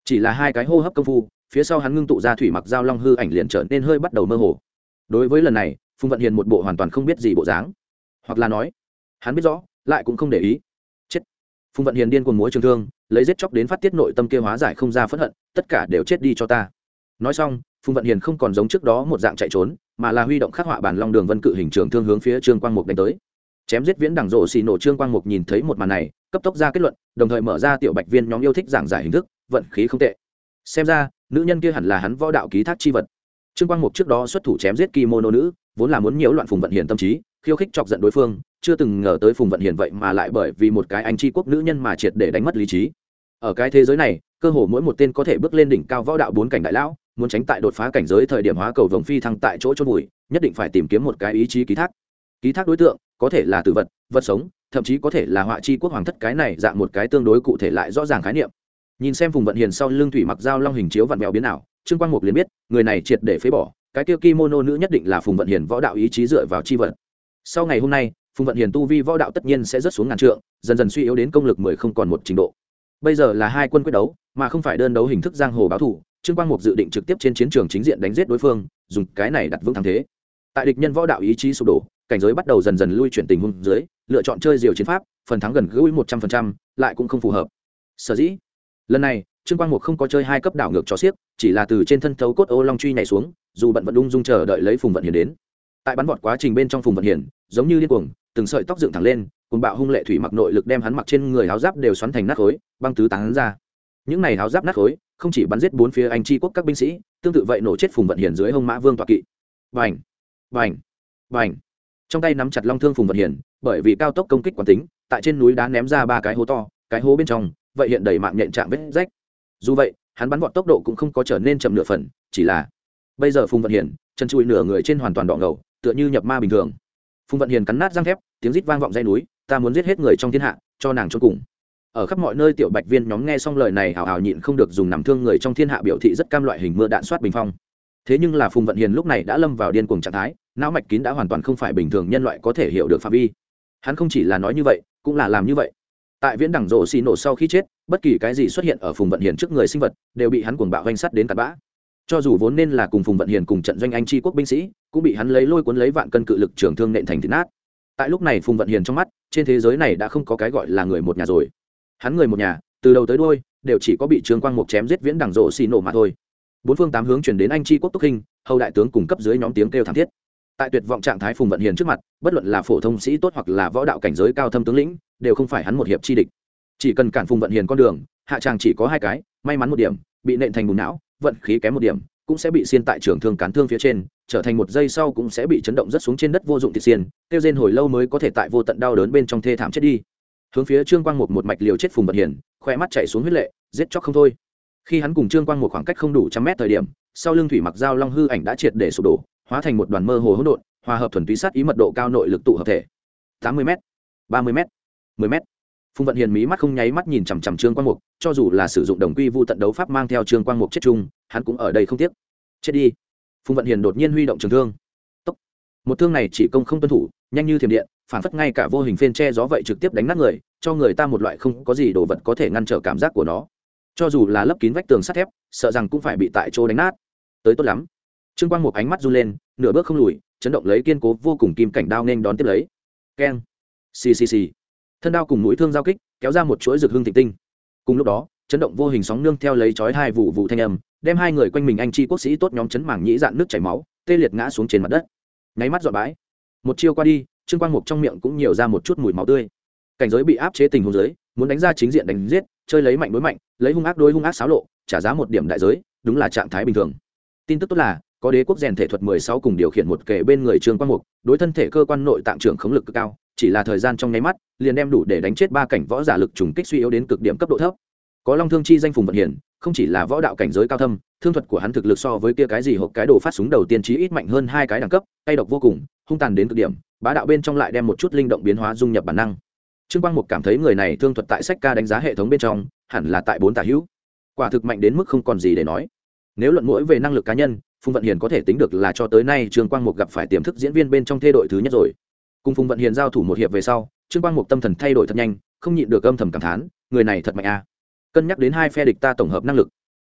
chỉ là hai cái hô hấp công phu, phía sau hắn ngưng tụ ra thủy mặc giao long hư ảnh liền trở nên hơi bắt đầu mơ hồ. Đối với lần này, Phùng Vận Hiền một bộ hoàn toàn không biết gì bộ dáng, hoặc là nói hắn biết rõ lại cũng không để ý. Chết. Phùng Vận Hiền điên cuồng múa trường thương, lấy giết chóc đến phát tiết nội tâm kia hóa giải không ra phẫn hận, tất cả đều chết đi cho ta. Nói xong, Phùng Vận Hiền không còn giống trước đó một dạng chạy trốn, mà là huy động khắc họa bản long đường vân cự hình trường thương hướng phía Trương Quang Mục đánh tới. Chém giết viễn đẳng rộ xì nổ. Trương Quang Mục nhìn thấy một màn này, cấp tốc ra kết luận, đồng thời mở ra tiểu bạch viên nhóm yêu thích giảng giải hình thức, vận khí không tệ. Xem ra, nữ nhân kia hẳn là hắn võ đạo ký thác chi vật. Trương Quang Mục trước đó xuất thủ chém giết kimono nữ, vốn là muốn nhiễu loạn Phùng Vận Hiền tâm trí, khiêu khích chọc giận đối phương, chưa từng ngờ tới Phùng Vận Hiền vậy mà lại bởi vì một cái anh chi quốc nữ nhân mà triệt để đánh mất lý trí. Ở cái thế giới này, cơ hồ mỗi một tên có thể bước lên đỉnh cao võ đạo bốn cảnh đại lão, muốn tránh tại đột phá cảnh giới thời điểm hóa cầu vồng phi thăng tại chỗ chôn vùi, nhất định phải tìm kiếm một cái ý chí ký thác. Ký thác đối tượng có thể là tử vật, vật sống, thậm chí có thể là họa chi quốc hoàng thất, cái này dạng một cái tương đối cụ thể lại rõ ràng khái niệm. Nhìn xem Phùng Vận Hiền sau lưng thủy mặc giao long hình chiếu vặn vẹo biến ảo, Trương Quang Mục liền biết, người này triệt để phế bỏ, cái kia kimono nữ nhất định là Phùng Vận Hiền võ đạo ý chí dựa vào chi vật. Sau ngày hôm nay, Phùng Vận Hiền tu vi võ đạo tất nhiên sẽ rớt xuống ngàn trượng, dần dần suy yếu đến công lực 10 không còn một trình độ. Bây giờ là hai quân quyết đấu, mà không phải đơn đấu hình thức giang hồ báo thủ. Trương Quang Mục dự định trực tiếp trên chiến trường chính diện đánh giết đối phương, dùng cái này đặt vững thắng thế. Tại địch nhân võ đạo ý chí sụp đổ, cảnh giới bắt đầu dần dần lui chuyển tình huống dưới, lựa chọn chơi diều chiến pháp, phần thắng gần gũi 100%, lại cũng không phù hợp. Sở dĩ, lần này, Trương Quang Mục không có chơi hai cấp đảo ngược cho xiếc, chỉ là từ trên thân thấu cốt ô long truy nhảy xuống, dù bận vận ung dung chờ đợi lấy Phùng Vận Hiền đến. Tại bắn vọt quá trình bên trong, Phùng Vận Hiền giống như điên cuồng, từng sợi tóc dựng thẳng lên, cuồng bạo hung lệ thủy mặc nội lực đem hắn mặc trên người áo giáp đều xoắn thành nát khối, băng tứ tán ra. Những này áo giáp nát khối, không chỉ bắn giết bốn phía anh chi quốc các binh sĩ, tương tự vậy nổ chết Phùng Vận Hiền dưới hông mã vương tọa kỵ. Bành, bành, bành. Trong tay nắm chặt long thương Phùng Vận Hiền, bởi vì cao tốc công kích quán tính, tại trên núi đá ném ra ba cái hố to, cái hố bên trong vậy hiện đầy mạng nhện trạng vết rách. Dù vậy, hắn bắn vọt tốc độ cũng không có trở nên chậm nửa phần, chỉ là bây giờ Phùng Vận Hiền chân chui nửa người trên hoàn toàn đỏ ngầu, tựa như nhập ma bình thường. Phùng Vận Hiền cắn nát răng thép, tiếng rít vang vọng dãy núi, ta muốn giết hết người trong thiên hạ, cho nàng chôn cùng. Ở khắp mọi nơi tiểu bạch viên nhóm nghe xong lời này hào hào nhịn không được dùng nằm thương người trong thiên hạ biểu thị rất cam loại hình mưa đạn soát bình phong. Thế nhưng là Phùng Vận Hiền lúc này đã lâm vào điên cuồng trạng thái, não mạch kín đã hoàn toàn không phải bình thường nhân loại có thể hiểu được phạm vi. Hắn không chỉ là nói như vậy, cũng là làm như vậy. Tại viễn đẳng rổ xì nổ sau khi chết, bất kỳ cái gì xuất hiện ở Phùng Vận Hiền trước người sinh vật đều bị hắn cuồng bạo hoành sắt đến tạt bã. Cho dù vốn nên là cùng Phùng Vận Hiền cùng trận doanh anh chi quốc binh sĩ, cũng bị hắn lấy lôi cuốn lấy vạn cân cự lực trường thương nện thành thịt nát. Tại lúc này Phùng Vận Hiền trong mắt, trên thế giới này đã không có cái gọi là người một nhà rồi. Hắn người một nhà, từ đầu tới đuôi đều chỉ có bị Trương Quang Mục chém giết viễn đẳng rổ xì nổ mà thôi. Bốn phương tám hướng truyền đến anh chi quốc túc hình, hầu đại tướng cùng cấp dưới nhóm tiếng kêu thảm thiết. Tại tuyệt vọng trạng thái Phùng Vận Hiền trước mặt, bất luận là phổ thông sĩ tốt hoặc là võ đạo cảnh giới cao thâm tướng lĩnh, đều không phải hắn một hiệp chi địch. Chỉ cần cản Phùng Vận Hiền con đường, hạ tràng chỉ có hai cái, may mắn một điểm, bị nện thành bùn não, vận khí kém một điểm, cũng sẽ bị xiên tại trường thương cán thương phía trên, trở thành một giây sau cũng sẽ bị chấn động rất xuống trên đất vô dụng thịt xiên, tiêu rên hồi lâu mới có thể tại vô tận đau đớn bên trong thê thảm chết đi. Hướng phía Trương Quang Mục một mạch liều chết Phùng Vận Hiền, khoe mắt chảy xuống huyết lệ, giết chóc không thôi. Khi hắn cùng Trương Quang Mục khoảng cách không đủ trăm mét thời điểm, sau lưng thủy mặc giao long hư ảnh đã triệt để sụp đổ, hóa thành một đoàn mơ hồ hỗn độn, hòa hợp thuần túy sát ý mật độ cao nội lực tụ hợp thể. 80m, 30m, 10m. Phùng Vận Hiền mí mắt không nháy mắt nhìn chằm chằm Trương Quang Mục, cho dù là sử dụng đồng quy vu tận đấu pháp mang theo Trương Quang Mục chết chung, hắn cũng ở đây không tiếc. Chết đi. Phùng Vận Hiền đột nhiên huy động trường thương. Tốc. Một thương này chỉ công không tuân thủ, nhanh như thiểm điện, phản phất ngay cả vô hình phên che gió vậy trực tiếp đánh nát người, cho người ta một loại không có gì đồ vật có thể ngăn trở cảm giác của nó. Cho dù là lấp kín vách tường sắt thép, sợ rằng cũng phải bị tại chỗ đánh nát. Tới tốt lắm. Trương Quang Mục ánh mắt run lên, nửa bước không lùi, chấn động lấy kiên cố vô cùng kim cảnh đao nên đón tiếp lấy. Keng. Xì xì xì. Thân đao cùng mũi thương giao kích, kéo ra một chuỗi rực hương thịnh tinh. Cùng lúc đó, chấn động vô hình sóng nương theo lấy chói hai vụ vụ thanh âm, đem hai người quanh mình anh chi quốc sĩ tốt nhóm chấn mảng nhĩ dạn nước chảy máu, tê liệt ngã xuống trên mặt đất. Nháy mắt dọa bãi. Một chiêu qua đi, Trương Quang Mục trong miệng cũng nhiều ra một chút mùi máu tươi. Cảnh giới bị áp chế tình huống dưới, muốn đánh ra chính diện đánh giết, chơi lấy mạnh đối mạnh, lấy hung ác đối hung ác xáo lộ, trả giá một điểm đại giới, đúng là trạng thái bình thường. Tin tức tốt là, có đế quốc rèn thể thuật 16 cùng điều khiển một kẻ bên người Trương Quang Mục, đối thân thể cơ quan nội tạng trưởng khống lực cực cao, chỉ là thời gian trong nháy mắt, liền đem đủ để đánh chết ba cảnh võ giả lực trùng kích suy yếu đến cực điểm cấp độ thấp. Có long thương chi danh Phùng Vận Hiền, không chỉ là võ đạo cảnh giới cao thâm, thương thuật của hắn thực lực so với kia cái gì hộp cái đồ phát súng đầu tiên chí ít mạnh hơn hai cái đẳng cấp, tay độc vô cùng, hung tàn đến cực điểm, bá đạo bên trong lại đem một chút linh động biến hóa dung nhập bản năng. Trương Quang Mục cảm thấy người này thương thuật tại sách ca đánh giá hệ thống bên trong, hẳn là tại 4 tả hữu. Quả thực mạnh đến mức không còn gì để nói. Nếu luận mũi về năng lực cá nhân, Phùng Vận Hiền có thể tính được là cho tới nay Trương Quang Mục gặp phải tiềm thức diễn viên bên trong thê đội thứ nhất rồi. Cùng Phùng Vận Hiền giao thủ một hiệp về sau, Trương Quang Mục tâm thần thay đổi thật nhanh, không nhịn được âm thầm cảm thán, người này thật mạnh a. Cân nhắc đến hai phe địch ta tổng hợp năng lực,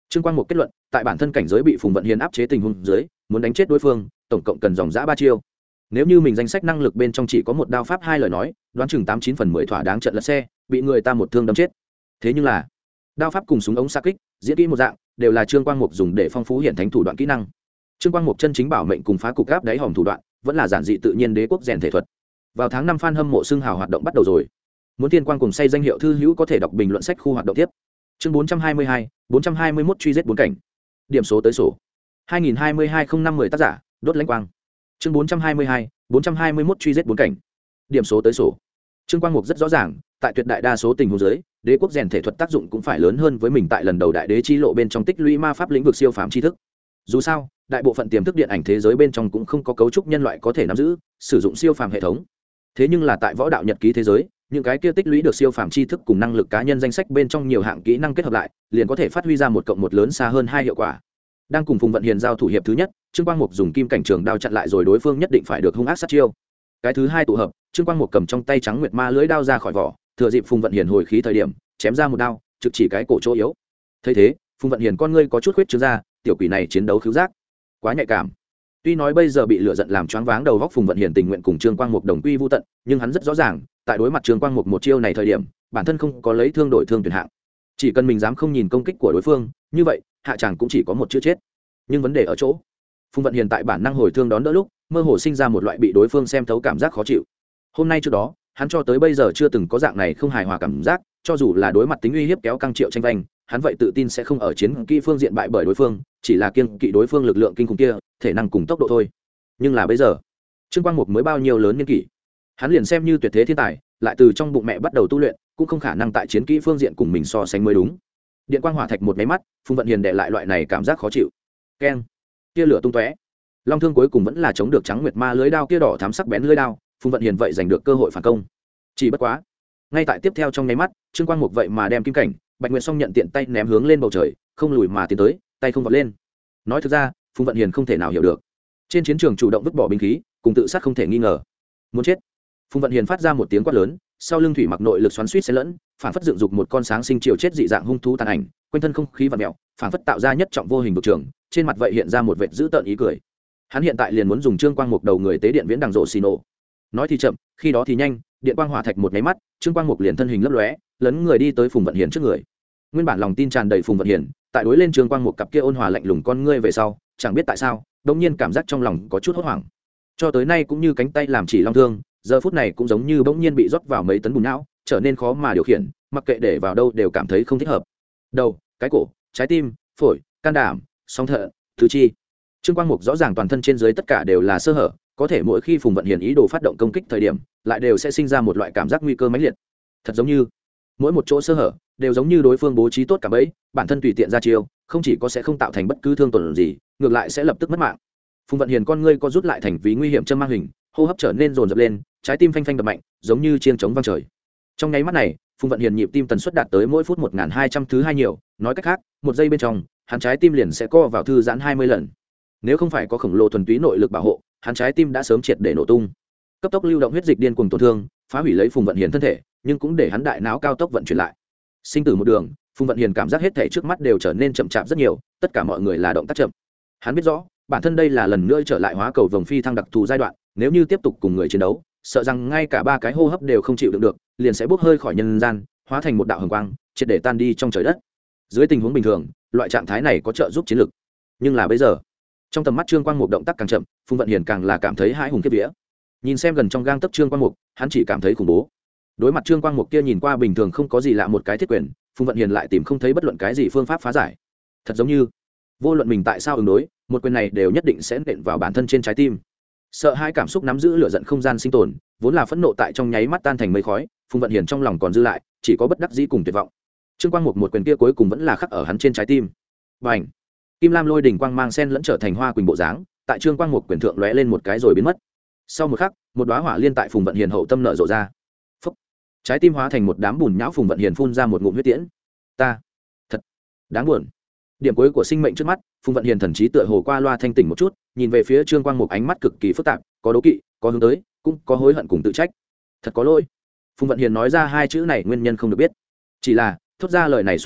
Trương Quang Mục kết luận, tại bản thân cảnh giới bị Phùng Vận Hiền áp chế tình huống dưới, muốn đánh chết đối phương, tổng cộng cần dòng dã 3 chiêu. Nếu như mình danh sách năng lực bên trong chỉ có một đao pháp hai lời nói, đoán chừng 89/10 thỏa đáng trận lật xe, bị người ta một thương đâm chết. Thế nhưng là, đao pháp cùng súng ống xa kích, diễn kỹ một dạng, đều là Trương Quang Mục dùng để phong phú hiện thánh thủ đoạn kỹ năng. Trương Quang Mục chân chính bảo mệnh cùng phá cục gáp đáy hòm thủ đoạn, vẫn là giản dị tự nhiên đế quốc rèn thể thuật. Vào tháng 5 fan hâm mộ xưng hào hoạt động bắt đầu rồi. Muốn Thiên Quang cùng say danh hiệu thư hữu có thể đọc bình luận sách khu hoạt động tiếp. Chương 422, 421 truy giết 4 cảnh. Điểm số tới sổ. 2022-05-10 tác giả, đốt lãnh quang. Chương 422, 421 truy giết 4 cảnh. Điểm số tới sổ. Trương Quang Mục rất rõ ràng, tại tuyệt đại đa số tình huống dưới, đế quốc rèn thể thuật tác dụng cũng phải lớn hơn với mình tại lần đầu đại đế chi lộ bên trong tích lũy ma pháp lĩnh vực siêu phàm tri thức. Dù sao, đại bộ phận tiềm thức điện ảnh thế giới bên trong cũng không có cấu trúc nhân loại có thể nắm giữ, sử dụng siêu phàm hệ thống. Thế nhưng là tại võ đạo nhật ký thế giới, những cái kia tích lũy được siêu phàm tri thức cùng năng lực cá nhân danh sách bên trong nhiều hạng kỹ năng kết hợp lại, liền có thể phát huy ra một cộng một lớn xa hơn 2 hiệu quả. Đang cùng Phùng Vận Hiền giao thủ hiệp thứ nhất, Trương Quang Mục dùng kim cảnh trường đao chặn lại rồi đối phương nhất định phải được hung ác sát chiêu. Cái thứ hai tụ hợp, Trương Quang Mục cầm trong tay trắng nguyệt ma lưỡi đao ra khỏi vỏ, thừa dịp Phùng Vận Hiền hồi khí thời điểm, chém ra một đao, trực chỉ cái cổ chỗ yếu. Thấy thế, Phùng Vận Hiền con ngươi có chút khuyết trương ra, tiểu quỷ này chiến đấu khiếu giác, quá nhạy cảm. Tuy nói bây giờ bị lửa giận làm choáng váng đầu óc, Phùng Vận Hiền tình nguyện cùng Trương Quang Mục đồng quy vu tận, nhưng hắn rất rõ ràng, tại đối mặt Trương Quang Mục một chiêu này thời điểm, bản thân không có lấy thương đổi thương tuyển hạng. Chỉ cần mình dám không nhìn công kích của đối phương, như vậy, hạ chàng cũng chỉ có một chữ chết. Nhưng vấn đề ở chỗ, Phùng Vận Hiền tại bản năng hồi thương đón đỡ lúc, mơ hồ sinh ra một loại bị đối phương xem thấu cảm giác khó chịu. Hôm nay trước đó, hắn cho tới bây giờ chưa từng có dạng này không hài hòa cảm giác, cho dù là đối mặt tính uy hiếp kéo căng triệu tranh vanh, hắn vậy tự tin sẽ không ở chiến kỹ phương diện bại bởi đối phương, chỉ là kiêng kỵ đối phương lực lượng kinh khủng kia, thể năng cùng tốc độ thôi. Nhưng là bây giờ, Trương Quang Mục mới bao nhiêu lớn niên kỷ, hắn liền xem như tuyệt thế thiên tài, lại từ trong bụng mẹ bắt đầu tu luyện, cũng không khả năng tại chiến kỹ phương diện cùng mình so sánh mới đúng. Điện quang hỏa thạch một máy mắt, Phùng Vận Hiền để lại loại này cảm giác khó chịu. Keng, tia lửa tung tóe. Long thương cuối cùng vẫn là chống được trắng nguyệt ma lưới đao kia đỏ thắm sắc bén lưới đao, Phùng Vận Hiền vậy giành được cơ hội phản công. Chỉ bất quá, ngay tại tiếp theo trong nháy mắt, Trương Quang Mục vậy mà đem kim cảnh, Bạch Nguyệt Song nhận tiện tay ném hướng lên bầu trời, không lùi mà tiến tới, tay không vọt lên. Nói thực ra, Phùng Vận Hiền không thể nào hiểu được. Trên chiến trường chủ động vứt bỏ binh khí, cùng tự sát không thể nghi ngờ. Muốn chết. Phùng Vận Hiền phát ra một tiếng quát lớn, sau lưng thủy mặc nội lực xoắn xuýt xen lẫn, phản phất dựng dục một con sáng sinh chiều chết dị dạng hung thú tàn ảnh, quanh thân không khí vặn mèo, phản phất tạo ra nhất trọng vô hình vực trường, trên mặt vậy hiện ra một vệt dữ tợn ý cười. Hắn hiện tại liền muốn dùng Trương Quang Mục đầu người tế điện viễn đằng rộ xì nổ. Nói thì chậm, khi đó thì nhanh, điện quang hỏa thạch một cái mắt, Trương Quang Mục liền thân hình lấp lóe, lấn người đi tới Phùng Vận Hiền trước người. Nguyên bản lòng tin tràn đầy Phùng Vận Hiền, tại đối lên Trương Quang Mục cặp kia ôn hòa lạnh lùng con ngươi về sau, chẳng biết tại sao, đột nhiên cảm giác trong lòng có chút hốt hoảng. Cho tới nay cũng như cánh tay làm chỉ long thương, giờ phút này cũng giống như bỗng nhiên bị rót vào mấy tấn bùn não, trở nên khó mà điều khiển, mặc kệ để vào đâu đều cảm thấy không thích hợp. Đầu, cái cổ, trái tim, phổi, can đảm, song thận, tứ chi. Trương Quang Mục rõ ràng toàn thân trên dưới tất cả đều là sơ hở, có thể mỗi khi Phùng Vận Hiền ý đồ phát động công kích thời điểm, lại đều sẽ sinh ra một loại cảm giác nguy cơ mãnh liệt. Thật giống như mỗi một chỗ sơ hở đều giống như đối phương bố trí tốt cả bẫy, bản thân tùy tiện ra chiêu, không chỉ có sẽ không tạo thành bất cứ thương tổn gì, ngược lại sẽ lập tức mất mạng. Phùng Vận Hiền con ngươi co rút lại thành ví nguy hiểm châm mang hình, hô hấp trở nên dồn dập lên, trái tim phanh phanh đập mạnh, giống như chiêng trống vang trời. Trong nháy mắt này, Phùng Vận Hiền nhịp tim tần suất đạt tới mỗi phút 1200 thứ hai nhiều, nói cách khác, một giây bên trong, hắn trái tim liền sẽ co vào thư giãn 20 lần. Nếu không phải có khổng lồ thuần túy nội lực bảo hộ, hắn trái tim đã sớm triệt để nổ tung. Cấp tốc lưu động huyết dịch điên cuồng tổn thương, phá hủy lấy Phùng Vận Hiền thân thể, nhưng cũng để hắn đại não cao tốc vận chuyển lại. Sinh tử một đường, Phùng Vận Hiền cảm giác hết thể trước mắt đều trở nên chậm chạp rất nhiều, tất cả mọi người là động tác chậm. Hắn biết rõ, bản thân đây là lần nữa trở lại hóa cầu vồng phi thăng đặc thù giai đoạn, nếu như tiếp tục cùng người chiến đấu, sợ rằng ngay cả 3 cái hô hấp đều không chịu đựng được, liền sẽ bốc hơi khỏi nhân gian, hóa thành một đạo hồng quang, triệt để tan đi trong trời đất. Dưới tình huống bình thường, loại trạng thái này có trợ giúp chiến lực, nhưng là bây giờ, trong tầm mắt Trương Quang Mục động tác càng chậm, Phùng Vận Hiền càng là cảm thấy hãi hùng kiếp vía. Nhìn xem gần trong gang tấc Trương Quang Mục, hắn chỉ cảm thấy khủng bố. Đối mặt Trương Quang Mục kia nhìn qua bình thường không có gì lạ một cái thiết quyền, Phùng Vận Hiền lại tìm không thấy bất luận cái gì phương pháp phá giải. Thật giống như, vô luận mình tại sao ứng đối, một quyền này đều nhất định sẽ nện vào bản thân trên trái tim. Sợ hai cảm xúc nắm giữ lửa giận không gian sinh tồn, vốn là phẫn nộ tại trong nháy mắt tan thành mây khói, Phùng Vận Hiền trong lòng còn dư lại, chỉ có bất đắc dĩ cùng tuyệt vọng. Trương Quang Mục một quyền kia cuối cùng vẫn là khắc ở hắn trên trái tim. Bành! Kim lam lôi đỉnh quang mang sen lẫn trở thành hoa quỳnh bộ dáng, tại Trương Quang Mục quyền thượng lóe lên một cái rồi biến mất. Sau một khắc, một đóa hỏa liên tại Phùng Vận Hiền hậu tâm nở rộ ra. Phốc! Trái tim hóa thành một đám bùn nhão, Phùng Vận Hiền phun ra một ngụm huyết tiễn. Ta, thật đáng buồn. Điểm cuối của sinh mệnh trước mắt, Phùng Vận Hiền thần trí tựa hồ qua loa thanh tỉnh một chút, nhìn về phía Trương Quang Mục ánh mắt cực kỳ phức tạp, có đố kỵ, có hướng tới, cũng có hối hận cùng tự trách. Thật có lỗi. Phùng Vận Hiền nói ra hai chữ này nguyên nhân không được biết, chỉ là thốt ra lời này xuất khẩu,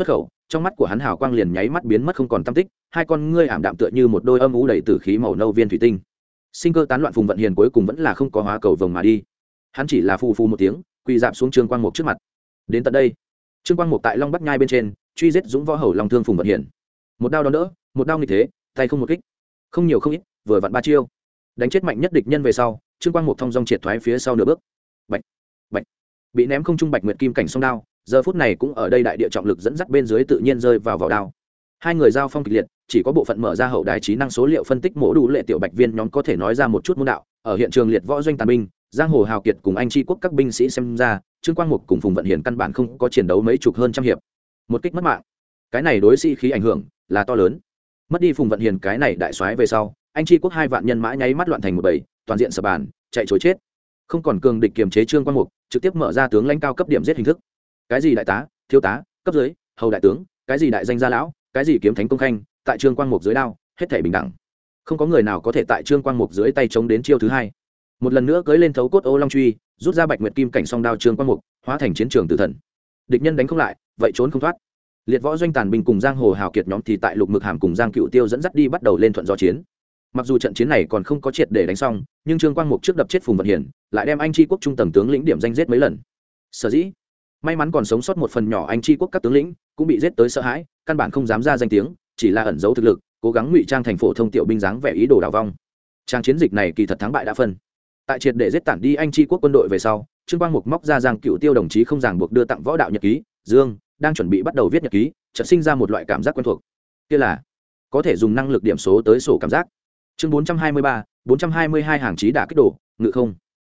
trong mắt của hắn hào quang liền nháy mắt biến mất không còn tăm tích, hai con ngươi ảm đạm tựa như một đôi âm u đầy tử khí màu nâu viên thủy tinh. Sinh cơ tán loạn, Phùng Vận Hiền cuối cùng vẫn là không có hóa cầu vồng mà đi. Hắn chỉ là phù phù một tiếng, quỳ dạp xuống Trương Quang Mục trước mặt. Đến tận đây, Trương Quang Mục tại Long Bắc Nhai bên trên, truy giết dũng võ hầu Long Thương Phùng Vận Hiền. Một đao đón đỡ, một đao nghịch thế, tay không một kích, không nhiều không ít, vừa vặn ba chiêu. Đánh chết mạnh nhất địch nhân về sau, Trương Quang Mục thông dong triệt thoái phía sau nửa bước. Bạch, bạch, bị ném không trung Bạch Nguyệt Kim cảnh song đao, giờ phút này cũng ở đây đại địa trọng lực dẫn dắt bên dưới tự nhiên rơi vào đao. Hai người giao phong kịch liệt, chỉ có bộ phận mở ra hậu đài trí năng số liệu phân tích mổ đủ lệ tiểu bạch viên nhóm có thể nói ra một chút môn đạo. Ở hiện trường liệt võ doanh tàn binh, giang hồ hào kiệt cùng anh tri quốc các binh sĩ xem ra, Trương Quang Mục cùng Phùng Vận Hiền căn bản không có chiến đấu mấy chục hơn trăm hiệp, một kích mất mạng. Cái này đối sĩ khí ảnh hưởng là to lớn. Mất đi Phùng Vận Hiền cái này đại soái về sau, anh tri quốc 2 vạn nhân mã nháy mắt loạn thành một bầy, toàn diện sập bàn, chạy trối chết. Không còn cường địch kiềm chế Trương Quang Mục, trực tiếp mở ra tướng lãnh cao cấp điểm giết hình thức. Cái gì đại tá, thiếu tá, cấp dưới, hầu đại tướng, cái gì đại danh gia lão, cái gì kiếm thánh công khanh, tại Trương Quang Mục dưới đao, hết thảy bình đẳng. Không có người nào có thể tại Trương Quang Mục dưới tay chống đến chiêu thứ hai. Một lần nữa cưỡi lên thấu cốt ô long truy, rút ra Bạch Nguyệt Kim cảnh song đao Trương Quang Mục, hóa thành chiến trường tử thần. Địch nhân đánh không lại, vậy trốn không thoát. Liệt võ doanh tàn binh cùng giang hồ hào kiệt nhóm thì tại Lục Mực Hàm cùng Giang Cựu Tiêu dẫn dắt đi bắt đầu lên thuận gió chiến. Mặc dù trận chiến này còn không có triệt để đánh xong, nhưng Trương Quang Mục trước đập chết Phùng Vận Hiền, lại đem anh tri quốc trung tầng tướng lĩnh điểm danh giết mấy lần. Sở dĩ may mắn còn sống sót một phần nhỏ anh tri quốc các tướng lĩnh cũng bị giết tới sợ hãi, căn bản không dám ra danh tiếng, chỉ là ẩn giấu thực lực, cố gắng ngụy trang thành phổ thông tiểu binh dáng vẻ ý đồ đào vong. Trang chiến dịch này kỳ thật thắng bại đã phân. Tại triệt để giết tản đi anh tri quốc quân đội về sau, Trương Quang Mục móc ra Giang Cựu Tiêu đồng chí không ràng buộc đưa tặng võ đạo nhật ký, Dương đang chuẩn bị bắt đầu viết nhật ký, chợt sinh ra một loại cảm giác quen thuộc. Kia là có thể dùng năng lực điểm số tới sổ cảm giác. Chương 423, 422 hàng chí đả kích đổ, ngự không.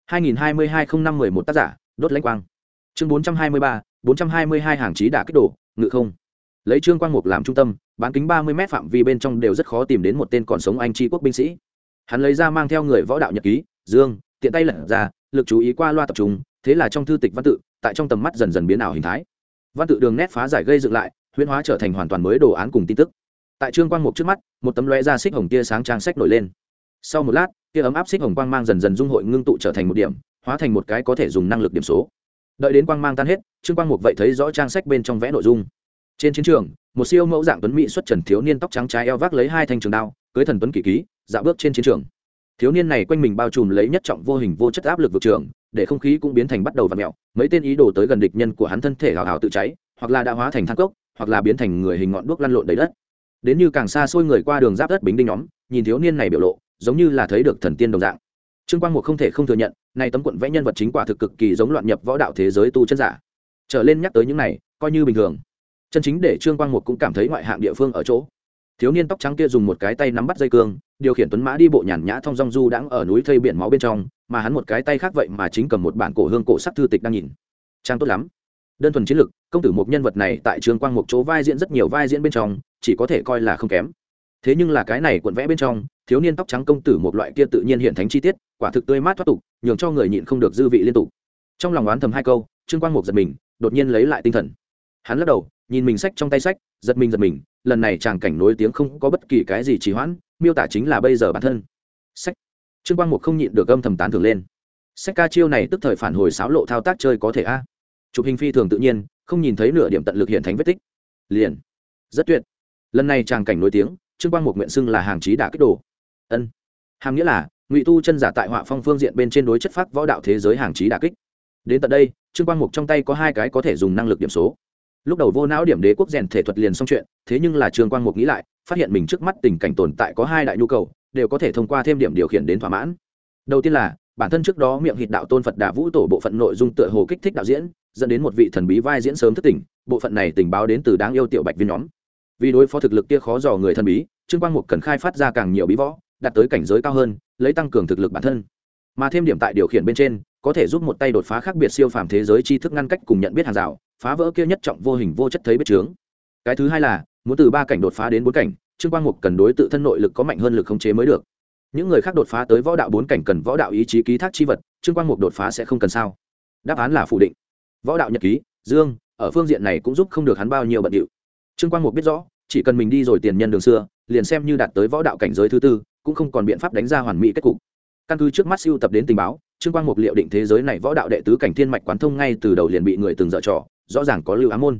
2022-05-11 tác giả, đốt lãnh quang. Chương 423, 422 hàng chí đả kích đổ, ngự không. Lấy Trương Quang Mục làm trung tâm, bán kính 30m phạm vi bên trong đều rất khó tìm đến một tên còn sống anh tri quốc binh sĩ. Hắn lấy ra mang theo người võ đạo nhật ký, Dương, tiện tay lật ra, lực chú ý qua loa tập trung, thế là trong thư tịch văn tự, tại trong tầm mắt dần dần biến ảo hình thái. Văn tự đường nét phá giải gây dựng lại, huyễn hóa trở thành hoàn toàn mới đồ án cùng tin tức. Tại Trương Quang Mục trước mắt, một tấm lóe ra xích hồng tia sáng trang sách nổi lên. Sau một lát, tia ấm áp xích hồng quang mang dần dần dung hội ngưng tụ trở thành một điểm, hóa thành một cái có thể dùng năng lực điểm số. Đợi đến quang mang tan hết, Trương Quang Mục vậy thấy rõ trang sách bên trong vẽ nội dung. Trên chiến trường, một siêu mẫu dạng tuấn mỹ xuất trần thiếu niên tóc trắng trái eo vác lấy 2 thanh trường đao, cưỡi thần tuấn kỳ ký, dạo bước trên chiến trường. Thiếu niên này quanh mình bao trùm lấy nhất trọng vô hình vô chất áp lực vực trường, để không khí cũng biến thành bắt đầu vặn mèo. Mấy tên ý đồ tới gần địch nhân của hắn thân thể hào hào tự cháy, hoặc là đã hóa thành than cốc, hoặc là biến thành người hình ngọn đuốc lăn lộn đầy đất. Đến như càng xa xôi người qua đường giáp đất bính đinh nhóm, nhìn thiếu niên này biểu lộ, giống như là thấy được thần tiên đồng dạng. Trương Quang Mục không thể không thừa nhận, này tấm cuộn vẽ nhân vật chính quả thực cực kỳ giống loạn nhập võ đạo thế giới tu chân giả. Trở lên nhắc tới những này, coi như bình thường. Chân chính để Trương Quang Mục cũng cảm thấy ngoại hạng địa phương ở chỗ, thiếu niên tóc trắng kia dùng một cái tay nắm bắt dây cương, điều khiển tuấn mã đi bộ nhàn nhã thong dong du đãng ở núi thây biển máu bên trong, mà hắn một cái tay khác vậy mà chính cầm một bản cổ hương cổ sắc thư tịch đang nhìn. Trang tốt lắm. Đơn thuần chiến lực, công tử một nhân vật này tại Trương Quang Mục chỗ vai diễn rất nhiều vai diễn bên trong, chỉ có thể coi là không kém. Thế nhưng là cái này cuộn vẽ bên trong, thiếu niên tóc trắng công tử một loại kia tự nhiên hiện thánh chi tiết, quả thực tươi mát thoát tục, nhường cho người nhịn không được dư vị liên tục. Trong lòng oán thầm 2 câu, Trương Quang Mục giật mình, đột nhiên lấy lại tinh thần. Hắn lắc đầu, nhìn mình sách trong tay sách, giật mình, lần này tràng cảnh nối tiếng không có bất kỳ cái gì trì hoãn, miêu tả chính là bây giờ bản thân. Sách. Trương Quang Mục không nhịn được âm thầm tán thưởng lên. Sách ca chiêu này tức thời phản hồi xáo lộ thao tác chơi có thể a. Chụp hình phi thường tự nhiên, không nhìn thấy nửa điểm tận lực hiện thánh vết tích. Liền. Rất tuyệt. Lần này tràng cảnh nối tiếng, Trương Quang Mục nguyện xưng là hàng chí đả kích đồ. Ân. Hàm nghĩa là ngụy tu chân giả tại họa phong phương diện bên trên đối chất phác võ đạo thế giới hàng chí đả kích. Đến tận đây, Trương Quang Mục trong tay có 2 cái có thể dùng năng lực điểm số. Lúc đầu vô não điểm đế quốc rèn thể thuật liền xong chuyện, thế nhưng là Trương Quang Mục nghĩ lại, phát hiện mình trước mắt tình cảnh tồn tại có 2 đại nhu cầu, đều có thể thông qua thêm điểm điều khiển đến thỏa mãn. Đầu tiên là bản thân trước đó miệng hít đạo tôn Phật Đà Vũ tổ bộ phận nội dung tựa hồ kích thích đạo diễn, dẫn đến một vị thần bí vai diễn sớm thức tỉnh, bộ phận này tình báo đến từ đáng yêu tiểu bạch viên nhóm. Vì đối phó thực lực kia khó dò người thần bí, Trương Quang Mục cần khai phát ra càng nhiều bí võ, đạt tới cảnh giới cao hơn, lấy tăng cường thực lực bản thân. Mà thêm điểm tại điều khiển bên trên, có thể giúp một tay đột phá khác biệt siêu phàm thế giới tri thức ngăn cách cùng nhận biết hàng rào, phá vỡ kia nhất trọng vô hình vô chất thấy biết chướng. Cái thứ hai là muốn từ 3 cảnh đột phá đến 4 cảnh, Trương Quang Mục cần đối tự thân nội lực có mạnh hơn lực khống chế mới được. Những người khác đột phá tới võ đạo 4 cảnh cần võ đạo ý chí ký thác chi vật, Trương Quang Mục đột phá sẽ không cần sao? Đáp án là phủ định. Võ đạo nhật ký, Dương, ở phương diện này cũng giúp không được hắn bao nhiêu bận điệu. Trương Quang Mục biết rõ, chỉ cần mình đi rồi tiền nhân đường xưa, liền xem như đạt tới võ đạo cảnh giới thứ 4, cũng không còn biện pháp đánh ra hoàn mỹ kết cục. Căn cứ trước mắt siêu tập đến tình báo, Trương Quang Mục liệu định thế giới này võ đạo đệ tứ cảnh thiên mạch quán thông ngay từ đầu liền bị người từng dở trò, rõ ràng có lưu ám môn.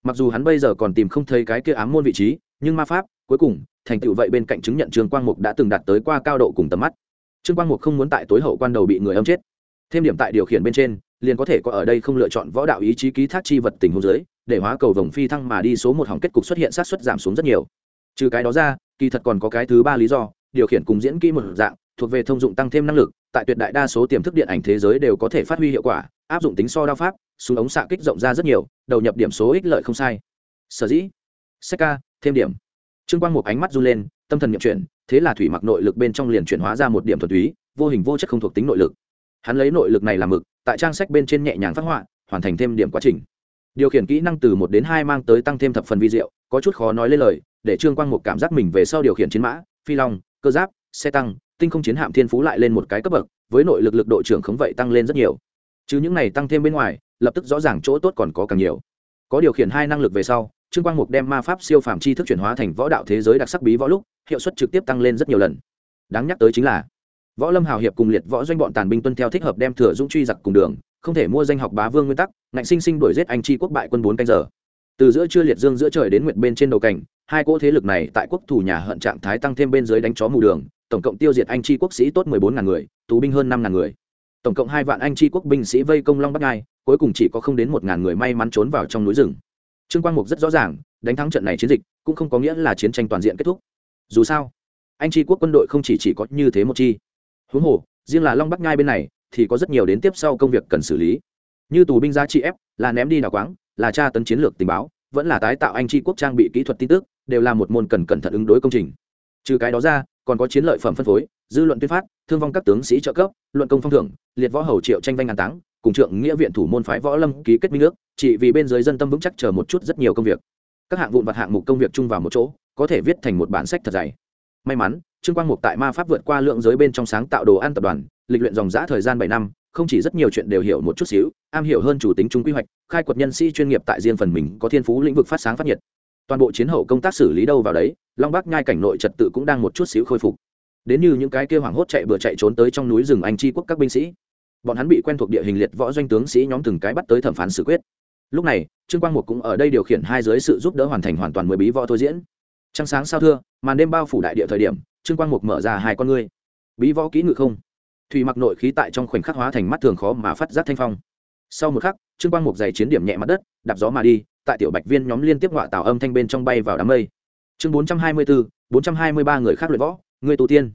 mặc dù hắn bây giờ còn tìm không thấy cái kia ám môn vị trí, nhưng ma pháp cuối cùng thành tựu vậy bên cạnh chứng nhận Trương Quang Mục đã từng đạt tới qua cao độ cùng tầm mắt. Trương Quang Mục không muốn tại tối hậu quan đầu bị người âm chết. Thêm điểm tại điều khiển bên trên, liền có thể có ở đây không lựa chọn võ đạo ý chí ký thác chi vật tình huống dưới, để hóa cầu vồng phi thăng mà đi số một hỏng kết cục xuất hiện sát suất giảm xuống rất nhiều. Trừ cái đó ra, kỳ thật còn có cái thứ ba lý do, điều khiển cùng diễn kỹ một dạng, thuộc về thông dụng tăng thêm năng lực, tại tuyệt đại đa số tiềm thức điện ảnh thế giới đều có thể phát huy hiệu quả, áp dụng tính so đao pháp, súng ống xạ kích rộng ra rất nhiều, đầu nhập điểm số ích lợi không sai. Sở dĩ, Seka, thêm điểm. Trương Quang Mục ánh mắt run lên, tâm thần niệm chuyển, thế là thủy mặc nội lực bên trong liền chuyển hóa ra một điểm thuần túy, vô hình vô chất không thuộc tính nội lực. Hắn lấy nội lực này làm mực, tại trang sách bên trên nhẹ nhàng phát họa, hoàn thành thêm điểm quá trình. Điều khiển kỹ năng từ 1 đến 2 mang tới tăng thêm thập phần vi diệu, có chút khó nói lên lời, để Trương Quang Mục cảm giác mình về sau điều khiển chiến mã, phi long, cơ giáp, xe tăng, tinh không chiến hạm thiên phú lại lên một cái cấp bậc, với nội lực lực độ trưởng khống vậy tăng lên rất nhiều. Chứ những này tăng thêm bên ngoài, lập tức rõ ràng chỗ tốt còn có càng nhiều. Có điều khiển hai năng lực về sau, Trương Quang Mục đem ma pháp siêu phàm tri thức chuyển hóa thành võ đạo thế giới đặc sắc bí võ lúc, hiệu suất trực tiếp tăng lên rất nhiều lần. Đáng nhắc tới chính là Võ Lâm hào hiệp cùng liệt võ doanh bọn tàn binh tuân theo thích hợp đem thừa dũng truy giặc cùng đường, không thể mua danh học bá vương nguyên tắc, ngạnh sinh sinh đuổi giết anh chi quốc bại quân 4 canh giờ. Từ giữa trưa liệt dương giữa trời đến nguyệt bên trên đầu cảnh, hai cỗ thế lực này tại quốc thủ nhà hận trạng thái tăng thêm bên dưới đánh chó mù đường, tổng cộng tiêu diệt anh chi quốc sĩ tốt 14.000 người, tù binh hơn 5.000 người. Tổng cộng 2 vạn anh chi quốc binh sĩ vây công Long Bắc Ngai, cuối cùng chỉ có không đến 1.000 người may mắn trốn vào trong núi rừng. Trương Quang Mục rất rõ ràng, đánh thắng trận này chiến dịch cũng không có nghĩa là chiến tranh toàn diện kết thúc. Dù sao, anh chi quốc quân đội không chỉ có như thế một chi. Huống hồ, riêng là Long Bắc Ngai bên này thì có rất nhiều đến tiếp sau công việc cần xử lý, như tù binh giá trị ép, là ném đi đào quáng, là tra tấn chiến lược tình báo, vẫn là tái tạo anh chi quốc trang bị kỹ thuật tin tức, đều là một môn cần cẩn thận ứng đối công trình. Trừ cái đó ra, còn có chiến lợi phẩm phân phối, dư luận tuyên phát, thương vong các tướng sĩ trợ cấp, luận công phong thưởng, liệt võ hầu triệu tranh vanh ngàn táng, cùng trượng nghĩa viện thủ môn phái võ lâm ký kết minh ước, chỉ vì bên dưới dân tâm vững chắc chờ một chút rất nhiều công việc. Các hạng vụn vặt hạng mục công việc chung vào một chỗ, có thể viết thành một bản sách thật dày. May mắn, Trương Quang Mục tại ma pháp vượt qua lượng giới bên trong sáng tạo đồ ăn tập đoàn, lịch luyện dòng dã thời gian 7 năm, không chỉ rất nhiều chuyện đều hiểu một chút xíu, am hiểu hơn chủ tính trung quy hoạch, khai quật nhân sĩ chuyên nghiệp tại riêng phần mình có thiên phú lĩnh vực phát sáng phát nhiệt. Toàn bộ chiến hậu công tác xử lý đâu vào đấy, Long Bắc Nhai cảnh nội trật tự cũng đang một chút xíu khôi phục. Đến như những cái kia hoảng hốt chạy bừa chạy trốn tới trong núi rừng anh chi quốc các binh sĩ, bọn hắn bị quen thuộc địa hình liệt võ doanh tướng sĩ nhóm từng cái bắt tới thẩm phán xử quyết. Lúc này, Trương Quang Mục cũng ở đây điều khiển hai dưới sự giúp đỡ hoàn thành hoàn toàn 10 bí võ thôi diễn. Trăng sáng sao thưa, màn đêm bao phủ đại địa thời điểm, Trương Quang Mục mở ra hai con ngươi. Bí võ kỹ ngự không. Thủy mặc nội khí tại trong khoảnh khắc hóa thành mắt thường khó mà phát giác thanh phong. Sau một khắc, Trương Quang Mục giày chiến điểm nhẹ mặt đất, đạp gió mà đi, tại tiểu bạch viên nhóm liên tiếp ngọa tạo âm thanh bên trong bay vào đám mây. Chương 424, 423 người khác luyện võ, người tu tiên.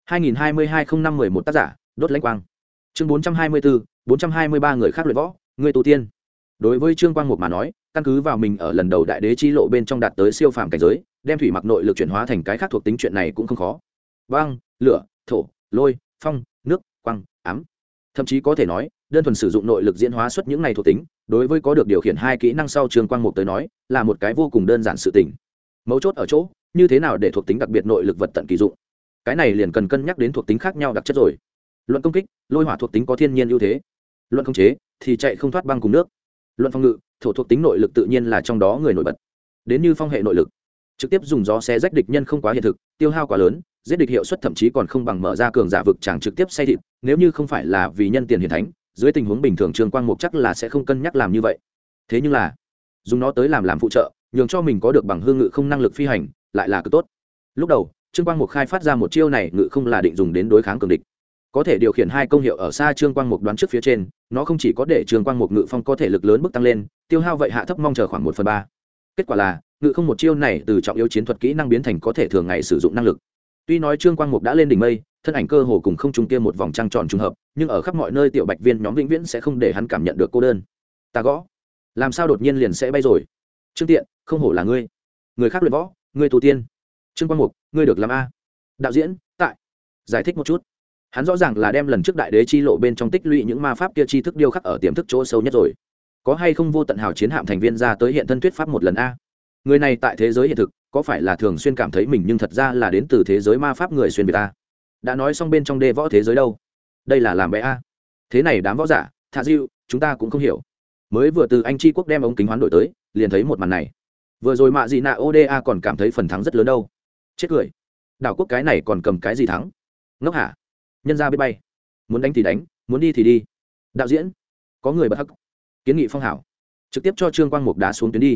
2022-05-11 tác giả, đốt lãnh quang. Chương 424, 423 người khác luyện võ, người tu tiên. Đối với Trương Quang Mục mà nói, căn cứ vào mình ở lần đầu đại đế chi lộ bên trong đạt tới siêu phàm cảnh giới, đem thủy mặc nội lực chuyển hóa thành cái khác thuộc tính chuyện này cũng không khó. Băng, lửa, thổ, lôi, phong, nước, quang, ám. Thậm chí có thể nói, đơn thuần sử dụng nội lực diễn hóa xuất những này thuộc tính, đối với có được điều khiển hai kỹ năng sau Trương Quang Mục tới nói, là một cái vô cùng đơn giản sự tình. Mấu chốt ở chỗ, như thế nào để thuộc tính đặc biệt nội lực vật tận kỳ dụng. Cái này liền cần cân nhắc đến thuộc tính khác nhau đặc chất rồi. Luận công kích, lôi hỏa thuộc tính có thiên nhiên ưu thế. Luận khống chế thì chạy không thoát băng cùng nước. Luận phòng ngự, thổ thuộc tính nội lực tự nhiên là trong đó người nổi bật. Đến như phong hệ nội lực, trực tiếp dùng gió xé rách địch nhân không quá hiện thực, tiêu hao quá lớn, giết địch hiệu suất thậm chí còn không bằng mở ra cường giả vực chẳng trực tiếp xay thịt, nếu như không phải là vì nhân tiền hiển thánh, dưới tình huống bình thường Trương Quang Mục chắc là sẽ không cân nhắc làm như vậy. Thế nhưng là, dùng nó tới làm phụ trợ, nhường cho mình có được bằng hương ngự không năng lực phi hành, lại là cực tốt. Lúc đầu, Trương Quang Mục khai phát ra một chiêu này ngự không là định dùng đến đối kháng cường địch. Có thể điều khiển hai công hiệu ở xa Trương Quang Mục đoán trước phía trên, nó không chỉ có để Trương Quang Mục ngự phong có thể lực lớn bước tăng lên, tiêu hao vậy hạ thấp mong chờ khoảng 1/3. Kết quả là, ngự không một chiêu này từ trọng yếu chiến thuật kỹ năng biến thành có thể thường ngày sử dụng năng lực. Tuy nói Trương Quang Mục đã lên đỉnh mây, thân ảnh cơ hồ cùng không trung kia một vòng trăng tròn trùng hợp, nhưng ở khắp mọi nơi tiểu bạch viên nhóm vĩnh viễn sẽ không để hắn cảm nhận được cô đơn. Ta gõ, làm sao đột nhiên liền sẽ bay rồi? Trương Tiện, không hổ là ngươi. Người khác luyện võ, ngươi tu tiên. Trương Quang Mục, ngươi được làm a? Đạo diễn, tại. Giải thích một chút. Hắn rõ ràng là đem lần trước đại đế chi lộ bên trong tích lũy những ma pháp kia chi thức điêu khắc ở tiềm thức chỗ sâu nhất rồi. Có hay không vô tận hào chiến hạm thành viên ra tới hiện thân thuyết pháp một lần a? Người này tại thế giới hiện thực có phải là thường xuyên cảm thấy mình nhưng thật ra là đến từ thế giới ma pháp người xuyên việt ta? Đã nói xong bên trong đê võ thế giới đâu? Đây là làm bé a? Thế này đám võ giả, thạ diệu, chúng ta cũng không hiểu. Mới vừa từ anh chi quốc đem ống kính hoán đổi tới, liền thấy một màn này. Vừa rồi mạ gì nạ Oda còn cảm thấy phần thắng rất lớn đâu. Chết cười. Đảo quốc cái này còn cầm cái gì thắng? Ngốc hả? Nhân ra biết bay, muốn đánh thì đánh, muốn đi thì đi. Đạo diễn, có người bất hắc, kiến nghị phong hảo, trực tiếp cho Trương Quang Mục đá xuống tuyến đi.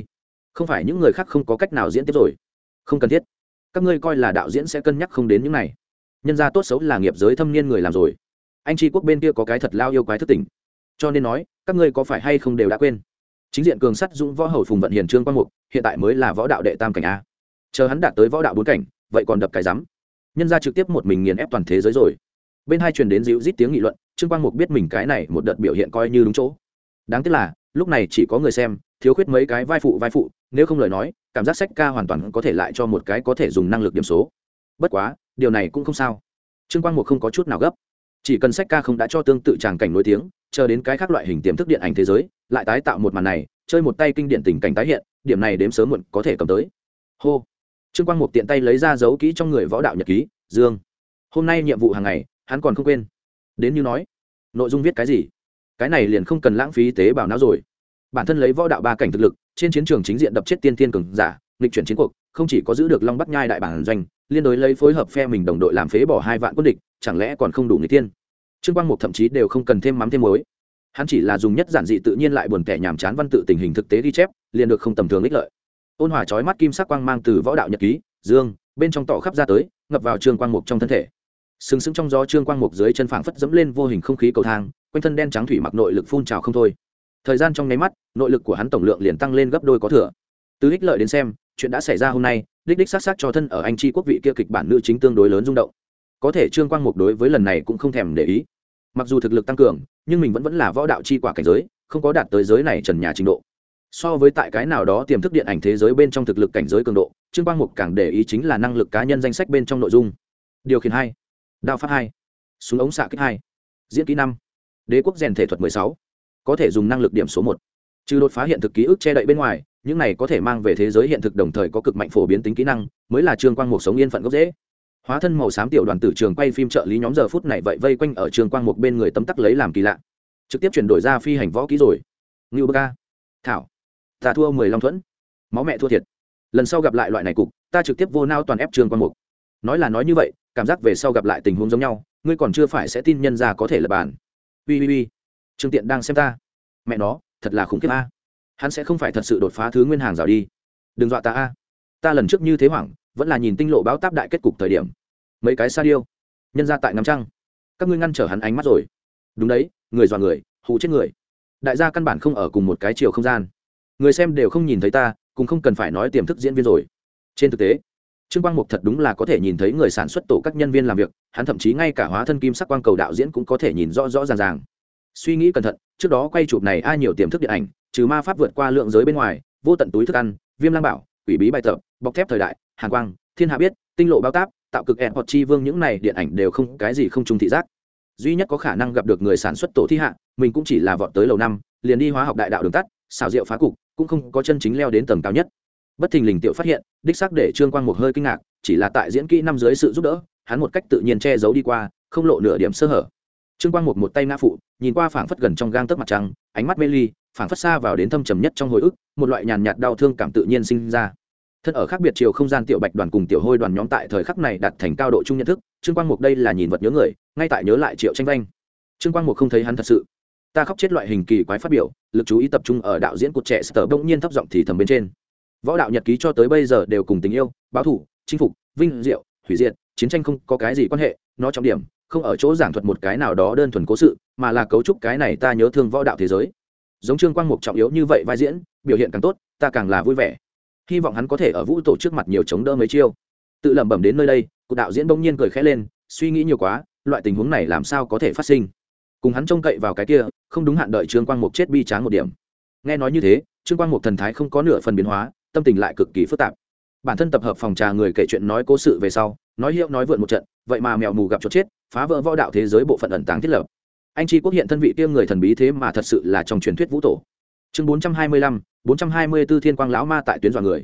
không phải những người khác không có cách nào diễn tiếp rồi. Không cần thiết. Các ngươi coi là đạo diễn sẽ cân nhắc không đến những này. Nhân gia tốt xấu là nghiệp giới thâm niên người làm rồi. Anh Tri Quốc bên kia có cái thật lao yêu quái thức tỉnh, cho nên nói các ngươi có phải hay không đều đã quên. Chính diện cường sắt dũng võ hầu Phùng Vận Hiền Trương Quang Mục hiện tại mới là võ đạo đệ tam cảnh a, chờ hắn đạt tới võ đạo bốn cảnh vậy còn đập cái rắm. Nhân gia trực tiếp một mình nghiền ép toàn thế giới rồi. Bên hai truyền đến dịu rít tiếng nghị luận. Trương Quang Mục biết mình cái này một đợt biểu hiện coi như đúng chỗ. Đáng tiếc là lúc này chỉ có người xem, thiếu khuyết mấy cái vai phụ, nếu không lời nói cảm giác sách ca hoàn toàn có thể lại cho một cái có thể dùng năng lực điểm số. Bất quá điều này cũng không sao. Trương Quang Mục không có chút nào gấp, chỉ cần sách ca không đã cho tương tự tràng cảnh nổi tiếng, chờ đến cái khác loại hình tiềm thức điện ảnh thế giới lại tái tạo một màn này, chơi một tay kinh điển tình cảnh tái hiện, điểm này đếm sớm muộn có thể cầm tới. Hô. Trương Quang Mục tiện tay lấy ra dấu kỹ trong người võ đạo nhật ký. Dương, hôm nay nhiệm vụ hàng ngày hắn còn không quên. Đến như nói nội dung viết cái gì, cái này liền không cần lãng phí tế bào não rồi. Bản thân lấy võ đạo ba cảnh thực lực trên chiến trường chính diện đập chết tiên thiên cường giả, nghịch chuyển chiến cuộc, không chỉ có giữ được Long Bắc Nhai đại bản doanh, liên đối lấy phối hợp phe mình đồng đội làm phế bỏ 2 vạn quân địch, chẳng lẽ còn không đủ người tiên. Trương Quang Mục thậm chí đều không cần thêm mắm thêm muối, hắn chỉ là dùng nhất giản dị tự nhiên lại buồn tẻ nhàm chán văn tự tình hình thực tế ghi chép, liền được không tầm thường ích lợi. Ôn hòa chói mắt kim sắc quang mang từ võ đạo nhật ký Dương bên trong tỏ khắp ra tới, ngập vào Trương Quang Mục trong thân thể. Sừng sững trong gió, Trương Quang Mục dưới chân phảng phất dẫm lên vô hình không khí cầu thang, quanh thân đen trắng thủy mặc nội lực phun trào không thôi. Thời gian trong nháy mắt, nội lực của hắn tổng lượng liền tăng lên gấp đôi có thừa. Từ ích lợi đến xem, chuyện đã xảy ra hôm nay, đích xác cho thân ở Anh Tri Quốc vị kia kịch bản nữ chính tương đối lớn rung động. Có thể Trương Quang Mục đối với lần này cũng không thèm để ý. Mặc dù thực lực tăng cường, nhưng mình vẫn là võ đạo chi quả cảnh giới, không có đạt tới giới này trần nhà trình độ. So với tại cái nào đó tiềm thức điện ảnh thế giới bên trong thực lực cảnh giới cường độ, Trương Quang Mục càng để ý chính là năng lực cá nhân danh sách bên trong nội dung. Điều khiển 2, đao pháp 2, súng ống xạ kích 2, diễn kỹ 5, đế quốc rèn thể thuật 16, có thể dùng năng lực điểm số 1. Trừ đột phá hiện thực ký ức che đậy bên ngoài, những này có thể mang về thế giới hiện thực đồng thời có cực mạnh phổ biến tính kỹ năng, mới là Trương Quang Mục sống yên phận gốc rễ. Hóa thân màu xám tiểu đoàn tử trường quay phim trợ lý nhóm giờ phút này vậy vây quanh ở Trương Quang Mục bên người tấm tắc lấy làm kỳ lạ, trực tiếp chuyển đổi ra phi hành võ kỹ rồi. Ngưu Bơ Ca, thảo, ta thua 10 long thuẫn, máu mẹ thua thiệt. Lần sau gặp lại loại này cục, ta trực tiếp vô nao toàn ép Trương Quang Mục. Nói là nói như vậy, cảm giác về sau gặp lại tình huống giống nhau, ngươi còn chưa phải sẽ tin nhân ra có thể là bàn. Ui, Trương Tiện đang xem ta, mẹ nó thật là khủng khiếp a. Hắn sẽ không phải thật sự đột phá thứ nguyên hàng rào đi. Đừng dọa ta a. Ta lần trước như thế hoảng, vẫn là nhìn tinh lộ báo táp đại kết cục thời điểm. Mấy cái sa điêu, nhân ra tại ngắm trăng, các ngươi ngăn trở hắn ánh mắt rồi. Đúng đấy, người dọa người, hù chết người. Đại gia căn bản không ở cùng một cái chiều không gian, người xem đều không nhìn thấy ta, cũng không cần phải nói tiềm thức diễn viên rồi. Trên thực tế, Trương Quang Mục thật đúng là có thể nhìn thấy người sản xuất tổ các nhân viên làm việc, hắn thậm chí ngay cả hóa thân kim sắc quang cầu đạo diễn cũng có thể nhìn rõ ràng. Suy nghĩ cẩn thận, trước đó quay chụp này ai nhiều tiềm thức điện ảnh, trừ ma pháp vượt qua lượng giới bên ngoài, vô tận túi thức ăn, viêm lang bảo, quỷ bí bài tập, bọc thép thời đại, hàn quang, thiên hạ biết, tinh lộ báo táp, tạo cực hoặc chi vương, những này điện ảnh đều không cái gì không trùng thị giác. Duy nhất có khả năng gặp được người sản xuất tổ thi hạ, mình cũng chỉ là vọt tới lầu 5, liền đi hóa học đại đạo đường tắt, xảo diệu phá cục, cũng không có chân chính leo đến tầng cao nhất. Bất thình lình tiểu phát hiện, đích xác để Trương Quang Mục hơi kinh ngạc, chỉ là tại diễn kỹ năm dưới sự giúp đỡ, hắn một cách tự nhiên che giấu đi qua, không lộ nửa điểm sơ hở. Trương Quang Mục một tay ngã phụ, nhìn qua phảng phất gần trong gang tấc mặt trăng, ánh mắt mê ly, phảng phất xa vào đến thâm trầm nhất trong hồi ức, một loại nhàn nhạt đau thương cảm tự nhiên sinh ra. Thân ở khác biệt chiều không gian tiểu bạch đoàn cùng tiểu hôi đoàn nhóm tại thời khắc này đạt thành cao độ chung nhận thức, Trương Quang Mục đây là nhìn vật nhớ người, ngay tại nhớ lại Triệu Tranh Vanh. Trương Quang Mục không thấy hắn thật sự. Ta khóc chết loại hình kỳ quái phát biểu, lực chú ý tập trung ở đạo diễn của trẻ Sở bỗng nhiên thấp giọng thì thầm bên trên. Võ đạo nhật ký cho tới bây giờ đều cùng tình yêu, báo thù, chinh phục, vinh diệu, hủy diệt, chiến tranh không có cái gì quan hệ, nó trọng điểm không ở chỗ giảng thuật một cái nào đó đơn thuần cố sự, mà là cấu trúc cái này ta nhớ thương võ đạo thế giới. Giống Trương Quang Mục trọng yếu như vậy vai diễn, biểu hiện càng tốt, ta càng là vui vẻ. Hy vọng hắn có thể ở vũ tổ trước mặt nhiều chống đỡ mấy chiêu. Tự lẩm bẩm đến nơi đây, cụ đạo diễn bỗng nhiên cười khẽ lên, suy nghĩ nhiều quá, loại tình huống này làm sao có thể phát sinh. Cùng hắn trông cậy vào cái kia, không đúng hạn đợi Trương Quang Mục chết bi tráng một điểm. Nghe nói như thế, Trương Quang Mục thần thái không có nửa phần biến hóa, tâm tình lại cực kỳ phức tạp. Bản thân tập hợp phòng trà người kể chuyện nói cố sự về sau, nói hiệu nói vượn một trận, vậy mà mèo mù gặp chốt chết, phá vỡ võ đạo thế giới bộ phận ẩn tàng thiết lập. Anh Tri Quốc hiện thân vị kia người thần bí thế mà thật sự là trong truyền thuyết vũ tổ. Chương 425, 424 Thiên Quang lão ma tại tuyến dọa người.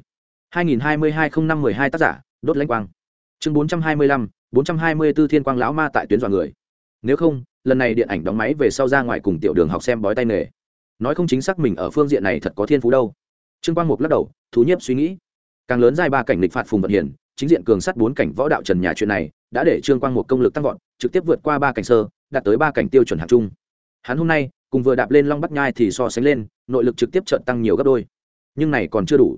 2022-05-12 tác giả, Đốt Lãnh Quang. Chương 425, 424 Thiên Quang lão ma tại tuyến dọa người. Nếu không, lần này điện ảnh đóng máy về sau ra ngoài cùng tiểu đường học xem bói tay nghề. Nói không chính xác mình ở phương diện này thật có thiên phú đâu. Trương Quang Mục lắc đầu, thú nhiếp suy nghĩ. Càng lớn giai 3 cảnh lịch phạt Phùng Vận Hiền, chính diện cường sắt 4 cảnh võ đạo trần nhà chuyện này, đã để Trương Quang Mục công lực tăng vọt, trực tiếp vượt qua 3 cảnh sơ, đạt tới 3 cảnh tiêu chuẩn hạng trung. Hắn hôm nay cùng vừa đạp lên Long Bắc Nhai thì so sánh lên, nội lực trực tiếp chợt tăng nhiều gấp đôi. Nhưng này còn chưa đủ.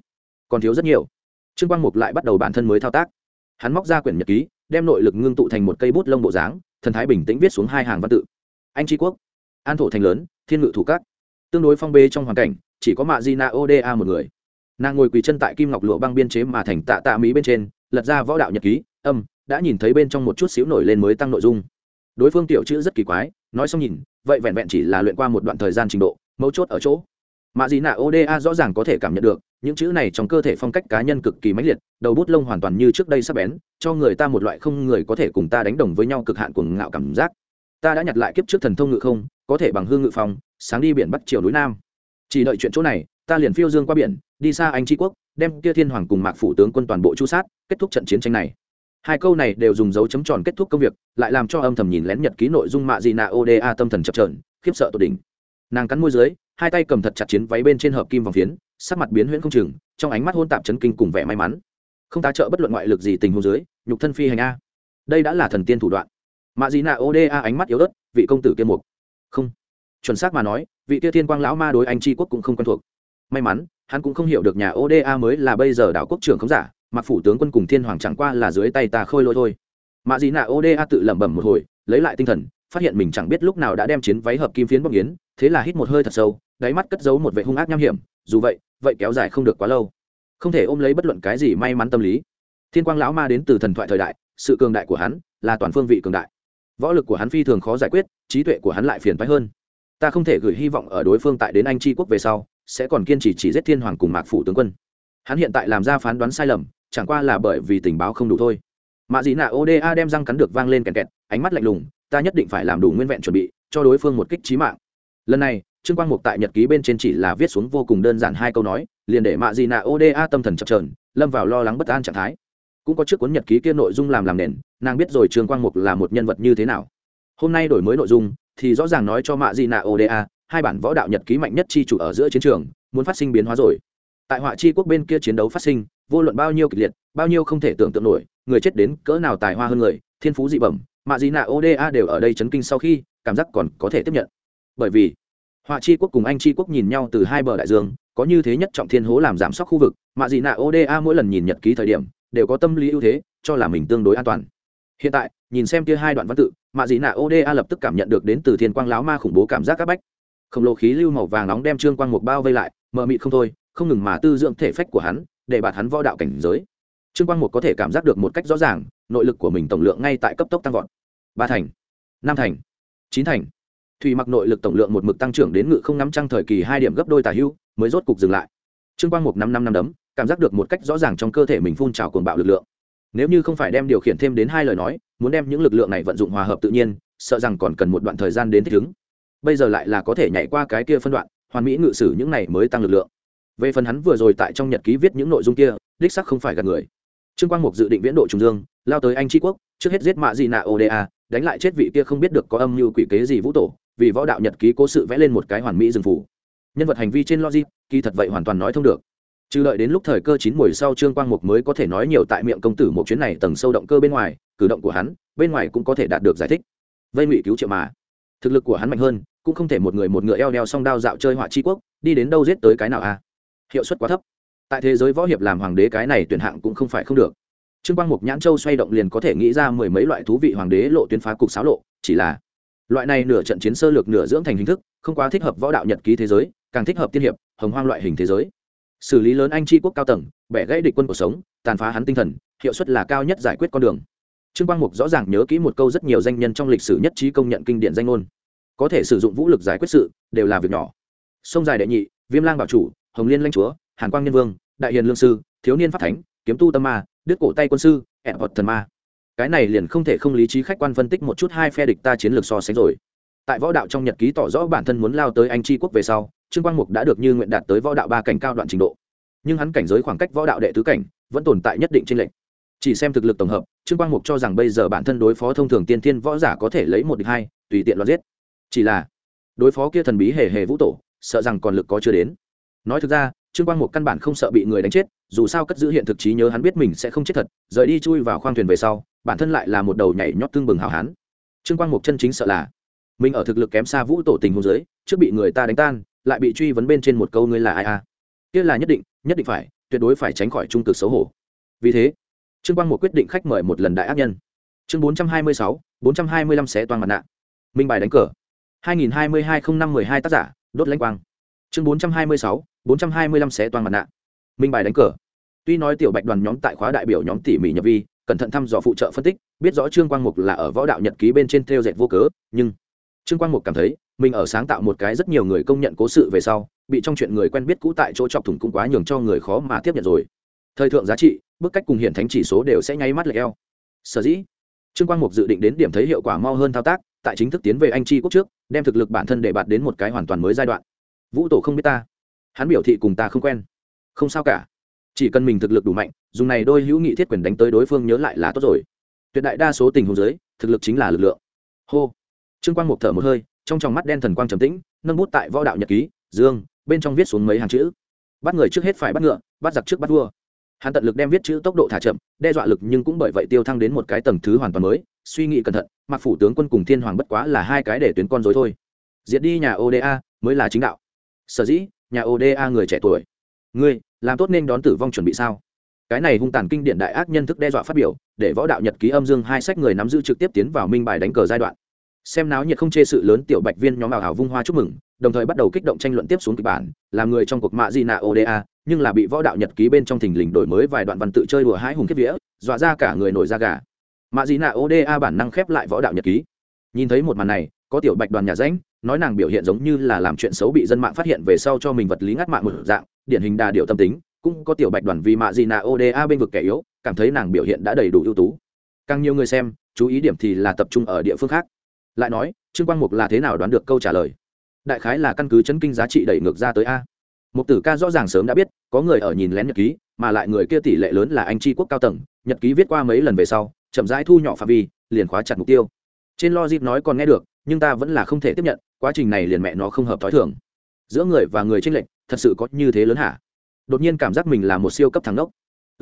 còn thiếu rất nhiều. Trương Quang Mục lại bắt đầu bản thân mới thao tác. Hắn móc ra quyển nhật ký, đem nội lực ngưng tụ thành một cây bút lông bộ dáng, thần thái bình tĩnh viết xuống hai hàng văn tự. Anh tri quốc, an thổ thành lớn, thiên ngự thủ các. Tương đối phong bê trong hoàn cảnh, chỉ có Mạ Gina Oda một người. Nàng ngồi quỳ chân tại kim ngọc lụa băng biên chế mà thành tạ tạ mỹ bên trên, lật ra võ đạo nhật ký, đã nhìn thấy bên trong một chút xíu nổi lên mới tăng nội dung. Đối phương tiểu chữ rất kỳ quái, nói xong nhìn, vậy vẹn vẹn chỉ là luyện qua một đoạn thời gian trình độ, mấu chốt ở chỗ Mạ Gina Oda rõ ràng có thể cảm nhận được những chữ này trong cơ thể phong cách cá nhân cực kỳ mãnh liệt, đầu bút lông hoàn toàn như trước đây sắc bén, cho người ta một loại không người có thể cùng ta đánh đồng với nhau cực hạn cuồng ngạo cảm giác. Ta đã nhặt lại kiếp trước thần thông ngự không, có thể bằng hương ngự phong, sáng đi biển bắc chiều núi nam. Chỉ đợi chuyện chỗ này, ta liền phiêu dương qua biển, đi xa Anh tri quốc, đem kia thiên hoàng cùng Mạc phủ tướng quân toàn bộ chu sát, kết thúc trận chiến tranh này. Hai câu này đều dùng dấu chấm tròn kết thúc công việc, lại làm cho âm thầm nhìn lén nhật ký nội dung Mạ Gina Oda tâm thần chập chờn, khiếp sợ tột đỉnh. Nàng cắn môi dưới, hai tay cầm thật chặt chiến váy bên trên hợp kim vòng phiến, sắc mặt biến huyễn không chừng, trong ánh mắt hôn tạp chấn kinh cùng vẻ may mắn. Không tá trợ bất luận ngoại lực gì tình huống dưới, nhục thân phi hành a. Đây đã là thần tiên thủ đoạn. Mạ Gina Oda ánh mắt yếu ớt, vị công tử kia mục. Không, chuẩn xác mà nói, vị kia thiên quang lão ma đối Anh tri quốc cũng không quen thuộc. May mắn, hắn cũng không hiểu được nhà Oda mới là bây giờ đảo quốc trưởng không giả, Mạc phủ tướng quân cùng thiên hoàng chẳng qua là dưới tay ta khôi lỗi thôi. Mạ Gina Oda tự lẩm bẩm một hồi, lấy lại tinh thần, phát hiện mình chẳng biết lúc nào đã đem chiến váy hợp kim phiến bóc nghiến, thế là hít một hơi thật sâu, đáy mắt cất giấu một vẻ hung ác nham hiểm, dù vậy kéo dài không được quá lâu, không thể ôm lấy bất luận cái gì may mắn tâm lý. Thiên quang lão ma đến từ thần thoại thời đại, sự cường đại của hắn là toàn phương vị cường đại, võ lực của hắn phi thường khó giải quyết, trí tuệ của hắn lại phiền phái hơn. Ta không thể gửi hy vọng ở đối phương tại đến Anh tri quốc về sau sẽ còn kiên trì chỉ giết thiên hoàng cùng Mạc phủ tướng quân. Hắn hiện tại làm ra phán đoán sai lầm, chẳng qua là bởi vì tình báo không đủ thôi. Mạ Gina Oda đem răng cắn được vang lên kẹt kẹt, ánh mắt lạnh lùng, ta nhất định phải làm đủ nguyên vẹn chuẩn bị cho đối phương một kích chí mạng. Lần này Trương Quang Mục tại nhật ký bên trên chỉ là viết xuống vô cùng đơn giản hai câu nói, liền để Mạ Gina Oda tâm thần chập chờn, lâm vào lo lắng bất an trạng thái. Cũng có trước cuốn nhật ký kia nội dung làm nền, nàng biết rồi Trương Quang Mục là một nhân vật như thế nào. Hôm nay đổi mới nội dung thì rõ ràng nói cho Mạ Gina Oda, hai bản võ đạo nhật ký mạnh nhất chi chủ ở giữa chiến trường muốn phát sinh biến hóa rồi. Tại Họa chi quốc bên kia chiến đấu phát sinh, vô luận bao nhiêu kịch liệt, bao nhiêu không thể tưởng tượng nổi, người chết đến cỡ nào tài hoa hơn người, thiên phú dị bẩm, Mạ Gina Oda đều ở đây chấn kinh sau khi cảm giác còn có thể tiếp nhận. Bởi vì Họa chi quốc cùng Anh chi quốc nhìn nhau từ hai bờ đại dương, có như thế nhất trọng thiên hố làm giảm sóc khu vực, Mạ Gina Oda mỗi lần nhìn nhật ký thời điểm đều có tâm lý ưu thế, cho là mình tương đối an toàn. Hiện tại nhìn xem kia hai đoạn văn tự, Mạ Gina Oda lập tức cảm nhận được đến từ thiên quang lão ma khủng bố cảm giác các bách. Khổng lồ khí lưu màu vàng nóng đem Trương Quang Mục bao vây lại, mờ mịt không thôi, không ngừng mà tư dưỡng thể phách của hắn, để bạt hắn võ đạo cảnh giới. Trương Quang Mục có thể cảm giác được một cách rõ ràng, nội lực của mình tổng lượng ngay tại cấp tốc tăng vọt. 3 thành, 5 thành, 9 thành. Thủy mặc nội lực tổng lượng một mực tăng trưởng đến ngự không ngắm trăng thời kỳ 2 điểm gấp đôi tả hữu, mới rốt cục dừng lại. Trương Quang Mục năm đấm, cảm giác được một cách rõ ràng trong cơ thể mình phun trào cuồng bạo lực lượng. Nếu như không phải đem điều khiển thêm đến 2 lời nói, muốn đem những lực lượng này vận dụng hòa hợp tự nhiên, sợ rằng còn cần một đoạn thời gian đến thích ứng. Bây giờ lại là có thể nhảy qua cái kia phân đoạn, hoàn mỹ ngự sử những này mới tăng lực lượng. Về phần hắn vừa rồi tại trong nhật ký viết những nội dung kia, đích xác không phải gạt người. Trương Quang Mục dự định viễn độ trùng dương, lao tới Anh tri quốc, trước hết giết Mạ Gina Oda, đánh lại chết vị kia không biết được có âm mưu quỷ kế gì vũ tổ, vì võ đạo nhật ký cố sự vẽ lên một cái hoàn mỹ rừng phủ. Nhân vật hành vi trên logic, kỳ thật vậy hoàn toàn nói thông được. Trừ đợi đến lúc thời cơ chín muồi sau Trương Quang Mục mới có thể nói nhiều tại miệng công tử một chuyến này tầng sâu động cơ bên ngoài, cử động của hắn, bên ngoài cũng có thể đạt được giải thích. Vây ngụy cứu triệu mà, thực lực của hắn mạnh hơn, cũng không thể một người một ngựa eo đeo song đao dạo chơi Họa chi quốc, đi đến đâu giết tới cái nào a. Hiệu suất quá thấp. Tại thế giới võ hiệp làm hoàng đế cái này tuyển hạng cũng không phải không được. Trương Quang Mục nhãn châu xoay động liền có thể nghĩ ra mười mấy loại thú vị hoàng đế lộ tuyến phá cục xáo lộ, chỉ là loại này nửa trận chiến sơ lược nửa dưỡng thành hình thức, không quá thích hợp võ đạo nhật ký thế giới, càng thích hợp tiên hiệp, hồng hoang loại hình thế giới. Xử lý lớn Anh tri quốc cao tầng, bẻ gãy địch quân cuộc sống, tàn phá hắn tinh thần, hiệu suất là cao nhất giải quyết con đường. Trương Quang Mục rõ ràng nhớ kỹ một câu rất nhiều danh nhân trong lịch sử nhất trí công nhận kinh điển danh ngôn: có thể sử dụng vũ lực giải quyết sự, đều là việc nhỏ. Sông dài đệ nhị, Viêm Lang bảo chủ, Hồng Liên lãnh chúa, Hàn Quang nhân vương, Đại hiền lương sư, Thiếu niên pháp thánh, Kiếm tu tâm ma, đứt cổ tay quân sư, ẹn vật thần ma. Cái này liền không thể không lý trí khách quan phân tích một chút hai phe địch ta chiến lược so sánh rồi. Tại võ đạo trong nhật ký tỏ rõ bản thân muốn lao tới Anh tri quốc về sau, Trương Quang Mục đã được như nguyện đạt tới võ đạo 3 cảnh cao đoạn trình độ. Nhưng hắn cảnh giới khoảng cách võ đạo đệ tứ cảnh vẫn tồn tại nhất định chênh lệch. Chỉ xem thực lực tổng hợp, Trương Quang Mục cho rằng bây giờ bản thân đối phó thông thường tiên thiên võ giả có thể lấy 1 địch 2, tùy tiện loạt giết. Chỉ là đối phó kia thần bí hề hề vũ tổ, sợ rằng còn lực có chưa đến. Nói thực ra, Trương Quang Mục căn bản không sợ bị người đánh chết, dù sao cất giữ hiện thực trí nhớ hắn biết mình sẽ không chết thật, rời đi chui vào khoang thuyền về sau, bản thân lại là một đầu nhảy nhót tương bừng hào hán. Trương Quang Mục chân chính sợ là mình ở thực lực kém xa vũ tổ tình huống dưới, trước bị người ta đánh tan, lại bị truy vấn bên trên một câu ngươi là ai a. Kia là nhất định phải, tuyệt đối phải tránh khỏi trung cực xấu hổ. Vì thế trương quang một quyết định khách mời một lần đại ác nhân. Chương 426, 425 xé toang mặt nạ. Minh bài đánh cờ. 2022-05-12 tác giả, Đốt Lãnh Quang. Chương 426, 425 xé toang mặt nạ. Minh bài đánh cờ. Tuy nói tiểu Bạch đoàn nhóm tại khóa đại biểu nhóm tỉ mỉ nhập vi, cẩn thận thăm dò phụ trợ phân tích, biết rõ Trương Quang Mục là ở võ đạo nhật ký bên trên theo dệt vô cớ, nhưng Trương Quang Mục cảm thấy, mình ở sáng tạo một cái rất nhiều người công nhận cố sự về sau, bị trong chuyện người quen biết cũ tại chỗ chọc thủng cũng quá nhường cho người khó mà tiếp nhận rồi. Thời thượng giá trị, bức cách cùng hiển thánh chỉ số đều sẽ nháy mắt lệch eo. Sở dĩ Trương Quang Mục dự định đến điểm thấy hiệu quả mau hơn thao tác, tại chính thức tiến về Anh Chi quốc trước, đem thực lực bản thân để bạt đến một cái hoàn toàn mới giai đoạn. Vũ Tổ không biết ta, hắn biểu thị cùng ta không quen, không sao cả, chỉ cần mình thực lực đủ mạnh, dùng này đôi hữu nghị thiết quyền đánh tới đối phương nhớ lại là tốt rồi. Tuyệt đại đa số tình huống dưới, thực lực chính là lực lượng. Hô, Trương Quang Mục thở một hơi, trong tròng mắt đen thần quang trầm tĩnh, nâng bút tại võ đạo nhật ký, dương, bên trong viết xuống mấy hàng chữ. Bắt người trước hết phải bắt ngựa, bắt giặc trước bắt vua. Hắn tận lực đem viết chữ tốc độ thả chậm, đe dọa lực nhưng cũng bởi vậy tiêu thăng đến một cái tầng thứ hoàn toàn mới. Suy nghĩ cẩn thận, Mạc phủ tướng quân cùng Thiên Hoàng bất quá là hai cái để tuyến con rối thôi. Diệt đi nhà Oda mới là chính đạo. Sở dĩ, nhà Oda người trẻ tuổi, ngươi làm tốt nên đón tử vong chuẩn bị sao? Cái này hung tàn kinh điển đại ác nhân thức đe dọa phát biểu, để võ đạo nhật ký âm dương hai sách người nắm giữ trực tiếp tiến vào minh bài đánh cờ giai đoạn. Xem náo nhiệt không chê sự lớn tiểu Bạch viên nhóm ảo hảo vung hoa chúc mừng, đồng thời bắt đầu kích động tranh luận tiếp xuống kịch bản, làm người trong cuộc mạ gì nạ Oda, nhưng là bị võ đạo nhật ký bên trong thình lình đổi mới vài đoạn văn tự chơi đùa hãi hùng kiếp vía, dọa ra cả người nổi da gà. Mạ gì nạ Oda bản năng khép lại võ đạo nhật ký. Nhìn thấy một màn này, có tiểu Bạch đoàn nhà ránh, nói nàng biểu hiện giống như là làm chuyện xấu bị dân mạng phát hiện về sau cho mình vật lý ngắt mạng một dạng, điển hình đà điệu tâm tính, cũng có tiểu Bạch đoàn vì mạ gì nạ Oda bên vực kẻ yếu, cảm thấy nàng biểu hiện đã đầy đủ ưu tú. Càng nhiều người xem, chú ý điểm thì là tập trung ở địa phương khác. Lại nói, Trương Quang Mục là thế nào đoán được câu trả lời? Đại khái là căn cứ chấn kinh giá trị đẩy ngược ra tới a. Mục Tử Ca rõ ràng sớm đã biết, có người ở nhìn lén nhật ký, mà lại người kia tỷ lệ lớn là anh tri quốc cao tầng, nhật ký viết qua mấy lần về sau, chậm rãi thu nhỏ phạm vi, liền khóa chặt mục tiêu. Trên logic nói còn nghe được, nhưng ta vẫn là không thể tiếp nhận, quá trình này liền mẹ nó không hợp thói thường. Giữa người và người chênh lệch, thật sự có như thế lớn hả? Đột nhiên cảm giác mình là một siêu cấp thằng ngốc.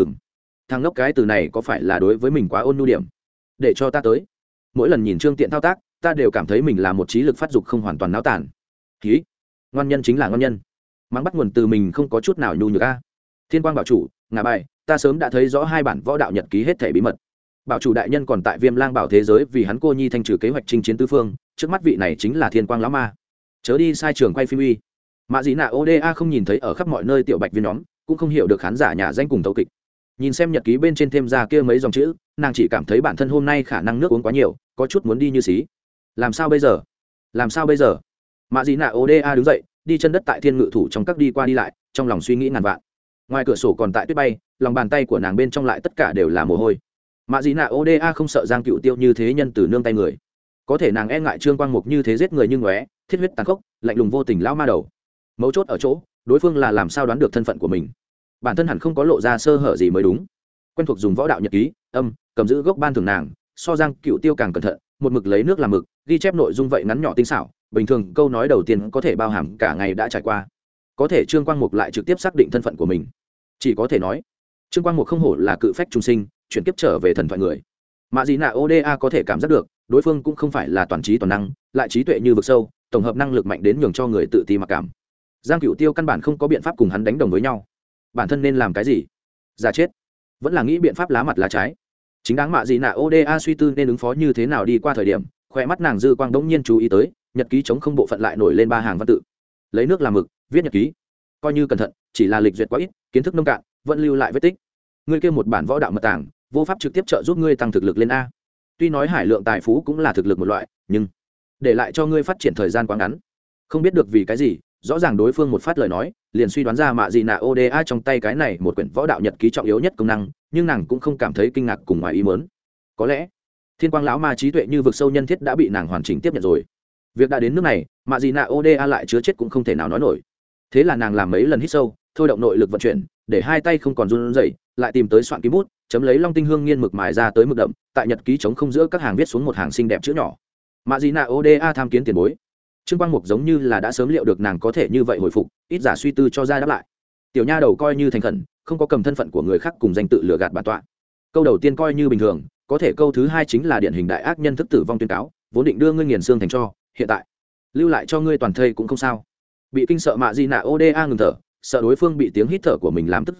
Thằng ngốc cái từ này có phải là đối với mình quá ôn nhu điểm? Để cho ta tới. Mỗi lần nhìn Trương Tiện thao tác, ta đều cảm thấy mình là một trí lực phát dục không hoàn toàn náo tàn. Ký, ngoan nhân chính là ngoan nhân. Mắng bắt nguồn từ mình không có chút nào nhu nhược a. Thiên Quang bảo chủ, ngả bài, ta sớm đã thấy rõ hai bản võ đạo nhật ký hết thảy bí mật. Bảo chủ đại nhân còn tại Viêm Lang bảo thế giới vì hắn cô nhi thanh trừ kế hoạch chinh chiến tứ phương, trước mắt vị này chính là Thiên Quang lão ma. Chớ đi sai trường quay phim uy. Mạ Dĩ Nạ Oda không nhìn thấy ở khắp mọi nơi tiểu Bạch viên nhóm, cũng không hiểu được khán giả nhà danh cùng tấu kịch. Nhìn xem nhật ký bên trên thêm ra kia mấy dòng chữ, nàng chỉ cảm thấy bản thân hôm nay khả năng nước uống quá nhiều, có chút muốn đi như xí. Làm sao bây giờ? Làm sao bây giờ? Mạ Dĩ Nạ Oda đứng dậy, đi chân đất tại thiên ngự thủ trong các đi qua đi lại, trong lòng suy nghĩ ngàn vạn. Ngoài cửa sổ còn tại tuyết bay, lòng bàn tay của nàng bên trong lại tất cả đều là mồ hôi. Mạ Dĩ Nạ Oda không sợ Giang Cựu Tiêu như thế nhân từ nương tay người, có thể nàng e ngại Trương Quang Mục như thế giết người như ngóe, thiết huyết tàn khốc, lạnh lùng vô tình lão ma đầu. Mấu chốt ở chỗ, đối phương là làm sao đoán được thân phận của mình? Bản thân hẳn không có lộ ra sơ hở gì mới đúng. Quen thuộc dùng võ đạo nhật ký, cầm giữ gốc ban thường nàng, so Giang Cựu Tiêu càng cẩn thận, một mực lấy nước làm mực, ghi chép nội dung vậy ngắn nhỏ tinh xảo, bình thường câu nói đầu tiên có thể bao hàm cả ngày đã trải qua. Có thể Trương Quang Mục lại trực tiếp xác định thân phận của mình. Chỉ có thể nói, Trương Quang Mục không hổ là cự phách trùng sinh, chuyển kiếp trở về thần thoại người. Mạ Dĩ Nạ Oda có thể cảm giác được, đối phương cũng không phải là toàn trí toàn năng, lại trí tuệ như vực sâu, tổng hợp năng lực mạnh đến nhường cho người tự ti mặc cảm. Giang Cựu Tiêu căn bản không có biện pháp cùng hắn đánh đồng với nhau. Bản thân nên làm cái gì? Ra chết, vẫn là nghĩ biện pháp lá mặt lá trái. Chính đáng Mạ Dĩ Nạ Oda suy tư nên ứng phó như thế nào đi qua thời điểm, khỏe mắt nàng dư quang đống nhiên chú ý tới, nhật ký chống không bộ phận lại nổi lên ba hàng văn tự. Lấy nước làm mực, viết nhật ký. Coi như cẩn thận, chỉ là lịch duyệt quá ít, kiến thức nông cạn, vẫn lưu lại vết tích. Ngươi kêu một bản võ đạo mật tàng, vô pháp trực tiếp trợ giúp ngươi tăng thực lực lên a. Tuy nói hải lượng tài phú cũng là thực lực một loại, nhưng để lại cho ngươi phát triển thời gian quá ngắn. Không biết được vì cái gì, rõ ràng đối phương một phát lời nói, liền suy đoán ra Mạ Dĩ Nạ Oda trong tay cái này một quyển võ đạo nhật ký trọng yếu nhất công năng, nhưng nàng cũng không cảm thấy kinh ngạc cùng ngoài ý muốn. Có lẽ, Thiên Quang lão ma trí tuệ như vực sâu nhân thiết đã bị nàng hoàn chỉnh tiếp nhận rồi. Việc đã đến nước này, Mạ Dĩ Nạ Oda lại chứa chết cũng không thể nào nói nổi. Thế là nàng làm mấy lần hít sâu, thôi động nội lực vận chuyển, để hai tay không còn run rẩy, lại tìm tới soạn ký bút, chấm lấy long tinh hương nghiên mực mài ra tới mực đậm, tại nhật ký chống không giữa các hàng viết xuống một hàng xinh đẹp chữ nhỏ. Mạ Dĩ Nạ Oda tham kiến tiền bối. Trương Quang Mục giống như là đã sớm liệu được nàng có thể như vậy hồi phục, ít giả suy tư cho ra đáp lại. Tiểu nha đầu coi như thành khẩn, không có cầm thân phận của người khác cùng danh tự lừa gạt bản tọa. Câu đầu tiên coi như bình thường, có thể câu thứ hai chính là điển hình đại ác nhân thức tử vong tuyên cáo, vốn định đưa ngươi nghiền xương thành tro, hiện tại lưu lại cho ngươi toàn thây cũng không sao. Bị kinh sợ Mạ Dĩ Nạ Oda ngừng thở, sợ đối phương bị tiếng hít thở của mình làm tức giận,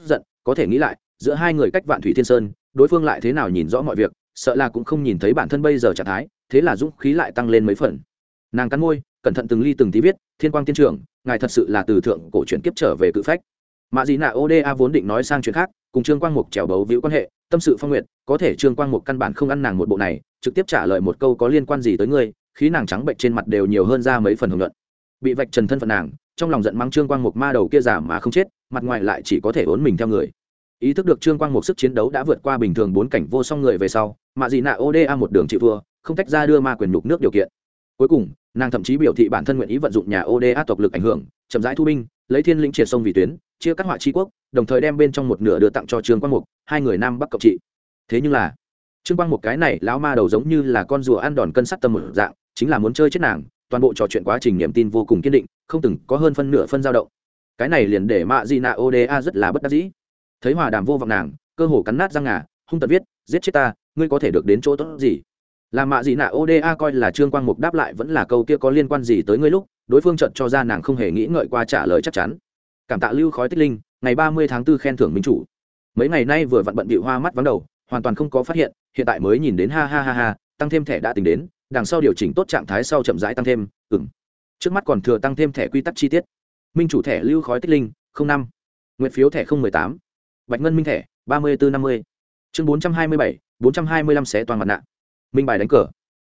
có thể nghĩ lại giữa hai người cách vạn thủy thiên sơn, đối phương lại thế nào nhìn rõ mọi việc, sợ là cũng không nhìn thấy bản thân bây giờ trạng thái, thế là dũng khí lại tăng lên mấy phần. Nàng cắn môi cẩn thận từng ly từng tí viết: Thiên Quang tiên trưởng, ngài thật sự là từ thượng cổ chuyển kiếp trở về cự phách. Mạ Dị Nạ Oda vốn định nói sang chuyện khác, cùng Trương Quang Mục trèo bấu víu quan hệ, tâm sự phong nguyện, có thể Trương Quang Mục căn bản không ăn nàng một bộ này, trực tiếp trả lời một câu có liên quan gì tới ngươi, khí nàng trắng bệnh trên mặt đều nhiều hơn ra mấy phần hồng nhuận. Bị vạch trần thân phận nàng, trong lòng giận mắng Trương Quang Mục ma đầu kia giả mà không chết, mặt ngoài lại chỉ có thể uốn mình theo người. Ý thức được Trương Quang Mục sức chiến đấu đã vượt qua bình thường 4 cảnh vô song người về sau, Mạ Dị Nạ Oda một đường chịu thua, không tách ra đưa ma quyền nhục nước điều kiện. Cuối cùng, nàng thậm chí biểu thị bản thân nguyện ý vận dụng nhà Oda tộc lực ảnh hưởng, chậm rãi thu binh, lấy thiên lĩnh triệt sông vì tuyến, chia cắt họa chi quốc, đồng thời đem bên trong một nửa đưa tặng cho Trương Quang Mục, hai người nam bắc cộng trị. Thế nhưng là, Trương Quang Mục cái này lão ma đầu giống như là con rùa ăn đòn cân sắt tâm một dạng, chính là muốn chơi chết nàng, toàn bộ trò chuyện quá trình niềm tin vô cùng kiên định, không từng có hơn phân nửa phân dao động. Cái này liền để Mạ Dị Nạ Oda rất là bất đắc dĩ. Thấy hòa đàm vô vọng nàng, cơ hồ cắn nát răng ngà, hung tợn viết: giết chết ta, ngươi có thể được đến chỗ tốt gì? Là Mạ Dị Nạ Oda coi là Trương Quang Mục đáp lại vẫn là câu kia có liên quan gì tới ngươi lúc, đối phương chợt cho ra nàng không hề nghĩ ngợi qua trả lời chắc chắn. Cảm tạ Lưu Khói Tích Linh, ngày 30 tháng 4 khen thưởng minh chủ. Mấy ngày nay vừa vặn bận bịu hoa mắt vắng đầu, hoàn toàn không có phát hiện, hiện tại mới nhìn đến ha ha ha ha, tăng thêm thẻ đã tính đến, đằng sau điều chỉnh tốt trạng thái sau chậm rãi tăng thêm, Trước mắt còn thừa tăng thêm thẻ quy tắc chi tiết. Minh chủ thẻ Lưu Khói Tích Linh, 05. Nguyệt phiếu thẻ 018. Bạch ngân minh thẻ, 3450. Chương 427, 425 xé toàn mặt nạ. Minh bài đánh cờ.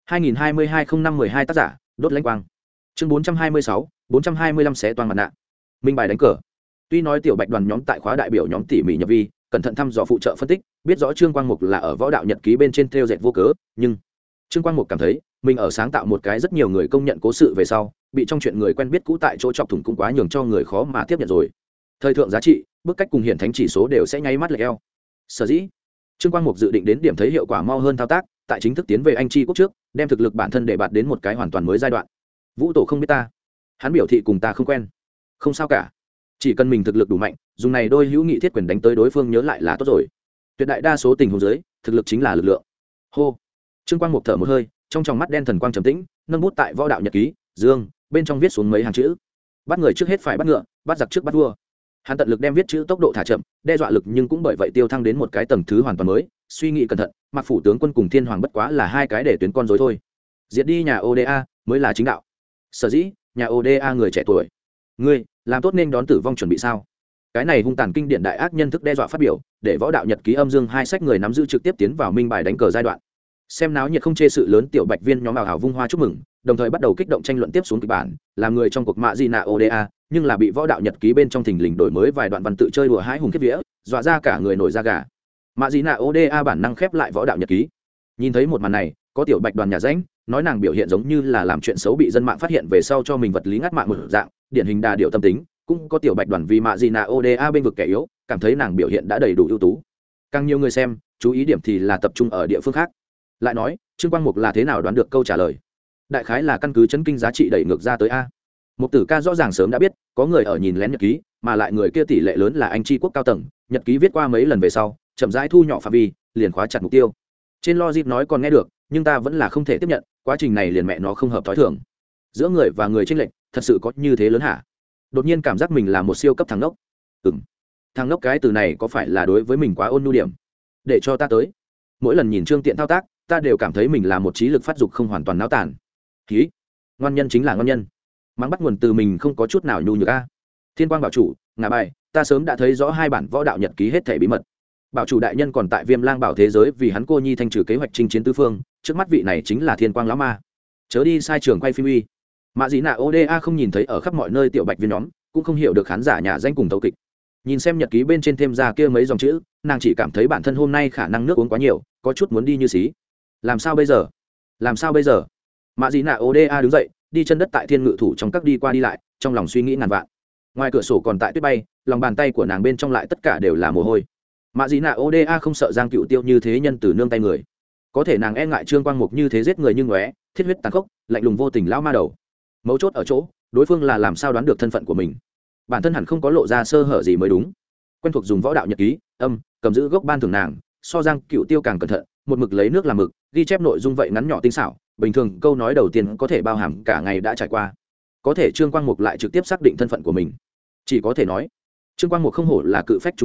2022-05-12 tác giả, Đốt Lãnh Quang. Chương 426, 425 xé toàn mặt nạ. Minh bài đánh cờ. Tuy nói tiểu Bạch đoàn nhóm tại khóa đại biểu nhóm tỉ mỉ nhập vi, cẩn thận thăm dò phụ trợ phân tích, biết rõ Trương Quang Mục là ở võ đạo nhật ký bên trên theo dệt vô cớ, nhưng Trương Quang Mục cảm thấy, mình ở sáng tạo một cái rất nhiều người công nhận cố sự về sau, bị trong chuyện người quen biết cũ tại chỗ chọc thủng cũng quá nhường cho người khó mà tiếp nhận rồi. Thời thượng giá trị, bức cách cùng hiển thánh chỉ số đều sẽ nháy mắt lệch eo. Sở dĩ, Trương Quang Mục dự định đến điểm thấy hiệu quả mau hơn thao tác, tại chính thức tiến về anh chi quốc trước, đem thực lực bản thân để bạt đến một cái hoàn toàn mới giai đoạn. Vũ tổ không biết ta, hắn biểu thị cùng ta không quen, không sao cả, chỉ cần mình thực lực đủ mạnh, dùng này đôi hữu nghị thiết quyền đánh tới đối phương nhớ lại là tốt rồi. Tuyệt đại đa số tình huống dưới, thực lực chính là lực lượng. Hô, Trương Quang Mục thở một hơi, trong tròng mắt đen thần quang trầm tĩnh, nâng bút tại võ đạo nhật ký dương bên trong viết xuống mấy hàng chữ: bắt người trước hết phải bắt ngựa, bắt giặc trước bắt vua. Hắn tận lực đem viết chữ tốc độ thả chậm, đe dọa lực nhưng cũng bởi vậy tiêu thăng đến một cái tầng thứ hoàn toàn mới. Suy nghĩ cẩn thận, Mạc phủ tướng quân cùng Thiên Hoàng bất quá là hai cái để tuyến con rối thôi. Diệt đi nhà Oda mới là chính đạo. Sở dĩ, nhà Oda người trẻ tuổi, ngươi làm tốt nên đón tử vong chuẩn bị sao? Cái này hung tàn kinh điển đại ác nhân thức đe dọa phát biểu, để võ đạo nhật ký âm dương hai sách người nắm giữ trực tiếp tiến vào minh bài đánh cờ giai đoạn. Xem náo nhiệt không chê sự lớn tiểu Bạch viên nhóm ảo hảo vung hoa chúc mừng, đồng thời bắt đầu kích động tranh luận tiếp xuống kịch bản, làm người trong cuộc Mạ Dị Nạ Oda, nhưng là bị võ đạo nhật ký bên trong thình lình đổi mới vài đoạn văn tự chơi đùa hãi hùng kiếp vía, dọa ra cả người nổi da gà. Mạ Dị Nạ Oda bản năng khép lại võ đạo nhật ký. Nhìn thấy một màn này, có tiểu Bạch đoàn nhà ránh, nói nàng biểu hiện giống như là làm chuyện xấu bị dân mạng phát hiện về sau cho mình vật lý ngắt mạng một dạng, điển hình đà điệu tâm tính, cũng có tiểu Bạch đoàn vì Mạ Dị Nạ Oda bên vực kẻ yếu, cảm thấy nàng biểu hiện đã đầy đủ ưu tú. Càng nhiều người xem, chú ý điểm thì là tập trung ở địa phương khác. Lại nói, Trương Quang Mục là thế nào đoán được câu trả lời? Đại khái là căn cứ chấn kinh giá trị đẩy ngược ra tới a. Mục Tử Ca rõ ràng sớm đã biết, có người ở nhìn lén nhật ký, mà lại người kia tỷ lệ lớn là anh tri quốc cao tầng, nhật ký viết qua mấy lần về sau, chậm rãi thu nhỏ phạm vi, liền khóa chặt mục tiêu. Trên logic nói còn nghe được, nhưng ta vẫn là không thể tiếp nhận, quá trình này liền mẹ nó không hợp thói thường. Giữa người và người chênh lệch, thật sự có như thế lớn hả? Đột nhiên cảm giác mình là một siêu cấp thằng ngốc. Thằng ngốc cái từ này có phải là đối với mình quá ôn nhu điểm? Để cho ta tới. Mỗi lần nhìn Trương Tiện thao tác, ta đều cảm thấy mình là một trí lực phát dục không hoàn toàn náo tàn. Ký, ngoan nhân chính là ngoan nhân. Mắng bắt nguồn từ mình không có chút nào nhu nhược a. Thiên Quang bảo chủ, ngả bài, ta sớm đã thấy rõ hai bản võ đạo nhật ký hết thảy bí mật. Bảo chủ đại nhân còn tại Viêm Lang bảo thế giới vì hắn cô nhi thanh trừ kế hoạch chinh chiến tứ phương, trước mắt vị này chính là Thiên Quang lão ma. Chớ đi sai trường quay phim uy. Mạ Dị Nạ Oda không nhìn thấy ở khắp mọi nơi tiểu Bạch viên nhóm, cũng không hiểu được khán giả nhà danh cùng tấu kịch. Nhìn xem nhật ký bên trên thêm ra kia mấy dòng chữ, nàng chỉ cảm thấy bản thân hôm nay khả năng nước uống quá nhiều, có chút muốn đi như xí. Làm sao bây giờ? Làm sao bây giờ? Mạ Dị Nạ Oda đứng dậy, đi chân đất tại thiên ngự thủ trong các đi qua đi lại, trong lòng suy nghĩ ngàn vạn. Ngoài cửa sổ còn tại tuyết bay, lòng bàn tay của nàng bên trong lại tất cả đều là mồ hôi. Mạ Dị Nạ Oda không sợ Giang Cựu Tiêu như thế nhân từ nương tay người, có thể nàng e ngại Trương Quang Mục như thế giết người như ngóe, thiết huyết tàn khốc, lạnh lùng vô tình lão ma đầu. Mấu chốt ở chỗ, đối phương là làm sao đoán được thân phận của mình? Bản thân hẳn không có lộ ra sơ hở gì mới đúng. Quen thuộc dùng võ đạo nhật ký, cầm giữ gốc ban thường nàng, so Giang Cựu Tiêu càng cẩn thận, một mực lấy nước làm mực, ghi chép nội dung vậy ngắn nhỏ tinh xảo, bình thường câu nói đầu tiên có thể bao hàm cả ngày đã trải qua. Có thể Trương Quang Mục lại trực tiếp xác định thân phận của mình, chỉ có thể nói Trương Quang Mục không hổ là cự phách trùng sinh,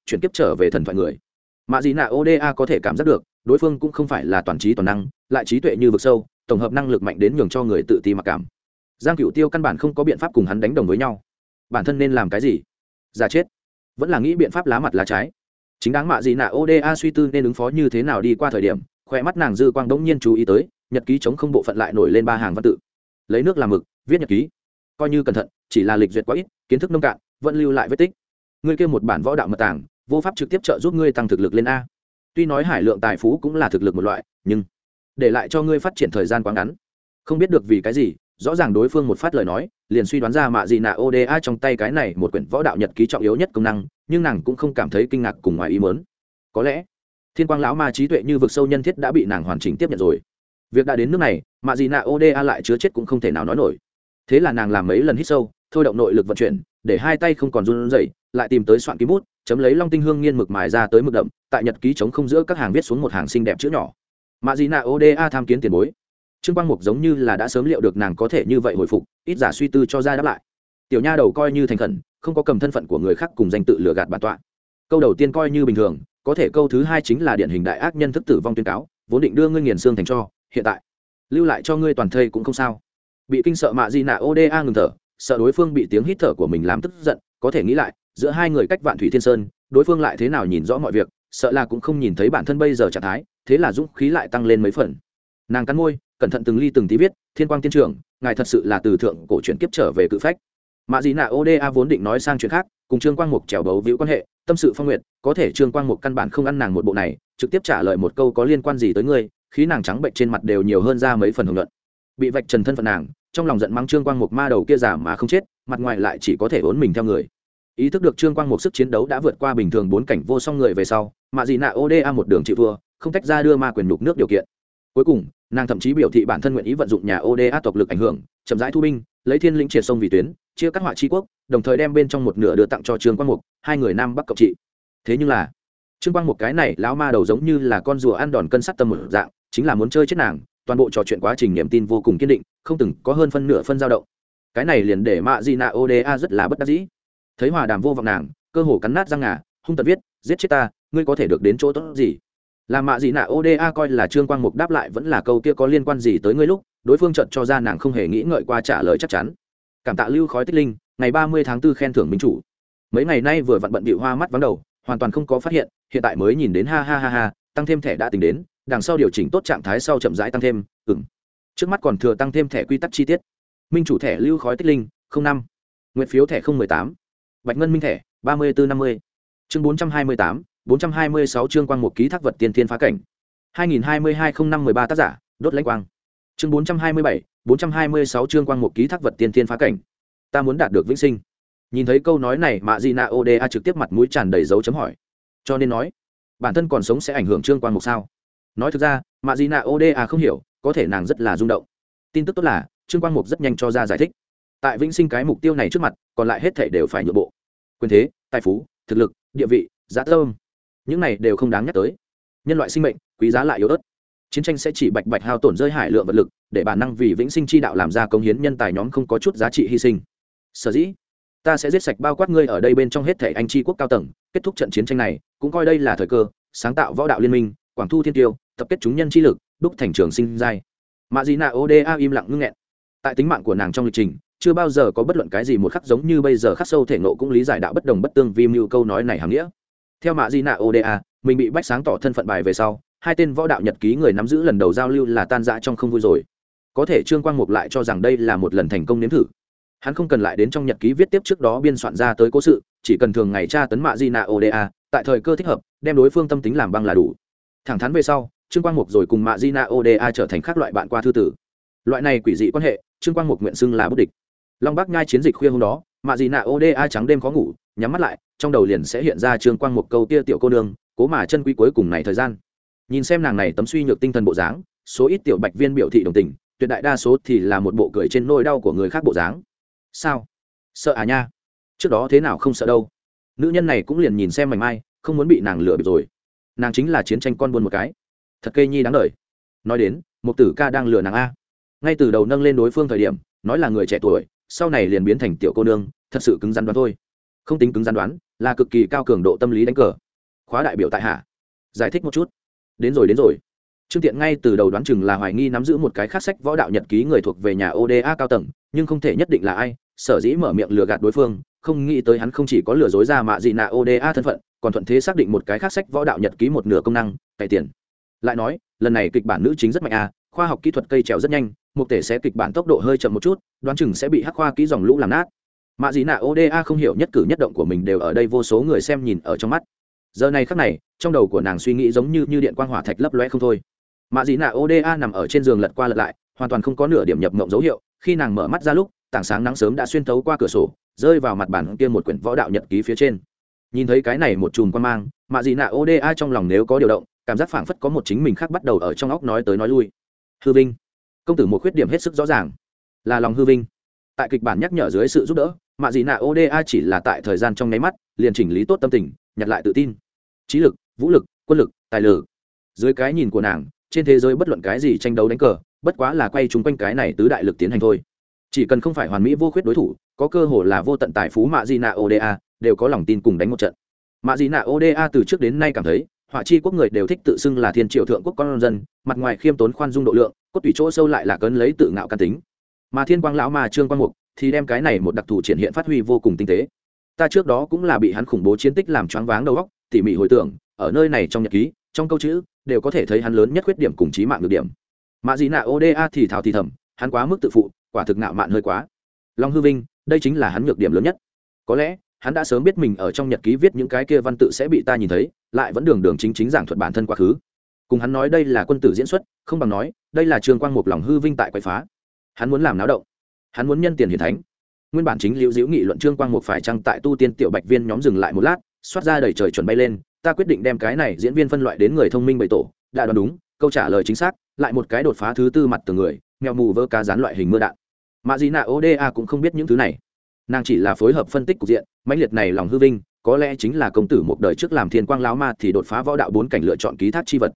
chuyển kiếp trở về thần thoại người. Mạ Dị Nạ Oda có thể cảm giác được đối phương cũng không phải là toàn trí toàn năng, lại trí tuệ như vực sâu, tổng hợp năng lực mạnh đến nhường cho người tự ti mặc cảm. Giang Cửu Tiêu căn bản không có biện pháp cùng hắn đánh đồng với nhau. Bản thân nên làm cái gì? Ra chết, vẫn là nghĩ biện pháp lá mặt lá trái. Chính đáng Mạ Dị Nạ Oda suy tư nên ứng phó như thế nào đi qua thời điểm, khỏe mắt nàng dư quang đống nhiên chú ý tới, nhật ký chống không bộ phận lại nổi lên 3 hàng văn tự. Lấy nước làm mực, viết nhật ký. Coi như cẩn thận, chỉ là lịch duyệt quá ít, kiến thức nông cạn, vẫn lưu lại vết tích. Ngươi kia một bản võ đạo mật tàng, vô pháp trực tiếp trợ giúp ngươi tăng thực lực lên a. Tuy nói hải lượng tài phú cũng là thực lực một loại, nhưng để lại cho ngươi phát triển thời gian quá ngắn. Không biết được vì cái gì, rõ ràng đối phương một phát lời nói, liền suy đoán ra Mạ Dị Nạ Oda trong tay cái này một quyển võ đạo nhật ký trọng yếu nhất công năng, nhưng nàng cũng không cảm thấy kinh ngạc cùng ngoài ý muốn. Có lẽ, Thiên Quang lão ma trí tuệ như vực sâu nhân thiết đã bị nàng hoàn chỉnh tiếp nhận rồi. Việc đã đến nước này, Mạ Dị Nạ Oda lại chứa chết cũng không thể nào nói nổi. Thế là nàng làm mấy lần hít sâu, thôi động nội lực vận chuyển, để hai tay không còn run rẩy, lại tìm tới soạn ký bút, chấm lấy long tinh hương nghiên mực mài ra tới mực đậm, tại nhật ký chống không giữa các hàng viết xuống một hàng xinh đẹp chữ nhỏ. Mạ Dị Nạ Oda tham kiến tiền bối. Trương Quang Mục giống như là đã sớm liệu được nàng có thể như vậy hồi phục, ít giả suy tư cho ra đáp lại. Tiểu nha đầu coi như thành khẩn, không có cầm thân phận của người khác cùng danh tự lừa gạt bản tọa. Câu đầu tiên coi như bình thường, có thể câu thứ hai chính là điển hình đại ác nhân thức tử vong tuyên cáo, vốn định đưa ngươi nghiền xương thành tro, hiện tại lưu lại cho ngươi toàn thây cũng không sao. Bị kinh sợ Mạ Dị Nạ Oda ngừng thở, sợ đối phương bị tiếng hít thở của mình làm tức giận, có thể nghĩ lại, giữa hai người cách vạn thủy thiên sơn, đối phương lại thế nào nhìn rõ mọi việc, sợ là cũng không nhìn thấy bản thân bây giờ trạng thái, thế là dũng khí lại tăng lên mấy phần. Nàng cắn môi, cẩn thận từng ly từng tí viết, Thiên Quang tiên trưởng, ngài thật sự là từ thượng cổ chuyển kiếp trở về cự phách. Mạ Dị Nạ Oda vốn định nói sang chuyện khác, cùng Trương Quang Mục trèo bấu víu quan hệ, tâm sự phong nguyệt, có thể Trương Quang Mục căn bản không ăn nàng một bộ này, trực tiếp trả lời một câu có liên quan gì tới ngươi, khí nàng trắng bệnh trên mặt đều nhiều hơn ra mấy phần hồng luận. Bị vạch trần thân phận nàng, trong lòng giận mắng Trương Quang Mục ma đầu kia giả mà không chết, mặt ngoài lại chỉ có thể uốn mình theo người. Ý thức được Trương Quang Mục sức chiến đấu đã vượt qua bình thường 4 cảnh vô song người về sau, Mạ Dị Nạ Oda một đường chịu thua, không tách ra đưa ma quyền nhục nước điều kiện. Cuối cùng, nàng thậm chí biểu thị bản thân nguyện ý vận dụng nhà Oda tộc lực ảnh hưởng, chậm rãi thu binh, lấy thiên lĩnh triệt sông vì tuyến, chia cắt họa chi quốc, đồng thời đem bên trong một nửa đưa tặng cho Trương Quang Mục, hai người nam bắc cộng trị. Thế nhưng là, Trương Quang Mục cái này lão ma đầu giống như là con rùa ăn đòn cân sắt tâm một dạng, chính là muốn chơi chết nàng, toàn bộ trò chuyện quá trình niềm tin vô cùng kiên định, không từng có hơn phân nửa phân dao động. Cái này liền để Mạ Dị Nạ Oda rất là bất đắc dĩ. Thấy hòa đàm vô vọng nàng, cơ hồ cắn nát răng ngà, hung tợn viết, giết chết ta, ngươi có thể được đến chỗ tốt gì? Là Mạ Dị Nạ Oda coi là Trương Quang Mục đáp lại vẫn là câu kia có liên quan gì tới ngươi lúc, đối phương chợt cho ra nàng không hề nghĩ ngợi qua trả lời chắc chắn. Cảm tạ Lưu Khói Tích Linh, ngày 30 tháng 4 khen thưởng minh chủ. Mấy ngày nay vừa vặn bận bịu hoa mắt vắng đầu, hoàn toàn không có phát hiện, hiện tại mới nhìn đến ha ha ha ha, tăng thêm thẻ đã tính đến, đằng sau điều chỉnh tốt trạng thái sau chậm rãi tăng thêm, Trước mắt còn thừa tăng thêm thẻ quy tắc chi tiết. Minh chủ thẻ Lưu Khói Tích Linh, 05. Nguyện phiếu thẻ 018. Bạch ngân minh thẻ, 3450. Chương 428, 426 chương quang một ký thác vật tiên thiên phá cảnh. 2022-05-13 tác giả, đốt lãnh quang. Chương 427, 426 chương quang một ký thác vật tiên thiên phá cảnh. Ta muốn đạt được vĩnh sinh. Nhìn thấy câu nói này, Mạ Dị Nạ Oda trực tiếp mặt mũi tràn đầy dấu chấm hỏi. Cho nên nói, bản thân còn sống sẽ ảnh hưởng trương quang mục sao? Nói thực ra, Mạ Dị Nạ Oda không hiểu, có thể nàng rất là rung động. Tin tức tốt là, trương quang mục rất nhanh cho ra giải thích. Tại vĩnh sinh cái mục tiêu này trước mặt, còn lại hết thảy đều phải nhượng bộ. Quyền thế, tài phú, thực lực, địa vị, giá tâm, những này đều không đáng nhắc tới. Nhân loại sinh mệnh quý giá lại yếu ớt, chiến tranh sẽ chỉ bạch bạch hao tổn rơi hải lượng vật lực, để bản năng vì vĩnh sinh chi đạo làm ra công hiến nhân tài nhóm không có chút giá trị hy sinh. Sở dĩ ta sẽ giết sạch bao quát ngươi ở đây bên trong hết thảy anh chi quốc cao tầng, kết thúc trận chiến tranh này, cũng coi đây là thời cơ, sáng tạo võ đạo liên minh, quảng thu thiên tiêu, tập kết chúng nhân chi lực, đúc thành trường sinh giai. Mạ Dị Nạ Oda im lặng ngưng nghẹn. Tại tính mạng của nàng trong lịch trình, chưa bao giờ có bất luận cái gì một khắc giống như bây giờ khắc sâu thể nộ cũng lý giải đạo bất đồng bất tương vi mưu câu nói này hàm nghĩa. Theo Mạ Dị Nạ Oda, mình bị bách sáng tỏ thân phận bài về sau, hai tên võ đạo nhật ký người nắm giữ lần đầu giao lưu là tan rã trong không vui rồi. Có thể Trương Quang Mục lại cho rằng đây là một lần thành công nếm thử. Hắn không cần lại đến trong nhật ký viết tiếp trước đó biên soạn ra tới cố sự, chỉ cần thường ngày tra tấn Mạ Dị Nạ Oda, tại thời cơ thích hợp, đem đối phương tâm tính làm băng là đủ. Thẳng thắn về sau, Trương Quang Mục rồi cùng Mạ Dị Nạ Oda trở thành khác loại bạn qua thư tử. Loại này quỷ dị quan hệ, Trương Quang Mục nguyện xưng là bất địch. Long Bắc Nhai chiến dịch khuya hôm đó, Mạ Dị Nạ Oda trắng đêm khó ngủ, nhắm mắt lại, trong đầu liền sẽ hiện ra Trương Quang Mục câu tia tiểu cô nương, cố mà chân quý cuối cùng này thời gian. Nhìn xem nàng này tấm suy nhược tinh thần bộ dáng, số ít tiểu bạch viên biểu thị đồng tình, tuyệt đại đa số thì là một bộ cười trên nỗi đau của người khác bộ dáng. Sao? Sợ à nha? Trước đó thế nào không sợ đâu. Nữ nhân này cũng liền nhìn xem mảnh mai, không muốn bị nàng lừa bịp rồi. Nàng chính là chiến tranh con buôn một cái. Thật cây nhi đáng đời. Nói đến, Mục Tử ca đang lừa nàng a. Ngay từ đầu nâng lên đối phương thời điểm, nói là người trẻ tuổi, sau này liền biến thành tiểu cô nương, thật sự cứng rắn đoán thôi. Không tính cứng rắn đoán, là cực kỳ cao cường độ tâm lý đánh cờ. Khóa đại biểu tại hạ giải thích một chút. Đến rồi. Trương Tiện ngay từ đầu đoán chừng là hoài nghi nắm giữ một cái khác sách võ đạo nhật ký người thuộc về nhà ODA cao tầng, nhưng không thể nhất định là ai, sở dĩ mở miệng lừa gạt đối phương, không nghĩ tới hắn không chỉ có lừa dối ra Mạ Dị Nạ ODA thân phận, còn thuận thế xác định một cái khác sách võ đạo nhật ký một nửa công năng, cày tiền. Lại nói, lần này kịch bản nữ chính rất mạnh khoa học kỹ thuật cây trèo rất nhanh, một thể sẽ kịch bản tốc độ hơi chậm một chút, đoán chừng sẽ bị hắc khoa kỹ dòng lũ làm nát. Mạ Dị Nạ ODA không hiểu nhất cử nhất động của mình đều ở đây vô số người xem nhìn ở trong mắt. Giờ này khắc này, trong đầu của nàng suy nghĩ giống như điện quang hỏa thạch lấp lóe không thôi. Mạ Dị Nạ ODA nằm ở trên giường lật qua lật lại, hoàn toàn không có nửa điểm nhập mộng dấu hiệu. Khi nàng mở mắt ra lúc, tảng sáng nắng sớm đã xuyên thấu qua cửa sổ, rơi vào mặt bàn kia một quyển võ đạo nhật ký phía trên. Nhìn thấy cái này một chùm quan mang, Mạ Dị Nạ ODA trong lòng nếu có điều động, cảm giác phảng phất có một chính mình khác bắt đầu ở trong óc nói tới nói lui. Hư vinh, công tử một khuyết điểm hết sức rõ ràng, là lòng hư vinh. Tại kịch bản nhắc nhở dưới sự giúp đỡ, Mạ Dị Nạ ODA chỉ là tại thời gian trong nháy mắt, liền chỉnh lý tốt tâm tình, nhặt lại tự tin, trí lực, vũ lực, quân lực, tài lực. Dưới cái nhìn của nàng, trên thế giới bất luận cái gì tranh đấu đánh cờ, bất quá là quay chúng quanh cái này tứ đại lực tiến hành thôi. Chỉ cần không phải hoàn mỹ vô khuyết đối thủ, có cơ hội là vô tận tài phú Mạ Dị Nạ ODA đều có lòng tin cùng đánh một trận. Mạ Dị Nạ ODA từ trước đến nay cảm thấy, họa chi quốc người đều thích tự xưng là thiên triều thượng quốc con dân, mặt ngoài khiêm tốn khoan dung độ lượng, cốt tủy chỗ sâu lại là cấn lấy tự ngạo can tính. Mà Thiên Quang lão mà Trương Quang Mục thì đem cái này một đặc thù triển hiện phát huy vô cùng tinh tế. Ta trước đó cũng là bị hắn khủng bố chiến tích làm choáng váng đầu óc, tỉ mỉ hồi tưởng, ở nơi này trong nhật ký, trong câu chữ đều có thể thấy hắn lớn nhất khuyết điểm cùng chí mạng nhược điểm. Mạ Dị Nạ ODA thì thào thì thầm, hắn quá mức tự phụ, quả thực ngạo mạn hơi quá. Long hư vinh, đây chính là hắn nhược điểm lớn nhất. Có lẽ hắn đã sớm biết mình ở trong nhật ký viết những cái kia văn tự sẽ bị ta nhìn thấy, lại vẫn đường đường chính chính giảng thuật bản thân quá khứ. Cùng hắn nói đây là quân tử diễn xuất, không bằng nói đây là Trương Quang Mục lòng hư vinh tại quậy phá. Hắn muốn làm náo động, hắn muốn nhân tiền hiển thánh. Nguyên bản chính liễu diễu nghị luận Trương Quang Mục phải chăng tại tu tiên tiểu bạch viên nhóm dừng lại một lát, xoát ra đầy trời chuẩn bay lên. Ta quyết định đem cái này diễn viên phân loại đến người thông minh bày tổ, đã đoán đúng, câu trả lời chính xác, lại một cái đột phá thứ tư mặt từ người, mèo mù vơ cá rán loại hình mưa đạn. Mạ Dị Nạ ODA cũng không biết những thứ này, nàng chỉ là phối hợp phân tích cục diện, mãnh liệt này lòng hư vinh, có lẽ chính là công tử một đời trước làm Thiên Quang lão ma thì đột phá võ đạo 4 cảnh lựa chọn ký thác chi vật.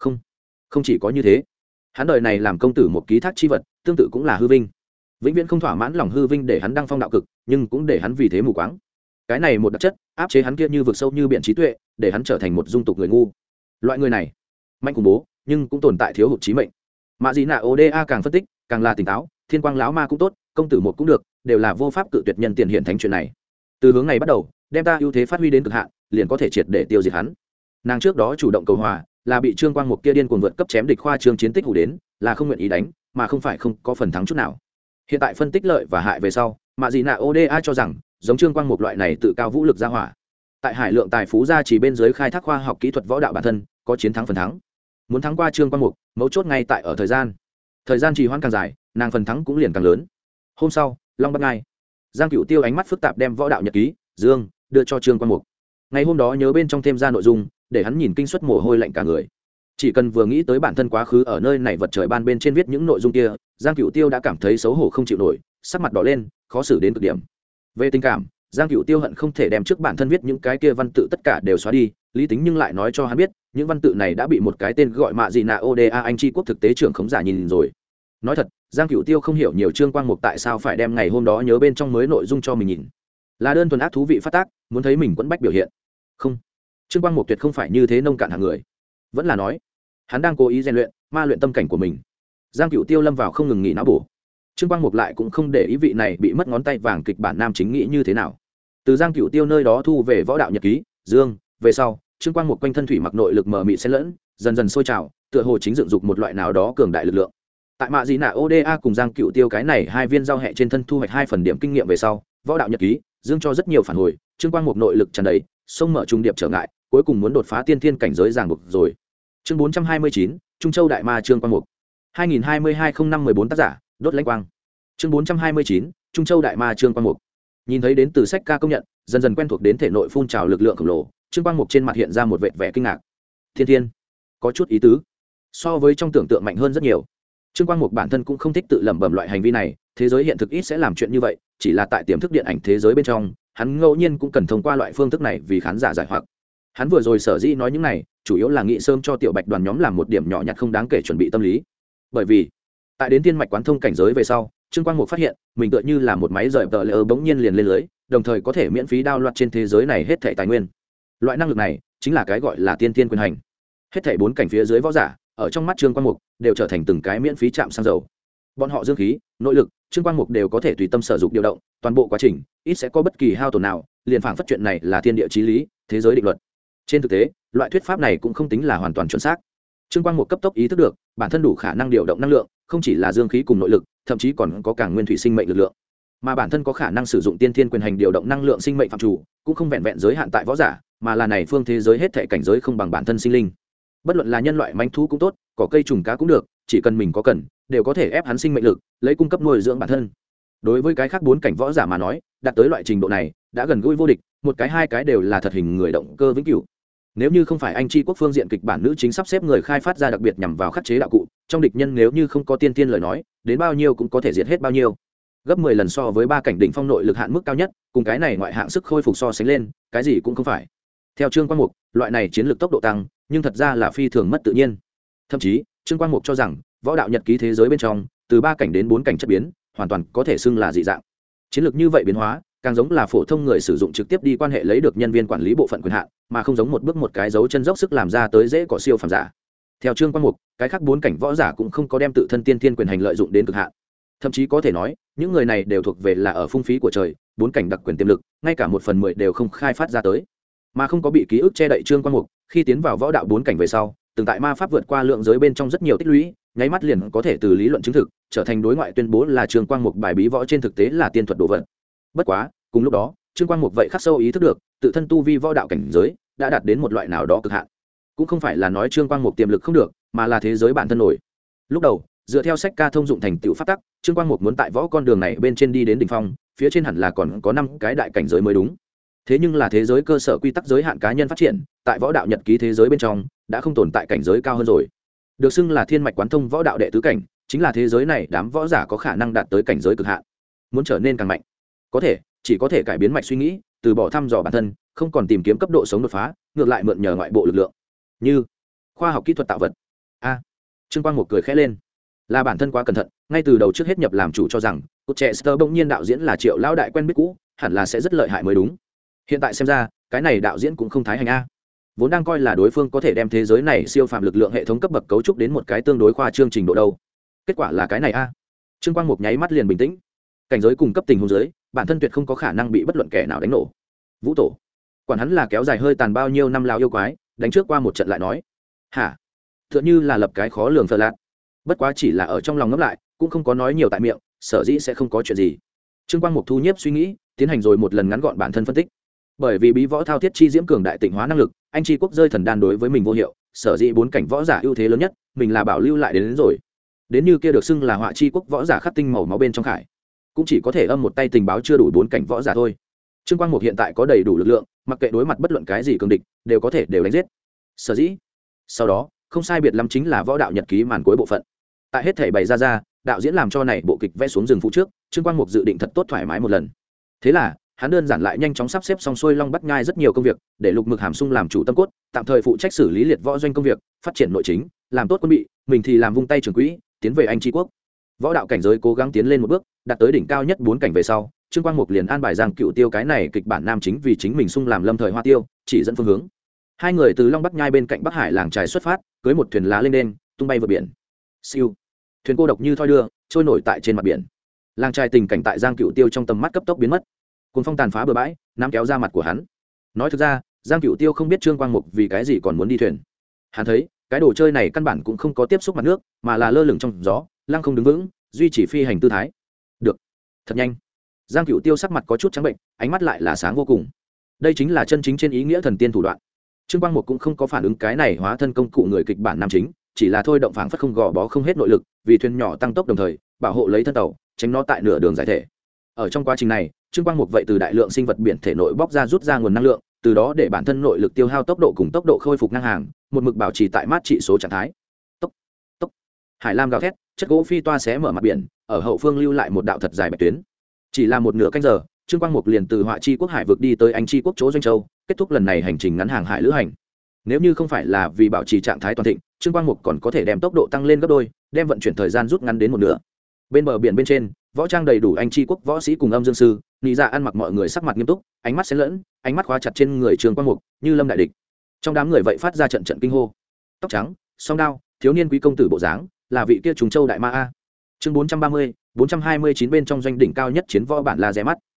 Không chỉ có như thế, hắn đời này làm công tử một ký thác chi vật, tương tự cũng là hư vinh. Vĩnh viễn không thỏa mãn lòng hư vinh để hắn đăng phong đạo cực, nhưng cũng để hắn vì thế mù quáng. Cái này một đặc chất, áp chế hắn kia như vực sâu như biển trí tuệ, để hắn trở thành một dung tục người ngu. Loại người này, mạnh khủng bố, nhưng cũng tồn tại thiếu hụt trí mệnh. Mạ Dị Nạ ODA càng phân tích, càng là tỉnh táo, Thiên Quang lão ma cũng tốt, công tử một cũng được, đều là vô pháp cự tuyệt nhân tiền hiện thánh chuyện này. Từ hướng này bắt đầu, đem ta ưu thế phát huy đến cực hạn, liền có thể triệt để tiêu diệt hắn. Nàng trước đó chủ động cầu hòa, là bị Trương Quang Mục kia điên cuồng vượt cấp chém địch khoa trương chiến tích hủ đến, là không nguyện ý đánh, mà không phải không có phần thắng chút nào. Hiện tại phân tích lợi và hại về sau, Mạ Dị Nạ ODA cho rằng, giống Trương Quang Mục loại này tự cao vũ lực ra hỏa, tại hải lượng tài phú gia chỉ bên dưới khai thác khoa học kỹ thuật võ đạo bản thân, có chiến thắng phần thắng. Muốn thắng qua Trương Quang Mục, mấu chốt ngay tại ở thời gian trì hoãn càng dài, nàng phần thắng cũng liền càng lớn. Hôm sau, Long Bắc Ngai, Giang Cửu Tiêu ánh mắt phức tạp đem võ đạo nhật ký Dương đưa cho Trương Quang Mục. Ngày hôm đó nhớ bên trong thêm ra nội dung, để hắn nhìn kinh suất mồ hôi lạnh cả người. Chỉ cần vừa nghĩ tới bản thân quá khứ ở nơi này vật trời ban bên trên viết những nội dung kia, Giang Cửu Tiêu đã cảm thấy xấu hổ không chịu nổi, sắc mặt đỏ lên, khó xử đến cực điểm. Về tình cảm, Giang Cửu Tiêu hận không thể đem trước bản thân viết những cái kia văn tự tất cả đều xóa đi, lý tính nhưng lại nói cho hắn biết, những văn tự này đã bị một cái tên gọi Mạ Dị Nạ ODA anh tri quốc thực tế trưởng khống giả nhìn rồi. Nói thật, Giang Cửu Tiêu không hiểu nhiều Trương Quang Mục tại sao phải đem ngày hôm đó nhớ bên trong mới nội dung cho mình nhìn. Là đơn thuần ác thú vị phát tác, muốn thấy mình quẫn bách biểu hiện. Không, Trương Quang Mục tuyệt không phải như thế nông cạn hạng người. Vẫn là nói, hắn đang cố ý rèn luyện, ma luyện tâm cảnh của mình. Giang Cửu Tiêu lâm vào không ngừng nghỉ não bổ. Trương Quang Mục lại cũng không để ý vị này bị mất ngón tay vàng kịch bản nam chính nghĩ như thế nào. Từ Giang Cửu Tiêu nơi đó thu về võ đạo nhật ký Dương, về sau, Trương Quang Mục quanh thân thủy mặc nội lực mờ mịt xen lẫn, dần dần sôi trào, tựa hồ chính dựng dục một loại nào đó cường đại lực lượng. Tại Mạ Dị Nạ ODA cùng Giang Cửu Tiêu cái này hai viên giao hệ trên thân thu hoạch 2 phần điểm kinh nghiệm về sau, võ đạo nhật ký Dương cho rất nhiều phản hồi, Trương Quang Mục nội lực tràn đầy, sông mở trung điệp trở ngại, cuối cùng muốn đột phá tiên thiên cảnh giới ràng buộc rồi. Chương 429, Trung Châu Đại Ma Trương Quang Mục. 2022-05-14 tác giả, Đốt Lãnh Quang. Chương 429, Trung Châu Đại Ma Trương Quang Mục. Nhìn thấy đến từ sách ca công nhận, dần dần quen thuộc đến thể nội phun trào lực lượng khổng lồ, Trương Quang Mục trên mặt hiện ra một vệt vẻ kinh ngạc. Thiên thiên, có chút ý tứ, so với trong tưởng tượng mạnh hơn rất nhiều. Trương Quang Mục bản thân cũng không thích tự lẩm bẩm loại hành vi này, thế giới hiện thực ít sẽ làm chuyện như vậy, chỉ là tại tiềm thức điện ảnh thế giới bên trong, hắn ngẫu nhiên cũng cần thông qua loại phương thức này vì khán giả giải hoặc. Hắn vừa rồi sở dĩ nói những này, chủ yếu là nghĩ sớm cho tiểu bạch đoàn nhóm làm một điểm nhỏ nhặt không đáng kể chuẩn bị tâm lý. Bởi vì, tại đến tiên mạch quán thông cảnh giới về sau, Trương Quang Mục phát hiện, mình tựa như là một máy rời tờ lỡ bỗng nhiên liền lên lưới, đồng thời có thể miễn phí đao loạt trên thế giới này hết thảy tài nguyên. Loại năng lực này chính là cái gọi là tiên tiên quyền hành. Hết thảy 4 cảnh phía dưới võ giả ở trong mắt Trương Quang Mục đều trở thành từng cái miễn phí chạm xăng dầu. Bọn họ dương khí, nội lực, Trương Quang Mục đều có thể tùy tâm sở dụng điều động, toàn bộ quá trình ít sẽ có bất kỳ hao tổn nào, liền phảng phất chuyện này là thiên địa chí lý, thế giới định luật. Trên thực tế, loại thuyết pháp này cũng không tính là hoàn toàn chuẩn xác. Trương Quang Mục cấp tốc ý thức được, bản thân đủ khả năng điều động năng lượng, không chỉ là dương khí cùng nội lực, thậm chí còn có cả nguyên thủy sinh mệnh lực lượng. Mà bản thân có khả năng sử dụng tiên thiên quyền hành điều động năng lượng sinh mệnh phạm chủ, cũng không vẹn vẹn giới hạn tại võ giả, mà là này phương thế giới hết thảy cảnh giới không bằng bản thân sinh linh. Bất luận là nhân loại manh thú cũng tốt, cỏ cây trùng cá cũng được, chỉ cần mình có cần, đều có thể ép hắn sinh mệnh lực, lấy cung cấp nuôi dưỡng bản thân. Đối với cái khác 4 cảnh võ giả mà nói, đạt tới loại trình độ này, đã gần gũi vô địch, một cái hai cái đều là thật hình người động cơ vĩnh cửu. Nếu như không phải anh chi quốc phương diện kịch bản nữ chính sắp xếp người khai phát ra đặc biệt nhằm vào khắc chế đạo cụ, trong địch nhân nếu như không có tiên tiên lời nói, đến bao nhiêu cũng có thể diệt hết bao nhiêu. Gấp 10 lần so với 3 cảnh đỉnh phong nội lực hạn mức cao nhất, cùng cái này ngoại hạng sức khôi phục so sánh lên, cái gì cũng không phải. Theo Trương Quang Mục, loại này chiến lược tốc độ tăng, nhưng thật ra là phi thường mất tự nhiên. Thậm chí, Trương Quang Mục cho rằng, võ đạo nhật ký thế giới bên trong, từ 3 cảnh đến 4 cảnh chất biến, hoàn toàn có thể xưng là dị dạng. Chiến lược như vậy biến hóa, càng giống là phổ thông người sử dụng trực tiếp đi quan hệ lấy được nhân viên quản lý bộ phận quyền hạn, mà không giống một bước một cái dấu chân dốc sức làm ra tới dễ cỏ siêu phàm giả. Theo Trương Quang Mục, cái khác 4 cảnh võ giả cũng không có đem tự thân tiên thiên quyền hành lợi dụng đến cực hạn. Thậm chí có thể nói, những người này đều thuộc về là ở phung phí của trời, 4 cảnh đặc quyền tiềm lực, ngay cả 1/10 đều không khai phát ra tới. Mà không có bị ký ức che đậy Trương Quang Mục, khi tiến vào võ đạo 4 cảnh về sau, từng tại ma pháp vượt qua lượng giới bên trong rất nhiều tích lũy, nháy mắt liền có thể từ lý luận chứng thực, trở thành đối ngoại tuyên bố là Trương Quang Mục bài bí võ trên thực tế là tiên thuật đồ vật. Bất quá, cùng lúc đó, Trương Quang Mục vậy khắc sâu ý thức được, tự thân tu vi võ đạo cảnh giới đã đạt đến một loại nào đó cực hạn. Cũng không phải là nói Trương Quang Mục tiềm lực không được, mà là thế giới bản thân nổi. Lúc đầu, dựa theo sách ca thông dụng thành tựu pháp tắc, Trương Quang Mục muốn tại võ con đường này bên trên đi đến đỉnh phong, phía trên hẳn là còn có 5 cái đại cảnh giới mới đúng. Thế nhưng là thế giới cơ sở quy tắc giới hạn cá nhân phát triển, tại võ đạo nhật ký thế giới bên trong đã không tồn tại cảnh giới cao hơn rồi. Được xưng là thiên mạch quán thông võ đạo đệ tứ cảnh, chính là thế giới này đám võ giả có khả năng đạt tới cảnh giới cực hạn. Muốn trở nên càng mạnh, chỉ có thể cải biến mạch suy nghĩ, từ bỏ thăm dò bản thân, không còn tìm kiếm cấp độ sống đột phá, ngược lại mượn nhờ ngoại bộ lực lượng, như khoa học kỹ thuật tạo vật. Trương Quang Mục cười khẽ lên, là bản thân quá cẩn thận, ngay từ đầu trước hết nhập làm chủ cho rằng cốt trẻ sơ bỗng nhiên đạo diễn là Triệu lão đại quen biết cũ, hẳn là sẽ rất lợi hại mới đúng. Hiện tại xem ra, cái này đạo diễn cũng không thái hành a. Vốn đang coi là đối phương có thể đem thế giới này siêu phàm lực lượng hệ thống cấp bậc cấu trúc đến một cái tương đối khoa trương trình độ đâu. Kết quả là cái này a. Trương Quang Mục nháy mắt liền bình tĩnh. Cảnh giới cùng cấp tình huống giới, bản thân tuyệt không có khả năng bị bất luận kẻ nào đánh nổ. Vũ tổ, quản hắn là kéo dài hơi tàn bao nhiêu năm lao yêu quái, đánh trước qua một trận lại nói, hả? Tựa như là lập cái khó lường phờ lạt. Bất quá chỉ là ở trong lòng ngẫm lại, cũng không có nói nhiều tại miệng, sở dĩ sẽ không có chuyện gì. Trương Quang Mục thu nhiếp suy nghĩ, tiến hành rồi một lần ngắn gọn bản thân phân tích. Bởi vì bí võ thao thiết chi diễm cường đại tịnh hóa năng lực, anh chi quốc rơi thần đan đối với mình vô hiệu, sở dĩ 4 cảnh võ giả ưu thế lớn nhất, mình là bảo lưu lại đến rồi. Đến như kia được xưng là họa chi quốc võ giả khắc tinh màu máu bên trong khải, cũng chỉ có thể âm một tay tình báo chưa đủ 4 cảnh võ giả thôi. Trương Quang Mục hiện tại có đầy đủ lực lượng, mặc kệ đối mặt bất luận cái gì cường địch, đều có thể đánh giết. Sở dĩ, sau đó, không sai biệt lắm chính là võ đạo nhật ký màn cuối bộ phận. Tại hết thể bày ra, đạo diễn làm cho này bộ kịch vẽ xuống rừng phụ trước, Trương Quang Mục dự định thật tốt thoải mái một lần. Thế là, hắn đơn giản lại nhanh chóng sắp xếp xong xuôi Long Bắt Nhai rất nhiều công việc, để Lục Mực Hàm Sung làm chủ tâm cốt, tạm thời phụ trách xử lý liệt võ doanh công việc, phát triển nội chính, làm tốt quân bị, mình thì làm vung tay trưởng quỹ, tiến về anh tri quốc. Võ đạo cảnh giới cố gắng tiến lên một bước, đạt tới đỉnh cao nhất 4 cảnh về sau, Trương Quang Mục liền an bài Giang Cựu Tiêu cái này kịch bản nam chính vì chính mình sung làm lâm thời hoa tiêu, chỉ dẫn phương hướng. Hai người từ Long Bắc Nhai bên cạnh Bắc Hải làng trài xuất phát, cưới một thuyền lá lên đên, tung bay vượt biển. Siêu, thuyền cô độc như thoi đưa, trôi nổi tại trên mặt biển. Làng trài tình cảnh tại Giang Cựu Tiêu trong tầm mắt cấp tốc biến mất. Cuồng phong tàn phá bờ bãi, nắm kéo ra mặt của hắn. Nói thực ra, Giang Cựu Tiêu không biết Trương Quang Mục vì cái gì còn muốn đi thuyền. Hắn thấy, cái đồ chơi này căn bản cũng không có tiếp xúc mặt nước, mà là lơ lửng trong gió, lăng không đứng vững, duy trì phi hành tư thái. Được, thật nhanh. Giang Cựu Tiêu sắc mặt có chút trắng bệnh, ánh mắt lại là sáng vô cùng. Đây chính là chân chính trên ý nghĩa thần tiên thủ đoạn. Trương Quang Mục cũng không có phản ứng cái này hóa thân công cụ người kịch bản nam chính, chỉ là thôi động phảng phất không gò bó không hết nội lực, vì thuyền nhỏ tăng tốc đồng thời bảo hộ lấy thân tàu, tránh nó tại nửa đường giải thể. Ở trong quá trình này, Trương Quang Mục vậy từ đại lượng sinh vật biển thể nội bóc ra rút ra nguồn năng lượng, từ đó để bản thân nội lực tiêu hao tốc độ cùng tốc độ khôi phục ngang hàng, một mực bảo trì tại mát trị số trạng thái. Tốc, tốc. Hải lam gào thét, chất gỗ phi toa xé mở mặt biển, ở hậu phương lưu lại một đạo thật dài bạch tuyến. Chỉ là một nửa canh giờ, Trương Quang Mục liền từ Họa Chi quốc hải vực đi tới Anh Chi quốc chỗ Doanh Châu, kết thúc lần này hành trình ngắn hàng hải lữ hành. Nếu như không phải là vì bảo trì trạng thái toàn thịnh, Trương Quang Mục còn có thể đem tốc độ tăng lên gấp đôi, đem vận chuyển thời gian rút ngắn đến một nửa. Bên bờ biển bên trên, võ trang đầy đủ Anh Chi quốc võ sĩ cùng âm dương sư, nị dạ ăn mặc mọi người sắc mặt nghiêm túc, ánh mắt xen lẫn, ánh mắt khóa chặt trên người Trương Quang Mục như lâm đại địch. Trong đám người vậy phát ra trận trận kinh hô. Tóc trắng, song đao, thiếu niên quý công tử bộ dáng, là vị kia Trùng Châu đại ma a. Chương 430, 429 bên trong doanh đỉnh cao nhất chiến võ bản là rẻ mắt.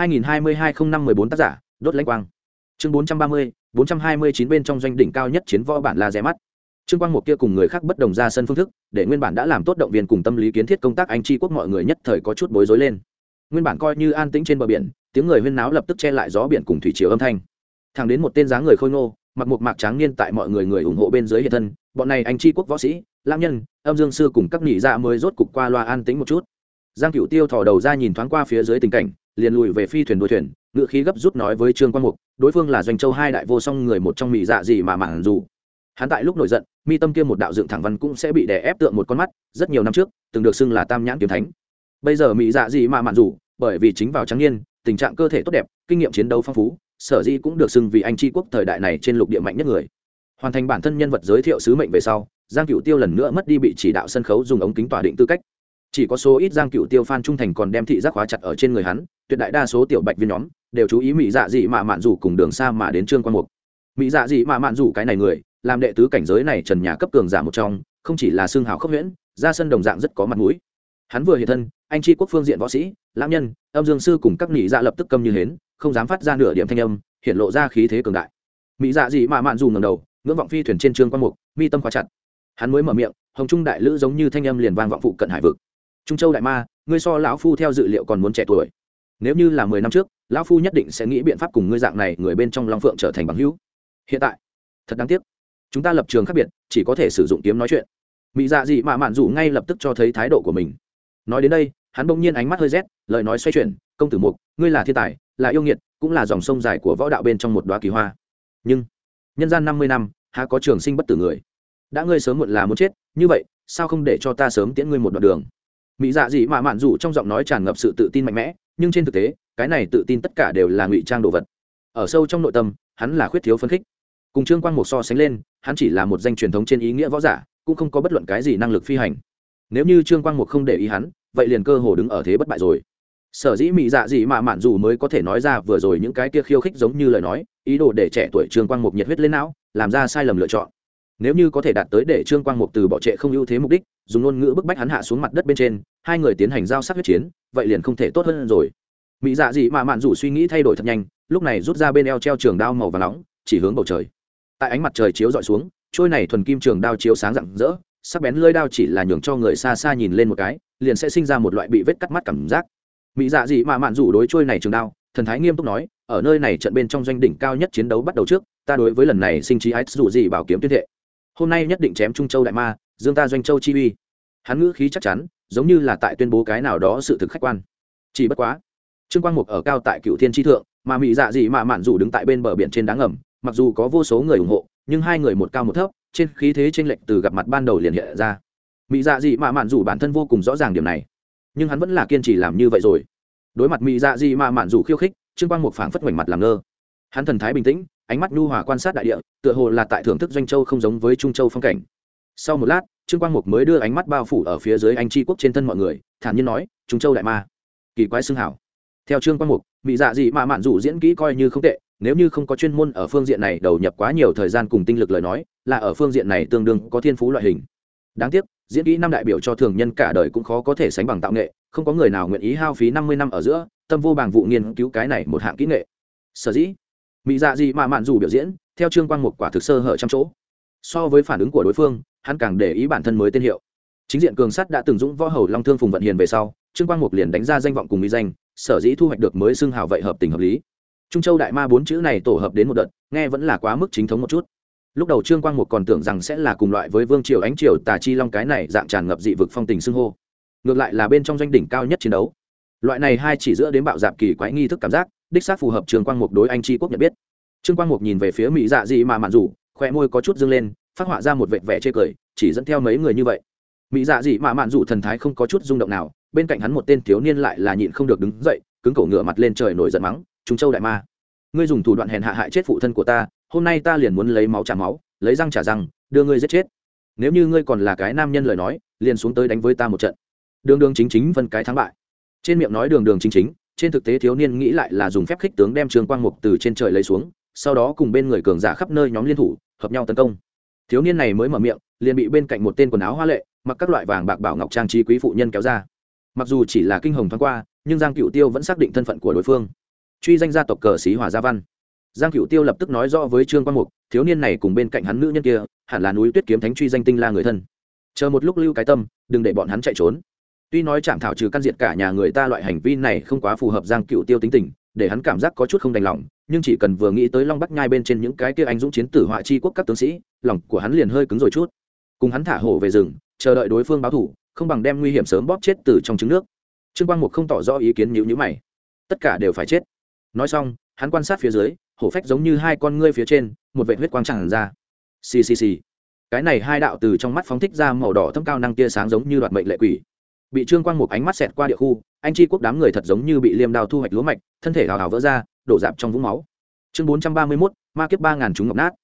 2022-05-14 tác giả, đốt lãnh quang. Chương 430, 429 bên trong doanh đỉnh cao nhất chiến võ bản là rẻ mắt. Trương Quang Mục kia cùng người khác bất đồng ra sân phương thức, để nguyên bản đã làm tốt động viên cùng tâm lý kiến thiết công tác anh tri quốc mọi người nhất thời có chút bối rối lên. Nguyên bản coi như an tĩnh trên bờ biển, tiếng người huyên náo lập tức che lại gió biển cùng thủy triều âm thanh. Thẳng đến một tên dáng người khôi ngô, mặc một mạc tráng niên tại mọi người ủng hộ bên dưới hiện thân, bọn này anh tri quốc võ sĩ, lãng nhân, âm dương sư cùng các nhị dạ mới rốt cục qua loa an tĩnh một chút. Giang Cửu Tiêu thò đầu ra nhìn thoáng qua phía dưới tình cảnh, liền lùi về phi thuyền đuôi thuyền, ngự khí gấp rút nói với Trương Quang Mục, đối phương là Doanh Châu hai đại vô song người một trong mỹ dạ gì mà mạn dù. Hắn tại lúc nổi giận, mi tâm kia một đạo dựng thẳng văn cũng sẽ bị đè ép tượng một con mắt, rất nhiều năm trước, từng được xưng là Tam Nhãn Kiếm Thánh. Bây giờ mỹ dạ gì mà mạn dù, bởi vì chính vào trắng niên, tình trạng cơ thể tốt đẹp, kinh nghiệm chiến đấu phong phú, sở dĩ cũng được xưng vì anh tri quốc thời đại này trên lục địa mạnh nhất người. Hoàn thành bản thân nhân vật giới thiệu sứ mệnh về sau, Giang Cửu Tiêu lần nữa mất đi bị chỉ đạo sân khấu dùng ống kính tỏa định tư cách. Chỉ có số ít Giang Cửu Tiêu fan trung thành còn đem thị giác khóa chặt ở trên người hắn, tuyệt đại đa số tiểu bạch viên nhóm đều chú ý mỹ dạ dị mà mạn dù cùng đường xa mà đến Trương Quang Mục. Mỹ dạ dị mà mạn dù cái này người, làm đệ tứ cảnh giới này trần nhà cấp cường giả một trong, không chỉ là xương hào khốc huyễn, ra sân đồng dạng rất có mặt mũi. Hắn vừa hiện thân, anh tri quốc phương diện võ sĩ, lãng nhân, âm dương sư cùng các nhị dạ lập tức câm như hến, không dám phát ra nửa điểm thanh âm, hiện lộ ra khí thế cường đại. Mỹ dạ dị mà mạn dù ngẩng đầu, ngưỡng vọng phi thuyền trên Trương Quang Mục, mi tâm khóa chặt. Hắn mới mở miệng, hồng trung đại lữ giống như thanh âm liền vang vọng phụ cận hải vực. Trung Châu đại ma, ngươi so lão phu theo dự liệu còn muốn trẻ tuổi. Nếu như là 10 năm trước, lão phu nhất định sẽ nghĩ biện pháp cùng ngươi dạng này người bên trong Long Phượng trở thành bằng hữu. Hiện tại, thật đáng tiếc, chúng ta lập trường khác biệt, chỉ có thể sử dụng kiếm nói chuyện. Mỹ dạ dị mà mạn dù ngay lập tức cho thấy thái độ của mình. Nói đến đây, hắn bỗng nhiên ánh mắt hơi rét, lời nói xoay chuyển, công tử Mục, ngươi là thiên tài, là yêu nghiệt, cũng là dòng sông dài của võ đạo bên trong một đóa kỳ hoa. Nhưng, nhân gian 50 năm, há có trường sinh bất tử người. Đã ngươi sớm muộn là muốn chết, như vậy, sao không để cho ta sớm tiễn ngươi một đoạn đường. Mỹ dạ dị mà mạn dù trong giọng nói tràn ngập sự tự tin mạnh mẽ, nhưng trên thực tế cái này tự tin tất cả đều là ngụy trang đồ vật. Ở sâu trong nội tâm, hắn là khuyết thiếu phấn khích. Cùng Trương Quang Mục so sánh lên, hắn chỉ là một danh truyền thống trên ý nghĩa võ giả, cũng không có bất luận cái gì năng lực phi hành. Nếu như Trương Quang Mục không để ý hắn, vậy liền cơ hồ đứng ở thế bất bại rồi. Sở dĩ Mỹ dạ dị mà mạn dù mới có thể nói ra vừa rồi những cái kia khiêu khích giống như lời nói, ý đồ để trẻ tuổi Trương Quang Mục nhiệt huyết lên não, làm ra sai lầm lựa chọn. Nếu như có thể đạt tới để Trương Quang Mục từ bỏ trệ không ưu thế mục đích, dùng ngôn ngữ bức bách hắn hạ xuống mặt đất bên trên, hai người tiến hành giao sát huyết chiến, vậy liền không thể tốt hơn rồi. Mỹ dạ dị mà mạn dù suy nghĩ thay đổi thật nhanh, lúc này rút ra bên eo treo trường đao màu vàng nóng, chỉ hướng bầu trời. Tại ánh mặt trời chiếu dọi xuống, trôi này thuần kim trường đao chiếu sáng rạng rỡ, sắc bén lưỡi đao chỉ là nhường cho người xa xa nhìn lên một cái, liền sẽ sinh ra một loại bị vết cắt mắt cảm giác. Mỹ dạ dị mà mạn dù đối trôi này trường đao, thần thái nghiêm túc nói, ở nơi này trận bên trong doanh đỉnh cao nhất chiến đấu bắt đầu trước, ta đối với lần này sinh trí ái dù gì bảo kiếm tuyên thệ. Hôm nay nhất định chém Trung Châu đại ma, dương ta Doanh Châu chi uy. Hắn ngữ khí chắc chắn, giống như là tại tuyên bố cái nào đó sự thực khách quan. Chỉ bất quá, Trương Quang Mục ở cao tại Cựu Thiên chi thượng, mà Mỹ dạ dị mà mạn dù đứng tại bên bờ biển trên đá ngầm, mặc dù có vô số người ủng hộ, nhưng hai người một cao một thấp, trên khí thế chênh lệch từ gặp mặt ban đầu liền hiện ra. Mỹ dạ dị mà mạn dù bản thân vô cùng rõ ràng điểm này, nhưng hắn vẫn là kiên trì làm như vậy rồi. Đối mặt Mỹ dạ dị mà mạn dù khiêu khích, Trương Quang Mục phảng phất ngoảnh mặt làm ngơ. Hắn thần thái bình tĩnh, ánh mắt nhu hòa quan sát đại địa, tựa hồ là tại thưởng thức Doanh Châu không giống với Trung Châu phong cảnh. Sau một lát, Trương Quang Mục mới đưa ánh mắt bao phủ ở phía dưới anh tri quốc trên thân mọi người, thản nhiên nói, Trung Châu đại ma, kỳ quái xưng hảo. Theo Trương Quang Mục, Mỹ dạ dị mà mạn dù diễn kỹ coi như không tệ, nếu như không có chuyên môn ở phương diện này đầu nhập quá nhiều thời gian cùng tinh lực lời nói, là ở phương diện này tương đương có thiên phú loại hình. Đáng tiếc, diễn kỹ năm đại biểu cho thường nhân cả đời cũng khó có thể sánh bằng tạo nghệ, không có người nào nguyện ý hao phí 50 năm ở giữa, tâm vô bảng vụ nghiên cứu cái này một hạng kỹ nghệ. Sở dĩ, Mỹ dạ dị mà mạn dù biểu diễn, theo Trương Quang Mục quả thực sơ hở trăm chỗ. So với phản ứng của đối phương, hắn càng để ý bản thân mới tên hiệu. Chính diện cường sắt đã từng dũng võ hầu long thương Phùng Vận Hiền về sau, Trương Quang Mục liền đánh ra danh vọng cùng mỹ danh, sở dĩ thu hoạch được mới xưng hào vậy hợp tình hợp lý. Trung Châu đại ma 4 chữ này tổ hợp đến một đợt, nghe vẫn là quá mức chính thống một chút. Lúc đầu Trương Quang Mục còn tưởng rằng sẽ là cùng loại với Vương Triều Ánh Triều Tà Chi Long cái này dạng tràn ngập dị vực phong tình xưng hô. Ngược lại là bên trong doanh đỉnh cao nhất chiến đấu. Loại này hai chỉ giữa đến bạo dạp kỳ quái nghi thức cảm giác, đích xác phù hợp Trương Quang Mục đối anh tri quốc nhận biết. Trương Quang Mục nhìn về phía Mỹ dạ dị mà mạn dù, khóe môi có chút dương lên, phát họa ra một vệt vẻ chê cười, chỉ dẫn theo mấy người như vậy. Mỹ dạ dị mà mạn dù thần thái không có chút rung động nào, bên cạnh hắn một tên thiếu niên lại là nhịn không được đứng dậy, cứng cổ ngửa mặt lên trời nổi giận mắng, Trung Châu đại ma, ngươi dùng thủ đoạn hèn hạ hại chết phụ thân của ta, hôm nay ta liền muốn lấy máu trả máu, lấy răng trả răng, đưa ngươi giết chết. Nếu như ngươi còn là cái nam nhân lời nói, liền xuống tới đánh với ta một trận. Đường đường chính chính phân cái thắng bại. Trên miệng nói đường đường chính chính, trên thực tế thiếu niên nghĩ lại là dùng phép khích tướng đem Trương Quang Mục từ trên trời lấy xuống, sau đó cùng bên người cường giả khắp nơi nhóm liên thủ hợp nhau tấn công. Thiếu niên này mới mở miệng liền bị bên cạnh một tên quần áo hoa lệ mặc các loại vàng bạc bảo ngọc trang trí quý phụ nhân kéo ra. Mặc dù chỉ là kinh hồng thoáng qua, nhưng Giang Cựu Tiêu vẫn xác định thân phận của đối phương, truy danh gia tộc Cờ Sĩ Hỏa Gia Văn. Giang Cựu Tiêu lập tức nói rõ với Trương Quang Mục, thiếu niên này cùng bên cạnh hắn nữ nhân kia hẳn là núi Tuyết Kiếm Thánh truy danh tinh la người thân. Chờ một lúc lưu cái tâm, đừng để bọn hắn chạy trốn. Tuy nói chạm thảo trừ căn diệt cả nhà người ta loại hành vi này không quá phù hợp Giang Cựu Tiêu tính tình, để hắn cảm giác có chút không đành lòng, nhưng chỉ cần vừa nghĩ tới Long Bắc Nhai bên trên những cái kia anh dũng chiến tử họa chi quốc các tướng sĩ, lòng của hắn liền hơi cứng rồi chút. Cùng hắn thả hổ về rừng, chờ đợi đối phương báo thủ, không bằng đem nguy hiểm sớm bóp chết từ trong trứng nước. Trương Quang Mục không tỏ rõ ý kiến, nhíu mày. Tất cả đều phải chết. Nói xong, hắn quan sát phía dưới, hổ phách giống như hai con ngươi phía trên, một vệt huyết quang tràn ra. Xì xì xì. Cái này hai đạo từ trong mắt phóng thích ra màu đỏ thâm cao năng tia sáng giống như đoạt mệnh lệ quỷ. Bị Trương Quang Mục ánh mắt xẹt qua địa khu, anh chi quốc đám người thật giống như bị liêm đao thu hoạch lúa mạch, thân thể hào hào vỡ ra, đổ rạp trong vũng máu. Chương 431, ma kiếp 3000 chúng ngọc nát.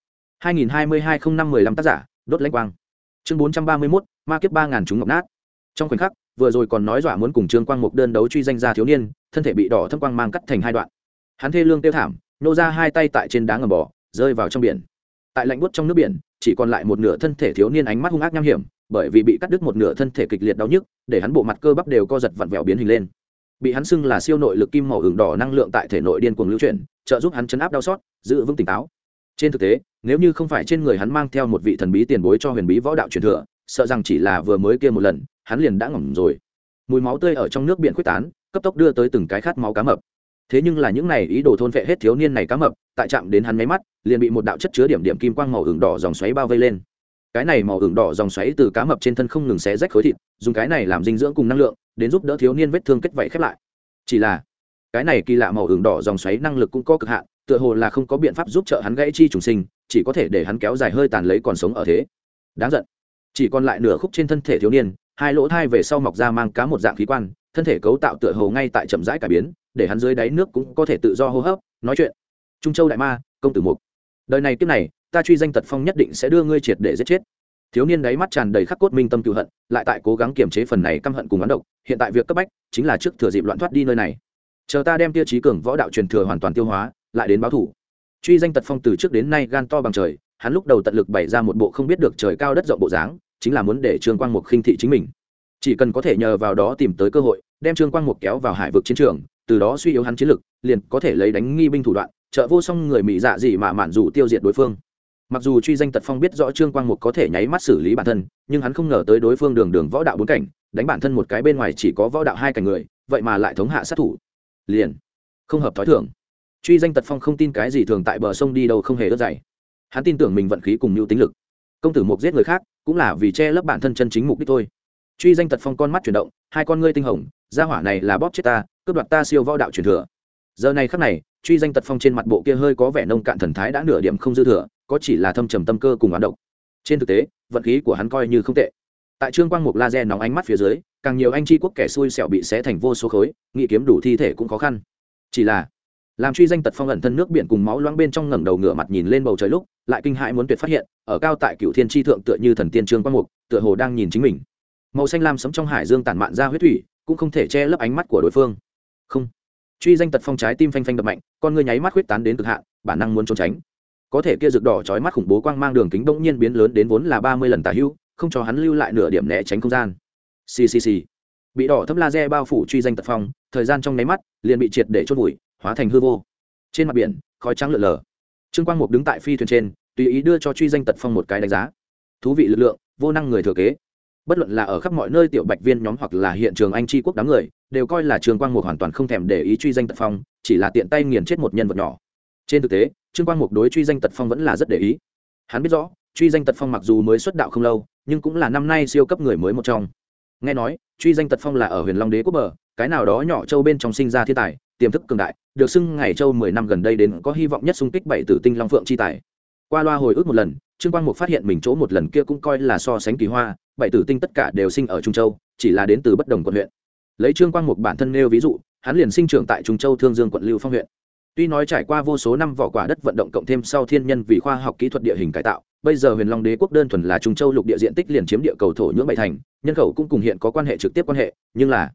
2022-05-15 tác giả, đốt lãnh quang. Chương 431, ma kiếp 3000 chúng ngọc nát. Trong khoảnh khắc, vừa rồi còn nói dọa muốn cùng Trương Quang Mục đơn đấu truy danh gia thiếu niên, thân thể bị đỏ thâm quang mang cắt thành hai đoạn. Hắn thê lương tiêu thảm, nô ra hai tay tại trên đá ngầm bò, rơi vào trong biển. Tại lạnh buốt trong nước biển, chỉ còn lại một nửa thân thể thiếu niên ánh mắt hung ác nham hiểm, bởi vì bị cắt đứt một nửa thân thể kịch liệt đau nhức, để hắn bộ mặt cơ bắp đều co giật vặn vẹo biến hình lên. Bị hắn xưng là siêu nội lực kim màu ửng đỏ năng lượng tại thể nội điên cuồng lưu chuyển, trợ giúp hắn chấn áp đau xót, giữ vững tỉnh táo. Trên thực tế, nếu như không phải trên người hắn mang theo một vị thần bí tiền bối cho huyền bí võ đạo truyền thừa, sợ rằng chỉ là vừa mới kia một lần, hắn liền đã ngỏm rồi. Mùi máu tươi ở trong nước biển khuếch tán, cấp tốc đưa tới từng cái khát máu cá mập. Thế nhưng là những này ý đồ thôn phệ hết thiếu niên này cá mập, tại chạm đến hắn mấy mắt, liền bị một đạo chất chứa điểm điểm kim quang màu ửng đỏ dòng xoáy bao vây lên. Cái này màu ửng đỏ dòng xoáy từ cá mập trên thân không ngừng xé rách khối thịt, dùng cái này làm dinh dưỡng cùng năng lượng, đến giúp đỡ thiếu niên vết thương kết vảy khép lại. Chỉ là, cái này kỳ lạ màu ửng đỏ dòng xoáy năng lực cũng có cực hạn, tựa hồ là không có biện pháp giúp trợ hắn gãy chi trùng sinh, chỉ có thể để hắn kéo dài hơi tàn lấy còn sống ở thế. Đáng giận. Chỉ còn lại nửa khúc trên thân thể thiếu niên, hai lỗ thai về sau mọc ra mang cá một dạng khí quan, thân thể cấu tạo tựa hồ ngay tại chậm rãi cải biến, để hắn dưới đáy nước cũng có thể tự do hô hấp, nói chuyện. Trung Châu đại ma, công tử Mục. Đời này kiếp này, ta truy danh tật phong nhất định sẽ đưa ngươi triệt để giết chết. Thiếu niên đáy mắt tràn đầy khắc cốt minh tâm cừu hận, lại tại cố gắng kiềm chế phần này căm hận cùng oán độc, hiện tại việc cấp bách chính là trước thừa dịp loạn thoát đi nơi này. Chờ ta đem tiêu chí cường võ đạo truyền thừa hoàn toàn tiêu hóa, lại đến báo thủ. Truy danh tật phong từ trước đến nay gan to bằng trời, hắn lúc đầu tận lực bày ra một bộ không biết được trời cao đất rộng bộ dáng, chính là muốn để Trương Quang Mục khinh thị chính mình. Chỉ cần có thể nhờ vào đó tìm tới cơ hội, đem Trương Quang Mục kéo vào hải vực chiến trường, từ đó suy yếu hắn chiến lực, liền có thể lấy đánh nghi binh thủ đoạn, trợ vô song người mỹ dạ gì mà mạn dù tiêu diệt đối phương. Mặc dù truy danh tật phong biết rõ Trương Quang Mục có thể nháy mắt xử lý bản thân, nhưng hắn không ngờ tới đối phương đường võ đạo 4 cảnh, đánh bản thân một cái bên ngoài chỉ có võ đạo 2 cảnh người, vậy mà lại thống hạ sát thủ. Liền không hợp thói thường. Truy danh tật phong không tin cái gì thường tại bờ sông đi đâu không hề đứt dày. Hắn tin tưởng mình vận khí cùng nhu tính lực. Công tử Mục giết người khác, cũng là vì che lấp bản thân chân chính mục đích thôi. Truy danh tật phong con mắt chuyển động, hai con ngươi tinh hồng, gia hỏa này là bóp chết ta, cướp đoạt ta siêu võ đạo truyền thừa. Giờ này khắc này, truy danh tật phong trên mặt bộ kia hơi có vẻ nông cạn thần thái đã nửa điểm không dư thừa, có chỉ là thâm trầm tâm cơ cùng oán độc. Trên thực tế, vận khí của hắn coi như không tệ. Tại Trương Quang Mục laser nóng ánh mắt phía dưới, càng nhiều anh chi quốc kẻ xui xẻo bị xé thành vô số khối, nghĩ kiếm đủ thi thể cũng khó khăn. Chỉ là, làm truy danh tật phong ẩn thân nước biển cùng máu loãng bên trong ngẩng đầu ngửa mặt nhìn lên bầu trời lúc, lại kinh hãi muốn tuyệt phát hiện, ở cao tại Cửu Thiên chi thượng tựa như thần tiên Trương Quang Mục, tựa hồ đang nhìn chính mình. Màu xanh lam sấm trong hải dương tản mạn ra huyết thủy, cũng không thể che lấp ánh mắt của đối phương. Không. Truy danh tật phong trái tim phanh phanh đập mạnh, con ngươi nháy mắt huyết tán đến cực hạn, bản năng muốn trốn tránh. Có thể kia rực đỏ chói mắt khủng bố quang mang đường kính bỗng nhiên biến lớn đến vốn là 30 lần tả hữu, không cho hắn lưu lại nửa điểm né tránh không gian. Xì xì xì. Bị đỏ thâm laser bao phủ truy danh tật phong, thời gian trong nháy mắt liền bị triệt để chôn vùi, hóa thành hư vô. Trên mặt biển, khói trắng lượn lờ. Trương Quang Mục đứng tại phi thuyền trên, tùy ý đưa cho truy danh tật phong một cái đánh giá. Thú vị lực lượng, vô năng người thừa kế. Bất luận là ở khắp mọi nơi tiểu bạch viên nhóm hoặc là hiện trường anh chi quốc đám người, đều coi là Trương Quang Mục hoàn toàn không thèm để ý truy danh tật phong, chỉ là tiện tay nghiền chết một nhân vật nhỏ. Trên thực tế, Trương Quang Mục đối truy danh tật phong vẫn là rất để ý. Hắn biết rõ, truy danh tật phong mặc dù mới xuất đạo không lâu, nhưng cũng là năm nay siêu cấp người mới một trong. Nghe nói, truy danh tật phong là ở Huyền Long Đế quốc bờ, cái nào đó nhỏ châu bên trong sinh ra thiên tài, tiềm thức cường đại, được xưng ngày châu 10 năm gần đây đến có hy vọng nhất xung kích 7 tử tinh long phượng chi tài. Qua loa hồi ức một lần, Trương Quang Mục phát hiện mình chỗ một lần kia cũng coi là so sánh kỳ hoa, 7 tử tinh tất cả đều sinh ở Trung Châu, chỉ là đến từ bất đồng quận huyện. Lấy Trương Quang Mục bản thân nêu ví dụ, hắn liền sinh trưởng tại Trung Châu Thương Dương quận Lưu Phong huyện. Tuy nói trải qua vô số năm vỏ quả đất vận động cộng thêm sau thiên nhân vì khoa học kỹ thuật địa hình cải tạo, bây giờ Huyền Long Đế quốc đơn thuần là Trung Châu lục địa diện tích liền chiếm địa cầu thổ nhưỡng 7 thành, nhân khẩu cũng cùng hiện có quan hệ trực tiếp quan hệ, nhưng là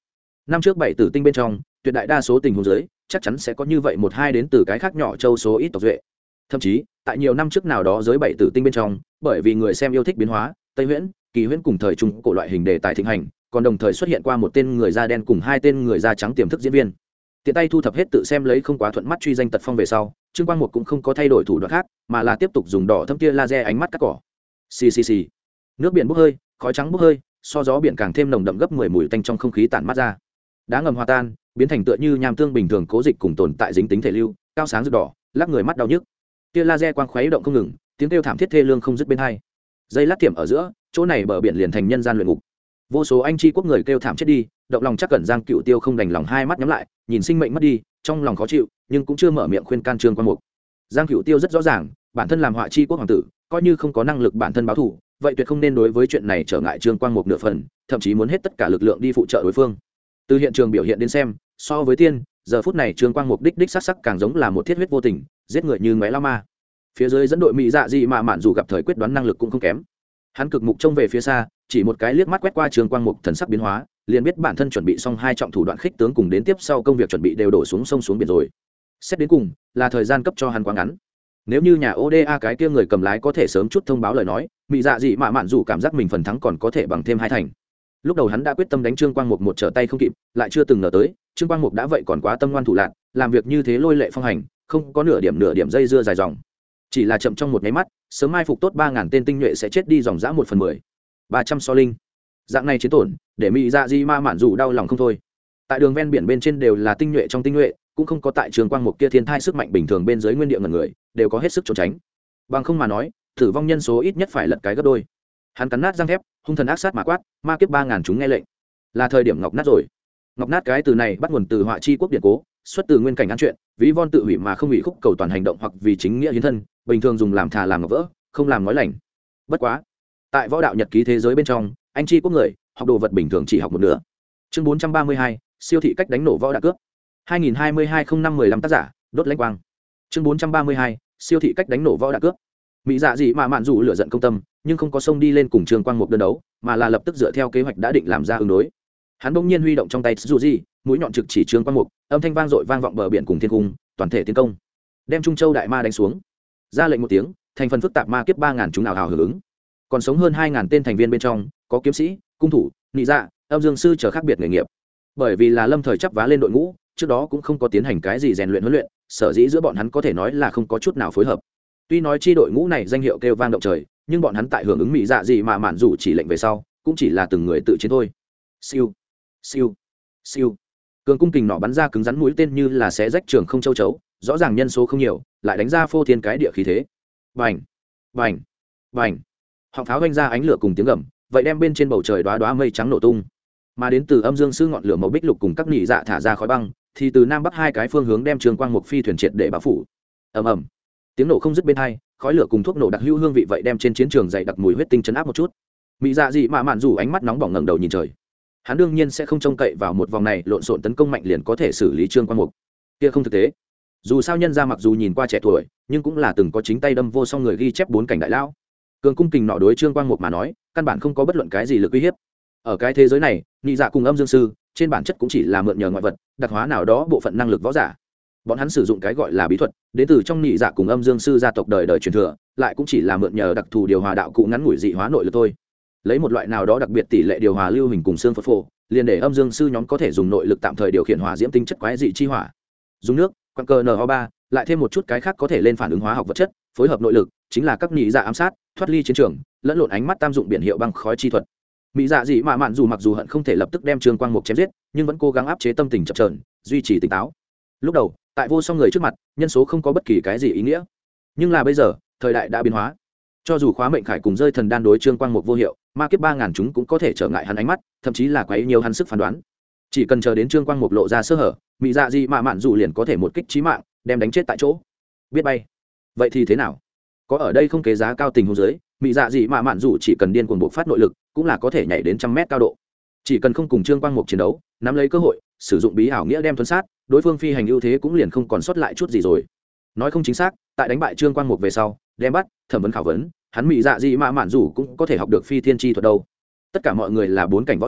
năm trước 7 tử tinh bên trong tuyệt đại đa số tình huống dưới chắc chắn sẽ có như vậy một hai đến từ cái khác nhỏ châu số ít tộc duệ. Thậm chí tại nhiều năm trước nào đó giới 7 tử tinh bên trong, bởi vì người xem yêu thích biến hóa, tây huyễn, kỳ huyễn cùng thời trung cổ loại hình đề tài thịnh hành, còn đồng thời xuất hiện qua một tên người da đen cùng hai tên người da trắng tiềm thức diễn viên. Tiện tay thu thập hết tự xem lấy không quá thuận mắt truy danh tật phong về sau, Trương Quang Mục cũng không có thay đổi thủ đoạn khác, mà là tiếp tục dùng đỏ thâm tia laser ánh mắt cắt cỏ. Xì xì xì. Nước biển bốc hơi, khói trắng bốc hơi, so gió biển càng thêm nồng đậm gấp 10 mùi tanh trong không khí tản mát ra. Đá ngầm hòa tan, biến thành tựa như nham tương bình thường cố dịch cùng tồn tại dính tính thể lưu, cao sáng rực đỏ, lắc người mắt đau nhức. Tia laser quang khuấy động không ngừng, tiếng kêu thảm thiết thê lương không dứt bên hai. Dây lát tiệm ở giữa, chỗ này bờ biển liền thành nhân gian luyện ngục. Vô số anh chi quốc người kêu thảm chết đi, động lòng chắc cẩn Giang Cựu Tiêu không đành lòng hai mắt nhắm lại, nhìn sinh mệnh mất đi, trong lòng khó chịu, nhưng cũng chưa mở miệng khuyên can Trương Quang Mục. Giang Cựu Tiêu rất rõ ràng, bản thân làm họa chi quốc hoàng tử, coi như không có năng lực bản thân báo thù, vậy tuyệt không nên đối với chuyện này trở ngại Trương Quang Mục nửa phần, thậm chí muốn hết tất cả lực lượng đi phụ trợ đối phương. Từ hiện trường biểu hiện đến xem, so với tiên, giờ phút này Trương Quang Mục đích sắc càng giống là một thiết huyết vô tình, giết người như ngóe lao ma. Phía dưới dẫn đội mỹ dạ gì mà mạn dù gặp thời quyết đoán năng lực cũng không kém. Hắn cực mục trông về phía xa, chỉ một cái liếc mắt quét qua Trương Quang Mục thần sắc biến hóa, liền biết bản thân chuẩn bị xong hai trọng thủ đoạn khích tướng cùng đến tiếp sau công việc chuẩn bị đều đổ xuống sông xuống biển rồi. Xét đến cùng, là thời gian cấp cho hắn quá ngắn. Nếu như nhà ODA cái kia người cầm lái có thể sớm chút thông báo lời nói, mỹ dạ gì mà mạn dù cảm giác mình phần thắng còn có thể bằng thêm hai thành. Lúc đầu hắn đã quyết tâm đánh Trương Quang Mục một trở tay không kịp, lại chưa từng ngờ tới, Trương Quang Mục đã vậy còn quá tâm ngoan thủ lạn, làm việc như thế lôi lệ phong hành, không có nửa điểm dây dưa dài dòng. Chỉ là chậm trong một nháy mắt, sớm mai phục tốt 3000 tên tinh nhuệ sẽ chết đi dòng dã 1/10. 300 so linh. Dạng này chiến tổn, để mỹ dạ di ma mạn dù đau lòng không thôi. Tại đường ven biển bên trên đều là tinh nhuệ trong tinh nhuệ, cũng không có tại Trương Quang Mục kia thiên thai sức mạnh bình thường bên dưới nguyên địa ngần người, đều có hết sức trốn tránh. Bằng không mà nói, tử vong nhân số ít nhất phải lật cái gấp đôi. Hắn cắn nát răng thép, hung thần ác sát mà quát, ma kiếp 3000 chúng nghe lệnh. Là thời điểm ngọc nát rồi. Ngọc nát cái từ này bắt nguồn từ họa chi quốc điện cố, xuất từ nguyên cảnh ăn chuyện, ví von tự hủy mà không hủy khúc cầu toàn hành động hoặc vì chính nghĩa hiến thân, bình thường dùng làm thà làm ngọc vỡ, không làm nói lành. Bất quá, tại võ đạo nhật ký thế giới bên trong, anh chi quốc người học đồ vật bình thường chỉ học một nửa. Chương 432, siêu thị cách đánh nổ võ đạo cướp. 2022-05-15 tác giả, đốt lãnh quang. Chương 432, siêu thị cách đánh nổ võ đạo cướp. Mỹ dạ gì mà mạn dù lửa giận công tâm, nhưng không có xông đi lên cùng Trương Quang Mục đơn đấu, mà là lập tức dựa theo kế hoạch đã định làm ra ứng đối. Hắn bỗng nhiên huy động trong tay Suzuki, mũi nhọn trực chỉ Trương Quang Mục, âm thanh vang dội vang vọng bờ biển cùng thiên cung, toàn thể tiến công, đem Trung Châu đại ma đánh xuống. Ra lệnh một tiếng, thành phần phức tạp ma kiếp 3000 chúng nào hào hưởng ứng. Còn sống hơn 2000 tên thành viên bên trong, có kiếm sĩ, cung thủ, nị dạ, âm dương sư chờ khác biệt nghề nghiệp. Bởi vì là lâm thời chấp vá lên đội ngũ, trước đó cũng không có tiến hành cái gì rèn luyện huấn luyện, sở dĩ giữa bọn hắn có thể nói là không có chút nào phối hợp. Tuy nói chi đội ngũ này danh hiệu kêu vang động trời, nhưng bọn hắn tại hưởng ứng mỹ dạ gì mà mạn dù chỉ lệnh về sau, cũng chỉ là từng người tự chiến thôi. Siêu, siêu, siêu. Cường cung kình nọ bắn ra cứng rắn mũi tên như là xé rách trường không châu chấu, rõ ràng nhân số không nhiều, lại đánh ra phô thiên cái địa khí thế. Bành, bành, bành. Họng pháo vang ra ánh lửa cùng tiếng gầm, vậy đem bên trên bầu trời đóa đóa mây trắng nổ tung. Mà đến từ âm dương sư ngọn lửa màu bích lục cùng các nị dạ thả ra khói băng, thì từ nam bắc hai cái phương hướng đem Trương Quang Mục phi thuyền triệt để bao phủ. Ầm ầm. Tiếng nổ không dứt bên hai, khói lửa cùng thuốc nổ đặc hữu hương vị vậy đem trên chiến trường dày đặc mùi huyết tinh chấn áp một chút. Mỹ dạ dị mà mạn rủ ánh mắt nóng bỏng ngẩng đầu nhìn trời. Hắn đương nhiên sẽ không trông cậy vào một vòng này lộn xộn tấn công mạnh liền có thể xử lý Trương Quang Mục. Kia không thực tế. Dù sao nhân gia mặc dù nhìn qua trẻ tuổi, nhưng cũng là từng có chính tay đâm vô song người ghi chép 4 cảnh đại lão. Cường cung kình nọ đối Trương Quang Mục mà nói, căn bản không có bất luận cái gì lực uy hiếp. Ở cái thế giới này, nị dạ cùng âm dương sư, trên bản chất cũng chỉ là mượn nhờ ngoại vật, đặc hóa nào đó bộ phận năng lực võ giả. Bọn hắn sử dụng cái gọi là bí thuật, đến từ trong nị dạ cùng âm dương sư gia tộc đời đời truyền thừa, lại cũng chỉ là mượn nhờ đặc thù điều hòa đạo cụ ngắn ngủi dị hóa nội lực thôi. Lấy một loại nào đó đặc biệt tỷ lệ điều hòa lưu hình cùng xương phật phổ, liền để âm dương sư nhóm có thể dùng nội lực tạm thời điều khiển hỏa diễm tinh chất quái dị chi hỏa. Dùng nước, quặng cơ NO3, lại thêm một chút cái khác có thể lên phản ứng hóa học vật chất, phối hợp nội lực, chính là các nị dạ ám sát, thoát ly chiến trường, lẫn lộn ánh mắt tam dụng biển hiệu băng khói chi thuật. Mỹ dạ dị mà mạn dù mặc dù hận không thể lập tức đem Trương Quang Mục chém giết, nhưng vẫn cố gắng áp chế tâm tình chập chờn, duy trì tỉnh táo. Lúc đầu, tại vô song người trước mặt, nhân số không có bất kỳ cái gì ý nghĩa. Nhưng là bây giờ, thời đại đã biến hóa. Cho dù khóa mệnh khải cùng rơi thần đan đối Trương Quang Mục vô hiệu, ma kiếp 3000 chúng cũng có thể trở ngại hắn ánh mắt, thậm chí là quấy nhiều hắn sức phán đoán. Chỉ cần chờ đến Trương Quang Mục lộ ra sơ hở, Mỹ dạ dị mà mạn dù liền có thể một kích chí mạng, đem đánh chết tại chỗ. Biết bay. Vậy thì thế nào? Có ở đây không kế giá cao tình huống dưới, Mỹ dạ dị mà mạn dù chỉ cần điên cuồng bộc phát nội lực, cũng là có thể nhảy đến 100 mét cao độ. Chỉ cần không cùng Trương Quang Mục chiến đấu, nắm lấy cơ hội, sử dụng bí ảo nghĩa đem tuấn sát, đối phương phi hành ưu thế cũng liền không còn sót lại chút gì rồi. Nói không chính xác, tại đánh bại Trương Quang Mục về sau, đem bắt, thẩm vấn khảo vấn, hắn Mỹ dạ dị mà mạn dù cũng có thể học được phi thiên chi thuật đâu. Tất cả mọi người là 4 cảnh võ giả,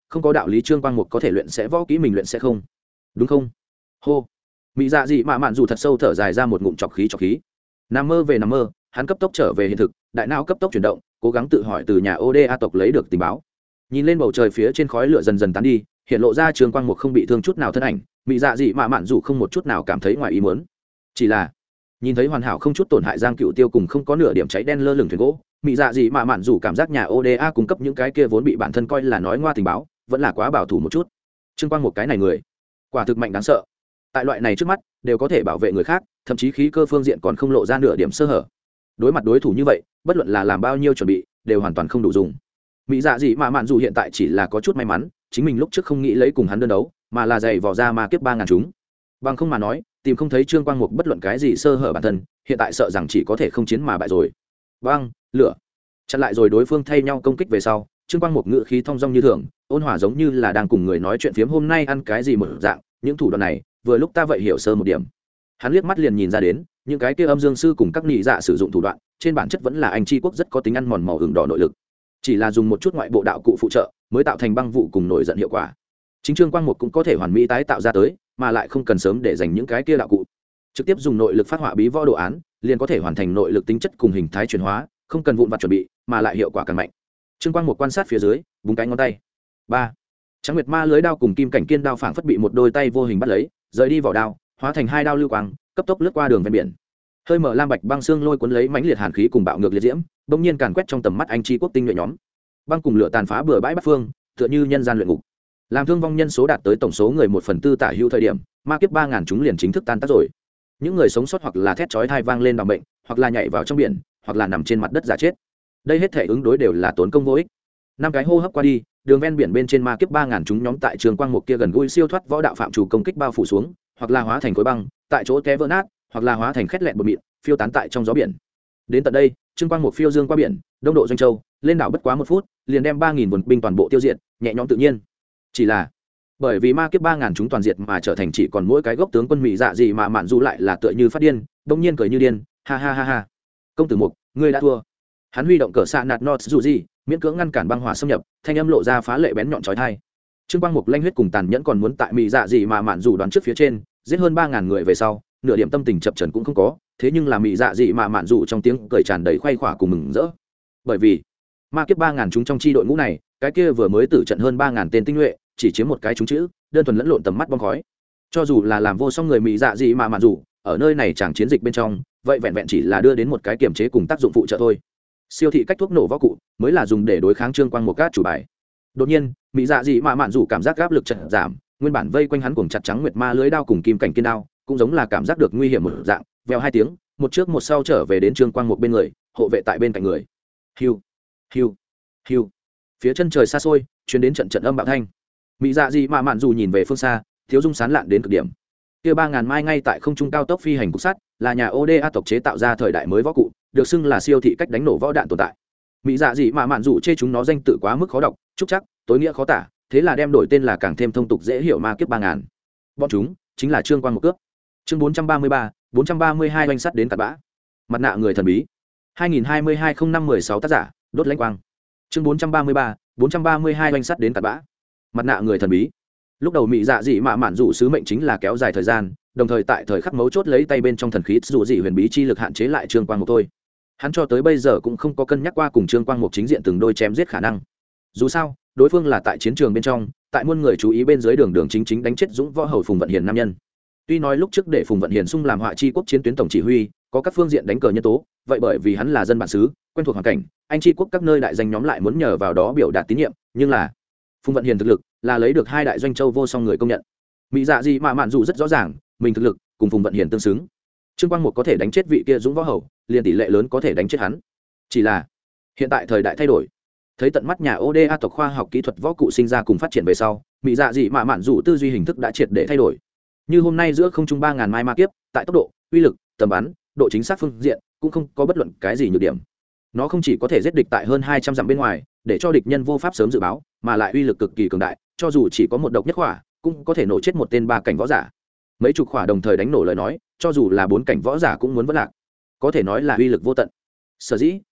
không có đạo lý trương quang mục có thể luyện sẽ võ kỹ mình luyện sẽ không, đúng không? Hô. Mỹ dạ dị mạ mạn dù thật sâu thở dài ra một ngụm trọc khí. Nằm mơ về nằm mơ, hắn cấp tốc trở về hiện thực, đại não cấp tốc chuyển động, cố gắng tự hỏi từ nhà Oda tộc lấy được tình báo. Nhìn lên bầu trời phía trên khói lửa dần dần tán đi, hiện lộ ra Trương Quang Mục không bị thương chút nào thân ảnh, Mỹ dạ dị mạ mạn dù không một chút nào cảm thấy ngoài ý muốn. Chỉ là nhìn thấy hoàn hảo không chút tổn hại Giang Cựu Tiêu cùng không có nửa điểm cháy đen lơ lửng thuyền gỗ, Mỹ dạ dị mạ mạn dù cảm giác nhà Oda cung cấp những cái kia vốn bị bản thân coi là nói ngoa tình báo, vẫn là quá bảo thủ một chút. Trương Quang Mục cái này người, quả thực mạnh đáng sợ. Tại loại này trước mắt đều có thể bảo vệ người khác, thậm chí khí cơ phương diện còn không lộ ra nửa điểm sơ hở. Đối mặt đối thủ như vậy, bất luận là làm bao nhiêu chuẩn bị đều hoàn toàn không đủ dùng. Mỹ dạ dị mạ mạn dù hiện tại chỉ là có chút may mắn, chính mình lúc trước không nghĩ lấy cùng hắn đơn đấu, mà là dày vò ra ma kiếp 3000 chúng. Bằng không mà nói, tìm không thấy Trương Quang Mục bất luận cái gì sơ hở bản thân, hiện tại sợ rằng chỉ có thể không chiến mà bại rồi. Băng, lửa, chặn lại rồi đối phương thay nhau công kích về sau, Trương Quang Mục ngữ khí thong dong như thường, ôn hòa giống như là đang cùng người nói chuyện phiếm hôm nay ăn cái gì một dạng, những thủ đoạn này, vừa lúc ta vậy hiểu sơ một điểm. Hắn liếc mắt liền nhìn ra đến, những cái kia âm dương sư cùng các nhị dạ sử dụng thủ đoạn, trên bản chất vẫn là anh tri quốc rất có tính ăn mòn màu hừng đỏ nội lực, chỉ là dùng một chút ngoại bộ đạo cụ phụ trợ mới tạo thành băng vụ cùng nổi giận hiệu quả. Chính Trương Quang Mục cũng có thể hoàn mỹ tái tạo ra tới, mà lại không cần sớm để dành những cái kia đạo cụ, trực tiếp dùng nội lực phát họa bí võ đồ án, liền có thể hoàn thành nội lực tính chất cùng hình thái chuyển hóa, không cần vụn vặt chuẩn bị, mà lại hiệu quả càng mạnh. Trương Quang Mục quan sát phía dưới, búng cái ngón tay. 3. Trắng Nguyệt Ma lưới đao cùng kim cảnh kiên đao phảng phất bị một đôi tay vô hình bắt lấy, rời đi vỏ đao, hóa thành hai đao lưu quang, cấp tốc lướt qua đường ven biển. Hơi mở lam bạch băng xương lôi cuốn lấy mãnh liệt hàn khí cùng bạo ngược liệt diễm, bỗng nhiên càn quét trong tầm mắt anh tri quốc tinh nhuệ nhóm. Băng cùng lửa tàn phá bừa bãi bát phương, tựa như nhân gian luyện ngục. Làm thương vong nhân số đạt tới tổng số người 1/4 tả hữu thời điểm, ma kiếp 3000 chúng liền chính thức tan tác rồi. Những người sống sót hoặc là thét chói tai vang lên đau bệnh, hoặc là nhảy vào trong biển, hoặc là nằm trên mặt đất giả chết. Đây hết thể ứng đối đều là tốn công vô ích. 5 cái hô hấp qua đi, đường ven biển bên trên ma kiếp 3000 chúng nhóm tại Trường Quang Mục kia gần gũi siêu thoát võ đạo phạm chủ công kích bao phủ xuống, hoặc là hóa thành khối băng, tại chỗ té vỡ nát, hoặc là hóa thành khét lẹn bột mịn, phiêu tán tại trong gió biển. Đến tận đây, Trương Quang Mục phiêu dương qua biển, đông độ doanh châu, lên đảo bất quá 1 phút, liền đem 3000 quân binh toàn bộ tiêu diệt, nhẹ nhõm tự nhiên. Chỉ là bởi vì ma kiếp 3000 chúng toàn diệt mà trở thành chỉ còn mỗi cái gốc tướng quân Mỹ dạ gì mà mạn du lại là tựa như phát điên, bỗng nhiên cười như điên, ha ha ha ha. Công tử Mục, ngươi đã thua. Hắn huy động cờ xạ nạt nọt dù gì, miễn cưỡng ngăn cản băng hỏa xâm nhập, thanh âm lộ ra phá lệ bén nhọn chói tai. Trương Quang Mục lanh huyết cùng tàn nhẫn còn muốn tại Mỹ dạ gì mà mạn dù đoán trước phía trên, giết hơn 3000 người về sau, nửa điểm tâm tình chập chờn cũng không có, thế nhưng là Mỹ dạ gì mà mạn dù trong tiếng cười tràn đầy khoái khỏa cùng mừng rỡ. Bởi vì ma kiếp 3000 chúng trong chi đội ngũ này, cái kia vừa mới tử trận hơn 3000 tên tinh nhuệ, chỉ chiếm một cái chúng chữ, đơn thuần lẫn lộn tầm mắt bong khói. Cho dù là làm vô song người Mỹ dạ gì mà mạn dù, ở nơi này chẳng chiến dịch bên trong, vậy vẹn vẹn chỉ là đưa đến một cái kiểm chế cùng tác dụng phụ trợ thôi. Siêu thị cách thuốc nổ võ cụ mới là dùng để đối kháng Trương Quang Mục cát chủ bài. Đột nhiên, Mỹ dạ dị mạ mạn dù cảm giác áp lực chợt giảm, nguyên bản vây quanh hắn cuồng chặt trắng nguyệt ma lưới đao cùng kim cảnh kiên đao, cũng giống là cảm giác được nguy hiểm một dạng, vèo 2 tiếng, một trước một sau trở về đến Trương Quang Mục bên người, hộ vệ tại bên cạnh người. Hiu, hiu, hiu. Phía chân trời xa xôi, truyền đến trận trận âm bạo thanh. Mỹ dạ dị mạ mạn dù nhìn về phương xa, thiếu dung sán lạn đến cực điểm. Kia 3000 mai ngay tại không trung cao tốc phi hành cục sắt, là nhà Oda tộc chế tạo ra thời đại mới võ cụ, được xưng là siêu thị cách đánh nổ võ đạn tồn tại. Mỹ dạ dị mạ mạn dù chê chúng nó danh tự quá mức khó đọc, trúc chắc, tối nghĩa khó tả, thế là đem đổi tên là càng thêm thông tục dễ hiểu ma kiếp 3000. Bọn chúng chính là Trương Quang Mục cướp. Chương 433, 432 oanh sắt đến cặn bã. Mặt nạ người thần bí. 2022-05-16 tác giả, đốt lãnh quang. Chương 433, 432 oanh sắt đến cặn bã. Mặt nạ người thần bí. Lúc đầu Mỹ dạ dị mạ mạn dù sứ mệnh chính là kéo dài thời gian, đồng thời tại thời khắc mấu chốt lấy tay bên trong thần khí dù dị huyền bí chi lực hạn chế lại Trương Quang Mục thôi. Hắn cho tới bây giờ cũng không có cân nhắc qua cùng Trương Quang Mục chính diện từng đôi chém giết khả năng. Dù sao, đối phương là tại chiến trường bên trong, tại muôn người chú ý bên dưới đường chính chính đánh chết dũng võ hầu Phùng Vận Hiền nam nhân. Tuy nói lúc trước để Phùng Vận Hiền xung làm họa chi quốc chiến tuyến tổng chỉ huy, có các phương diện đánh cờ nhân tố, vậy bởi vì hắn là dân bản xứ, quen thuộc hoàn cảnh, anh chi quốc các nơi đại danh nhóm lại muốn nhờ vào đó biểu đạt tín nhiệm, nhưng là Phùng Vận Hiền thực lực là lấy được 2 đại doanh châu vô song người công nhận. Mỹ dạ gì mà mạn dù rất rõ ràng, mình thực lực cùng Phùng Vận Hiền tương xứng. Trương Quang Mục có thể đánh chết vị kia dũng võ hầu, liền tỷ lệ lớn có thể đánh chết hắn. Chỉ là hiện tại thời đại thay đổi, thấy tận mắt nhà Oda tộc khoa học kỹ thuật võ cụ sinh ra cùng phát triển về sau, Mỹ dạ dị mạ mạn dù tư duy hình thức đã triệt để thay đổi. Như hôm nay giữa không trung 3000 mai ma kiếp, tại tốc độ, uy lực, tầm bắn, độ chính xác phương diện cũng không có bất luận cái gì nhược điểm. Nó không chỉ có thể giết địch tại hơn 200 dặm bên ngoài, để cho địch nhân vô pháp sớm dự báo, mà lại uy lực cực kỳ cường đại, cho dù chỉ có một độc nhất khỏa, cũng có thể nổ chết một tên 3 cảnh võ giả. Mấy chục khỏa đồng thời đánh nổ lời nói, cho dù là 4 cảnh võ giả cũng muốn vỡ lạc. Có thể nói là uy lực vô tận. Sở dĩ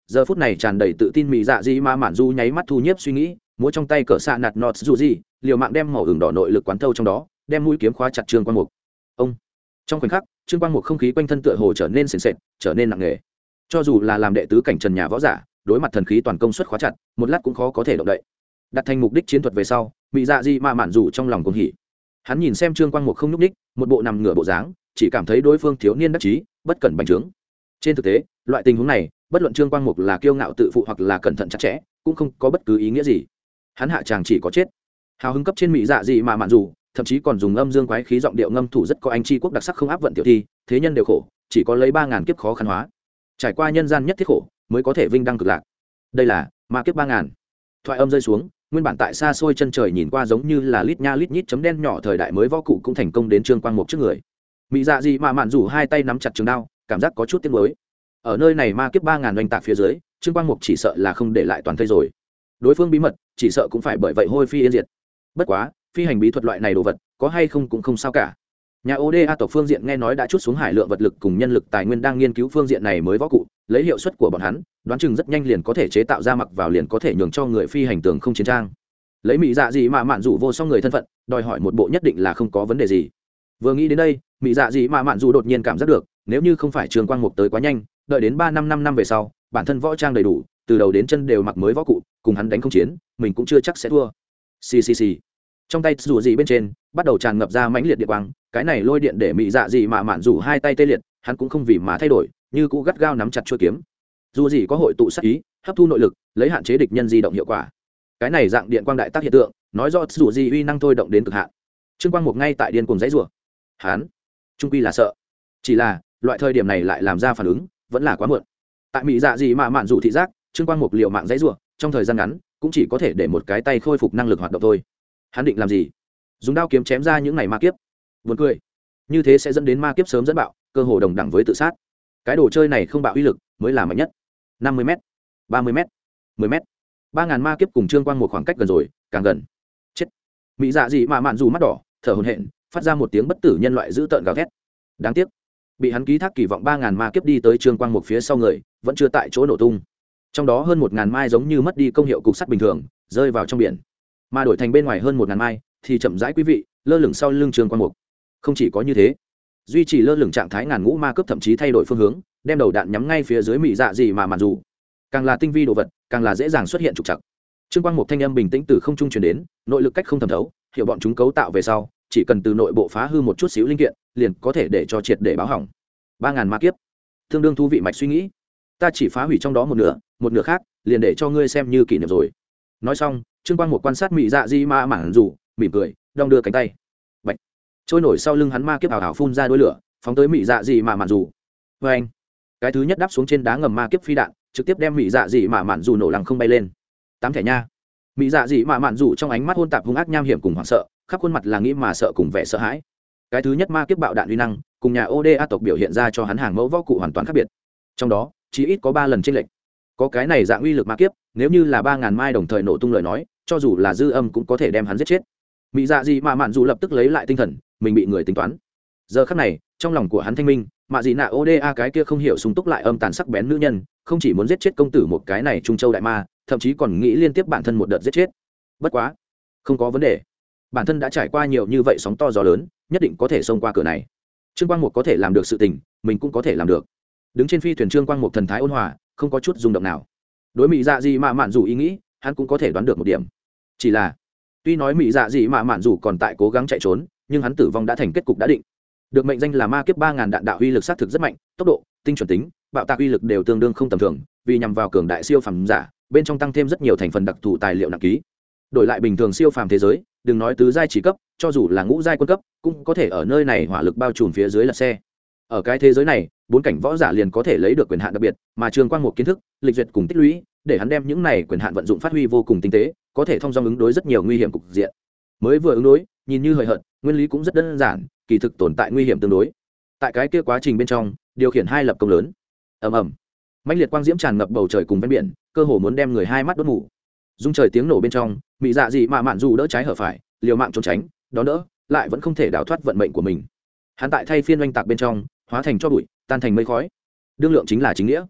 giờ phút này tràn đầy tự tin mỹ dạ dị mạ mạn dù nháy mắt thu nhiếp suy nghĩ, múa trong tay cỡ xạ nạt nọt dù gì liều mạng đem màu hừng đỏ nội lực quán thâu trong đó, đem mũi kiếm khóa chặt Trương Quang Mục. Ông trong khoảnh khắc Trương Quang Mục không khí quanh thân tựa hồ trở nên sền sệt, trở nên nặng nề. Cho dù là làm đệ tứ cảnh trần nhà võ giả, đối mặt thần khí toàn công suất khóa chặt, một lát cũng khó có thể động đậy. Đặt thành mục đích chiến thuật về sau, mỹ dạ dị mạ mạn dù trong lòng cuồng hỉ. Hắn nhìn xem Trương Quang Mục không nhúc ních, một bộ nằm ngửa bộ dáng, chỉ cảm thấy đối phương thiếu niên đắc chí, bất cẩn bành trướng. Trên thực tế, loại tình huống này, bất luận Trương Quang Mục là kiêu ngạo tự phụ hoặc là cẩn thận chặt chẽ, cũng không có bất cứ ý nghĩa gì. Hắn hạ chàng chỉ có chết. Hào hứng cấp trên mỹ dạ dị mạ mạn dù, thậm chí còn dùng âm dương quái khí giọng điệu ngâm thủ rất có anh chi quốc đặc sắc không áp vận tiểu thi, thế nhân đều khổ, chỉ có lấy 3000 kiếp khó khăn hóa. Trải qua nhân gian nhất thiết khổ, mới có thể vinh đăng cực lạc. Đây là ma kiếp 3000. Thoại âm rơi xuống, nguyên bản tại xa xôi chân trời nhìn qua giống như là lít nha lít nhít chấm đen nhỏ thời đại mới võ cụ cũng thành công đến Trương Quang Mục trước người. Mỹ dạ dị mạ mạn rủ hai tay nắm chặt trường đao, cảm giác có chút tiếc nuối. Ở nơi này ma kiếp 3000 oanh tạc phía dưới, Trương Quang Mục chỉ sợ là không để lại toàn thây rồi. Đối phương bí mật, chỉ sợ cũng phải bởi vậy hôi phi yên diệt. Bất quá, phi hành bí thuật loại này đồ vật, có hay không cũng không sao cả. Nhà ODA tộc phương diện nghe nói đã chút xuống hải lượng vật lực cùng nhân lực tài nguyên đang nghiên cứu phương diện này mới võ cụ, lấy hiệu suất của bọn hắn, đoán chừng rất nhanh liền có thể chế tạo ra mặc vào liền có thể nhường cho người phi hành tường không chiến trang. Lấy mỹ dạ dị mạ mạn dù vô song người thân phận, đòi hỏi một bộ nhất định là không có vấn đề gì. Vừa nghĩ đến đây, mỹ dạ dị mạ mạn dù đột nhiên cảm giác được, nếu như không phải Trương Quang Mục tới quá nhanh, đợi đến 3-5 năm về sau, bản thân võ trang đầy đủ, từ đầu đến chân đều mặc mới võ cụ, cùng hắn đánh không chiến, mình cũng chưa chắc sẽ thua. Xì. Trong tay dù gì bên trên, bắt đầu tràn ngập ra mãnh liệt điện quang, cái này lôi điện để mỹ dạ dị mạ mạn dù hai tay tê liệt, hắn cũng không vì mà thay đổi, như cũ gắt gao nắm chặt chuôi kiếm. Dù gì có hội tụ sát ý, hấp thu nội lực, lấy hạn chế địch nhân di động hiệu quả. Cái này dạng điện quang đại tác hiện tượng, nói rõ dù gì uy năng thôi động đến cực hạn. Trương Quang Mục ngay tại điên cuồng dãy rủa. Hắn trung quy là sợ, chỉ là loại thời điểm này lại làm ra phản ứng, vẫn là quá muộn. Tại mỹ dạ dị mạ mạn dù thị giác, Trương Quang Mục liều mạng dãy rủa, trong thời gian ngắn cũng chỉ có thể để một cái tay khôi phục năng lực hoạt động thôi. Hắn định làm gì? Dùng đao kiếm chém ra những này ma kiếp? Buồn cười. Như thế sẽ dẫn đến ma kiếp sớm dẫn bạo, cơ hồ đồng đẳng với tự sát. Cái đồ chơi này không bạo uy lực mới là mạnh nhất. 50m, 30m, 10m. 3000 ma kiếp cùng Trương Quang một khoảng cách gần rồi, càng gần. Chết. Mỹ dạ dị mạ mạn dù mắt đỏ, thở hổn hển, phát ra một tiếng bất tử nhân loại dữ tợn gào thét. Đáng tiếc, bị hắn ký thác kỳ vọng 3000 ma kiếp đi tới Trương Quang một phía sau người, vẫn chưa tại chỗ nổ tung. Trong đó hơn 1000 mai giống như mất đi công hiệu cục sắt bình thường, rơi vào trong biển. Mà đổi thành bên ngoài hơn 1000 mai thì chậm rãi quý vị, lơ lửng sau lưng Trương Quang Mục. Không chỉ có như thế, duy trì lơ lửng trạng thái ngàn ngũ ma cướp thậm chí thay đổi phương hướng, đem đầu đạn nhắm ngay phía dưới mỹ dạ dị mà mạn dù. Càng là tinh vi đồ vật, càng là dễ dàng xuất hiện trục trặc. Trương Quang Mục thanh âm bình tĩnh từ không trung truyền đến, nội lực cách không thẩm thấu, hiểu bọn chúng cấu tạo về sau, chỉ cần từ nội bộ phá hư một chút xíu linh kiện, liền có thể để cho triệt để báo hỏng. 3000 ma kiếp, tương đương thú vị mạch suy nghĩ. Ta chỉ phá hủy trong đó một nửa khác, liền để cho ngươi xem như kỷ niệm rồi. Nói xong, Trương Quang Mục quan sát mỹ dạ di ma mạn dù, mỉm cười, đong đưa cánh tay. Bạch. Trôi nổi sau lưng hắn ma kiếp ảo ảo phun ra đuôi lửa, phóng tới mỹ dạ di ma mạn dù. Và anh, cái thứ nhất đáp xuống trên đá ngầm ma kiếp phi đạn, trực tiếp đem mỹ dạ di ma mạn dù nổ lằng không bay lên. 8 thẻ nha. Mỹ dạ di ma mạn dù trong ánh mắt hôn tạp hung ác nham hiểm cùng hoảng sợ, khắp khuôn mặt là nghĩ mà sợ cùng vẻ sợ hãi. Cái thứ nhất ma kiếp bạo đạn uy năng, cùng nhà ODA tộc biểu hiện ra cho hắn hàng mẫu võ cụ hoàn toàn khác biệt. Trong đó, chỉ ít có 3 lần chênh lệch. Có cái này dạng uy lực ma kiếp, nếu như là 3000 mai đồng thời nổ tung lời nói, cho dù là dư âm cũng có thể đem hắn giết chết. Mỹ dạ gì mà mạn dù lập tức lấy lại tinh thần, mình bị người tính toán. Giờ khắc này, trong lòng của hắn thanh minh, mạ gì nạ ODA cái kia không hiểu sung túc lại âm tàn sắc bén nữ nhân, không chỉ muốn giết chết công tử một cái này trung châu đại ma, thậm chí còn nghĩ liên tiếp bản thân một đợt giết chết. Bất quá, không có vấn đề. Bản thân đã trải qua nhiều như vậy sóng to gió lớn, nhất định có thể xông qua cửa này. Trương Quang Mục có thể làm được sự tình, mình cũng có thể làm được. Đứng trên phi thuyền Trương Quang Mục thần thái ôn hòa, không có chút rung động nào. Đối mỹ dạ gì mà mạn dù ý nghĩ, hắn cũng có thể đoán được một điểm. Chỉ là, tuy nói mỹ dạ gì mà mạn dù còn tại cố gắng chạy trốn, nhưng hắn tử vong đã thành kết cục đã định. Được mệnh danh là ma kiếp 3000 đạn đạo uy lực sát thực rất mạnh, tốc độ, tinh chuẩn tính, bạo tạc uy lực đều tương đương không tầm thường, vì nhằm vào cường đại siêu phàm giả, bên trong tăng thêm rất nhiều thành phần đặc thù tài liệu nặng ký. Đổi lại bình thường siêu phàm thế giới, đừng nói tứ giai chỉ cấp, cho dù là ngũ giai quân cấp, cũng có thể ở nơi này hỏa lực bao trùm phía dưới lật xe. Ở cái thế giới này, 4 cảnh võ giả liền có thể lấy được quyền hạn đặc biệt, mà Trương Quang Mục kiến thức, lịch duyệt cùng tích lũy, để hắn đem những này quyền hạn vận dụng phát huy vô cùng tinh tế, có thể thông dong ứng đối rất nhiều nguy hiểm cục diện. Mới vừa ứng đối, nhìn như hời hợt, nguyên lý cũng rất đơn giản, kỳ thực tồn tại nguy hiểm tương đối. Tại cái kia quá trình bên trong, điều khiển hai lập công lớn. Ầm ầm. Mãnh liệt quang diễm tràn ngập bầu trời cùng ven biển, cơ hồ muốn đem người hai mắt đốt mù. Dung trời tiếng nổ bên trong, mỹ dạ gì mà mạn dù đỡ trái hở phải, liều mạng trốn tránh, đó đỡ, lại vẫn không thể đào thoát vận mệnh của mình. Hắn tại thay phiên oanh tạc bên trong, hóa thành cho bụi, tan thành mây khói. Đương lượng chính là chính nghĩa.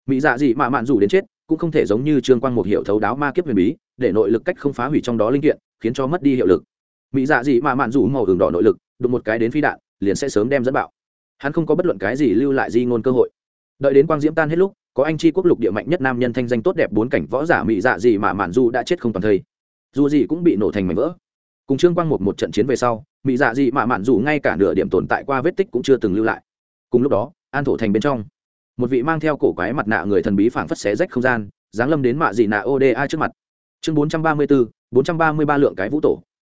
mỹ dạ dị mạ mạn dù đến chết cũng không thể giống như trương quang một hiểu thấu đáo ma kiếp huyền bí để nội lực cách không phá hủy trong đó linh kiện khiến cho mất đi hiệu lực. Mỹ dạ dị mạ mạn dù màu hưởng đỏ nội lực đụng một cái đến phi đạn liền sẽ sớm đem dẫn bạo, hắn không có bất luận cái gì lưu lại di ngôn cơ hội. Đợi đến quang diễm tan hết lúc, có anh chi quốc lục địa mạnh nhất nam nhân thanh danh tốt đẹp bốn cảnh võ giả Mỹ dạ dị mạ mạn dù đã chết không toàn thây, dù gì cũng bị nổ thành mảnh vỡ. Cùng trương quang một trận chiến về sau, Mỹ dạ dị mạ mạn dù ngay cả nửa điểm tồn tại qua vết tích cũng chưa từng lưu lại. Cùng lúc đó, an thổ thành bên trong, một vị mang theo cổ quái mặt nạ người thần bí phảng phất xé rách không gian, giáng lâm đến mạ dị nạ oda trước mặt. Chương 434, 433 lượng cái vũ tổ.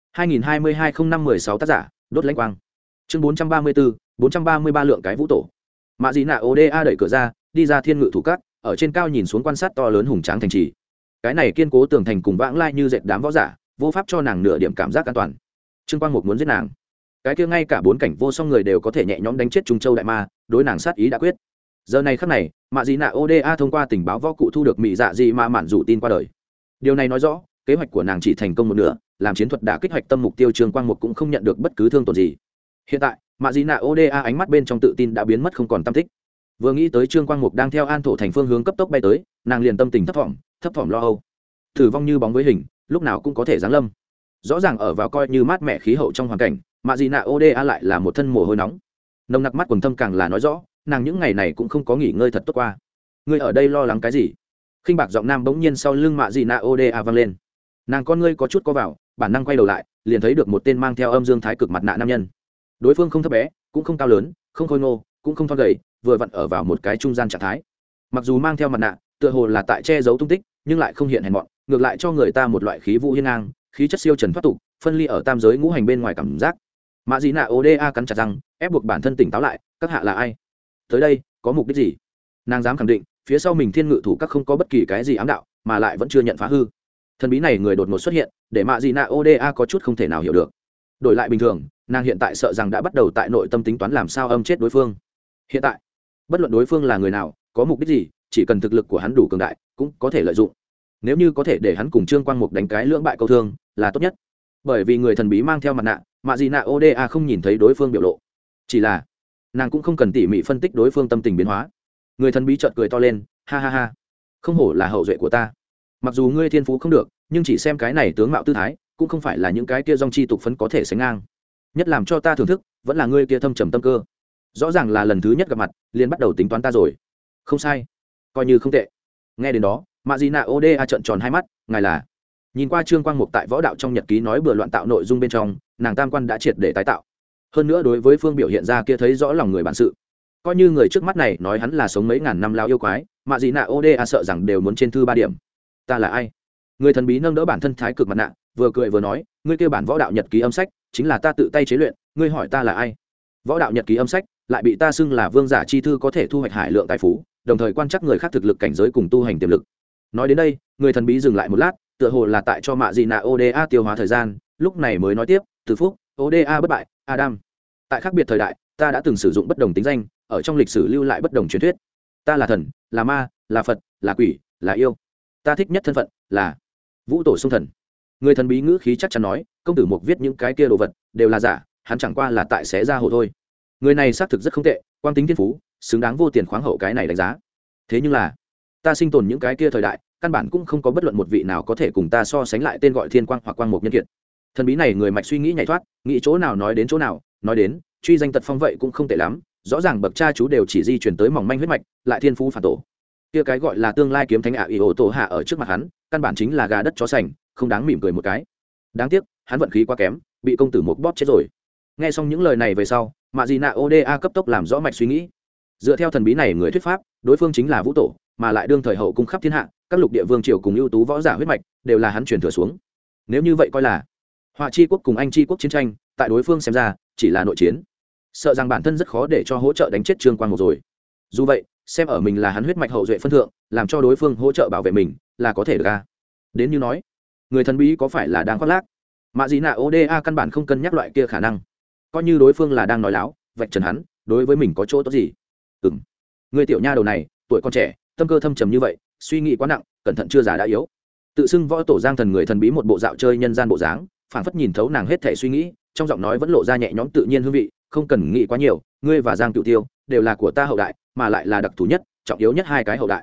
2022-05-16 tác giả, đốt lãnh quang. Chương 434, 433 lượng cái vũ tổ. Mạ dị nạ oda đẩy cửa ra, đi ra thiên ngự thủ cát, ở trên cao nhìn xuống quan sát to lớn hùng tráng thành trì. Cái này kiên cố tường thành cùng vãng lai như dệt đám võ giả, vô pháp cho nàng nửa điểm cảm giác an toàn. Trương Quang Mục muốn giết nàng, cái kia ngay cả bốn cảnh vô song người đều có thể nhẹ nhõm đánh chết Trung Châu đại ma, đối nàng sát ý đã quyết. Giờ này khắc này, mạ dị nạ oda thông qua tình báo võ cụ thu được mỹ dạ dị mạ mạn rủ tin qua đời. Điều này nói rõ kế hoạch của nàng chỉ thành công một nửa, làm chiến thuật đã kích hoạch tâm mục tiêu Trương Quang Mục cũng không nhận được bất cứ thương tổn gì. Hiện tại mạ dị nạ oda ánh mắt bên trong tự tin đã biến mất không còn tâm tích. Vừa nghĩ tới Trương Quang Mục đang theo an thổ thành phương hướng cấp tốc bay tới, nàng liền tâm tình thấp thỏm lo âu. Thử vong như bóng với hình, lúc nào cũng có thể giáng lâm. Rõ ràng ở vào coi như mát mẻ khí hậu trong hoàn cảnh, mạ dị nạ oda lại là một thân mồ hôi nóng. Nồng nặc mắt quần thâm càng là nói rõ nàng những ngày này cũng không có nghỉ ngơi thật tốt qua. Ngươi ở đây lo lắng cái gì? Khinh bạc giọng nam bỗng nhiên sau lưng mạ dị nạ oda vang lên. Nàng con ngươi có chút co vào, bản năng quay đầu lại, liền thấy được một tên mang theo âm dương thái cực mặt nạ nam nhân. Đối phương không thấp bé, cũng không cao lớn, không khôi ngô, cũng không thon gầy, vừa vặn ở vào một cái trung gian trạng thái. Mặc dù mang theo mặt nạ, tựa hồ là tại che giấu tung tích, nhưng lại không hiện hèn mọn, ngược lại cho người ta một loại khí vũ hiên ngang, khí chất siêu trần thoát tục, phân ly ở tam giới ngũ hành bên ngoài cảm giác. Mạ dị nạ oda cắn chặt răng, ép buộc bản thân tỉnh táo lại. Các hạ là ai? Tới đây có mục đích gì? Nàng dám khẳng định phía sau mình thiên ngự thủ các không có bất kỳ cái gì ám đạo, mà lại vẫn chưa nhận phá hư. Thần bí này người đột ngột xuất hiện, để mạ dị nạ oda có chút không thể nào hiểu được. Đổi lại bình thường, nàng hiện tại sợ rằng đã bắt đầu tại nội tâm tính toán làm sao âm chết đối phương. Hiện tại bất luận đối phương là người nào, có mục đích gì, chỉ cần thực lực của hắn đủ cường đại cũng có thể lợi dụng. Nếu như có thể để hắn cùng Trương Quang Mục đánh cái lưỡng bại câu thương là tốt nhất. Bởi vì người thần bí mang theo mặt nạ, mạ dị nạ oda không nhìn thấy đối phương biểu lộ, chỉ là nàng cũng không cần tỉ mỉ phân tích đối phương tâm tình biến hóa. Người thần bí chợt cười to lên, ha ha ha, không hổ là hậu duệ của ta. Mặc dù ngươi thiên phú không được, nhưng chỉ xem cái này tướng mạo tư thái cũng không phải là những cái kia dòng chi tục phấn có thể sánh ngang. Nhất làm cho ta thưởng thức vẫn là ngươi kia thâm trầm tâm cơ. Rõ ràng là lần thứ nhất gặp mặt liền bắt đầu tính toán ta rồi. Không sai, coi như không tệ. Nghe đến đó, mạ dị nạ oda trợn tròn hai mắt. Ngài là? Nhìn qua Trương Quang Mục tại võ đạo trong nhật ký nói bừa loạn tạo nội dung bên trong, nàng tam quan đã triệt để tái tạo. Hơn nữa đối với phương biểu hiện ra kia thấy rõ lòng người bản sự. Coi như người trước mắt này nói hắn là sống mấy ngàn năm lao yêu quái, mạ dị nạ oda sợ rằng đều muốn trên thư 3 điểm. Ta là ai? Người thần bí nâng đỡ bản thân thái cực mặt nạ, vừa cười vừa nói, ngươi kêu bản võ đạo nhật ký âm sách chính là ta tự tay chế luyện, ngươi hỏi ta là ai? Võ đạo nhật ký âm sách lại bị ta xưng là vương giả chi thư, có thể thu hoạch hải lượng tài phú, đồng thời quan trắc người khác thực lực cảnh giới cùng tu hành tiềm lực. Nói đến đây, người thần bí dừng lại một lát, tựa hồ là tại cho mạ dị nạ oda tiêu hóa thời gian, lúc này mới nói tiếp, từ phúc oda bất bại Adam. Tại khác biệt thời đại, ta đã từng sử dụng bất đồng tính danh, ở trong lịch sử lưu lại bất đồng truyền thuyết. Ta là thần, là ma, là Phật, là quỷ, là yêu. Ta thích nhất thân phận là vũ tổ sông thần. Người thần bí ngữ khí chắc chắn nói, công tử Mục viết những cái kia đồ vật đều là giả, hắn chẳng qua là tại xé ra hồ thôi. Người này xác thực rất không tệ, quang tính thiên phú, xứng đáng vô tiền khoáng hậu cái này đánh giá. Thế nhưng là, ta sinh tồn những cái kia thời đại, căn bản cũng không có bất luận một vị nào có thể cùng ta so sánh lại tên gọi thiên quang hoặc quang mục nhân kiệt. Thần bí này người mạch suy nghĩ nhảy thoát, nghĩ chỗ nào nói đến chỗ nào, nói đến truy danh tật phong vậy cũng không tệ lắm, rõ ràng bậc cha chú đều chỉ di chuyển tới mỏng manh huyết mạch, lại thiên phú phản tổ. Kia cái gọi là tương lai kiếm thánh ạ ỷ ổ tổ hạ ở trước mặt hắn, căn bản chính là gà đất chó sành, không đáng mỉm cười một cái. Đáng tiếc, hắn vận khí quá kém, bị công tử Mục bóp chết rồi. Nghe xong những lời này về sau, mạ dị nạ oda cấp tốc làm rõ mạch suy nghĩ. Dựa theo thần bí này người thuyết pháp, đối phương chính là vũ tổ, mà lại đương thời hậu cung khắp thiên hạ, các lục địa vương triều cùng ưu tú võ giả huyết mạch đều là hắn truyền thừa xuống. Nếu như vậy coi là Họa chi quốc cùng Anh chi quốc chiến tranh, tại đối phương xem ra chỉ là nội chiến, sợ rằng bản thân rất khó để cho hỗ trợ đánh chết Trương Quang Mục rồi. Dù vậy, xem ở mình là hắn huyết mạch hậu duệ phân thượng, làm cho đối phương hỗ trợ bảo vệ mình là có thể được a. Đến như nói, người thần bí có phải là đang khoác lác? Mạ dị nạ oda căn bản không cân nhắc loại kia khả năng, coi như đối phương là đang nói láo, vạch trần hắn, đối với mình có chỗ tốt gì? Người tiểu nha đầu này tuổi còn trẻ, tâm cơ thâm trầm như vậy, suy nghĩ quá nặng, cẩn thận chưa già đã yếu. Tự xưng võ tổ Giang Thần người thần bí một bộ dạo chơi nhân gian bộ dáng, phảng phất nhìn thấu nàng hết thể suy nghĩ, trong giọng nói vẫn lộ ra nhẹ nhõm tự nhiên hương vị. Không cần nghĩ quá nhiều, ngươi và Giang Cửu Tiêu đều là của ta hậu đại, mà lại là đặc thù nhất, trọng yếu nhất hai cái hậu đại.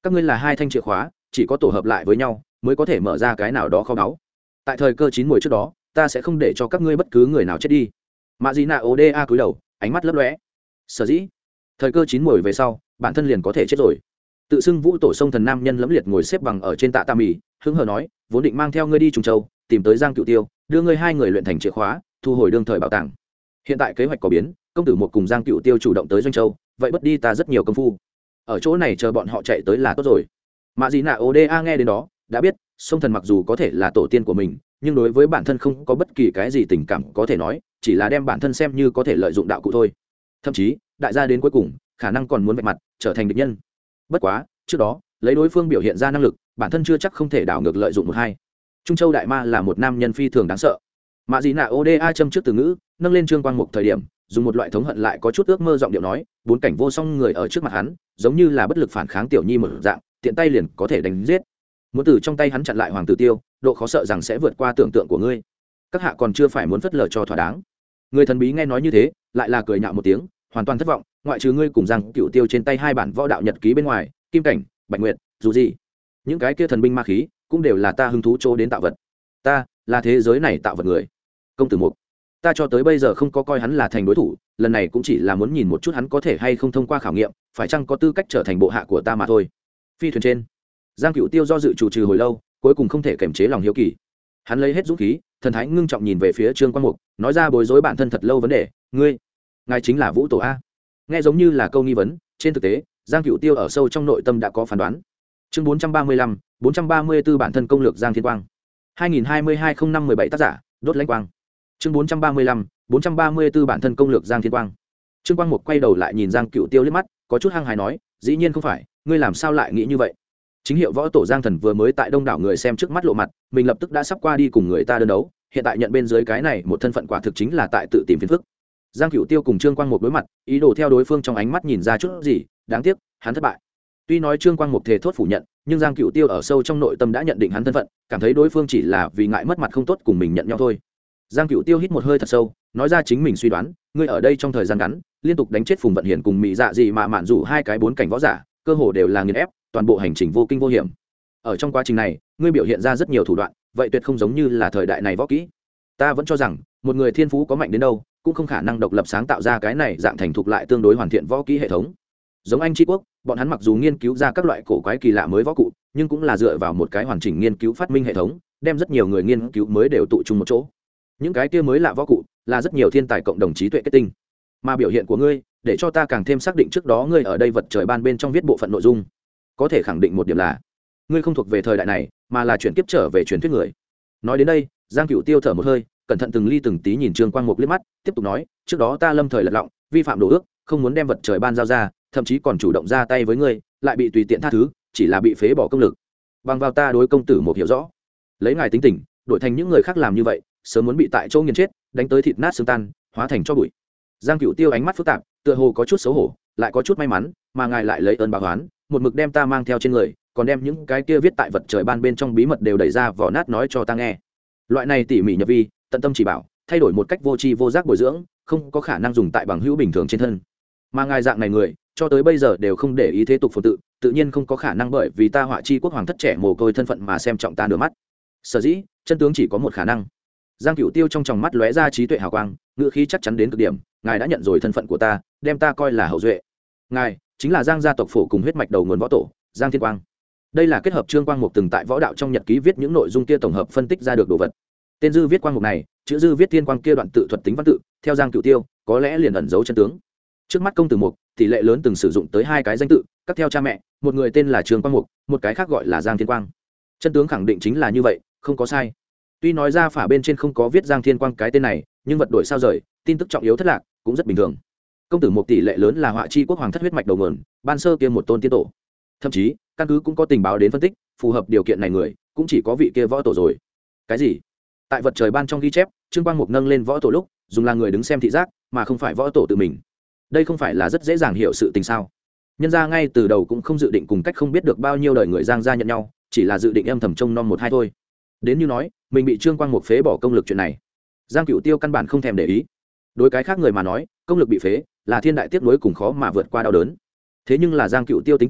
các ngươi là hai thanh chìa khóa, chỉ có tổ hợp lại với nhau mới có thể mở ra cái nào đó kho báu. Tại thời cơ chín muồi trước đó, ta sẽ không để cho các ngươi bất cứ người nào chết đi. Mã Dị Nạ Oda cúi đầu, ánh mắt lấp lóe. Sở dĩ, thời cơ chín muồi về sau, bản thân liền có thể chết rồi. Tự xưng Vũ Tổ Sông Thần nam nhân lẫm liệt ngồi xếp bằng ở trên tạ tam mì, hứng hờ nói, vốn định mang theo ngươi đi Trùng Châu, tìm tới Giang Cựu Tiêu, đưa ngươi hai người luyện thành chìa khóa, thu hồi đương thời bảo tàng. Hiện tại kế hoạch có biến, công tử một cùng Giang Cựu Tiêu chủ động tới Doanh Châu, vậy bất đi ta rất nhiều công phu. Ở chỗ này chờ bọn họ chạy tới là tốt rồi. Mã Dị Nạ Oda nghe đến đó, đã biết, Sông Thần mặc dù có thể là tổ tiên của mình, nhưng đối với bản thân không có bất kỳ cái gì tình cảm có thể nói, chỉ là đem bản thân xem như có thể lợi dụng đạo cụ thôi. Thậm chí, đại gia đến cuối cùng, khả năng còn muốn vạch mặt, trở thành địch nhân. Bất quá, trước đó, lấy đối phương biểu hiện ra năng lực, bản thân chưa chắc không thể đảo ngược lợi dụng một hai. Trung Châu đại ma là một nam nhân phi thường đáng sợ. Mã Dị Nạ Oda châm trước từ ngữ, nâng lên Trương Quang Mục thời điểm, dùng một loại thống hận lại có chút ước mơ giọng điệu nói, bốn cảnh vô song người ở trước mặt hắn, giống như là bất lực phản kháng tiểu nhi một dạng, tiện tay liền có thể đánh giết. Muốn từ trong tay hắn chặn lại Hoàng Tử Tiêu, độ khó sợ rằng sẽ vượt qua tưởng tượng của ngươi. Các hạ còn chưa phải muốn phất lờ cho thỏa đáng. Người thần bí nghe nói như thế, lại là cười nhạo một tiếng, hoàn toàn thất vọng, ngoại trừ ngươi cùng Giang Cựu Tiêu trên tay hai bản võ đạo nhật ký bên ngoài, Kim Cảnh, Bạch Nguyệt, dù gì, những cái kia thần binh ma khí, cũng đều là ta hứng thú chỗ đến tạo vật. Ta là thế giới này tạo vật người. Công tử Mục, ta cho tới bây giờ không có coi hắn là thành đối thủ, lần này cũng chỉ là muốn nhìn một chút hắn có thể hay không thông qua khảo nghiệm, phải chăng có tư cách trở thành bộ hạ của ta mà thôi. Phi thuyền trên, Giang Cựu Tiêu do dự chủ trừ hồi lâu, cuối cùng không thể kiềm chế lòng hiếu kỳ. Hắn lấy hết dũng khí, thần thái ngưng trọng nhìn về phía Trương Quang Mục, nói ra bối rối bản thân thật lâu vấn đề, ngươi, ngài chính là Vũ Tổ a? Nghe giống như là câu nghi vấn, trên thực tế, Giang Cựu Tiêu ở sâu trong nội tâm đã có phán đoán. Chương 435, 434 bản thân công lược Giang Thiên Quang. 2022-05-17 tác giả, Đốt Lãnh Quang. Chương 435, 434 bản thân công lược Giang Thiên Quang. Trương Quang Mục quay đầu lại nhìn Giang Cựu Tiêu liếc mắt, có chút hăng hái nói, dĩ nhiên không phải, ngươi làm sao lại nghĩ như vậy? Chính hiệu võ tổ Giang Thần vừa mới tại đông đảo người xem trước mắt lộ mặt, mình lập tức đã sắp qua đi cùng người ta đơn đấu, hiện tại nhận bên dưới cái này một thân phận quả thực chính là tại tự tìm phiền phức. Giang Cựu Tiêu cùng Trương Quang Mục đối mặt, ý đồ theo đối phương trong ánh mắt nhìn ra chút gì, đáng tiếc, hắn thất bại. Tuy nói Trương Quang Mục thề thốt phủ nhận, nhưng Giang Cựu Tiêu ở sâu trong nội tâm đã nhận định hắn thân phận, cảm thấy đối phương chỉ là vì ngại mất mặt không tốt cùng mình nhận nhau thôi. Giang Cựu Tiêu hít một hơi thật sâu, nói ra chính mình suy đoán, ngươi ở đây trong thời gian ngắn, liên tục đánh chết Phùng Vận Hiển cùng Mỹ Dạ gì mà mạn rủ hai cái bốn cảnh võ giả, cơ hồ đều là nghiền ép, toàn bộ hành trình vô kinh vô hiểm. Ở trong quá trình này, ngươi biểu hiện ra rất nhiều thủ đoạn, vậy tuyệt không giống như là thời đại này võ kỹ. Ta vẫn cho rằng, một người thiên phú có mạnh đến đâu, cũng không khả năng độc lập sáng tạo ra cái này dạng thành thục lại tương đối hoàn thiện võ kỹ hệ thống. Giống Anh Tri Quốc, bọn hắn mặc dù nghiên cứu ra các loại cổ quái kỳ lạ mới võ cụ, nhưng cũng là dựa vào một cái hoàn chỉnh nghiên cứu phát minh hệ thống, đem rất nhiều người nghiên cứu mới đều tụ chung một chỗ. Những cái kia mới lạ võ cụ là rất nhiều thiên tài cộng đồng trí tuệ kết tinh. Mà biểu hiện của ngươi, để cho ta càng thêm xác định trước đó ngươi ở đây vật trời ban bên trong viết bộ phận nội dung. Có thể khẳng định một điểm là, ngươi không thuộc về thời đại này, mà là chuyển kiếp trở về truyền thuyết người. Nói đến đây, Giang Cựu Tiêu thở một hơi, cẩn thận từng ly từng tí nhìn Trương Quang Mục liếc mắt, tiếp tục nói, trước đó ta lâm thời lật lọng, vi phạm đồ ước, không muốn đem vật trời ban giao ra, thậm chí còn chủ động ra tay với ngươi, lại bị tùy tiện tha thứ, chỉ là bị phế bỏ công lực. Bằng vào ta đối công tử một hiểu rõ, lấy ngài tính tình, đổi thành những người khác làm như vậy, sớm muốn bị tại chỗ nghiền chết, đánh tới thịt nát xương tan, hóa thành cho bụi. Giang Cựu Tiêu ánh mắt phức tạp, tựa hồ có chút xấu hổ, lại có chút may mắn, mà ngài lại lấy ơn báo oán, một mực đem ta mang theo trên người, còn đem những cái kia viết tại vật trời ban bên trong bí mật đều đẩy ra vỏ nát nói cho ta nghe. Loại này tỉ mỉ nhập vi, tận tâm chỉ bảo, thay đổi một cách vô tri vô giác bồi dưỡng, không có khả năng dùng tại bằng hữu bình thường trên thân. Mà ngài dạng này người, cho tới bây giờ đều không để ý thế tục phồn tự, tự nhiên không có khả năng bởi vì ta Họa Chi Quốc hoàng thất trẻ mồ côi thân phận mà xem trọng ta nửa mắt. Sở dĩ, chân tướng chỉ có một khả năng. Giang Cựu Tiêu trong tròng mắt lóe ra trí tuệ hào quang, ngữ khí chắc chắn đến cực điểm, ngài đã nhận rồi thân phận của ta, đem ta coi là hậu duệ. Ngài chính là Giang gia tộc phổ cùng huyết mạch đầu nguồn võ tổ, Giang Thiên Quang. Đây là kết hợp Trương Quang Mục từng tại võ đạo trong nhật ký viết những nội dung kia tổng hợp phân tích ra được đồ vật. Tên dư viết Quang Mục này, chữ dư viết Thiên Quang kia đoạn tự thuật tính văn tự, theo Giang Cựu Tiêu, có lẽ liền ẩn giấu chân tướng. Trước mắt công tử Mục, tỷ lệ lớn từng sử dụng tới hai cái danh tự, các theo cha mẹ, một người tên là Trương Quang Mục, một cái khác gọi là Giang Thiên Quang. Chân tướng khẳng định chính là như vậy, không có sai. Tuy nói ra phả bên trên không có viết Giang Thiên Quang cái tên này, nhưng vật đổi sao rời, tin tức trọng yếu thất lạc, cũng rất bình thường. Công tử Mục tỷ lệ lớn là Họa Chi Quốc hoàng thất huyết mạch đầu nguồn, ban sơ kia một tôn tiên tổ. Thậm chí, căn cứ cũng có tình báo đến phân tích, phù hợp điều kiện này người, cũng chỉ có vị kia võ tổ rồi. Cái gì? Tại vật trời ban trong ghi chép, Trương Quang Mục nâng lên võ tổ lúc, dùng là người đứng xem thị giác, mà không phải võ tổ tự mình. Đây không phải là rất dễ dàng hiểu sự tình sao? Nhân ra ngay từ đầu cũng không dự định cùng cách không biết được bao nhiêu đời người Giang gia nhận nhau, chỉ là dự định âm thầm trông nom một hai thôi. Đến như nói, mình bị Trương Quang Mục phế bỏ công lực chuyện này, Giang Cựu Tiêu căn bản không thèm để ý. Đối cái khác người mà nói, công lực bị phế là thiên đại tiếc nuối cùng khó mà vượt qua đau đớn. Thế nhưng là Giang Cựu Tiêu tính tình,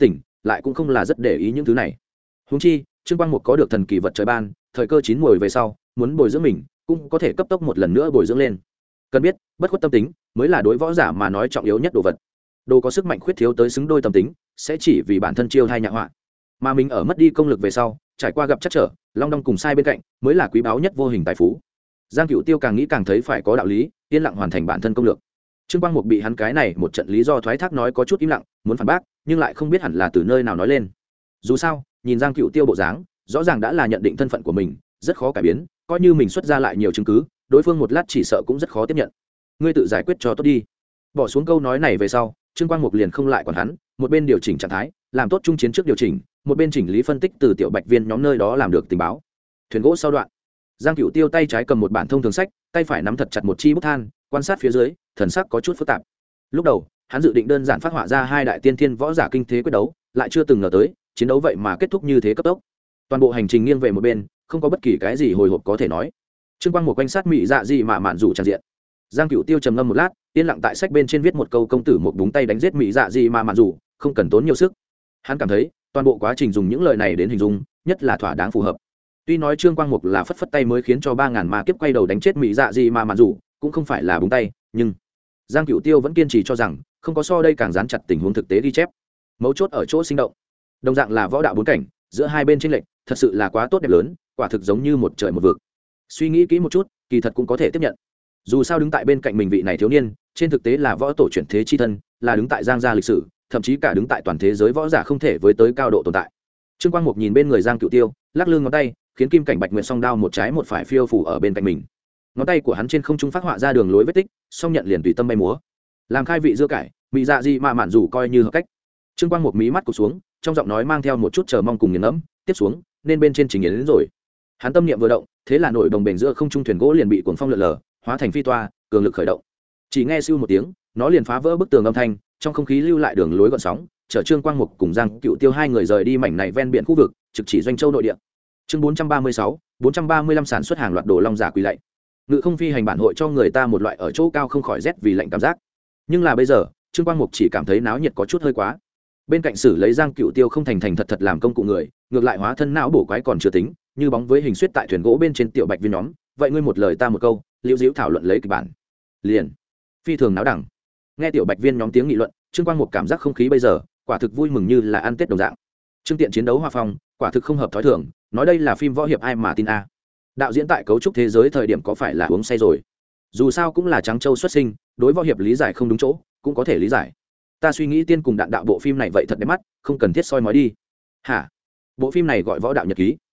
lại cũng không là rất để ý những thứ này. Huống chi Trương Quang Mục có được thần kỳ vật trời ban, thời cơ chín muồi về sau muốn bồi dưỡng mình cũng có thể cấp tốc một lần nữa bồi dưỡng lên. Cần biết bất khuất tâm tính mới là đối võ giả mà nói trọng yếu nhất đồ vật. Đồ có sức mạnh khuyết thiếu tới xứng đôi tâm tính sẽ chỉ vì bản thân chiêu hay nhạ họa, mà mình ở mất đi công lực về sau trải qua gặp chắc trở long đong cùng sai bên cạnh mới là quý báu nhất vô hình tài phú. Giang Cựu Tiêu càng nghĩ càng thấy phải có đạo lý, yên lặng hoàn thành bản thân công lược. Trương Quang Mục bị hắn cái này một trận lý do thoái thác nói có chút im lặng, muốn phản bác nhưng lại không biết hẳn là từ nơi nào nói lên. Dù sao nhìn Giang Cựu Tiêu bộ dáng rõ ràng đã là nhận định thân phận của mình, rất khó cải biến, coi như mình xuất ra lại nhiều chứng cứ đối phương một lát chỉ sợ cũng rất khó tiếp nhận. Ngươi tự giải quyết cho tốt đi. Bỏ xuống câu nói này về sau Trương Quang Mục liền không lại quản hắn, một bên điều chỉnh trạng thái làm tốt trung chiến trước điều chỉnh, một bên chỉnh lý phân tích từ tiểu bạch viên nhóm nơi đó làm được tình báo. Thuyền gỗ sau đoạn, Giang Cựu Tiêu tay trái cầm một bản thông thường sách, tay phải nắm thật chặt một chi bút than, quan sát phía dưới thần sắc có chút phức tạp. Lúc đầu hắn dự định đơn giản phát họa ra hai đại tiên thiên võ giả kinh thế quyết đấu, lại chưa từng ngờ tới chiến đấu vậy mà kết thúc như thế cấp tốc. Toàn bộ hành trình nghiêng về một bên, không có bất kỳ cái gì hồi hộp có thể nói. Trương Quang Mục quanh sát mỹ dạ gì mà mạn rủ tràn diện. Giang Cựu Tiêu trầm ngâm một lát, yên lặng tại sách bên trên viết một câu công tử một búng tay đánh giết mỹ dạ gì mà mạn rủ, không cần tốn nhiều sức. Hắn cảm thấy toàn bộ quá trình dùng những lời này đến hình dung nhất là thỏa đáng phù hợp. Tuy nói Trương Quang Mục là phất phất tay mới khiến cho 3000 ma kiếp quay đầu đánh chết mỹ dạ gì mà mạn rủ, cũng không phải là búng tay, nhưng Giang Cựu Tiêu vẫn kiên trì cho rằng không có so đây càng dán chặt tình huống thực tế ghi chép. Mấu chốt ở chỗ sinh động. Đồng dạng là võ đạo bốn cảnh, giữa hai bên chênh lệch thật sự là quá tốt đẹp lớn, quả thực giống như một trời một vực. Suy nghĩ kỹ một chút, kỳ thật cũng có thể tiếp nhận. Dù sao đứng tại bên cạnh mình vị này thiếu niên, trên thực tế là võ tổ chuyển thế chi thân, là đứng tại Giang gia lịch sử, thậm chí cả đứng tại toàn thế giới võ giả không thể với tới cao độ tồn tại. Trương Quang Mục nhìn bên người Giang Cựu Tiêu, lắc lư ngón tay, khiến kim cảnh bạch nguyệt song đao một trái một phải phiêu phủ ở bên cạnh mình. Ngón tay của hắn trên không trung phát họa ra đường lối vết tích, song nhận liền tùy tâm bay múa, làm khai vị dưa cải, mỹ dạ gì mà mạn rủ coi như hợp cách. Trương Quang Mục mí mắt cụp xuống, trong giọng nói mang theo một chút chờ mong cùng nghiền ngẫm, tiếp xuống nên bên trên trình yến đến rồi. Hắn tâm niệm vừa động, thế là nổi đồng bền giữa không trung thuyền gỗ liền bị cuồng phong lượn lờ, hóa thành phi toa, cường lực khởi động. Chỉ nghe siêu một tiếng, nó liền phá vỡ bức tường âm thanh, trong không khí lưu lại đường lối gợn sóng, chở Trương Quang Mục cùng Giang Cựu Tiêu hai người rời đi mảnh này ven biển khu vực, trực chỉ doanh châu nội địa. Chương 436, 435 sản xuất hàng loạt đồ long giả quỳ lạy. Ngự không phi hành bản hội cho người ta một loại ở chỗ cao không khỏi rét vì lạnh cảm giác. Nhưng là bây giờ, Trương Quang Mục chỉ cảm thấy náo nhiệt có chút hơi quá. Bên cạnh sử lấy Giang Cựu Tiêu không thành thành thật thật làm công cụ người, ngược lại hóa thân não bổ quái còn chưa tính, như bóng với hình xuyết tại thuyền gỗ bên trên tiểu bạch viên nhóm, vậy ngươi một lời ta một câu, liễu diễu thảo luận lấy kịch bản. Liền, phi thường náo đẳng. Nghe tiểu bạch viên nhóm tiếng nghị luận, Trương Quang Mục cảm giác không khí bây giờ, quả thực vui mừng như là ăn Tết đồng dạng. Trương tiện chiến đấu hòa phong, quả thực không hợp thói thường, nói đây là phim võ hiệp ai mà tin a. Đạo diễn tại cấu trúc thế giới thời điểm có phải là uống say rồi? Dù sao cũng là trắng châu xuất sinh, đối võ hiệp lý giải không đúng chỗ, cũng có thể lý giải. Ta suy nghĩ tiên cùng đạn đạo bộ phim này vậy thật đẹp mắt, không cần thiết soi mói đi. Hả? Bộ phim này gọi võ đạo nhật ký.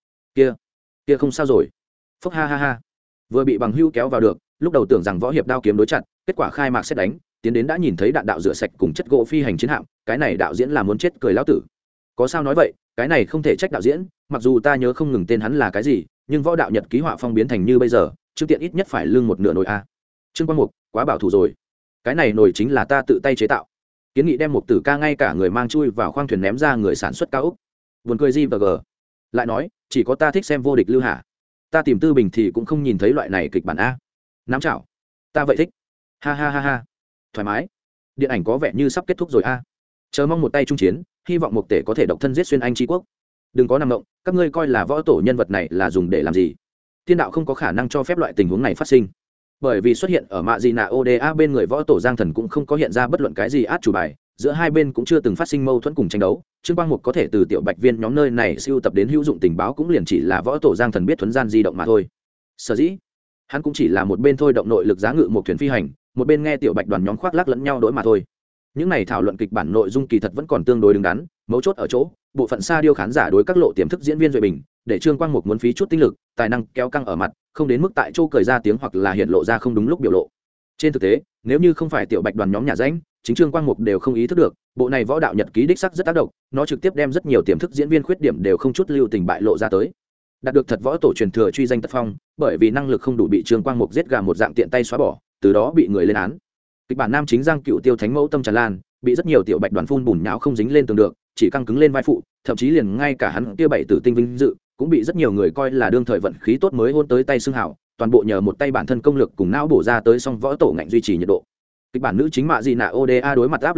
Kia không sao rồi. Phốc ha ha ha. Vừa bị bằng hưu kéo vào được, lúc đầu tưởng rằng võ hiệp đao kiếm đối chặt, kết quả khai mạc xét đánh, tiến đến đã nhìn thấy đạn đạo rửa sạch cùng chất gỗ phi hành chiến hạm, cái này đạo diễn là muốn chết cười lão tử. Có sao nói vậy, cái này không thể trách đạo diễn, mặc dù ta nhớ không ngừng tên hắn là cái gì, nhưng võ đạo nhật ký họa phong biến thành như bây giờ, Trương Tiện ít nhất phải lưng một nửa nồi a. Trương Quang Mục, quá bảo thủ rồi. Cái này nồi chính là ta tự tay chế tạo. Kiến nghị đem một tử ca ngay cả người mang chui vào khoang thuyền ném ra người sản xuất cao ốc. Buồn cười gì và g. Lại nói, chỉ có ta thích xem vô địch lưu hạ. Ta tìm Tư Bình thì cũng không nhìn thấy loại này kịch bản a. Nắm chảo. Ta vậy thích. Ha ha ha ha. Thoải mái. Điện ảnh có vẻ như sắp kết thúc rồi a. Chờ mong một tay trung chiến, hy vọng Mục Tể có thể độc thân giết xuyên anh tri quốc. Đừng có nằm động, các ngươi coi là võ tổ nhân vật này là dùng để làm gì? Thiên đạo không có khả năng cho phép loại tình huống này phát sinh. Bởi vì xuất hiện ở mạ gì nạ oda bên người võ tổ Giang Thần cũng không có hiện ra bất luận cái gì át chủ bài, giữa hai bên cũng chưa từng phát sinh mâu thuẫn cùng tranh đấu. Trương Quang Mục có thể từ tiểu bạch viên nhóm nơi này siêu tập đến hữu dụng tình báo cũng liền chỉ là võ tổ Giang Thần biết thuấn gian di động mà thôi. Sở dĩ hắn cũng chỉ là một bên thôi động nội lực giá ngự một thuyền phi hành, một bên nghe tiểu bạch đoàn nhóm khoác lác lẫn nhau đối mà thôi. Những này thảo luận kịch bản nội dung kỳ thật vẫn còn tương đối đứng đắn, mấu chốt ở chỗ bộ phận xa điêu khán giả đối các lộ tiềm thức diễn viên duy bình, để Trương Quang Mục muốn phí chút tinh lực, tài năng kéo căng ở mặt, không đến mức tại chỗ cười ra tiếng hoặc là hiện lộ ra không đúng lúc biểu lộ. Trên thực tế, nếu như không phải tiểu bạch đoàn nhóm nhà ránh, chính Trương Quang Mục đều không ý thức được, bộ này võ đạo nhật ký đích sắc rất tác động, nó trực tiếp đem rất nhiều tiềm thức diễn viên khuyết điểm đều không chút lưu tình bại lộ ra tới. Đạt được thật võ tổ truyền thừa truy danh tật phong, bởi vì năng lực không đủ bị Trương Quang Mục giết gà một dạng tiện tay xóa bỏ, từ đó bị người lên án. Kịch bản nam chính Giang Cựu Tiêu thánh mẫu tâm tràn lan, bị rất nhiều tiểu bạch đoàn phun bùn nhão không dính lên tường được, chỉ căng cứng lên vai phụ, thậm chí liền ngay cả hắn kia bảy tử tinh vinh dự cũng bị rất nhiều người coi là đương thời vận khí tốt mới hôn tới tay xương hảo, toàn bộ nhờ một tay bản thân công lực cùng não bổ ra tới song võ tổ ngạnh duy trì nhiệt độ. Kịch bản nữ chính mạ gì nạ oda đối mặt áp lực lúc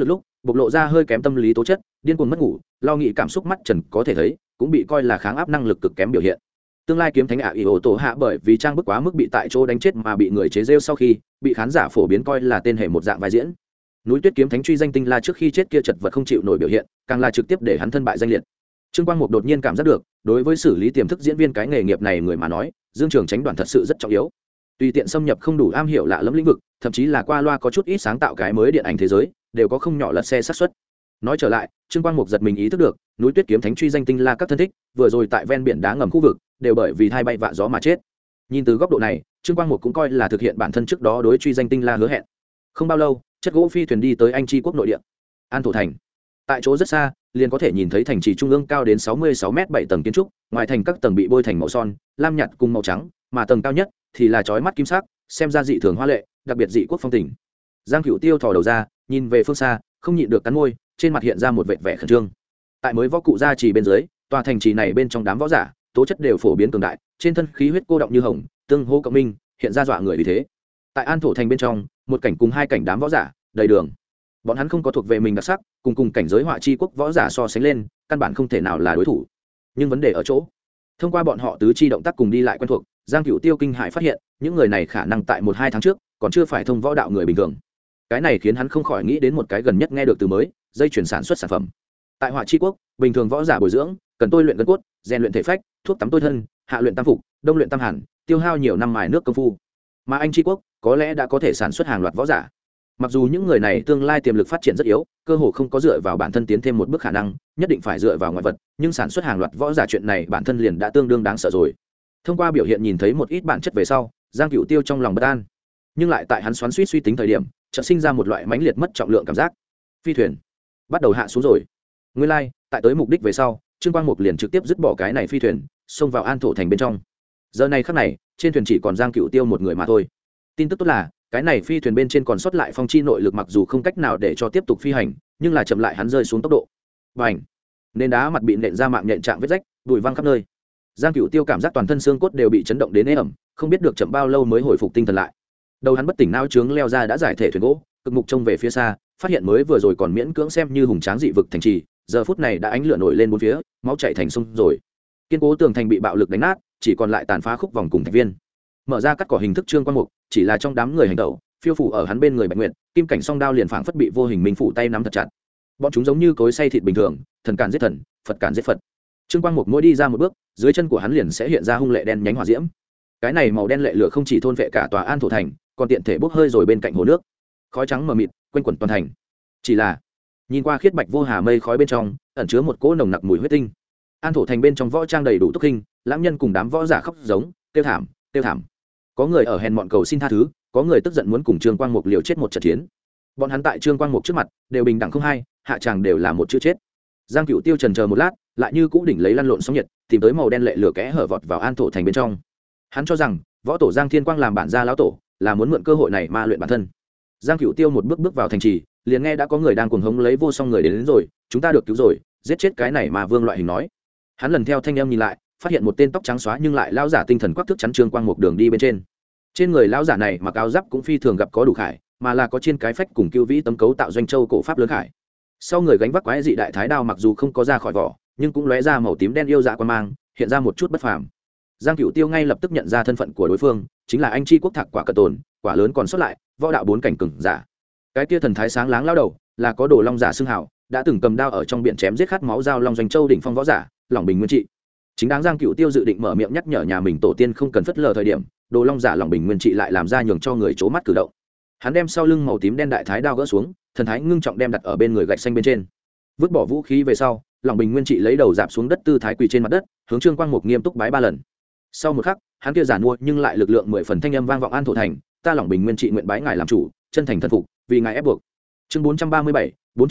bộc lộ ra hơi kém tâm lý tố chất, điên cuồng mất ngủ, lo nghĩ cảm xúc mắt trần có thể thấy, cũng bị coi là kháng áp năng lực cực kém biểu hiện. Tương lai kiếm thánh ạ ỷ ổ tổ hạ bởi vì trang bức quá mức bị tại chỗ đánh chết mà bị người chế rêu, sau khi bị khán giả phổ biến coi là tên hề một dạng vai diễn. Núi Tuyết kiếm thánh truy danh Tinh La trước khi chết kia chật vật không chịu nổi biểu hiện, càng là trực tiếp để hắn thân bại danh liệt. Trương Quang Mục đột nhiên cảm giác được, đối với xử lý tiềm thức diễn viên cái nghề nghiệp này người mà nói, Dương Trường tránh đoạn thật sự rất trọng yếu. Tùy tiện xâm nhập không đủ am hiểu lạ lẫm lĩnh vực, thậm chí là qua loa có chút ít sáng tạo cái mới điện ảnh thế giới, đều có không nhỏ lật xe xác suất. Nói trở lại, Trương Quang Mục giật mình ý thức được, Núi Tuyết kiếm thánh truy danh Tinh La các thân thích, vừa rồi tại ven biển đá ngầm khu vực, đều bởi vì thai bay vạ gió mà chết. Nhìn từ góc độ này, Trương Quang Mục cũng coi là thực hiện bản thân trước đó đối truy danh Tinh La hứa hẹn. Không bao lâu, chất gỗ phi thuyền đi tới Anh Tri quốc nội địa, An Thổ thành. Tại chỗ rất xa, liền có thể nhìn thấy thành trì trung ương cao đến 66 m 7 tầng kiến trúc, ngoài thành các tầng bị bôi thành màu son, lam nhạt cùng màu trắng, mà tầng cao nhất thì là chói mắt kim sắc, xem ra dị thường hoa lệ, đặc biệt dị quốc phong tình. Giang Cửu Tiêu thò đầu ra, nhìn về phương xa, không nhịn được cắn môi, trên mặt hiện ra một vệt vẻ khẩn trương. Tại mới võ cụ gia trì bên dưới, tòa thành trì này bên trong đám võ giả, tố chất đều phổ biến cường đại, trên thân khí huyết cô động như hồng, tương hô cộng minh, hiện ra dọa người vì thế. Tại An Thổ thành bên trong, một cảnh cùng hai cảnh đám võ giả, đầy đường. Bọn hắn không có thuộc về mình đặc sắc, cùng cảnh giới họa chi quốc võ giả so sánh lên, căn bản không thể nào là đối thủ. Nhưng vấn đề ở chỗ, thông qua bọn họ tứ chi động tác cùng đi lại quen thuộc, Giang Cửu Tiêu kinh hãi phát hiện, những người này khả năng tại 1-2 tháng trước, còn chưa phải thông võ đạo người bình thường. Cái này khiến hắn không khỏi nghĩ đến một cái gần nhất nghe được từ mới, dây chuyển sản xuất sản phẩm. Tại họa chi quốc, bình thường võ giả bồi dưỡng, cần tôi luyện gân cốt, rèn luyện thể phách, thuốc tắm tôi thân, hạ luyện tam phục, đông luyện tam hàn, tiêu hao nhiều năm mài nước công phu. Mà Anh Chi quốc có lẽ đã có thể sản xuất hàng loạt võ giả. Mặc dù những người này tương lai tiềm lực phát triển rất yếu, cơ hồ không có dựa vào bản thân tiến thêm một bước khả năng, nhất định phải dựa vào ngoại vật, nhưng sản xuất hàng loạt võ giả chuyện này bản thân liền đã tương đương đáng sợ rồi. Thông qua biểu hiện nhìn thấy một ít bản chất về sau, Giang Cửu Tiêu trong lòng bất an, nhưng lại tại hắn xoắn xuýt suy tính thời điểm, chợt sinh ra một loại mãnh liệt mất trọng lượng cảm giác. Phi thuyền bắt đầu hạ xuống rồi. Nguyên lai, tại tới mục đích về sau, Trương Quang Mục liền trực tiếp dứt bỏ cái này phi thuyền, xông vào An Thổ thành bên trong. Giờ này khắc này, trên thuyền chỉ còn Giang Cửu Tiêu một người mà thôi. Tin tức tốt là, cái này phi thuyền bên trên còn sót lại phong chi nội lực, mặc dù không cách nào để cho tiếp tục phi hành, nhưng là chậm lại hắn rơi xuống tốc độ. Bành! Nền đá mặt bị nện ra mạng nhện trạng vết rách, bụi văng khắp nơi. Giang Cửu Tiêu cảm giác toàn thân xương cốt đều bị chấn động đến ê ẩm, không biết được chậm bao lâu mới hồi phục tinh thần lại. Đầu hắn bất tỉnh não trướng leo ra đã giải thể thuyền gỗ, cực mục trông về phía xa, phát hiện mới vừa rồi còn miễn cưỡng xem như hùng tráng dị vực thành trì, giờ phút này đã ánh lửa nổi lên bốn phía, máu chảy thành sông rồi. Kiên cố tường thành bị bạo lực đánh nát, chỉ còn lại tàn phá khúc vòng cùng thạch viên. Mở ra cắt cỏ hình thức Trương Quang Mục, chỉ là trong đám người hành động, phiêu phủ ở hắn bên người Bạch Nguyệt, kim cảnh song đao liền phảng phất bị vô hình minh phủ tay nắm thật chặt. Bọn chúng giống như cối xay thịt bình thường, thần càn giết thần, Phật càn giết Phật. Trương Quang Mục mỗi đi ra một bước, dưới chân của hắn liền sẽ hiện ra hung lệ đen nhánh hỏa diễm. Cái này màu đen lệ lửa không chỉ thôn vệ cả tòa An Thổ thành, còn tiện thể bốc hơi rồi bên cạnh hồ nước. Khói trắng mờ mịt quanh quẩn toàn thành. Chỉ là nhìn qua khiết bạch vô hà mây khói bên trong, ẩn chứa một cỗ nồng nặc mùi huyết tinh. An Thổ thành bên trong võ trang đầy đủ túc hình, lãng nhân cùng đám võ giả khóc giống, tiêu thảm, tiêu thảm. Có người ở hèn mọn cầu xin tha thứ, có người tức giận muốn cùng Trương Quang Mục liều chết một trận chiến. Bọn hắn tại Trương Quang Mục trước mặt đều bình đẳng không hai, hạ tràng đều là một chữ chết. Giang Cửu Tiêu trần chờ một lát, lại như cũ đỉnh lấy lăn lộn sóng nhiệt, tìm tới màu đen lệ lửa kẽ hở vọt vào An Thổ thành bên trong. Hắn cho rằng võ tổ Giang Thiên Quang làm bản gia lão tổ, là muốn mượn cơ hội này ma luyện bản thân. Giang Cửu Tiêu một bước bước vào thành trì, liền nghe đã có người đang cuồng hống lấy vô song người đến rồi, chúng ta được cứu rồi, giết chết cái này mà vương loại hình nói. Hắn lần theo thanh âm nhìn lại, phát hiện một tên tóc trắng xóa nhưng lại lão giả tinh thần quắc thước chắn Trương Quang Mục đường đi bên trên. Trên người lão giả này mặc áo giáp cũng phi thường gặp có đủ khải, mà là có trên cái phách cùng cưu vĩ tấm cấu tạo doanh châu cổ pháp lớn khải. Sau người gánh vác quái dị đại thái đao mặc dù không có ra khỏi vỏ, nhưng cũng lóe ra màu tím đen yêu dạ quan mang, hiện ra một chút bất phàm. Giang Cửu Tiêu ngay lập tức nhận ra thân phận của đối phương, chính là anh chi quốc Thạc Quả Cận Tồn, quả lớn còn sót lại, võ đạo 4 cảnh cường giả. Cái kia thần thái sáng láng lao đầu, là có đồ long giả xưng hào, đã từng cầm đao ở trong biển chém giết khát máu giao long doanh châu đỉnh phong võ giả, Lòng Bình Nguyên Trị. Chính đáng Giang Cửu Tiêu dự định mở miệng nhắc nhở nhà mình tổ tiên không cần phất lờ thời điểm, đồ long giả Lòng Bình Nguyên Trị lại làm ra nhường cho người chố mắt cử động. Hắn đem sau lưng màu tím đen đại thái đao gỡ xuống, thần thái ngưng trọng đem đặt ở bên người gạch xanh bên trên. Vứt bỏ vũ khí về sau, Lòng Bình Nguyên Trị lấy đầu dạp xuống đất tư thái quỳ trên mặt đất, hướng Trương Quang Mục nghiêm túc bái 3 lần. Sau một khắc, hắn kia giản mua nhưng lại lực lượng 10 phần thanh âm vang vọng An Thổ thành, ta Lòng Bình Nguyên Trị nguyện bái ngài làm chủ, chân thành thần phục, vì ngài ép buộc. Chương 437,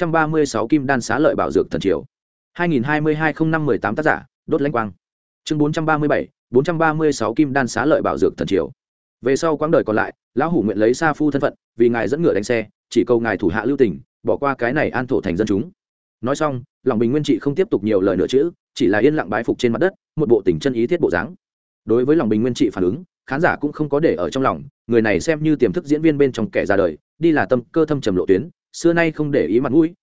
436 Kim Đan xá lợi bảo dược thần triều. 2022-05-18 tác giả, đốt lãnh quang. Chương 437, 436 Kim Đan xá lợi bảo dược thần triều. Về sau quãng đời còn lại, lão hủ nguyện lấy sa phu thân phận, vì ngài dẫn ngựa đánh xe, chỉ cầu ngài thủ hạ lưu tình, bỏ qua cái này An Thổ thành dân chúng. Nói xong, Lòng Bình Nguyên Trị không tiếp tục nhiều lời nữa chữ, chỉ là yên lặng bái phục trên mặt đất, một bộ tình chân ý thiết bộ dáng. Đối với Lòng Bình Nguyên Trị phản ứng, khán giả cũng không có để ở trong lòng, người này xem như tiềm thức diễn viên bên trong kẻ ra đời, đi là tâm cơ thâm trầm lộ tuyến, xưa nay không để ý mặt mũi,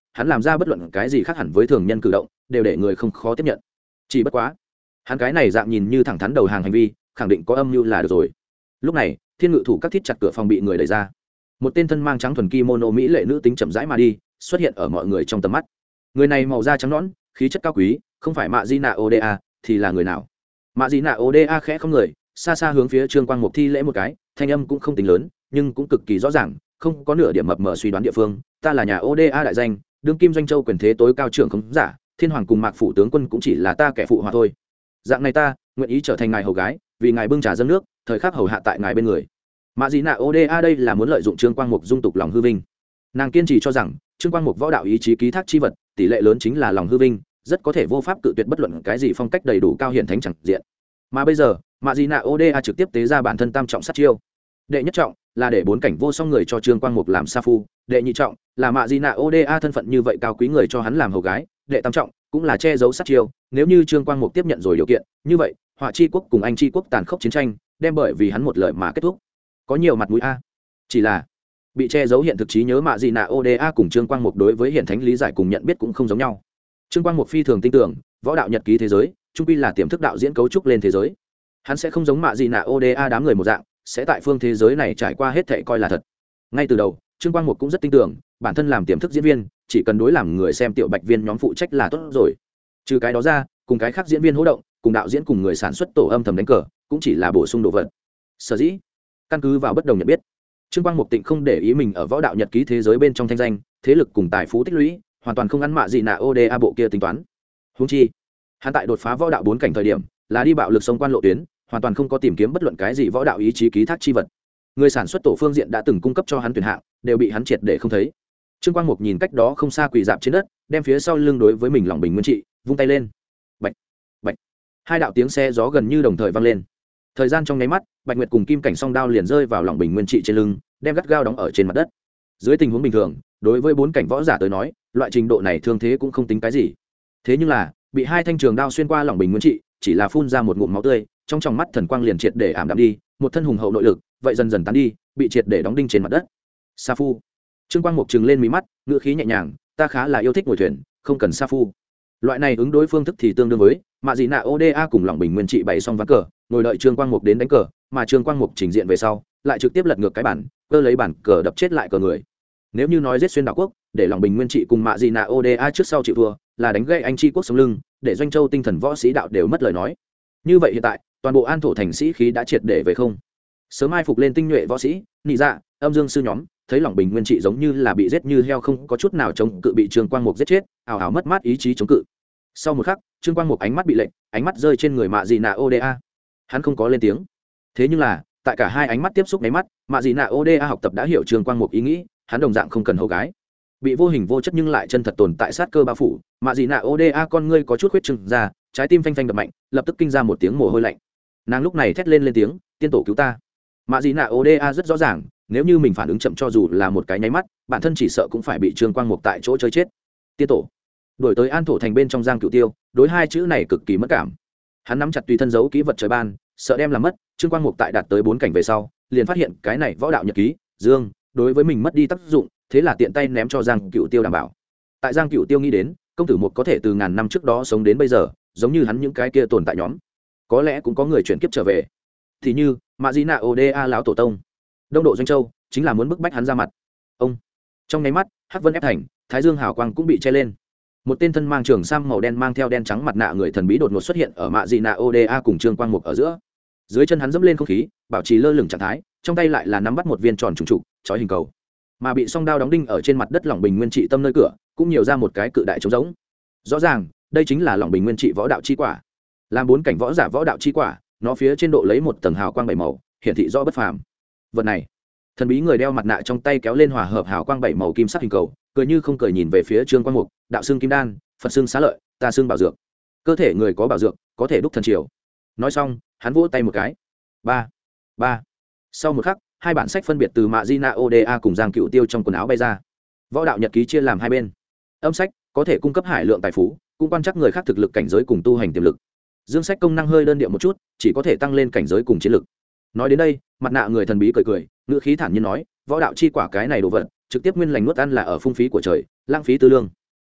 hắn làm ra bất luận cái gì khác hẳn với thường nhân cử động đều để người không khó tiếp nhận. Chỉ bất quá hắn cái này dạng nhìn như thẳng thắn đầu hàng hành vi khẳng định có âm mưu là được rồi. Lúc này thiên ngự thủ các thiết chặt cửa phòng bị người đẩy ra, một tên thân mang trắng thuần kimono mỹ lệ nữ tính chậm rãi mà đi, xuất hiện ở mọi người trong tầm mắt. Người này màu da trắng nõn, khí chất cao quý, không phải Mạ Di Nạ Oda thì là người nào? Mạ Di Nạ Oda khẽ không người, xa xa hướng phía Trương Quang Mục thi lễ một cái, thanh âm cũng không tính lớn, nhưng cũng cực kỳ rõ ràng, không có nửa điểm mập mờ suy đoán địa phương. Ta là nhà Oda đại danh, đương kim doanh châu quyền thế tối cao trưởng không giả, thiên hoàng cùng Mạc phủ tướng quân cũng chỉ là ta kẻ phụ hòa thôi. Dạng này ta nguyện ý trở thành ngài hầu gái, vì ngài bưng trà dâng nước, thời khắc hầu hạ tại ngài bên người. Mạ Dị Nạ Oda đây là muốn lợi dụng Trương Quang Mục dung tục lòng hư vinh. Nàng kiên trì cho rằng Trương Quang Mục võ đạo ý chí ký thác chi vật, tỷ lệ lớn chính là lòng hư vinh, rất có thể vô pháp cự tuyệt bất luận cái gì phong cách đầy đủ cao hiển thánh chẳng diện. Mà bây giờ, Mạ Dị Nạ Oda trực tiếp tế ra bản thân tam trọng sát chiêu. Đệ nhất trọng là để bốn cảnh vô song người cho Trương Quang Mục làm sa phu, đệ nhị trọng là Mạ Dị Nạ Oda thân phận như vậy cao quý người cho hắn làm hầu gái, đệ tam trọng cũng là che giấu sát chiêu, nếu như Trương Quang Mục tiếp nhận rồi điều kiện, như vậy, Họa Chi quốc cùng Anh Chi quốc tàn khốc chiến tranh, đem bởi vì hắn một lời mà kết thúc. Có nhiều mặt mũi a. Chỉ là bị che giấu hiện thực trí nhớ Mạ Dị Nạ Oda cùng Trương Quang Mục đối với hiện thánh lý giải cùng nhận biết cũng không giống nhau. Trương Quang Mục phi thường tin tưởng, võ đạo nhật ký thế giới, chung quy là tiềm thức đạo diễn cấu trúc lên thế giới. Hắn sẽ không giống Mạ Dị Nạ Oda đám người một dạng, sẽ tại phương thế giới này trải qua hết thảy coi là thật. Ngay từ đầu, Trương Quang Mục cũng rất tin tưởng, bản thân làm tiềm thức diễn viên, chỉ cần đối làm người xem tiểu bạch viên nhóm phụ trách là tốt rồi. Trừ cái đó ra, cùng cái khác diễn viên hỗ động, cùng đạo diễn cùng người sản xuất tổ âm thầm đánh cờ, cũng chỉ là bổ sung đồ vật. Sở dĩ, căn cứ vào bất đồng nhận biết, Trương Quang Mục Tịnh không để ý mình ở võ đạo nhật ký thế giới bên trong thanh danh, thế lực cùng tài phú tích lũy, hoàn toàn không ăn Mạ Dị Nạ Oda bộ kia tính toán. Huống chi, hắn tại đột phá võ đạo 4 cảnh thời điểm, là đi bạo lực sông quan lộ tuyến, hoàn toàn không có tìm kiếm bất luận cái gì võ đạo ý chí ký thác chi vật. Người sản xuất tổ phương diện đã từng cung cấp cho hắn tuyển hạng, đều bị hắn triệt để không thấy. Trương Quang Mục nhìn cách đó không xa quỳ dạp trên đất, đem phía sau lưng đối với mình lòng bình nguyên trị, vung tay lên. Bạch, bạch. Hai đạo tiếng xe gió gần như đồng thời vang lên. Thời gian trong nháy mắt, Bạch Nguyệt cùng Kim Cảnh song đao liền rơi vào lòng bình nguyên trị trên lưng, đem gắt gao đóng ở trên mặt đất. Dưới tình huống bình thường, đối với 4 cảnh võ giả tới nói, loại trình độ này thương thế cũng không tính cái gì. Thế nhưng là, bị hai thanh trường đao xuyên qua lòng bình nguyên trị, chỉ là phun ra một ngụm máu tươi, trong tròng mắt thần quang liền triệt để ảm đạm đi, một thân hùng hậu nội lực, vậy dần dần tán đi, bị triệt để đóng đinh trên mặt đất. Sa phu. Trương Quang Mục trừng lên mí mắt, ngữ khí nhẹ nhàng, ta khá là yêu thích ngồi thuyền, không cần sa phu. Loại này ứng đối phương thức thì tương đương với Mạ Dị Nạ Oda cùng lòng bình nguyên trị bày xong ván cờ, ngồi đợi Trương Quang Mục đến đánh cờ, mà Trương Quang Mục trình diện về sau, lại trực tiếp lật ngược cái bản, cơ lấy bản cờ đập chết lại cờ người. Nếu như nói giết xuyên đảo quốc, để lòng bình nguyên trị cùng Mạ Dị Nạ Oda trước sau chịu thua, là đánh gãy Anh Chi quốc sống lưng, để doanh châu tinh thần võ sĩ đạo đều mất lời nói. Như vậy hiện tại, toàn bộ An Thổ thành sĩ khí đã triệt để về không. Sớm mai phục lên tinh nhuệ võ sĩ, nị dạ, âm dương sư nhóm, thấy lòng bình nguyên trị giống như là bị giết như heo, không có chút nào chống cự, bị Trương Quang Mục giết chết, ảo ảo mất mát ý chí chống cự. Sau một khắc, Trương Quang Mục ánh mắt bị lệnh, ánh mắt rơi trên người Mạ Dị Nạ Oda. Hắn không có lên tiếng. Thế nhưng là, tại cả hai ánh mắt tiếp xúc mấy mắt, Mạ Dị Nạ Oda học tập đã hiểu Trương Quang Mục ý nghĩ, hắn đồng dạng không cần hầu gái. Bị vô hình vô chất nhưng lại chân thật tồn tại sát cơ bao phủ, Mạ Dị Nạ Oda con ngươi có chút huyết trừng ra, trái tim phanh phanh đập mạnh, lập tức kinh ra một tiếng mồ hôi lạnh. Nàng lúc này thét lên tiếng, tiên tổ cứu ta. Mạ Dị Nạ Oda rất rõ ràng, nếu như mình phản ứng chậm cho dù là một cái nháy mắt, bản thân chỉ sợ cũng phải bị Trương Quang Mục tại chỗ chơi chết. Tiên tổ. Đuổi tới An Thổ thành bên trong Giang Cửu Tiêu, đối hai chữ này cực kỳ mất cảm. Hắn nắm chặt tùy thân giấu ký vật trời ban, sợ đem làm mất. Trương Quang Mục tại đạt tới 4 cảnh về sau, liền phát hiện cái này võ đạo nhật ký, dương, đối với mình mất đi tác dụng, thế là tiện tay ném cho Giang Cửu Tiêu đảm bảo. Tại Giang Cửu Tiêu nghĩ đến, công tử Mục có thể từ ngàn năm trước đó sống đến bây giờ, giống như hắn những cái kia tồn tại nhóm, có lẽ cũng có người chuyển kiếp trở về. Thì như Mạ Dị Nạ Oda lão tổ tông, đông độ doanh châu, chính là muốn bức bách hắn ra mặt. Ông. Trong nháy mắt, Hắc Vân ép thành, Thái Dương hào quang cũng bị che lên. Một tên thân mang trường sam màu đen mang theo đen trắng mặt nạ người thần bí đột ngột xuất hiện ở Mạ Dị Nạ Oda cùng Trương Quang Mục ở giữa. Dưới chân hắn dẫm lên không khí, bảo trì lơ lửng trạng thái, trong tay lại là nắm bắt một viên tròn trùng trụ, chói hình cầu. Mà bị song đao đóng đinh ở trên mặt đất lòng bình nguyên trị tâm nơi cửa, cũng nhiều ra một cái cự đại trống rỗng. Rõ ràng, đây chính là lòng bình nguyên trị võ đạo chi quả. Làm 4 cảnh võ giả võ đạo chi quả, nó phía trên độ lấy một tầng hào quang 7 màu, hiển thị rõ bất phàm. Vật này, thần bí người đeo mặt nạ trong tay kéo lên hòa hợp hào quang 7 màu kim sắc hình cầu, cười như không cười nhìn về phía Trương Quang Mục, đạo xương kim đan, Phật xương xá lợi, ta xương bảo dược. Cơ thể người có bảo dược, có thể đúc thần triều. Nói xong, hắn vỗ tay một cái. Ba, ba. Sau một khắc, hai bản sách phân biệt từ Mạ Dị Nạ Oda cùng Giang Cửu Tiêu trong quần áo bay ra. Võ đạo nhật ký chia làm hai bên. Âm sách có thể cung cấp hải lượng tài phú, cũng quan trắc người khác thực lực cảnh giới cùng tu hành tiềm lực. Dương sách công năng hơi đơn điệu một chút, chỉ có thể tăng lên cảnh giới cùng chiến lực. Nói đến đây, mặt nạ người thần bí cười cười, ngữ khí thản nhiên nói, võ đạo chi quả cái này đồ vật, trực tiếp nguyên lành nuốt ăn là ở phung phí của trời, lãng phí tư lương.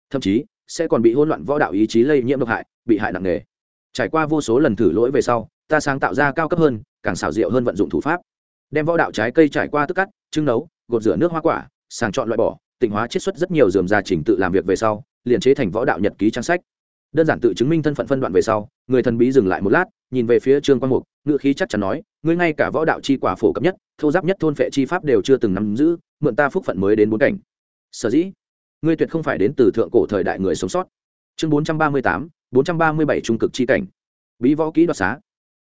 thậm chí sẽ còn bị hỗn loạn võ đạo ý chí lây nhiễm độc hại, bị hại nặng nề. Trải qua vô số lần thử lỗi về sau, ta sáng tạo ra cao cấp hơn, càng xảo diệu hơn vận dụng thủ pháp, đem võ đạo trái cây trải qua tức cắt, trưng nấu, gột rửa nước hoa quả, sàng chọn loại bỏ, tịnh hóa chiết xuất rất nhiều rườm rà trình tự làm việc về sau, liền chế thành võ đạo nhật ký trang sách. Đơn giản tự chứng minh thân phận phân đoạn về sau, người thần bí dừng lại một lát, nhìn về phía Trương Quang Mục, ngữ khí chắc chắn nói, ngươi ngay cả võ đạo chi quả phổ cập nhất, thô giáp nhất thôn phệ chi pháp đều chưa từng nắm giữ, mượn ta phúc phận mới đến bốn cảnh. Sở dĩ, ngươi tuyệt không phải đến từ thượng cổ thời đại người sống sót. Chương 438, 437 trung cực chi cảnh. Bí võ kỹ đoạt xá.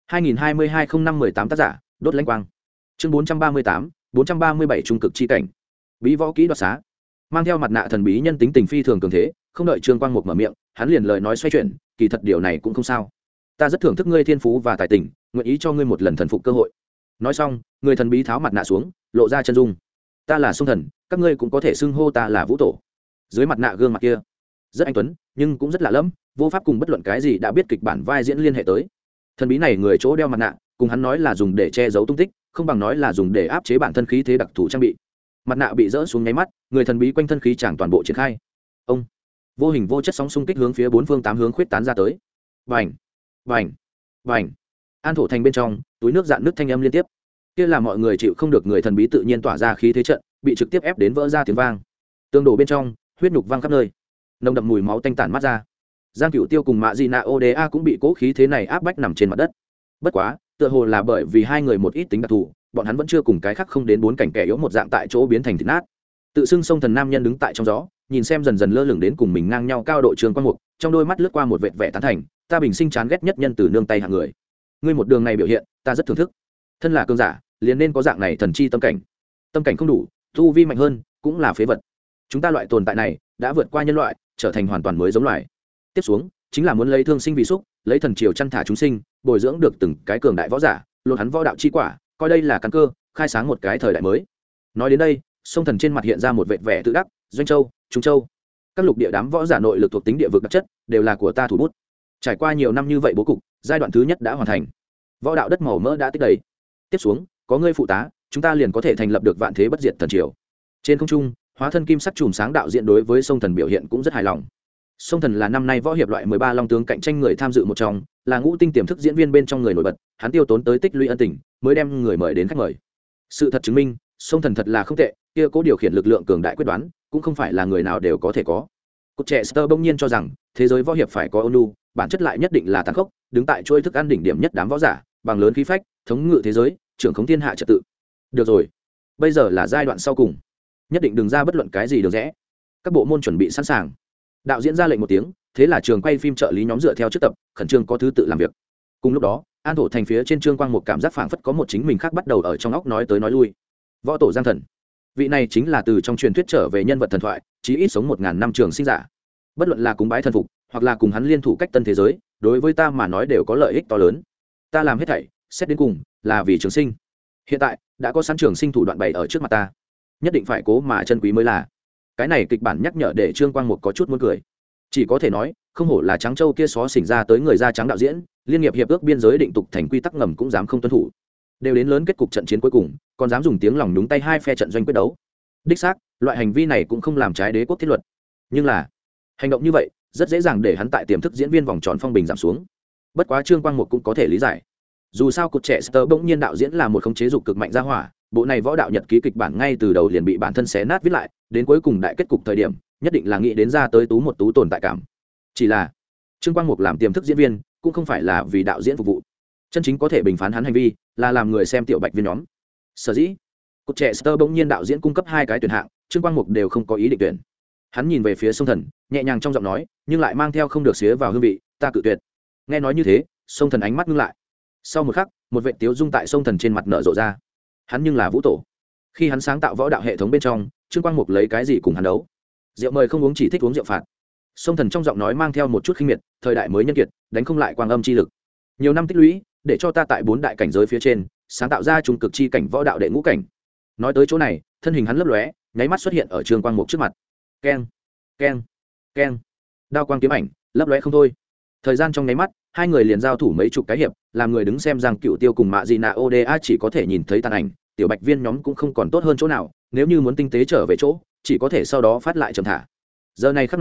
2022-05-18 tác giả, Đốt Lãnh Quang. Chương 438, 437 trung cực chi cảnh. Bí võ kỹ đoạt xá. Mang theo mặt nạ thần bí nhân tính tình phi thường cường thế, không đợi Trương Quang Mục mở miệng, hắn liền lời nói xoay chuyển, kỳ thật điều này cũng không sao. Ta rất thưởng thức ngươi thiên phú và tài tình, nguyện ý cho ngươi một lần thần phục cơ hội. Nói xong, người thần bí tháo mặt nạ xuống, lộ ra chân dung. Ta là Sông Thần, các ngươi cũng có thể xưng hô ta là Vũ Tổ. Dưới mặt nạ gương mặt kia, rất anh tuấn, nhưng cũng rất lạ lẫm, vô pháp cùng bất luận cái gì đã biết kịch bản vai diễn liên hệ tới. Thần bí này người chỗ đeo mặt nạ, cùng hắn nói là dùng để che giấu tung tích, không bằng nói là dùng để áp chế bản thân khí thế đặc thù trang bị. Mặt nạ bị rỡ xuống nháy mắt, người thần bí quanh thân khí chẳng toàn bộ triển khai. Ông vô hình vô chất sóng xung kích hướng phía bốn phương tám hướng khuyết tán ra tới. Vành, vành, vành. An thổ thành bên trong, túi nước dạn nước thanh âm liên tiếp. Kia là mọi người chịu không được người thần bí tự nhiên tỏa ra khí thế trận, bị trực tiếp ép đến vỡ ra tiếng vang. Tương đổ bên trong, huyết nhục văng khắp nơi, nồng đậm mùi máu tanh tản mắt ra. Giang Cửu Tiêu cùng Mạ Dị Nạ Oda cũng bị cố khí thế này áp bách nằm trên mặt đất. Bất quá, tựa hồ là bởi vì hai người một ít tính đặc thù, bọn hắn vẫn chưa cùng cái khác không đến bốn cảnh kẻ yếu một dạng tại chỗ biến thành thịt nát. Tự xưng Sông Thần nam nhân đứng tại trong gió, nhìn xem dần dần lơ lửng đến cùng mình ngang nhau cao độ Trương Quang Mục, trong đôi mắt lướt qua một vệt vẻ tán thành, ta bình sinh chán ghét nhất nhân từ nương tay hạng người. Ngươi một đường này biểu hiện, ta rất thưởng thức. Thân là cường giả, liền nên có dạng này thần chi tâm cảnh. Tâm cảnh không đủ, tu vi mạnh hơn, cũng là phế vật. Chúng ta loại tồn tại này đã vượt qua nhân loại, trở thành hoàn toàn mới giống loài. Tiếp xuống, chính là muốn lấy thương sinh vì xúc, lấy thần triều chăn thả chúng sinh, bồi dưỡng được từng cái cường đại võ giả, lột hắn võ đạo chi quả, coi đây là căn cơ, khai sáng một cái thời đại mới. Nói đến đây, Sông Thần trên mặt hiện ra một vệt vẻ tự đắc, Doanh Châu, Trung Châu, các lục địa đám võ giả nội lực thuộc tính địa vực đặc chất, đều là của ta thủ bút. Trải qua nhiều năm như vậy bố cục, giai đoạn thứ nhất đã hoàn thành. Võ đạo đất màu mỡ đã tích đầy. Tiếp xuống, có ngươi phụ tá, chúng ta liền có thể thành lập được vạn thế bất diệt thần triều. Trên không trung, hóa thân kim sắc chùm sáng đạo diễn đối với Sông Thần biểu hiện cũng rất hài lòng. Sông Thần là năm nay võ hiệp loại 13 long tướng cạnh tranh người tham dự một trong, là ngũ tinh tiềm thức diễn viên bên trong người nổi bật, hắn tiêu tốn tới tích lũy ân tình, mới đem người mời đến khách mời. Sự thật chứng minh, Sông Thần thật là không tệ, kia cố điều khiển lực lượng cường đại quyết đoán, cũng không phải là người nào đều có thể có. Cột trẻ Star bỗng nhiên cho rằng, thế giới võ hiệp phải có ôn nhu, bản chất lại nhất định là tàn khốc, đứng tại chuỗi thức ăn đỉnh điểm nhất đám võ giả, bằng lớn khí phách, thống ngự thế giới, trưởng khống thiên hạ trật tự. Được rồi, bây giờ là giai đoạn sau cùng, nhất định đừng ra bất luận cái gì được rẽ. Các bộ môn chuẩn bị sẵn sàng. Đạo diễn ra lệnh một tiếng, thế là trường quay phim trợ lý nhóm dựa theo trước tập, khẩn trương có thứ tự làm việc. Cùng lúc đó, An thổ thành phía trên Trương Quang một cảm giác phảng phất có một chính mình khác bắt đầu ở trong óc nói tới nói lui. Võ tổ Giang Thần, vị này chính là từ trong truyền thuyết trở về nhân vật thần thoại, chí ít sống 1000 năm trường sinh giả. Bất luận là cúng bái thần phục, hoặc là cùng hắn liên thủ cách tân thế giới, đối với ta mà nói đều có lợi ích to lớn. Ta làm hết thảy, xét đến cùng là vì trường sinh. Hiện tại đã có sẵn trường sinh thủ đoạn bày ở trước mặt ta, nhất định phải cố mà chân quý mới là. Cái này kịch bản nhắc nhở để Trương Quang một có chút muốn cười. Chỉ có thể nói, không hổ là Trắng Châu kia xó xỉnh ra tới người da trắng đạo diễn, liên nghiệp hiệp ước biên giới định tục thành quy tắc ngầm cũng dám không tuân thủ. Đều đến lớn kết cục trận chiến cuối cùng, còn dám dùng tiếng lòng nhúng tay hai phe trận doanh quyết đấu. Đích xác, loại hành vi này cũng không làm trái đế quốc thiết luật. Nhưng là, hành động như vậy, rất dễ dàng để hắn tại tiềm thức diễn viên vòng tròn phong bình giảm xuống. Bất quá Trương Quang một cũng có thể lý giải. Dù sao cột trẻ Star bỗng nhiên đạo diễn là một khống chế dục cực mạnh ra hỏa, bộ này võ đạo nhật ký kịch bản ngay từ đầu liền bị bản thân xé nát viết lại, đến cuối cùng đại kết cục thời điểm, nhất định là nghĩ đến ra tới tú một tú tồn tại cảm. Chỉ là Trương Quang Mục làm tiềm thức diễn viên, cũng không phải là vì đạo diễn phục vụ, chân chính có thể bình phán hắn hành vi, là làm người xem tiểu bạch viên nhóm. Sở dĩ, cột trẻ Star bỗng nhiên đạo diễn cung cấp hai cái tuyển hạng, Trương Quang Mục đều không có ý định tuyển. Hắn nhìn về phía Sông Thần, nhẹ nhàng trong giọng nói, nhưng lại mang theo không được xía vào hương vị, ta cự tuyệt. Nghe nói như thế, Sông Thần ánh mắt ngưng lại. Sau một khắc, một vệt tiếu dung tại Sông Thần trên mặt nở rộ ra. Hắn nhưng là Vũ Tổ. Khi hắn sáng tạo võ đạo hệ thống bên trong, Trương Quang Mục lấy cái gì cùng hắn đấu? Rượu mời không uống, chỉ thích uống rượu phạt. Sông Thần trong giọng nói mang theo một chút khinh miệt, thời đại mới nhân kiệt, đánh không lại quang âm chi lực. Nhiều năm tích lũy, để cho ta tại 4 đại cảnh giới phía trên, sáng tạo ra trung cực chi cảnh võ đạo đệ ngũ cảnh. Nói tới chỗ này, thân hình hắn lấp lóe, nháy mắt xuất hiện ở Trương Quang Mục trước mặt. Keng, keng, keng. Đao quang kiếm ảnh, lấp lóe không thôi. Thời gian trong nháy mắt, hai người liền giao thủ mấy chục cái hiệp, làm người đứng xem Giang Cửu Tiêu cùng Mạ Dị Nạ Oda chỉ có thể nhìn thấy tàn ảnh, tiểu bạch viên nhóm cũng không còn tốt hơn chỗ nào, nếu như muốn tinh tế trở về chỗ, chỉ có thể sau đó phát lại chậm thả. Giờ này khắc này,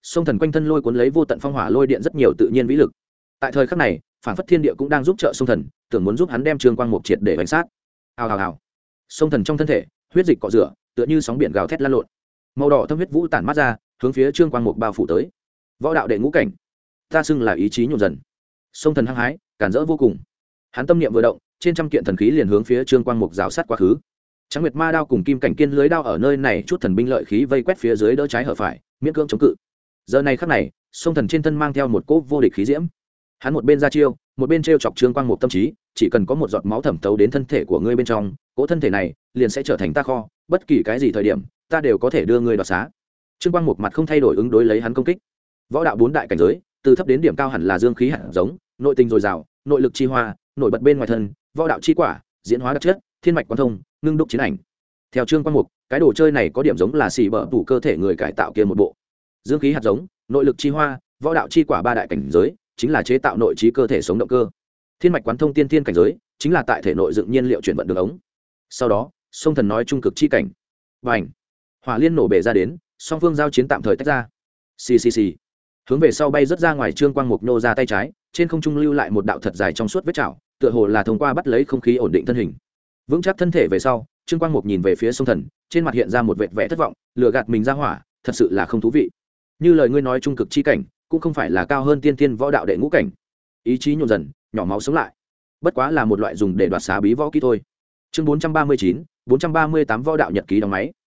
sông thần quanh thân lôi cuốn lấy vô tận phong hỏa lôi điện rất nhiều tự nhiên vĩ lực. Tại thời khắc này phản phất thiên địa cũng đang giúp trợ sông thần, tưởng muốn giúp hắn đem trương quang mục triệt để bánh sát. Hào hào hào, sông thần trong thân thể huyết dịch cọ rửa tựa như sóng biển gào thét lan lộn, màu đỏ thâm huyết vũ tản mát ra hướng phía trương quang mục bao phủ tới. Võ đạo đệ ngũ cảnh, ta xưng là ý chí nhộn dần. Sông thần hăng hái cản rỡ vô cùng, hắn tâm niệm vừa động, trên trăm kiện thần khí liền hướng phía trương quang mục rào sát quá khứ. Trắng Nguyệt Ma đao cùng kim cảnh kiên lưới đao ở nơi này chút thần binh lợi khí vây quét phía dưới đỡ trái hở phải, miễn cưỡng chống cự. Giờ này khắc này, sông thần trên thân mang theo một cỗ vô địch khí diễm. Hắn một bên ra chiêu, một bên trêu chọc trương quang mục tâm trí, chỉ cần có một giọt máu thẩm thấu đến thân thể của ngươi bên trong, cỗ thân thể này liền sẽ trở thành ta kho, bất kỳ cái gì thời điểm, ta đều có thể đưa ngươi đoạt xá. Trương quang mục mặt không thay đổi ứng đối lấy hắn công kích. Võ đạo 4 đại cảnh giới, từ thấp đến điểm cao hẳn là dương khí hạt giống, nội tình dồi dào, nội lực chi hoa, nổi bật bên ngoài thân, võ đạo chi quả, diễn hóa đặc chất, thiên mạch quan thông, ngưng đúc chiến ảnh. Theo trương quang mục, cái đồ chơi này có điểm giống là xì bở tủ cơ thể người cải tạo kia một bộ. Dương khí hạt giống, nội lực chi hoa, võ đạo chi quả 3 đại cảnh giới, chính là chế tạo nội trí cơ thể sống động cơ. Thiên mạch quán thông tiên thiên cảnh giới, chính là tại thể nội dựng nhiên liệu chuyển vận đường ống. Sau đó, sông thần nói trung cực chi cảnh. Bành! Hỏa liên nổ bể ra đến, song phương giao chiến tạm thời tách ra. Xì xì xì. Hướng về sau bay rất ra ngoài, trương quang mục nô ra tay trái, trên không trung lưu lại một đạo thật dài trong suốt vết chảo, tựa hồ là thông qua bắt lấy không khí ổn định thân hình. Vững chắc thân thể về sau, trương quang mục nhìn về phía sông thần, trên mặt hiện ra một vệt vẻ thất vọng, lừa gạt mình ra hỏa, thật sự là không thú vị. Như lời ngươi nói trung cực chi cảnh, cũng không phải là cao hơn tiên thiên võ đạo đệ ngũ cảnh. Ý chí nhộn dần, nhỏ máu sống lại, bất quá là một loại dùng để đoạt xá bí võ kỹ thôi. Chương 439, 438 võ đạo nhật ký đóng máy.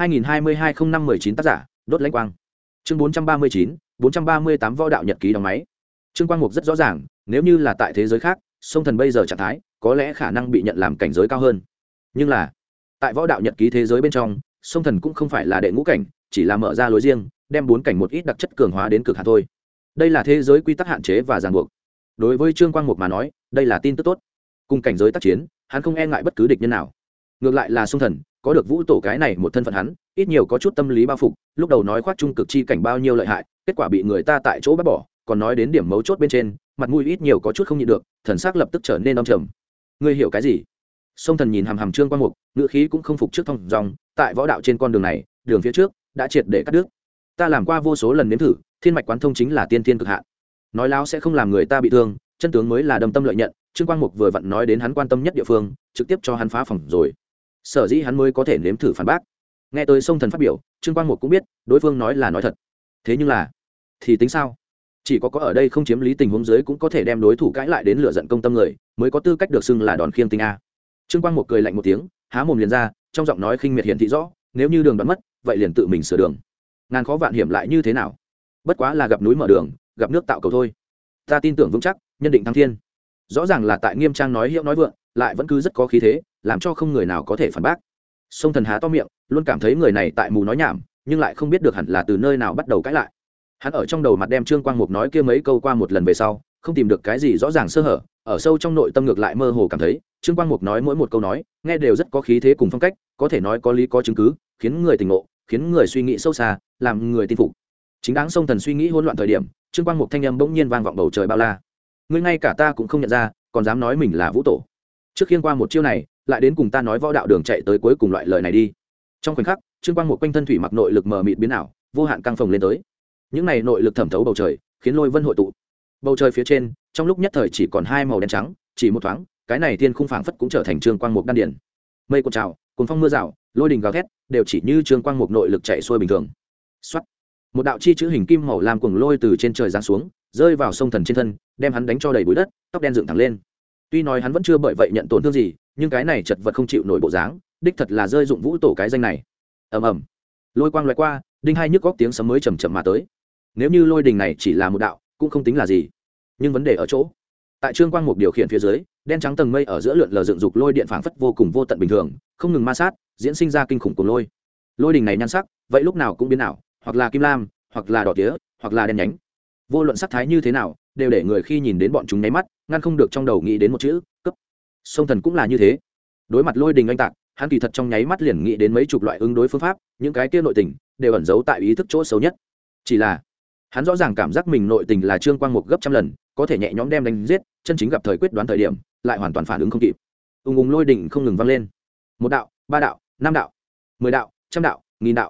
2022-05-19 tác giả, đốt lãnh quang. Chương 439, 438 võ đạo nhật ký đóng máy. Trương Quang Mục rất rõ ràng, nếu như là tại thế giới khác, sông thần bây giờ trạng thái, có lẽ khả năng bị nhận làm cảnh giới cao hơn. Nhưng là, tại võ đạo nhật ký thế giới bên trong, sông thần cũng không phải là đệ ngũ cảnh, chỉ là mở ra lối riêng, đem 4 cảnh một ít đặc chất cường hóa đến cực hạn thôi. Đây là thế giới quy tắc hạn chế và ràng buộc. Đối với Trương Quang Mục mà nói, đây là tin tức tốt. Cùng cảnh giới tác chiến, hắn không e ngại bất cứ địch nhân nào. Ngược lại là sông thần, có được vũ tổ cái này một thân phận hắn, ít nhiều có chút tâm lý bao phục, lúc đầu nói khoác trung cực chi cảnh bao nhiêu lợi hại, kết quả bị người ta tại chỗ bắt bỏ, còn nói đến điểm mấu chốt bên trên, mặt mũi ít nhiều có chút không nhịn được, thần sắc lập tức trở nên âm trầm. Ngươi hiểu cái gì? Sông thần nhìn hằm hằm Trương Quang Mục, ngữ khí cũng không phục trước thông dòng, tại võ đạo trên con đường này, đường phía trước đã triệt để cắt đứt. Ta làm qua vô số lần nếm thử, thiên mạch quán thông chính là tiên thiên cực hạn. Nói láo sẽ không làm người ta bị thương, chân tướng mới là đâm tâm lợi nhận. Trương Quang Mục vừa vặn nói đến hắn quan tâm nhất địa phương, trực tiếp cho hắn phá phòng rồi. Sở dĩ hắn mới có thể nếm thử phản bác. Nghe tới sông thần phát biểu, Trương Quang Mục cũng biết đối phương nói là nói thật. Thế nhưng là, thì tính sao? Chỉ có ở đây không chiếm lý tình huống dưới cũng có thể đem đối thủ cãi lại đến lửa giận công tâm người, mới có tư cách được xưng là đòn khiêng tinh a. Trương Quang Mục cười lạnh một tiếng, há mồm liền ra, trong giọng nói khinh miệt hiển thị rõ, nếu như đường đoán mất, vậy liền tự mình sửa đường. Ngàn khó vạn hiểm lại như thế nào? Bất quá là gặp núi mở đường, gặp nước tạo cầu thôi. Ta tin tưởng vững chắc, nhân định thăng thiên. Rõ ràng là tại nghiêm trang nói hiệu nói vượng, lại vẫn cứ rất có khí thế, làm cho không người nào có thể phản bác. Sông thần há to miệng, luôn cảm thấy người này tại mù nói nhảm, nhưng lại không biết được hẳn là từ nơi nào bắt đầu cãi lại. Hắn ở trong đầu mặt đem Trương Quang Mục nói kia mấy câu qua một lần về sau, không tìm được cái gì rõ ràng sơ hở, ở sâu trong nội tâm ngược lại mơ hồ cảm thấy, Trương Quang Mục nói mỗi một câu nói, nghe đều rất có khí thế cùng phong cách, có thể nói có lý có chứng cứ, khiến người tỉnh ngộ, khiến người suy nghĩ sâu xa, làm người tin phục. Chính đáng sông thần suy nghĩ hỗn loạn thời điểm, Trương Quang Mục thanh âm bỗng nhiên vang vọng bầu trời bao la. Ngươi ngay cả ta cũng không nhận ra, còn dám nói mình là vũ tổ. Trước khiêng qua một chiêu này, lại đến cùng ta nói võ đạo đường chạy tới cuối cùng loại lời này đi. Trong khoảnh khắc, Trương Quang Mục quanh thân thủy mặc nội lực mờ mịt biến ảo, vô hạn căng phồng lên tới. Những này nội lực thẩm thấu bầu trời, khiến lôi vân hội tụ. Bầu trời phía trên, trong lúc nhất thời chỉ còn hai màu đen trắng, chỉ một thoáng, cái này thiên khung phảng phất cũng trở thành Trương Quang Mục đan điền. Mây cuộn trào, cuồng phong mưa rào, lôi đình gào thét, đều chỉ như Trương Quang Mục nội lực chạy xuôi bình thường. Soát. Một đạo chi chữ hình kim màu lam cuồng lôi từ trên trời giáng xuống, rơi vào sông thần trên thân, đem hắn đánh cho đầy bụi đất, tóc đen dựng thẳng lên. Tuy nói hắn vẫn chưa bởi vậy nhận tổn thương gì, nhưng cái này chật vật không chịu nổi bộ dáng, đích thật là rơi dụng vũ tổ cái danh này. Ầm ầm. Lôi quang loại qua, đinh hai nhức góc tiếng sấm mới chậm chậm mà tới. Nếu như lôi đình này chỉ là một đạo, cũng không tính là gì. Nhưng vấn đề ở chỗ, tại Trương Quang Mục điều khiển phía dưới, đen trắng tầng mây ở giữa lượn lờ dựng dục lôi điện phảng phất vô cùng vô tận bình thường, không ngừng ma sát, diễn sinh ra kinh khủng của lôi. Lôi đình này nhan sắc, vậy lúc nào cũng biến ảo, hoặc là kim lam, hoặc là đỏ tía, hoặc là đen nhánh. Vô luận sắc thái như thế nào, đều để người khi nhìn đến bọn chúng nháy mắt, ngăn không được trong đầu nghĩ đến một chữ, cấp. Sông thần cũng là như thế. Đối mặt lôi đình oanh tạc, hắn kỳ thật trong nháy mắt liền nghĩ đến mấy chục loại ứng đối phương pháp, những cái kia nội tình đều ẩn giấu tại ý thức chỗ xấu nhất. Chỉ là, hắn rõ ràng cảm giác mình nội tình là Trương Quang Mục gấp trăm lần, có thể nhẹ nhõm đem đánh giết, chân chính gặp thời quyết đoán thời điểm, lại hoàn toàn phản ứng không kịp. Ùng lôi đình không ngừng vang lên. Một đạo, ba đạo, năm đạo, 10 đạo, trăm đạo, nghìn đạo.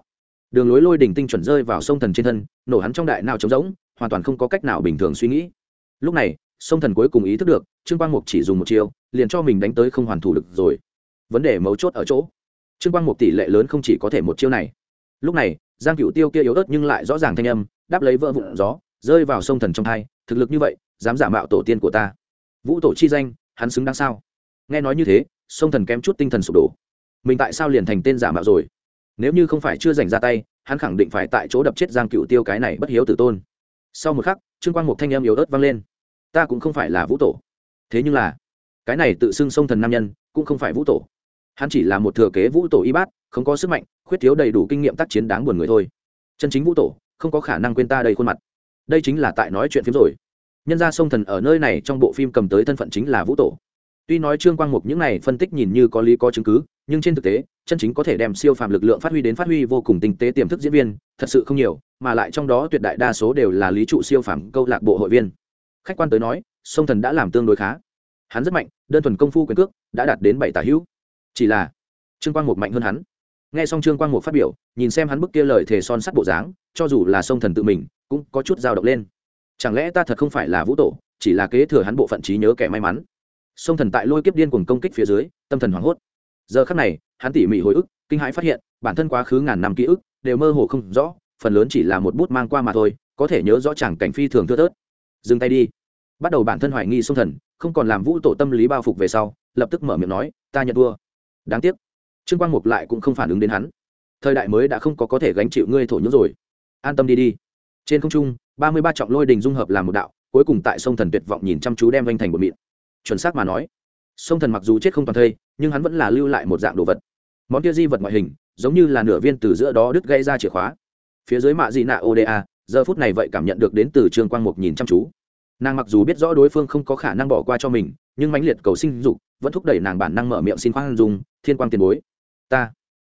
đường lối lôi đỉnh tinh chuẩn rơi vào sông thần trên thân, nổ hắn trong đại não trống rỗng, hoàn toàn không có cách nào bình thường suy nghĩ. Lúc này sông thần cuối cùng ý thức được Trương Quang Mục chỉ dùng một chiêu liền cho mình đánh tới không hoàn thủ lực rồi. Vấn đề mấu chốt ở chỗ Trương Quang Mục tỷ lệ lớn không chỉ có thể một chiêu này. Lúc này Giang Cựu Tiêu kia yếu ớt nhưng lại rõ ràng thanh âm đáp lấy vỡ vụn gió rơi vào sông thần trong thai, thực lực như vậy dám giả mạo tổ tiên của ta, vũ tổ chi danh hắn xứng đáng sao? Nghe nói như thế sông thần kém chút tinh thần sụp đổ. Mình tại sao liền thành tên giả mạo rồi? Nếu như không phải chưa giành ra tay, hắn khẳng định phải tại chỗ đập chết Giang Cựu Tiêu cái này bất hiếu tử tôn. Sau một khắc Trương Quang Mục thanh âm yếu ớt vang lên, ta cũng không phải là vũ tổ. Thế nhưng là cái này tự xưng sông thần nam nhân cũng không phải vũ tổ, hắn chỉ là một thừa kế vũ tổ y bát, không có sức mạnh, khuyết thiếu đầy đủ kinh nghiệm tác chiến đáng buồn người thôi. Chân chính vũ tổ không có khả năng quên ta đây khuôn mặt. Đây chính là tại nói chuyện phim rồi. Nhân ra sông thần ở nơi này trong bộ phim cầm tới thân phận chính là vũ tổ. Tuy nói Trương Quang Mục những này phân tích nhìn như có lý có chứng cứ, nhưng trên thực tế chân chính có thể đem siêu phàm lực lượng phát huy vô cùng tinh tế tiềm thức diễn viên thật sự không nhiều, mà lại trong đó tuyệt đại đa số đều là lý trụ siêu phàm câu lạc bộ hội viên. Khách quan tới nói sông thần đã làm tương đối khá, hắn rất mạnh, đơn thuần công phu quyền cước đã đạt đến 7 tả hữu. Chỉ là Trương Quang Mục mạnh hơn hắn. Nghe xong Trương Quang Mục phát biểu, nhìn xem hắn bức kia lời thề son sắt bộ dáng, cho dù là sông thần tự mình cũng có chút dao động lên. Chẳng lẽ ta thật không phải là vũ tổ, chỉ là kế thừa hắn bộ phận trí nhớ kẻ may mắn? Sông thần tại lôi kiếp điên cuồng công kích phía dưới tâm thần hoảng hốt. Giờ khắc này hắn tỉ mỉ hồi ức, kinh hãi phát hiện bản thân quá khứ ngàn năm ký ức đều mơ hồ không rõ, phần lớn chỉ là một bút mang qua mà thôi, có thể nhớ rõ chẳng cảnh phi thường thưa thớt. Dừng tay đi. Bắt đầu bản thân hoài nghi sông thần không còn làm vũ tổ tâm lý bao phục về sau, lập tức mở miệng nói, ta nhận thua. Đáng tiếc Trương Quang Mục lại cũng không phản ứng đến hắn. Thời đại mới đã không có thể gánh chịu ngươi thổ nhưỡng rồi, an tâm đi đi. Trên không trung 33 trọng lôi đình dung hợp làm một đạo, cuối cùng tại sông thần tuyệt vọng nhìn chăm chú đem vanh thành một mịn. Chuẩn xác mà nói, sông thần mặc dù chết không toàn thây, nhưng hắn vẫn là lưu lại một dạng đồ vật. Món kia di vật ngoại hình giống như là nửa viên từ giữa đó đứt gãy ra chìa khóa. Phía dưới mạ dị nạ oda giờ phút này vậy cảm nhận được đến từ Trương Quang Mục nhìn chăm chú. Nàng mặc dù biết rõ đối phương không có khả năng bỏ qua cho mình, nhưng mãnh liệt cầu sinh dục vẫn thúc đẩy nàng bản năng mở miệng xin khoan dung, thiên quang tiền bối. Ta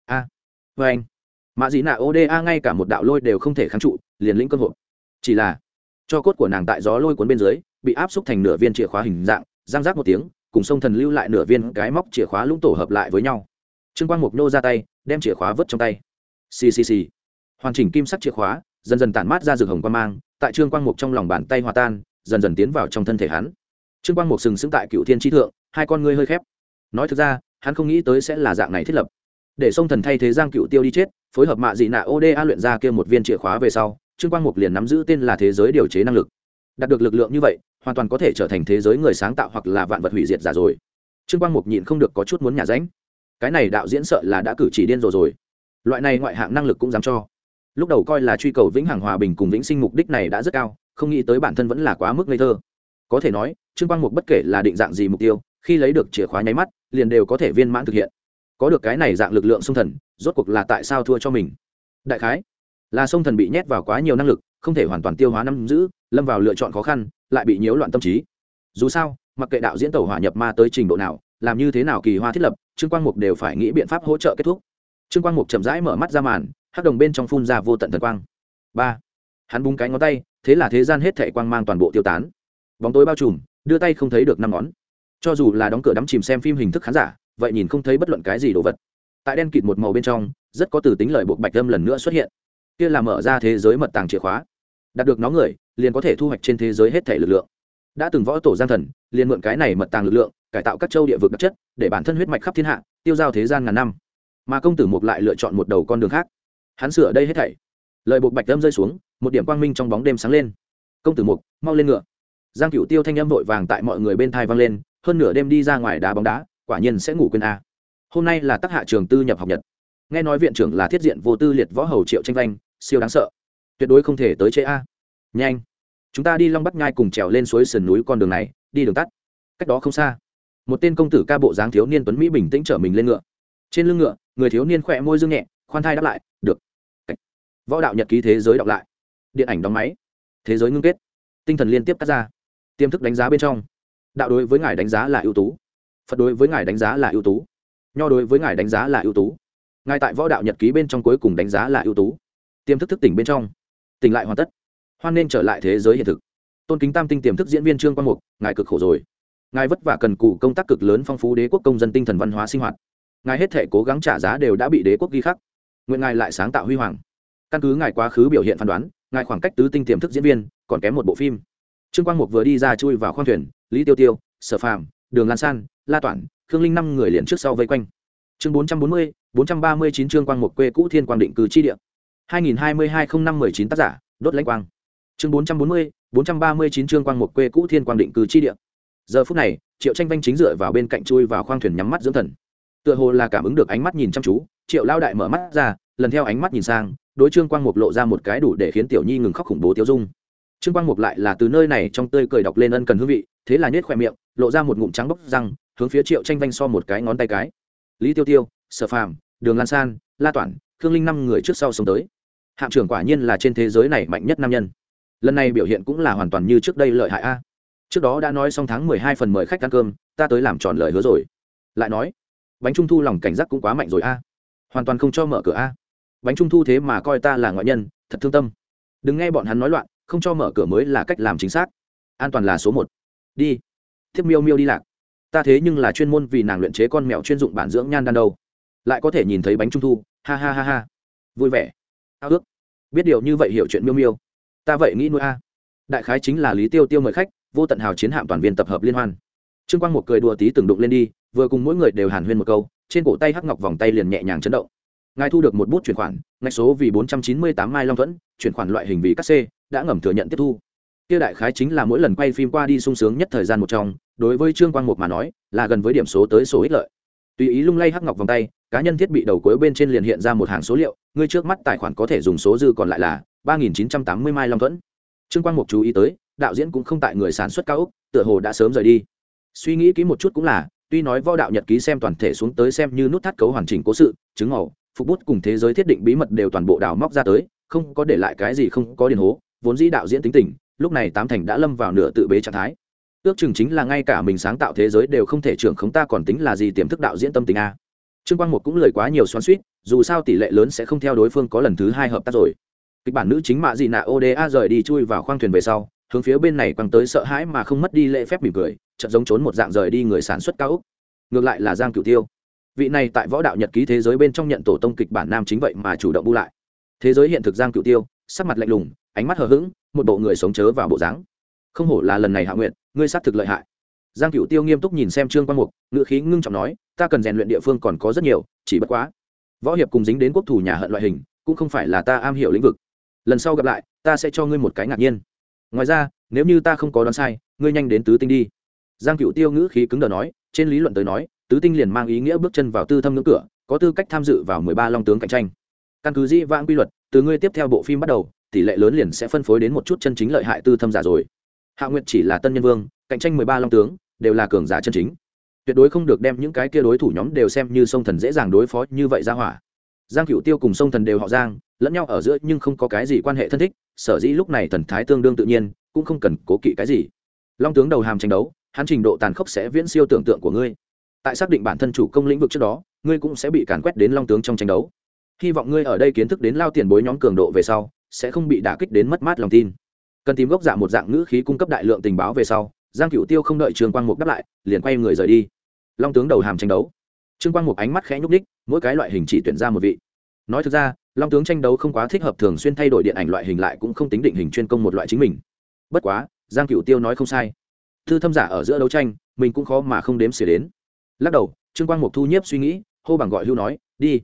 với anh mạ dị nạ oda ngay cả một đạo lôi đều không thể kháng trụ, liền lĩnh cơ hội. Chỉ là cho cốt của nàng tại gió lôi cuốn bên dưới bị áp xúc thành nửa viên chìa khóa hình dạng, răng rác một tiếng, cùng sông thần lưu lại nửa viên cái móc chìa khóa lũng tổ hợp lại với nhau. Trương Quang Mục nô ra tay đem chìa khóa vứt trong tay, xì hoàn chỉnh kim sắc chìa khóa dần dần tản mát ra rực hồng quang mang, tại Trương Quang Mục trong lòng bàn tay hòa tan, dần dần tiến vào trong thân thể hắn. Trương Quang Mục sừng sững tại Cựu Thiên Chi thượng, hai con ngươi hơi khép. Nói thực ra hắn không nghĩ tới sẽ là dạng này thiết lập, để sông thần thay thế Giang Cựu Tiêu đi chết, phối hợp mạ dị nạ oda luyện ra kia một viên chìa khóa về sau, Trương Quang Mục liền nắm giữ tên là thế giới điều chế năng lực. Đạt được lực lượng như vậy hoàn toàn có thể trở thành thế giới người sáng tạo hoặc là vạn vật hủy diệt giả rồi. Trương Quang Mục nhịn không được có chút muốn nhả ránh. Cái này đạo diễn sợ là đã cử chỉ điên rồi. Loại này ngoại hạng năng lực cũng dám cho. Lúc đầu coi là truy cầu vĩnh hằng hòa bình cùng vĩnh sinh mục đích này đã rất cao, không nghĩ tới bản thân vẫn là quá mức ngây thơ. Có thể nói Trương Quang Mục bất kể là định dạng gì mục tiêu, khi lấy được chìa khóa nháy mắt liền đều có thể viên mãn thực hiện. Có được cái này dạng lực lượng sông thần rốt cuộc là tại sao thua cho mình? Đại khái là sông thần bị nhét vào quá nhiều năng lực, không thể hoàn toàn tiêu hóa nắm giữ, lâm vào lựa chọn khó khăn, lại bị nhiễu loạn tâm trí. Dù sao mặc kệ đạo diễn tẩu hỏa nhập ma tới trình độ nào, làm như thế nào kỳ hoa thiết lập, Trương Quang Mục đều phải nghĩ biện pháp hỗ trợ kết thúc. Trương Quang Mục chậm rãi mở mắt ra màn, hắc đồng bên trong phun ra vô tận thần quang. Hắn búng cái ngón tay, thế là thế gian hết thảy quang mang toàn bộ tiêu tán, bóng tối bao trùm, đưa tay không thấy được năm ngón. Cho dù là đóng cửa đắm chìm xem phim hình thức khán giả, vậy nhìn không thấy bất luận cái gì đồ vật. Tại đen kịt một màu bên trong, rất có từ tính lời buộc bạch âm lần nữa xuất hiện. Kia là mở ra thế giới mật tàng chìa khóa. Đạt được nó người, liền có thể thu hoạch trên thế giới hết thảy lực lượng. Đã từng võ tổ Giang Thần, liền mượn cái này mật tàng lực lượng, cải tạo các châu địa vực đặc chất, để bản thân huyết mạch khắp thiên hạ, tiêu giao thế gian ngàn năm. Mà công tử Mục lại lựa chọn một đầu con đường khác. Hắn sửa đây hết thảy. Lời buộc bạch âm rơi xuống, một điểm quang minh trong bóng đêm sáng lên. Công tử Mục, mau lên ngựa. Giang Cửu Tiêu thanh âm vội vàng tại mọi người bên tai vang lên, hơn nửa đêm đi ra ngoài đá bóng đá, quả nhiên sẽ ngủ quên a. Hôm nay là tác hạ trường tư nhập học nhật. Nghe nói viện trưởng là thiết diện vô tư liệt võ hầu Triệu Tranh Vanh, siêu đáng sợ, tuyệt đối không thể tới chế a. Nhanh, chúng ta đi Long Bắc Nhai cùng trèo lên suối sườn núi con đường này, đi đường tắt. Cách đó không xa, một tên công tử ca bộ dáng thiếu niên tuấn mỹ bình tĩnh chở mình lên ngựa. Trên lưng ngựa, người thiếu niên khỏe môi dương nhẹ, khoan thai đáp lại, được. Võ đạo nhật ký thế giới đọc lại, điện ảnh đóng máy, thế giới ngưng kết, tinh thần liên tiếp cắt ra. Tiềm thức đánh giá bên trong, đạo đối với ngài đánh giá là ưu tú, Phật đối với ngài đánh giá là ưu tú, Nho đối với ngài đánh giá là ưu tú, ngài tại võ đạo nhật ký bên trong cuối cùng đánh giá là ưu tú. Tiềm thức thức tỉnh bên trong, tỉnh lại hoàn tất, hoan nên trở lại thế giới hiện thực. Tôn kính tam tinh tiềm thức diễn viên Trương Quang Mục, ngài cực khổ rồi. Ngài vất vả cần cù công tác cực lớn phong phú đế quốc công dân tinh thần văn hóa sinh hoạt. Ngài hết thể cố gắng trả giá đều đã bị đế quốc ghi khắc. Nguyện ngài lại sáng tạo huy hoàng. căn cứ ngài quá khứ biểu hiện phán đoán, ngài khoảng cách tứ tinh tiềm thức diễn viên còn kém một bộ phim. Trương Quang Mục vừa đi ra chui vào khoang thuyền, Lý Tiêu Tiêu, Sở Phàm, Đường Lan San, La Toản, Khương Linh năm người liền trước sau vây quanh. Chương 440, 439 Trương Quang Mục quê cũ Thiên Quang định cư chi địa. 2022-05-19 tác giả, Đốt Lãnh Quang. Chương 440, 439 Trương Quang Mục quê cũ Thiên Quang định cư chi địa. Giờ phút này, Triệu Tranh Vanh chính dựa vào bên cạnh chui vào khoang thuyền nhắm mắt dưỡng thần. Tựa hồ là cảm ứng được ánh mắt nhìn chăm chú, Triệu Lao đại mở mắt ra, lần theo ánh mắt nhìn sang, đối Trương Quang Mục lộ ra một cái đủ để khiến Tiểu Nhi ngừng khóc khủng bố tiêu dung. Trương Quang Mục lại là từ nơi này trong tươi cười đọc lên ân cần hương vị, thế là nhếch khóe miệng, lộ ra một ngụm trắng bóc răng, hướng phía Triệu Tranh Vanh so một cái ngón tay cái. Lý Tiêu Tiêu, Sở Phàm, Đường Lan San, La Toản, Khương Linh năm người trước sau sống tới. Hạm trưởng quả nhiên là trên thế giới này mạnh nhất nam nhân. Lần này biểu hiện cũng là hoàn toàn như trước đây lợi hại a. Trước đó đã nói xong tháng 12 phần mời khách ăn cơm, ta tới làm tròn lời hứa rồi. Lại nói, bánh trung thu lòng cảnh giác cũng quá mạnh rồi a. Hoàn toàn không cho mở cửa a. Bánh trung thu thế mà coi ta là ngoại nhân, thật thương tâm. Đừng nghe bọn hắn nói loạn, không cho mở cửa mới là cách làm chính xác. An toàn là số 1. Đi. Thiếp Miêu Miêu đi lạc. Ta thế nhưng là chuyên môn vì nàng luyện chế con mèo chuyên dụng bản dưỡng nhan đan đâu. Lại có thể nhìn thấy bánh trung thu, ha ha ha ha. Vui vẻ. Ao ước. Biết điều như vậy hiểu chuyện Miêu Miêu. Ta vậy nghĩ nuôi a. Đại khái chính là Lý Tiêu Tiêu mời khách, vô tận hào chiến hạm toàn viên tập hợp liên hoan. Trương Quang Mục cười đùa tí từng đụng lên đi, vừa cùng mỗi người đều hàn huyên một câu, trên cổ tay hắc ngọc vòng tay liền nhẹ nhàng chấn động. Ngài thu được một bút chuyển khoản, ngạch số vì 498 mai long thuẫn, chuyển khoản loại hình vì các C, đã ngầm thừa nhận tiếp thu. Kia đại khái chính là mỗi lần quay phim qua đi sung sướng nhất thời gian một trong, đối với Trương Quang Mục mà nói, là gần với điểm số tới số ích lợi. Tùy ý lung lay hắc ngọc vòng tay, cá nhân thiết bị đầu cuối bên trên liền hiện ra một hàng số liệu, người trước mắt tài khoản có thể dùng số dư còn lại là 3980 mai long thuẫn. Trương Quang Mục chú ý tới, đạo diễn cũng không tại người sản xuất cao ốc, tựa hồ đã sớm rời đi. Suy nghĩ kỹ một chút cũng là, tuy nói Võ Đạo Nhật ký xem toàn thể xuống tới xem như nút thắt cấu hoàn chỉnh cố sự, chứng màu, phục bút cùng thế giới thiết định bí mật đều toàn bộ đào móc ra tới, không có để lại cái gì không có điền hố, vốn dĩ đạo diễn tính tình, lúc này tám thành đã lâm vào nửa tự bế trạng thái. Ước chừng chính là ngay cả mình sáng tạo thế giới đều không thể trưởng khống, ta còn tính là gì tiềm thức đạo diễn tâm tình a. Trương Quang Mục cũng lời quá nhiều xoắn xuýt, dù sao tỷ lệ lớn sẽ không theo đối phương có lần thứ 2 hợp tác rồi. Kịch bản nữ chính Mạ Dị Nạ Oda rời đi chui vào khoang thuyền về sau, hướng phía bên này quăng tới sợ hãi mà không mất đi lễ phép mỉm cười, chợt giống trốn một dạng rời đi người sản xuất cao ốc. Ngược lại là Giang Cửu Tiêu, vị này tại Võ Đạo Nhật ký thế giới bên trong nhận tổ tông kịch bản nam chính vậy mà chủ động bu lại. Thế giới hiện thực Giang Cửu Tiêu, sắc mặt lạnh lùng, ánh mắt hờ hững, một bộ người sống chớ vào bộ dáng. Không hổ là lần này Hạ Nguyệt, ngươi sát thực lợi hại. Giang Cửu Tiêu nghiêm túc nhìn xem Trương Quang Mục, ngữ khí ngưng trọng nói, ta cần rèn luyện địa phương còn có rất nhiều, chỉ bất quá võ hiệp cùng dính đến quốc thủ nhà hận loại hình, cũng không phải là ta am hiểu lĩnh vực. Lần sau gặp lại, ta sẽ cho ngươi một cái ngạc nhiên. Ngoài ra, nếu như ta không có đoán sai, ngươi nhanh đến tứ tinh đi. Giang Cửu Tiêu ngữ khí cứng đờ nói, trên lý luận tới nói, tứ tinh liền mang ý nghĩa bước chân vào tư thâm ngưỡng cửa, có tư cách tham dự vào 13 long tướng cạnh tranh. Căn cứ dĩ vãng quy luật, từ ngươi tiếp theo bộ phim bắt đầu, tỷ lệ lớn liền sẽ phân phối đến một chút chân chính lợi hại tư thâm giả rồi. Hạ Nguyệt chỉ là tân nhân vương, cạnh tranh 13 long tướng, đều là cường giả chân chính. Tuyệt đối không được đem những cái kia đối thủ nhóm đều xem như sông thần dễ dàng đối phó như vậy ra hỏa. Giang Cửu Tiêu cùng sông thần đều họ Giang, lẫn nhau ở giữa nhưng không có cái gì quan hệ thân thích, sở dĩ lúc này thần thái tương đương tự nhiên, cũng không cần cố kỵ cái gì. Long tướng đầu hàm tranh đấu, hắn trình độ tàn khốc sẽ viễn siêu tưởng tượng của ngươi. Tại xác định bản thân chủ công lĩnh vực trước đó, ngươi cũng sẽ bị càn quét đến long tướng trong tranh đấu. Hy vọng ngươi ở đây kiến thức đến lao tiền bối nhóm cường độ về sau, sẽ không bị đả kích đến mất mát lòng tin. Cần tìm gốc dạ một dạng ngữ khí cung cấp đại lượng tình báo về sau, Giang Cửu Tiêu không đợi Trương Quang Mục đáp lại, liền quay người rời đi. Long tướng đầu hàm tranh đấu. Trương Quang Mục ánh mắt khẽ nhúc nhích, mỗi cái loại hình chỉ tuyển ra một vị. Nói thực ra, long tướng tranh đấu không quá thích hợp thường xuyên thay đổi điện ảnh loại hình, lại cũng không tính định hình chuyên công một loại chính mình. Bất quá, Giang Cửu Tiêu nói không sai. Thư thâm giả ở giữa đấu tranh, mình cũng khó mà không đếm xỉa đến. Lắc đầu, Trương Quang Mục thu nhiếp suy nghĩ, hô bằng gọi hưu nói,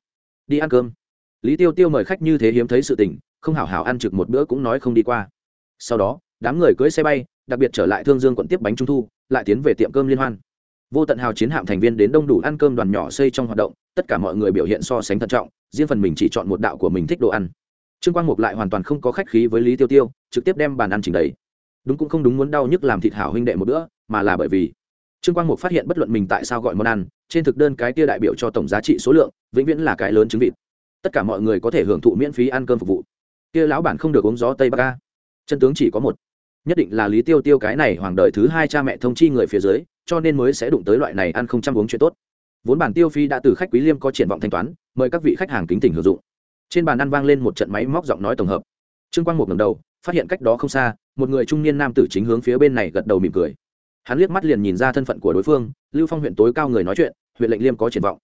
đi ăn cơm. Lý Tiêu Tiêu mời khách như thế hiếm thấy sự tình, không hảo hảo ăn trực một bữa cũng nói không đi qua. Sau đó, đám người cưỡi xe bay, đặc biệt trở lại Thương Dương quận tiếp bánh trung thu, lại tiến về tiệm cơm liên hoan. Vô tận hào chiến hạm thành viên đến đông đủ ăn cơm, đoàn nhỏ xây trong hoạt động, tất cả mọi người biểu hiện so sánh thận trọng, riêng phần mình chỉ chọn một đạo của mình thích đồ ăn. Trương Quang Mục lại hoàn toàn không có khách khí với Lý Tiêu Tiêu, trực tiếp đem bàn ăn chỉnh đầy. Đúng cũng không đúng muốn đau nhức làm thịt hảo huynh đệ một bữa, mà là bởi vì Trương Quang Mục phát hiện bất luận mình tại sao gọi món ăn, trên thực đơn cái kia đại biểu cho tổng giá trị số lượng, vĩnh viễn là cái lớn trứng vịt. Tất cả mọi người có thể hưởng thụ miễn phí ăn cơm phục vụ. Kia lão bản không được uống gió Tây Bắc a. Chân tướng chỉ có một, nhất định là Lý Tiêu Tiêu cái này hoàng đời thứ 2 cha mẹ thông chi người phía dưới, cho nên mới sẽ đụng tới loại này ăn không chăm uống chuyện tốt. Vốn bản tiêu phi đã từ khách quý liêm có triển vọng thanh toán, mời các vị khách hàng kính tỉnh hưởng dụng. Trên bàn ăn vang lên một trận máy móc giọng nói tổng hợp. Trương Quang Mục ngẩng đầu, phát hiện cách đó không xa, một người trung niên nam tử chính hướng phía bên này gật đầu mỉm cười. Hắn liếc mắt liền nhìn ra thân phận của đối phương, Lưu Phong huyện tối cao người nói chuyện, huyện lệnh liêm có triển vọng.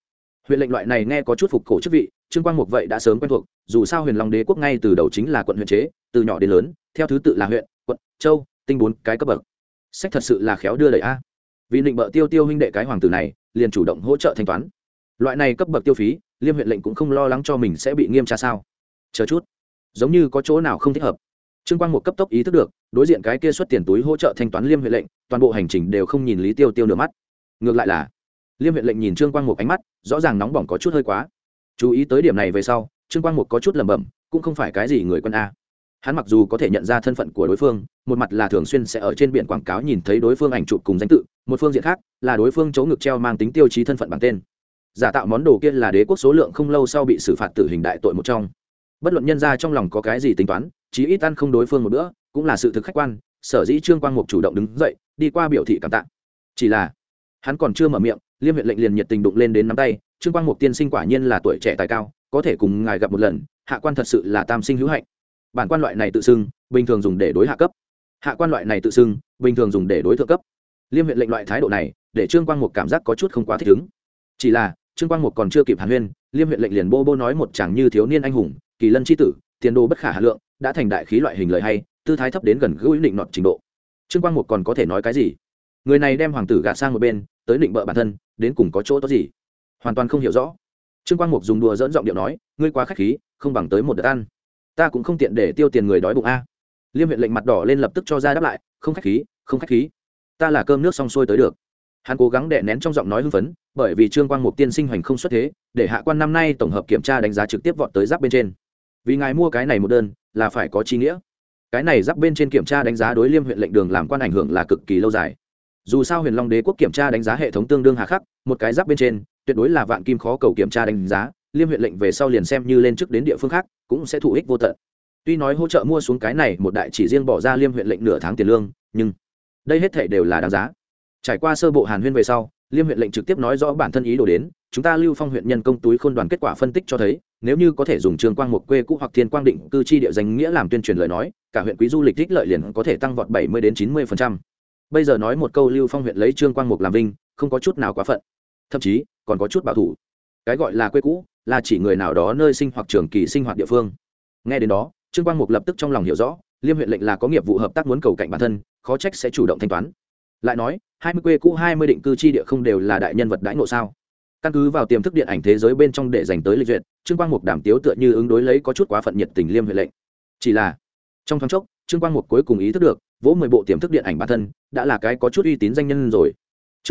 huyện lệnh loại này nghe có chút phục cổ chức vị, Trương Quang Mục vậy đã sớm quen thuộc, dù sao Huyền Long Đế quốc ngay từ đầu chính là quận huyện chế, từ nhỏ đến lớn theo thứ tự là huyện, quận, châu, tinh 4 cái cấp bậc. Sách thật sự là khéo đưa đẩy a. Vì định bợ Tiêu huynh đệ cái hoàng tử này, liền chủ động hỗ trợ thanh toán. Loại này cấp bậc tiêu phí, Liêm huyện lệnh cũng không lo lắng cho mình sẽ bị nghiêm tra sao? Chờ chút, giống như có chỗ nào không thích hợp. Trương Quang Mục cấp tốc ý thức được, đối diện cái kia xuất tiền túi hỗ trợ thanh toán Liêm huyện lệnh, toàn bộ hành trình đều không nhìn Lý Tiêu nửa mắt. Ngược lại là Liêm huyện lệnh nhìn Trương Quang Mục ánh mắt, rõ ràng nóng bỏng có chút hơi quá. Chú ý tới điểm này về sau, Trương Quang Mục có chút lẩm bẩm, cũng không phải cái gì người quân a. Hắn mặc dù có thể nhận ra thân phận của đối phương, một mặt là thường xuyên sẽ ở trên biển quảng cáo nhìn thấy đối phương ảnh chụp cùng danh tự, một phương diện khác là đối phương chỗ ngực treo mang tính tiêu chí thân phận bằng tên. Giả tạo món đồ kia là đế quốc số lượng không lâu sau bị xử phạt tử hình đại tội một trong. Bất luận nhân ra trong lòng có cái gì tính toán, chí ít ăn không đối phương một bữa, cũng là sự thực khách quan. Sở dĩ Trương Quang Mục chủ động đứng dậy, đi qua biểu thị cảm tạ. Chỉ là hắn còn chưa mở miệng, Liêm huyện lệnh liền nhiệt tình đụng lên đến nắm tay. Trương Quang Mục tiên sinh quả nhiên là tuổi trẻ tài cao, có thể cùng ngài gặp một lần, hạ quan thật sự là tam sinh hữu hạnh. Bản quan loại này tự xưng, bình thường dùng để đối hạ cấp. Hạ quan loại này tự xưng, bình thường dùng để đối thượng cấp. Liêm huyện lệnh loại thái độ này, để Trương Quang Mục cảm giác có chút không quá thích ứng. Chỉ là Trương Quang Mục còn chưa kịp hàn huyên, Liêm huyện lệnh liền bô nói một chàng như thiếu niên anh hùng, kỳ lân chi tử, tiền đồ bất khả hà lượng, đã thành đại khí loại hình lời hay, tư thái thấp đến gần gũi định nọt trình độ. Trương Quang Mục còn có thể nói cái gì? Người này đem hoàng tử gạt sang một bên, tới định bợ bản thân, đến cùng có chỗ tốt gì? Hoàn toàn không hiểu rõ. Trương Quang Mục dùng đùa dỡn giọng điệu nói, ngươi quá khách khí, không bằng tới một đợt ăn. Ta cũng không tiện để tiêu tiền người đói bụng a. Liêm huyện lệnh mặt đỏ lên lập tức cho ra đáp lại, không khách khí, không khách khí. Ta là cơm nước xong xuôi tới được. Hắn cố gắng đè nén trong giọng nói hưng phấn, bởi vì Trương Quang Mục tiên sinh hoành không xuất thế, để hạ quan năm nay tổng hợp kiểm tra đánh giá trực tiếp vọt tới giáp bên trên. Vì ngài mua cái này một đơn, là phải có chi nghĩa. Cái này giáp bên trên kiểm tra đánh giá đối Liêm huyện lệnh đường làm quan ảnh hưởng là cực kỳ lâu dài. Dù sao Huyền Long Đế quốc kiểm tra đánh giá hệ thống tương đương hà khắc, một cái giáp bên trên, tuyệt đối là vạn kim khó cầu kiểm tra đánh giá, Liêm huyện lệnh về sau liền xem như lên chức đến địa phương khác, cũng sẽ thụ ích vô tận. Tuy nói hỗ trợ mua xuống cái này một đại chỉ riêng bỏ ra Liêm huyện lệnh nửa tháng tiền lương, nhưng đây hết thảy đều là đáng giá. Trải qua sơ bộ hàn huyên về sau, Liêm huyện lệnh trực tiếp nói rõ bản thân ý đồ đến, chúng ta Lưu Phong huyện nhân công túi khôn đoàn kết quả phân tích cho thấy, nếu như có thể dùng Trương Quang Mục quê cũ hoặc Thiên Quang định cư chi địa danh nghĩa làm tuyên truyền lời nói, cả huyện quý du lịch ích lợi liền có thể tăng vọt 70 đến 90%. Bây giờ nói một câu Lưu Phong huyện lấy Trương Quang Mục làm vinh, không có chút nào quá phận, thậm chí còn có chút bảo thủ. Cái gọi là quê cũ là chỉ người nào đó nơi sinh hoặc trường kỳ sinh hoạt địa phương. Nghe đến đó, Trương Quang Mục lập tức trong lòng hiểu rõ, Liêm huyện lệnh là có nghiệp vụ hợp tác muốn cầu cạnh bản thân, khó trách sẽ chủ động thanh toán. Lại nói, 20 quê cũ 20 định cư chi địa không đều là đại nhân vật đãi ngộ sao? Căn cứ vào tiềm thức điện ảnh thế giới bên trong để dành tới lịch duyệt, Trương Quang Mục đảm tiếu tựa như ứng đối lấy có chút quá phận nhiệt tình Liêm huyện lệnh. Chỉ là trong thoáng chốc, Trương Quang Mục cuối cùng ý thức được, vỗ 10 bộ tiềm thức điện ảnh bản thân đã là cái có chút uy tín danh nhân rồi. Chương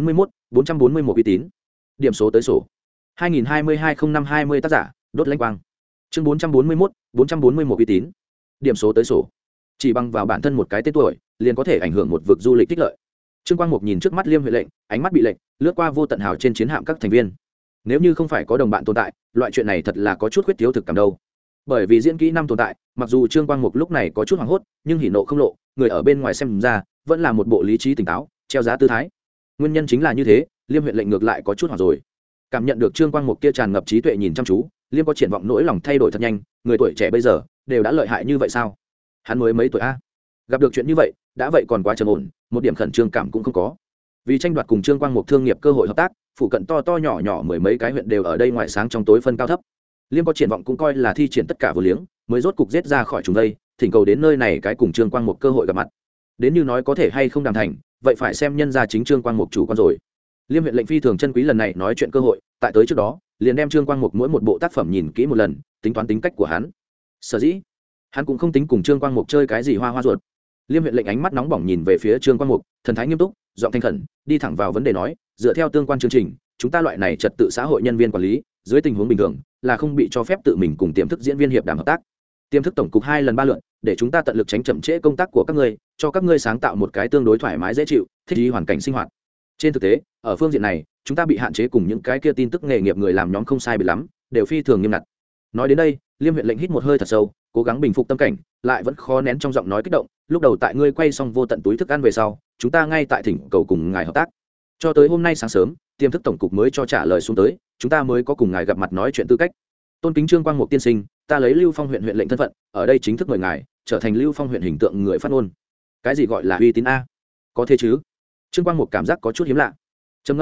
441 uy tín. Điểm số tới sổ. 2022-05-20 tác giả, Đốt Lãnh Quang. Chương 441 uy tín. Điểm số tới sổ. Chỉ bằng vào bản thân một cái tên tuổi, liền có thể ảnh hưởng một vực du lịch tích lợi. Trương Quang Mục nhìn trước mắt Liêm huyện lệnh, ánh mắt bị lệnh, lướt qua vô tận hào trên chiến hạm các thành viên. Nếu như không phải có đồng bạn tồn tại, loại chuyện này thật là có chút khuyết thiếu thực cảm đâu. Bởi vì diễn kỹ năm tồn tại, mặc dù Trương Quang Mục lúc này có chút hoảng hốt, nhưng hỉ nộ không lộ, người ở bên ngoài xem ra vẫn là một bộ lý trí tỉnh táo, treo giá tư thái. Nguyên nhân chính là như thế, Liêm huyện lệnh ngược lại có chút hoảng rồi. Cảm nhận được Trương Quang Mục kia tràn ngập trí tuệ nhìn chăm chú, Liêm có triển vọng nỗi lòng thay đổi thật nhanh, người tuổi trẻ bây giờ đều đã lợi hại như vậy sao? Hắn mới mấy tuổi a? Gặp được chuyện như vậy, đã vậy còn quá trầm ổn, một điểm khẩn trương cảm cũng không có. Vì tranh đoạt cùng Trương Quang Mục thương nghiệp cơ hội hợp tác, phụ cận to nhỏ nhỏ mười mấy cái huyện đều ở đây ngoài sáng trong tối phân cao thấp. Liêm có triển vọng cũng coi là thi triển tất cả vô liếng, mới rốt cục giết ra khỏi chúng đây, thỉnh cầu đến nơi này cái cùng Trương Quang Mục cơ hội gặp mặt. Đến như nói có thể hay không đàm thành, vậy phải xem nhân gia chính Trương Quang Mục chủ quan rồi. Liêm huyện lệnh phi thường chân quý lần này nói chuyện cơ hội, tại tới trước đó, liền đem Trương Quang Mục mỗi một bộ tác phẩm nhìn kỹ một lần, tính toán tính cách của hắn. Sở dĩ, hắn cũng không tính cùng Trương Quang Mục chơi cái gì hoa hoa ruột. Liêm huyện lệnh ánh mắt nóng bỏng nhìn về phía Trương Quang Mục, thần thái nghiêm túc, giọng thanh khẩn, đi thẳng vào vấn đề nói, dựa theo tương quan chương trình, chúng ta loại này trật tự xã hội nhân viên quản lý, dưới tình huống bình thường, là không bị cho phép tự mình cùng tiềm thức diễn viên hiệp đàm hợp tác. Tiềm thức tổng cục 2 lần 3 lượt, để chúng ta tận lực tránh chậm trễ công tác của các ngươi, cho các ngươi sáng tạo một cái tương đối thoải mái dễ chịu, thích nghi hoàn cảnh sinh hoạt. Trên thực tế, ở phương diện này, chúng ta bị hạn chế cùng những cái kia tin tức nghề nghiệp người làm nhóm không sai biệt lắm, đều phi thường nghiêm ngặt. Nói đến đây, Liêm huyện lệnh hít một hơi thật sâu, cố gắng bình phục tâm cảnh, lại vẫn khó nén trong giọng nói kích động, lúc đầu tại ngươi quay xong vô tận túi thức ăn về sau, chúng ta ngay tại thỉnh cầu cùng ngài hợp tác. Cho tới hôm nay sáng sớm, tiềm thức tổng cục mới cho trả lời xuống tới, chúng ta mới có cùng ngài gặp mặt nói chuyện tư cách. Tôn kính Trương Quang Mục tiên sinh, ta lấy Lưu Phong huyện huyện lệnh thân phận, ở đây chính thức mời ngài trở thành Lưu Phong huyện hình tượng người phát ngôn. Cái gì gọi là uy tín a? Có thế chứ? Trương Quang Mục cảm giác có chút hiếm lạ. Trầm ngâm một lát,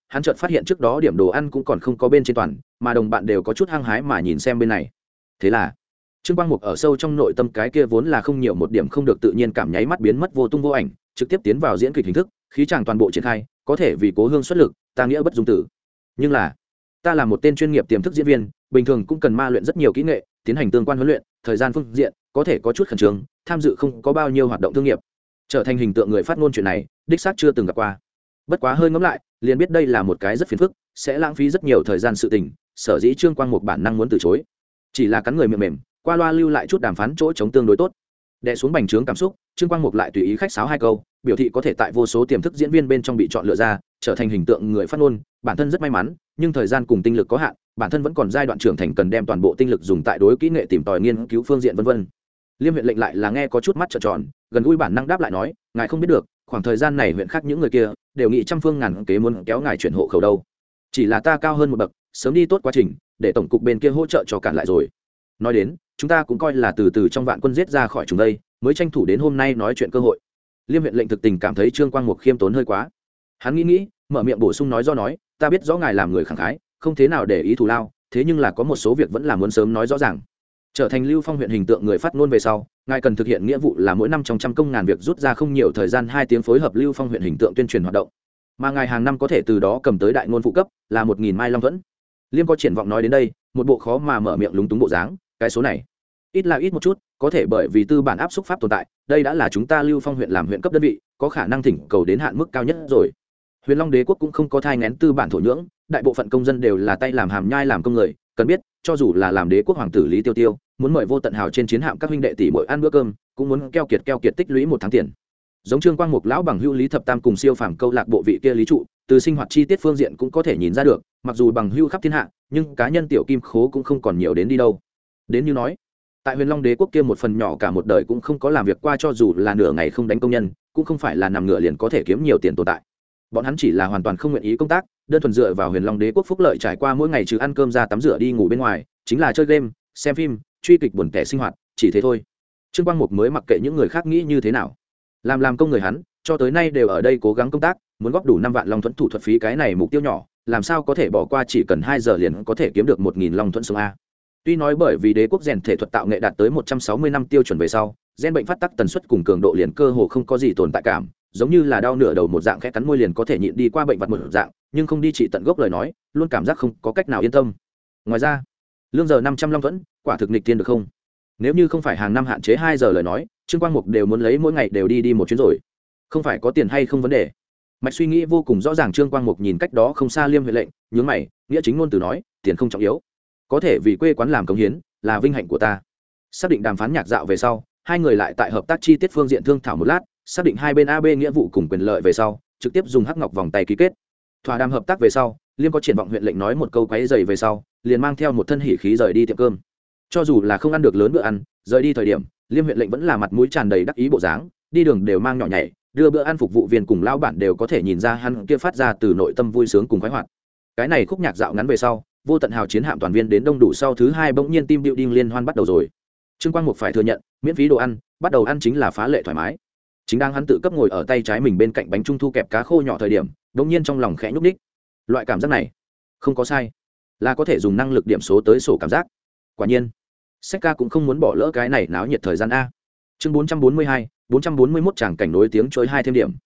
hắn chợt phát hiện trước đó điểm đồ ăn cũng còn không có bên trên toàn, mà đồng bạn đều có chút hăng hái mà nhìn xem bên này. Thế là Trương Quang Mục ở sâu trong nội tâm cái kia vốn là không nhiều một điểm không được tự nhiên cảm nháy mắt biến mất vô tung vô ảnh, trực tiếp tiến vào diễn kịch hình thức, khí chàng toàn bộ triển khai, có thể vì Cố Hương xuất lực, ta nghĩa bất dung tử. Nhưng là, ta là một tên chuyên nghiệp tiềm thức diễn viên, bình thường cũng cần ma luyện rất nhiều kỹ nghệ, tiến hành tương quan huấn luyện, thời gian phương diện có thể có chút khẩn trương, tham dự không có bao nhiêu hoạt động thương nghiệp, trở thành hình tượng người phát ngôn chuyện này, đích xác chưa từng gặp qua. Bất quá hơi ngẫm lại, liền biết đây là một cái rất phiền phức, sẽ lãng phí rất nhiều thời gian sự tình, sở dĩ Trương Quang Mục bản năng muốn từ chối, chỉ là cắn người miệng mềm, qua loa lưu lại chút đàm phán chỗ chống tương đối tốt. Đè xuống bành trướng cảm xúc, Trương Quang Mục lại tùy ý khách sáo hai câu, biểu thị có thể tại vô số tiềm thức diễn viên bên trong bị chọn lựa ra, trở thành hình tượng người phát ngôn, bản thân rất may mắn, nhưng thời gian cùng tinh lực có hạn, bản thân vẫn còn giai đoạn trưởng thành cần đem toàn bộ tinh lực dùng tại đối kỹ nghệ tìm tòi nghiên cứu phương diện vân vân. Liêm huyện lệnh lại là nghe có chút mắt trợn tròn, gần gũi bản năng đáp lại nói, ngài không biết được, khoảng thời gian này huyện khác những người kia đều nghĩ trăm phương ngàn kế muốn kéo ngài chuyển hộ khẩu đâu. Chỉ là ta cao hơn một bậc, sớm đi tốt quá trình, để tổng cục bên kia hỗ trợ cho cản lại rồi. Nói đến, chúng ta cũng coi là từ từ trong vạn quân giết ra khỏi chúng đây, mới tranh thủ đến hôm nay nói chuyện cơ hội. Liêm huyện lệnh thực tình cảm thấy Trương Quang Mục khiêm tốn hơi quá. Hắn nghĩ, mở miệng bổ sung nói, ta biết rõ ngài làm người khẳng khái, không thế nào để ý thù lao, thế nhưng là có một số việc vẫn là muốn sớm nói rõ ràng. Trở thành Lưu Phong huyện hình tượng người phát ngôn về sau, ngài cần thực hiện nghĩa vụ là mỗi năm trong trăm công ngàn việc rút ra không nhiều thời gian 2 tiếng phối hợp Lưu Phong huyện hình tượng tuyên truyền hoạt động, mà ngài hàng năm có thể từ đó cầm tới đại ngôn phụ cấp là 1000 mai long thuẫn. Liêm có triển vọng nói đến đây, một bộ khó mà mở miệng lúng túng bộ dáng, cái số này ít là ít một chút, có thể bởi vì tư bản áp xúc pháp tồn tại, đây đã là chúng ta Lưu Phong huyện làm huyện cấp đơn vị, có khả năng thỉnh cầu đến hạn mức cao nhất rồi. Huyền Long Đế quốc cũng không có thai nghén tư bản thổ nhưỡng, đại bộ phận công dân đều là tay làm hàm nhai làm công người, cần biết, cho dù là làm đế quốc hoàng tử Lý Tiêu Tiêu, muốn mời Vô Tận Hào trên chiến hạm các huynh đệ tỷ muội ăn bữa cơm, cũng muốn keo kiệt tích lũy 1 tháng tiền. Giống Trương Quang Mục lão bằng hữu Lý Thập Tam cùng siêu phàm câu lạc bộ vị kia Lý trụ, từ sinh hoạt chi tiết phương diện cũng có thể nhìn ra được, mặc dù bằng hữu khắp thiên hạ, nhưng cá nhân tiểu kim khố cũng không còn nhiều đến đi đâu. Đến như nói, tại Huyền Long Đế quốc kia một phần nhỏ cả một đời cũng không có làm việc qua, cho dù là nửa ngày không đánh công nhân, cũng không phải là nằm ngửa liền có thể kiếm nhiều tiền tồn tại. Bọn hắn chỉ là hoàn toàn không nguyện ý công tác, đơn thuần dựa vào Huyền Long Đế quốc phúc lợi trải qua mỗi ngày trừ ăn cơm ra tắm rửa đi ngủ bên ngoài, chính là chơi game, xem phim, truy kịch buồn tẻ sinh hoạt, chỉ thế thôi. Trương Quang Mục mới mặc kệ những người khác nghĩ như thế nào, làm công người hắn, cho tới nay đều ở đây cố gắng công tác, muốn góp đủ 5 vạn long thuẫn thủ thuật phí, cái này mục tiêu nhỏ, làm sao có thể bỏ qua, chỉ cần 2 giờ liền có thể kiếm được 1000 long thuẫn sống a. Tuy nói bởi vì đế quốc rèn thể thuật tạo nghệ đạt tới 160 năm tiêu chuẩn về sau, gen bệnh phát tắc tần suất cùng cường độ liền cơ hồ không có gì tồn tại cảm, giống như là đau nửa đầu một dạng, khẽ cắn môi liền có thể nhịn đi qua bệnh vật một dạng, nhưng không đi trị tận gốc lời nói, luôn cảm giác không có cách nào yên tâm. Ngoài ra, lương giờ 500 long thuẫn, quả thực nghịch tiên được không? Nếu như không phải hàng năm hạn chế 2 giờ lời nói, Trương Quang Mục đều muốn lấy mỗi ngày đều đi một chuyến rồi. Không phải có tiền hay không vấn đề. Mạch suy nghĩ vô cùng rõ ràng. Trương Quang Mục nhìn cách đó không xa Liêm huyện lệnh, nhướng mày, nghĩa chính ngôn từ nói, tiền không trọng yếu, có thể vì quê quán làm cống hiến là vinh hạnh của ta. Xác định đàm phán nhạc dạo về sau, hai người lại tại hợp tác chi tiết phương diện thương thảo một lát, xác định hai bên AB nghĩa vụ cùng quyền lợi về sau, trực tiếp dùng hắc ngọc vòng tay ký kết. Thỏa đàm hợp tác về sau, Liêm có triển vọng huyện lệnh nói một câu quấy rầy về sau, liền mang theo một thân hỉ khí rời đi tiệm cơm. Cho dù là không ăn được lớn bữa ăn, rời đi thời điểm, Liêm huyện lệnh vẫn là mặt mũi tràn đầy đắc ý bộ dáng, đi đường đều mang nhỏ nhảy, đưa bữa ăn phục vụ viên cùng lão bản đều có thể nhìn ra hắn kia phát ra từ nội tâm vui sướng cùng khoái hoạt. Cái này khúc nhạc dạo ngắn về sau, Vô Tận Hào chiến hạm toàn viên đến đông đủ, sau thứ hai bỗng nhiên team building liên hoan bắt đầu rồi. Trương Quang Mục phải thừa nhận, miễn phí đồ ăn, bắt đầu ăn chính là phá lệ thoải mái. Chính đang hắn tự cấp ngồi ở tay trái mình bên cạnh bánh trung thu kẹp cá khô nhỏ thời điểm, bỗng nhiên trong lòng khẽ nhúc nhích. Loại cảm giác này, không có sai, là có thể dùng năng lực điểm số tới sổ cảm giác. Quả nhiên, Sách ca cũng không muốn bỏ lỡ cái này náo nhiệt thời gian a. Chương 442, 441 tràng cảnh nối tiếng chối hai thêm điểm.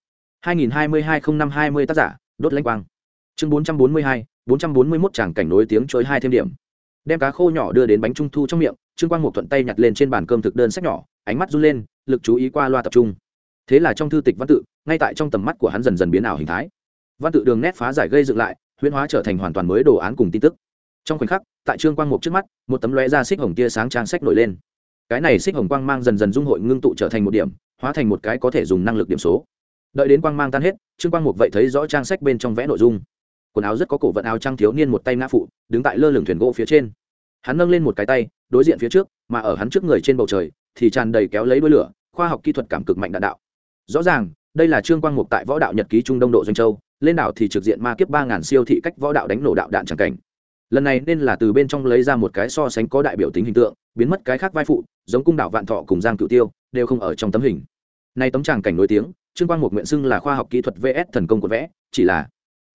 2022-05-20 tác giả, Đốt Lãnh Quang. Chương 442, 441 tràng cảnh nối tiếng chối hai thêm điểm. Đem cá khô nhỏ đưa đến bánh trung thu trong miệng, Trương Quang Mục thuận tay nhặt lên trên bàn cơm thực đơn sách nhỏ, ánh mắt run lên, lực chú ý qua loa tập trung. Thế là trong thư tịch văn tự, ngay tại trong tầm mắt của hắn dần dần biến ảo hình thái. Văn tự đường nét phá giải gây dựng lại, huyễn hóa trở thành hoàn toàn mới đồ án cùng tin tức. Trong khoảnh khắc, tại Trương Quang Mục trước mắt, một tấm lóe ra xích hồng tia sáng trang sách nổi lên. Cái này xích hồng quang mang dần dần dung hội ngưng tụ trở thành một điểm, hóa thành một cái có thể dùng năng lực điểm số. Đợi đến quang mang tan hết, Trương Quang Mục vậy thấy rõ trang sách bên trong vẽ nội dung. Quần áo rất có cổ vận áo trang thiếu niên một tay ngã phụ, đứng tại lơ lửng thuyền gỗ phía trên. Hắn nâng lên một cái tay, đối diện phía trước, mà ở hắn trước người trên bầu trời thì tràn đầy kéo lấy đuôi lửa, khoa học kỹ thuật cảm cực mạnh đạn đạo. Rõ ràng, đây là Trương Quang Mục tại võ đạo nhật ký trung đông độ doanh châu, lên đảo thì trực diện ma kiếp 3000 siêu thị cách võ đạo đánh nổ đạo đạn chẳng cảnh. Lần này nên là từ bên trong lấy ra một cái so sánh có đại biểu tính hình tượng, biến mất cái khác vai phụ, giống cung đảo Vạn Thọ cùng Giang Cửu Tiêu đều không ở trong tấm hình. Nay tấm tràng cảnh nổi tiếng, Trương Quang Mục nguyện xưng là khoa học kỹ thuật vs thần công của vẽ, chỉ là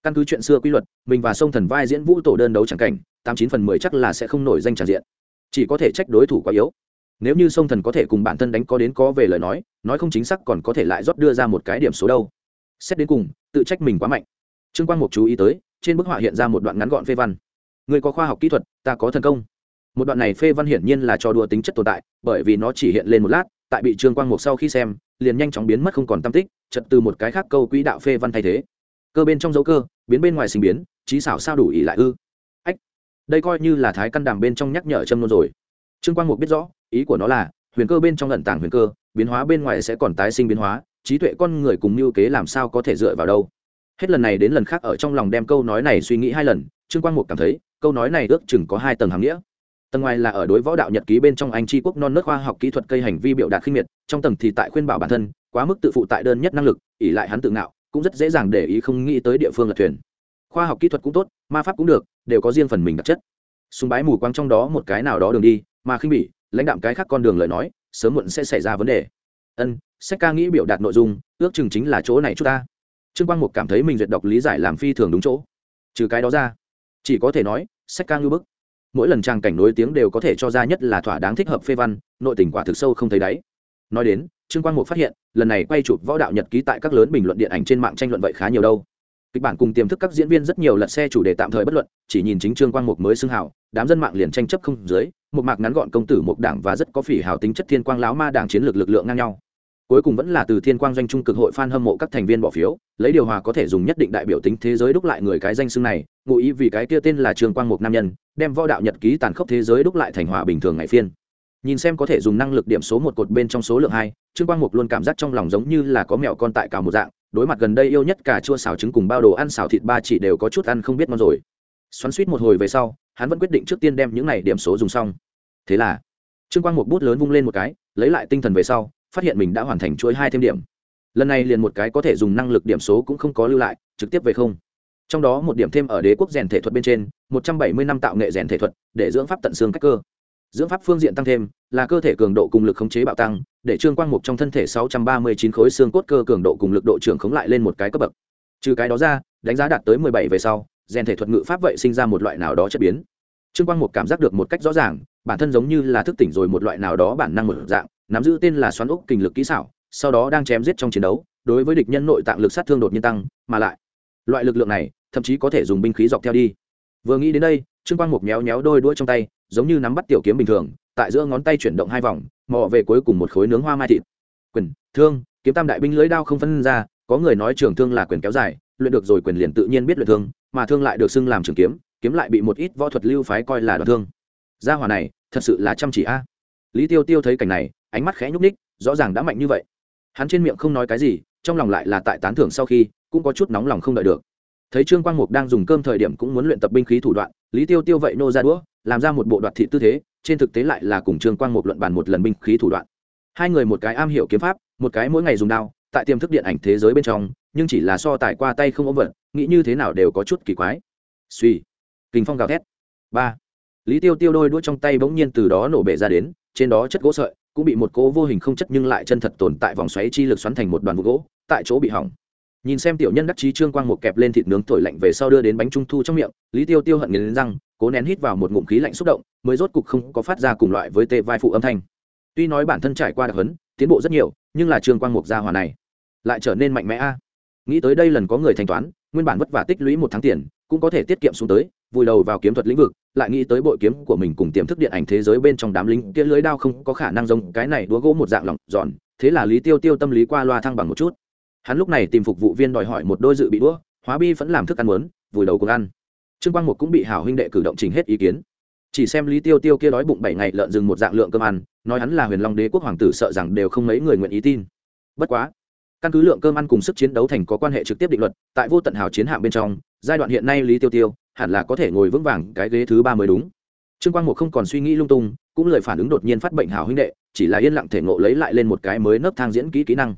căn cứ chuyện xưa quy luật, mình và sông thần vai diễn vũ tổ đơn đấu chẳng cảnh 89/10 chắc là sẽ không nổi danh tràn diện, chỉ có thể trách đối thủ quá yếu. Nếu như sông thần có thể cùng bản thân đánh có đến có về lời nói không chính xác còn có thể lại rót đưa ra một cái điểm số đâu. Xét đến cùng tự trách mình quá mạnh. Trương Quang Mục chú ý tới trên bức họa hiện ra một đoạn ngắn gọn phê văn. Người có khoa học kỹ thuật, ta có thần công. Một đoạn này phê văn hiển nhiên là cho đùa tính chất tồn tại, bởi vì nó chỉ hiện lên một lát, tại bị Trương Quang Mục sau khi xem liền nhanh chóng biến mất không còn tăm tích, chợt từ một cái khác câu quỹ đạo phê văn thay thế. Cơ bên trong dấu cơ, biến bên ngoài sinh biến, trí xảo sao đủ ý lại ư? Ách, đây coi như là thái căn đàm bên trong nhắc nhở châm luôn rồi. Trương Quang Mục biết rõ ý của nó là huyền cơ bên trong ẩn tàng huyền cơ, biến hóa bên ngoài sẽ còn tái sinh biến hóa, trí tuệ con người cùng mưu kế làm sao có thể dựa vào đâu. Hết lần này đến lần khác ở trong lòng đem câu nói này suy nghĩ hai lần, Trương Quang Mục cảm thấy câu nói này ước chừng có hai tầng hàm nghĩa. Tầng ngoài là ở đối võ đạo nhật ký bên trong anh tri quốc non nớt khoa học kỹ thuật cây hành vi biểu đạt khinh miệt, trong tầng thì tại khuyên bảo bản thân quá mức tự phụ tại đơn nhất năng lực, ỷ lại hắn tự ngạo, cũng rất dễ dàng để ý không nghĩ tới địa phương lật thuyền. Khoa học kỹ thuật cũng tốt, ma pháp cũng được, đều có riêng phần mình đặc chất. Sùng bái mù quáng trong đó một cái nào đó đường đi, mà khinh bỉ lãnh đạm cái khác con đường lời nói, sớm muộn sẽ xảy ra vấn đề. Sách ca nghĩ biểu đạt nội dung, ước chừng chính là chỗ này chút ta. Trương Quang Mục cảm thấy mình duyệt đọc lý giải làm phi thường đúng chỗ. Trừ cái đó ra, chỉ có thể nói sách ca ngưu bức. Mỗi lần trang cảnh nối tiếng đều có thể cho ra nhất là thỏa đáng thích hợp phê văn, nội tình quả thực sâu không thấy đáy. Nói đến, Trương Quang Mục phát hiện lần này quay chụp võ đạo nhật ký tại các lớn bình luận điện ảnh trên mạng tranh luận vậy khá nhiều đâu. Kịch bản cùng tiềm thức các diễn viên rất nhiều lật xe chủ đề tạm thời bất luận, chỉ nhìn chính Trương Quang Mục mới xưng hào, đám dân mạng liền tranh chấp không dưới. Một mạc ngắn gọn công tử một đảng và rất có phỉ hào tính chất thiên quang láo ma đảng chiến lược lực lượng ngang nhau. Cuối cùng vẫn là từ thiên quang doanh trung cực hội fan hâm mộ các thành viên bỏ phiếu, lấy điều hòa có thể dùng nhất định đại biểu tính thế giới đúc lại người cái danh xưng này, ngụ ý vì cái kia tên là Trương Quang Mục nam nhân, đem võ đạo nhật ký tàn khốc thế giới đúc lại thành hòa bình thường ngày phiên. Nhìn xem có thể dùng năng lực điểm số một cột bên trong số lượng 2, Trương Quang Mục luôn cảm giác trong lòng giống như là có mèo con tại cào một dạng, đối mặt gần đây yêu nhất cà chua xào trứng cùng bao đồ ăn xào thịt ba chỉ đều có chút ăn không biết ngon rồi. Xoắn xuýt một hồi về sau, hắn vẫn quyết định trước tiên đem những này điểm số dùng xong. Thế là, Trương Quang Mục bút lớn vung lên một cái, lấy lại tinh thần về sau, phát hiện mình đã hoàn thành chuỗi 2 thêm điểm. Lần này liền một cái có thể dùng năng lực điểm số cũng không có lưu lại, trực tiếp về không. Trong đó một điểm thêm ở đế quốc rèn thể thuật bên trên, 170 năm tạo nghệ rèn thể thuật, để dưỡng pháp tận xương cách cơ. Dưỡng pháp phương diện tăng thêm, là cơ thể cường độ cùng lực khống chế bạo tăng, để Trương Quang Mục trong thân thể 639 khối xương cốt cơ cường độ cùng lực độ trưởng khống lại lên một cái cấp bậc. Trừ cái đó ra, đánh giá đạt tới 17 về sau, rèn thể thuật ngự pháp vậy sinh ra một loại nào đó chất biến. Trương Quang Mục cảm giác được một cách rõ ràng, bản thân giống như là thức tỉnh rồi một loại nào đó bản năng một dạng, nắm giữ tên là xoắn ốc kình lực kỹ xảo, sau đó đang chém giết trong chiến đấu, đối với địch nhân nội tạng lực sát thương đột nhiên tăng, mà lại, loại lực lượng này, thậm chí có thể dùng binh khí dọc theo đi. Vừa nghĩ đến đây, Trương Quang Mục méo méo đôi đũa trong tay, giống như nắm bắt tiểu kiếm bình thường, tại giữa ngón tay chuyển động 2 vòng, mò về cuối cùng một khối nướng hoa mai thịt. Quyền, thương, kiếm tam đại binh lưỡi đao không phân ra, có người nói trường thương là quyền kéo dài, luyện được rồi quyền liền tự nhiên biết luyện thương, mà thương lại được xưng làm trường kiếm, kiếm lại bị một ít võ thuật lưu phái coi là đoạn thương. Gia hỏa này, thật sự là chăm chỉ a. Lý Tiêu Tiêu thấy cảnh này, ánh mắt khẽ nhúc nhích, rõ ràng đã mạnh như vậy. Hắn trên miệng không nói cái gì, trong lòng lại là tại tán thưởng sau khi, cũng có chút nóng lòng không đợi được. Thấy Trương Quang Mục đang dùng cơm thời điểm cũng muốn luyện tập binh khí thủ đoạn, Lý Tiêu Tiêu vậy nô ra đũa, làm ra một bộ đoạt thị tư thế, trên thực tế lại là cùng Trương Quang Mục luận bàn một lần binh khí thủ đoạn. Hai người một cái am hiểu kiếm pháp, một cái mỗi ngày dùng đao, tại tiềm thức điện ảnh thế giới bên trong, nhưng chỉ là so tài qua tay không ôm vận, nghĩ như thế nào đều có chút kỳ quái. Suy, kình phong gào thét. 3. Lý Tiêu Tiêu đôi đũa trong tay bỗng nhiên từ đó nổ bể ra đến, trên đó chất gỗ sợi cũng bị một cỗ vô hình không chất nhưng lại chân thật tồn tại vòng xoáy chi lực xoắn thành một đoàn vụn gỗ, tại chỗ bị hỏng. Nhìn xem tiểu nhân đắc chí Trương Quang Mục kẹp lên thịt nướng thổi lạnh về sau đưa đến bánh trung thu trong miệng, Lý Tiêu Tiêu hận nghiến răng, cố nén hít vào một ngụm khí lạnh xúc động, mới rốt cục không có phát ra cùng loại với tê vai phụ âm thanh. Tuy nói bản thân trải qua đặc huấn, tiến bộ rất nhiều, nhưng là Trương Quang Mục gia hỏa này lại trở nên mạnh mẽ a. Nghĩ tới đây lần có người thanh toán, nguyên bản vất vả tích lũy 1 tháng tiền, cũng có thể tiết kiệm xuống tới, vùi đầu vào kiếm thuật lĩnh vực, lại nghĩ tới bội kiếm của mình cùng tiềm thức điện ảnh thế giới bên trong đám lính kia lưới đao không có khả năng giống cái này đũa gỗ một dạng lỏng giòn, thế là Lý Tiêu Tiêu tâm lý qua loa thăng bằng một chút. Hắn lúc này tìm phục vụ viên đòi hỏi một đôi dự bị đũa, hóa bi vẫn làm thức ăn muốn, vùi đầu cùng ăn. Trương Quang Mục cũng bị hảo huynh đệ cử động chỉnh hết ý kiến. Chỉ xem Lý Tiêu Tiêu kia đói bụng 7 ngày lợn rừng một dạng lượng cơm ăn, nói hắn là Huyền Long Đế quốc hoàng tử sợ rằng đều không mấy người nguyện ý tin. Bất quá, căn cứ lượng cơm ăn cùng sức chiến đấu thành có quan hệ trực tiếp định luật, tại vô tận hào chiến hạm bên trong, giai đoạn hiện nay Lý Tiêu Tiêu hẳn là có thể ngồi vững vàng cái ghế thứ 3 mới đúng. Trương Quang Mục không còn suy nghĩ lung tung, cũng lời phản ứng đột nhiên phát bệnh hảo huynh đệ, chỉ là yên lặng thể ngộ lấy lại lên một cái mới nấc thang diễn kỹ năng.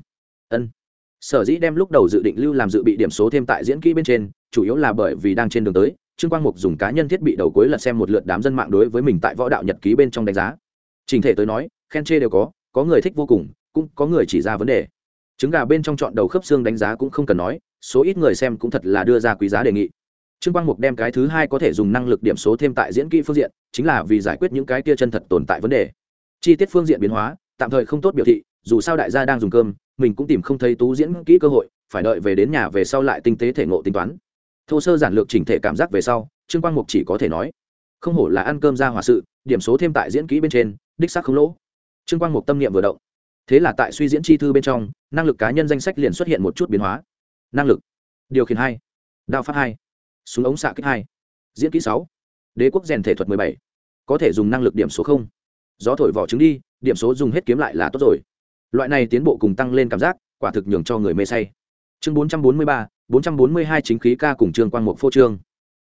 Sở dĩ đem lúc đầu dự định lưu làm dự bị điểm số thêm tại diễn kỹ bên trên, chủ yếu là bởi vì đang trên đường tới, Trương Quang Mục dùng cá nhân thiết bị đầu cuối lật xem một lượt đám dân mạng đối với mình tại võ đạo nhật ký bên trong đánh giá. Trình thể tới nói, khen chê đều có người thích vô cùng, cũng có người chỉ ra vấn đề. Trứng gà bên trong chọn đầu khớp xương đánh giá cũng không cần nói, số ít người xem cũng thật là đưa ra quý giá đề nghị. Trương Quang Mục đem cái thứ hai có thể dùng năng lực điểm số thêm tại diễn kỹ phương diện, chính là vì giải quyết những cái kia chân thật tồn tại vấn đề. Chi tiết phương diện biến hóa, tạm thời không tốt biểu thị, dù sao đại gia đang dùng cơm, mình cũng tìm không thấy tú diễn kỹ cơ hội, phải đợi về đến nhà về sau lại tinh tế thể ngộ tính toán. Thô sơ giản lược chỉnh thể cảm giác về sau, Trương Quang Mục chỉ có thể nói, không hổ là ăn cơm ra hỏa sự, điểm số thêm tại diễn kỹ bên trên, đích xác không lỗ. Trương Quang Mục tâm niệm vừa động, thế là tại suy diễn chi thư bên trong, năng lực cá nhân danh sách liền xuất hiện một chút biến hóa. Năng lực: điều khiển 2, đao pháp 2, súng ống xạ kích 2, diễn kỹ 6, đế quốc rèn thể thuật 17, có thể dùng năng lực điểm số 0, gió thổi vỏ trứng đi, điểm số dùng hết kiếm lại là tốt rồi. Loại này tiến bộ cùng tăng lên cảm giác, quả thực nhường cho người mê say. Chương 443, 442 chính khí ca cùng Trương Quang Mục phô trương.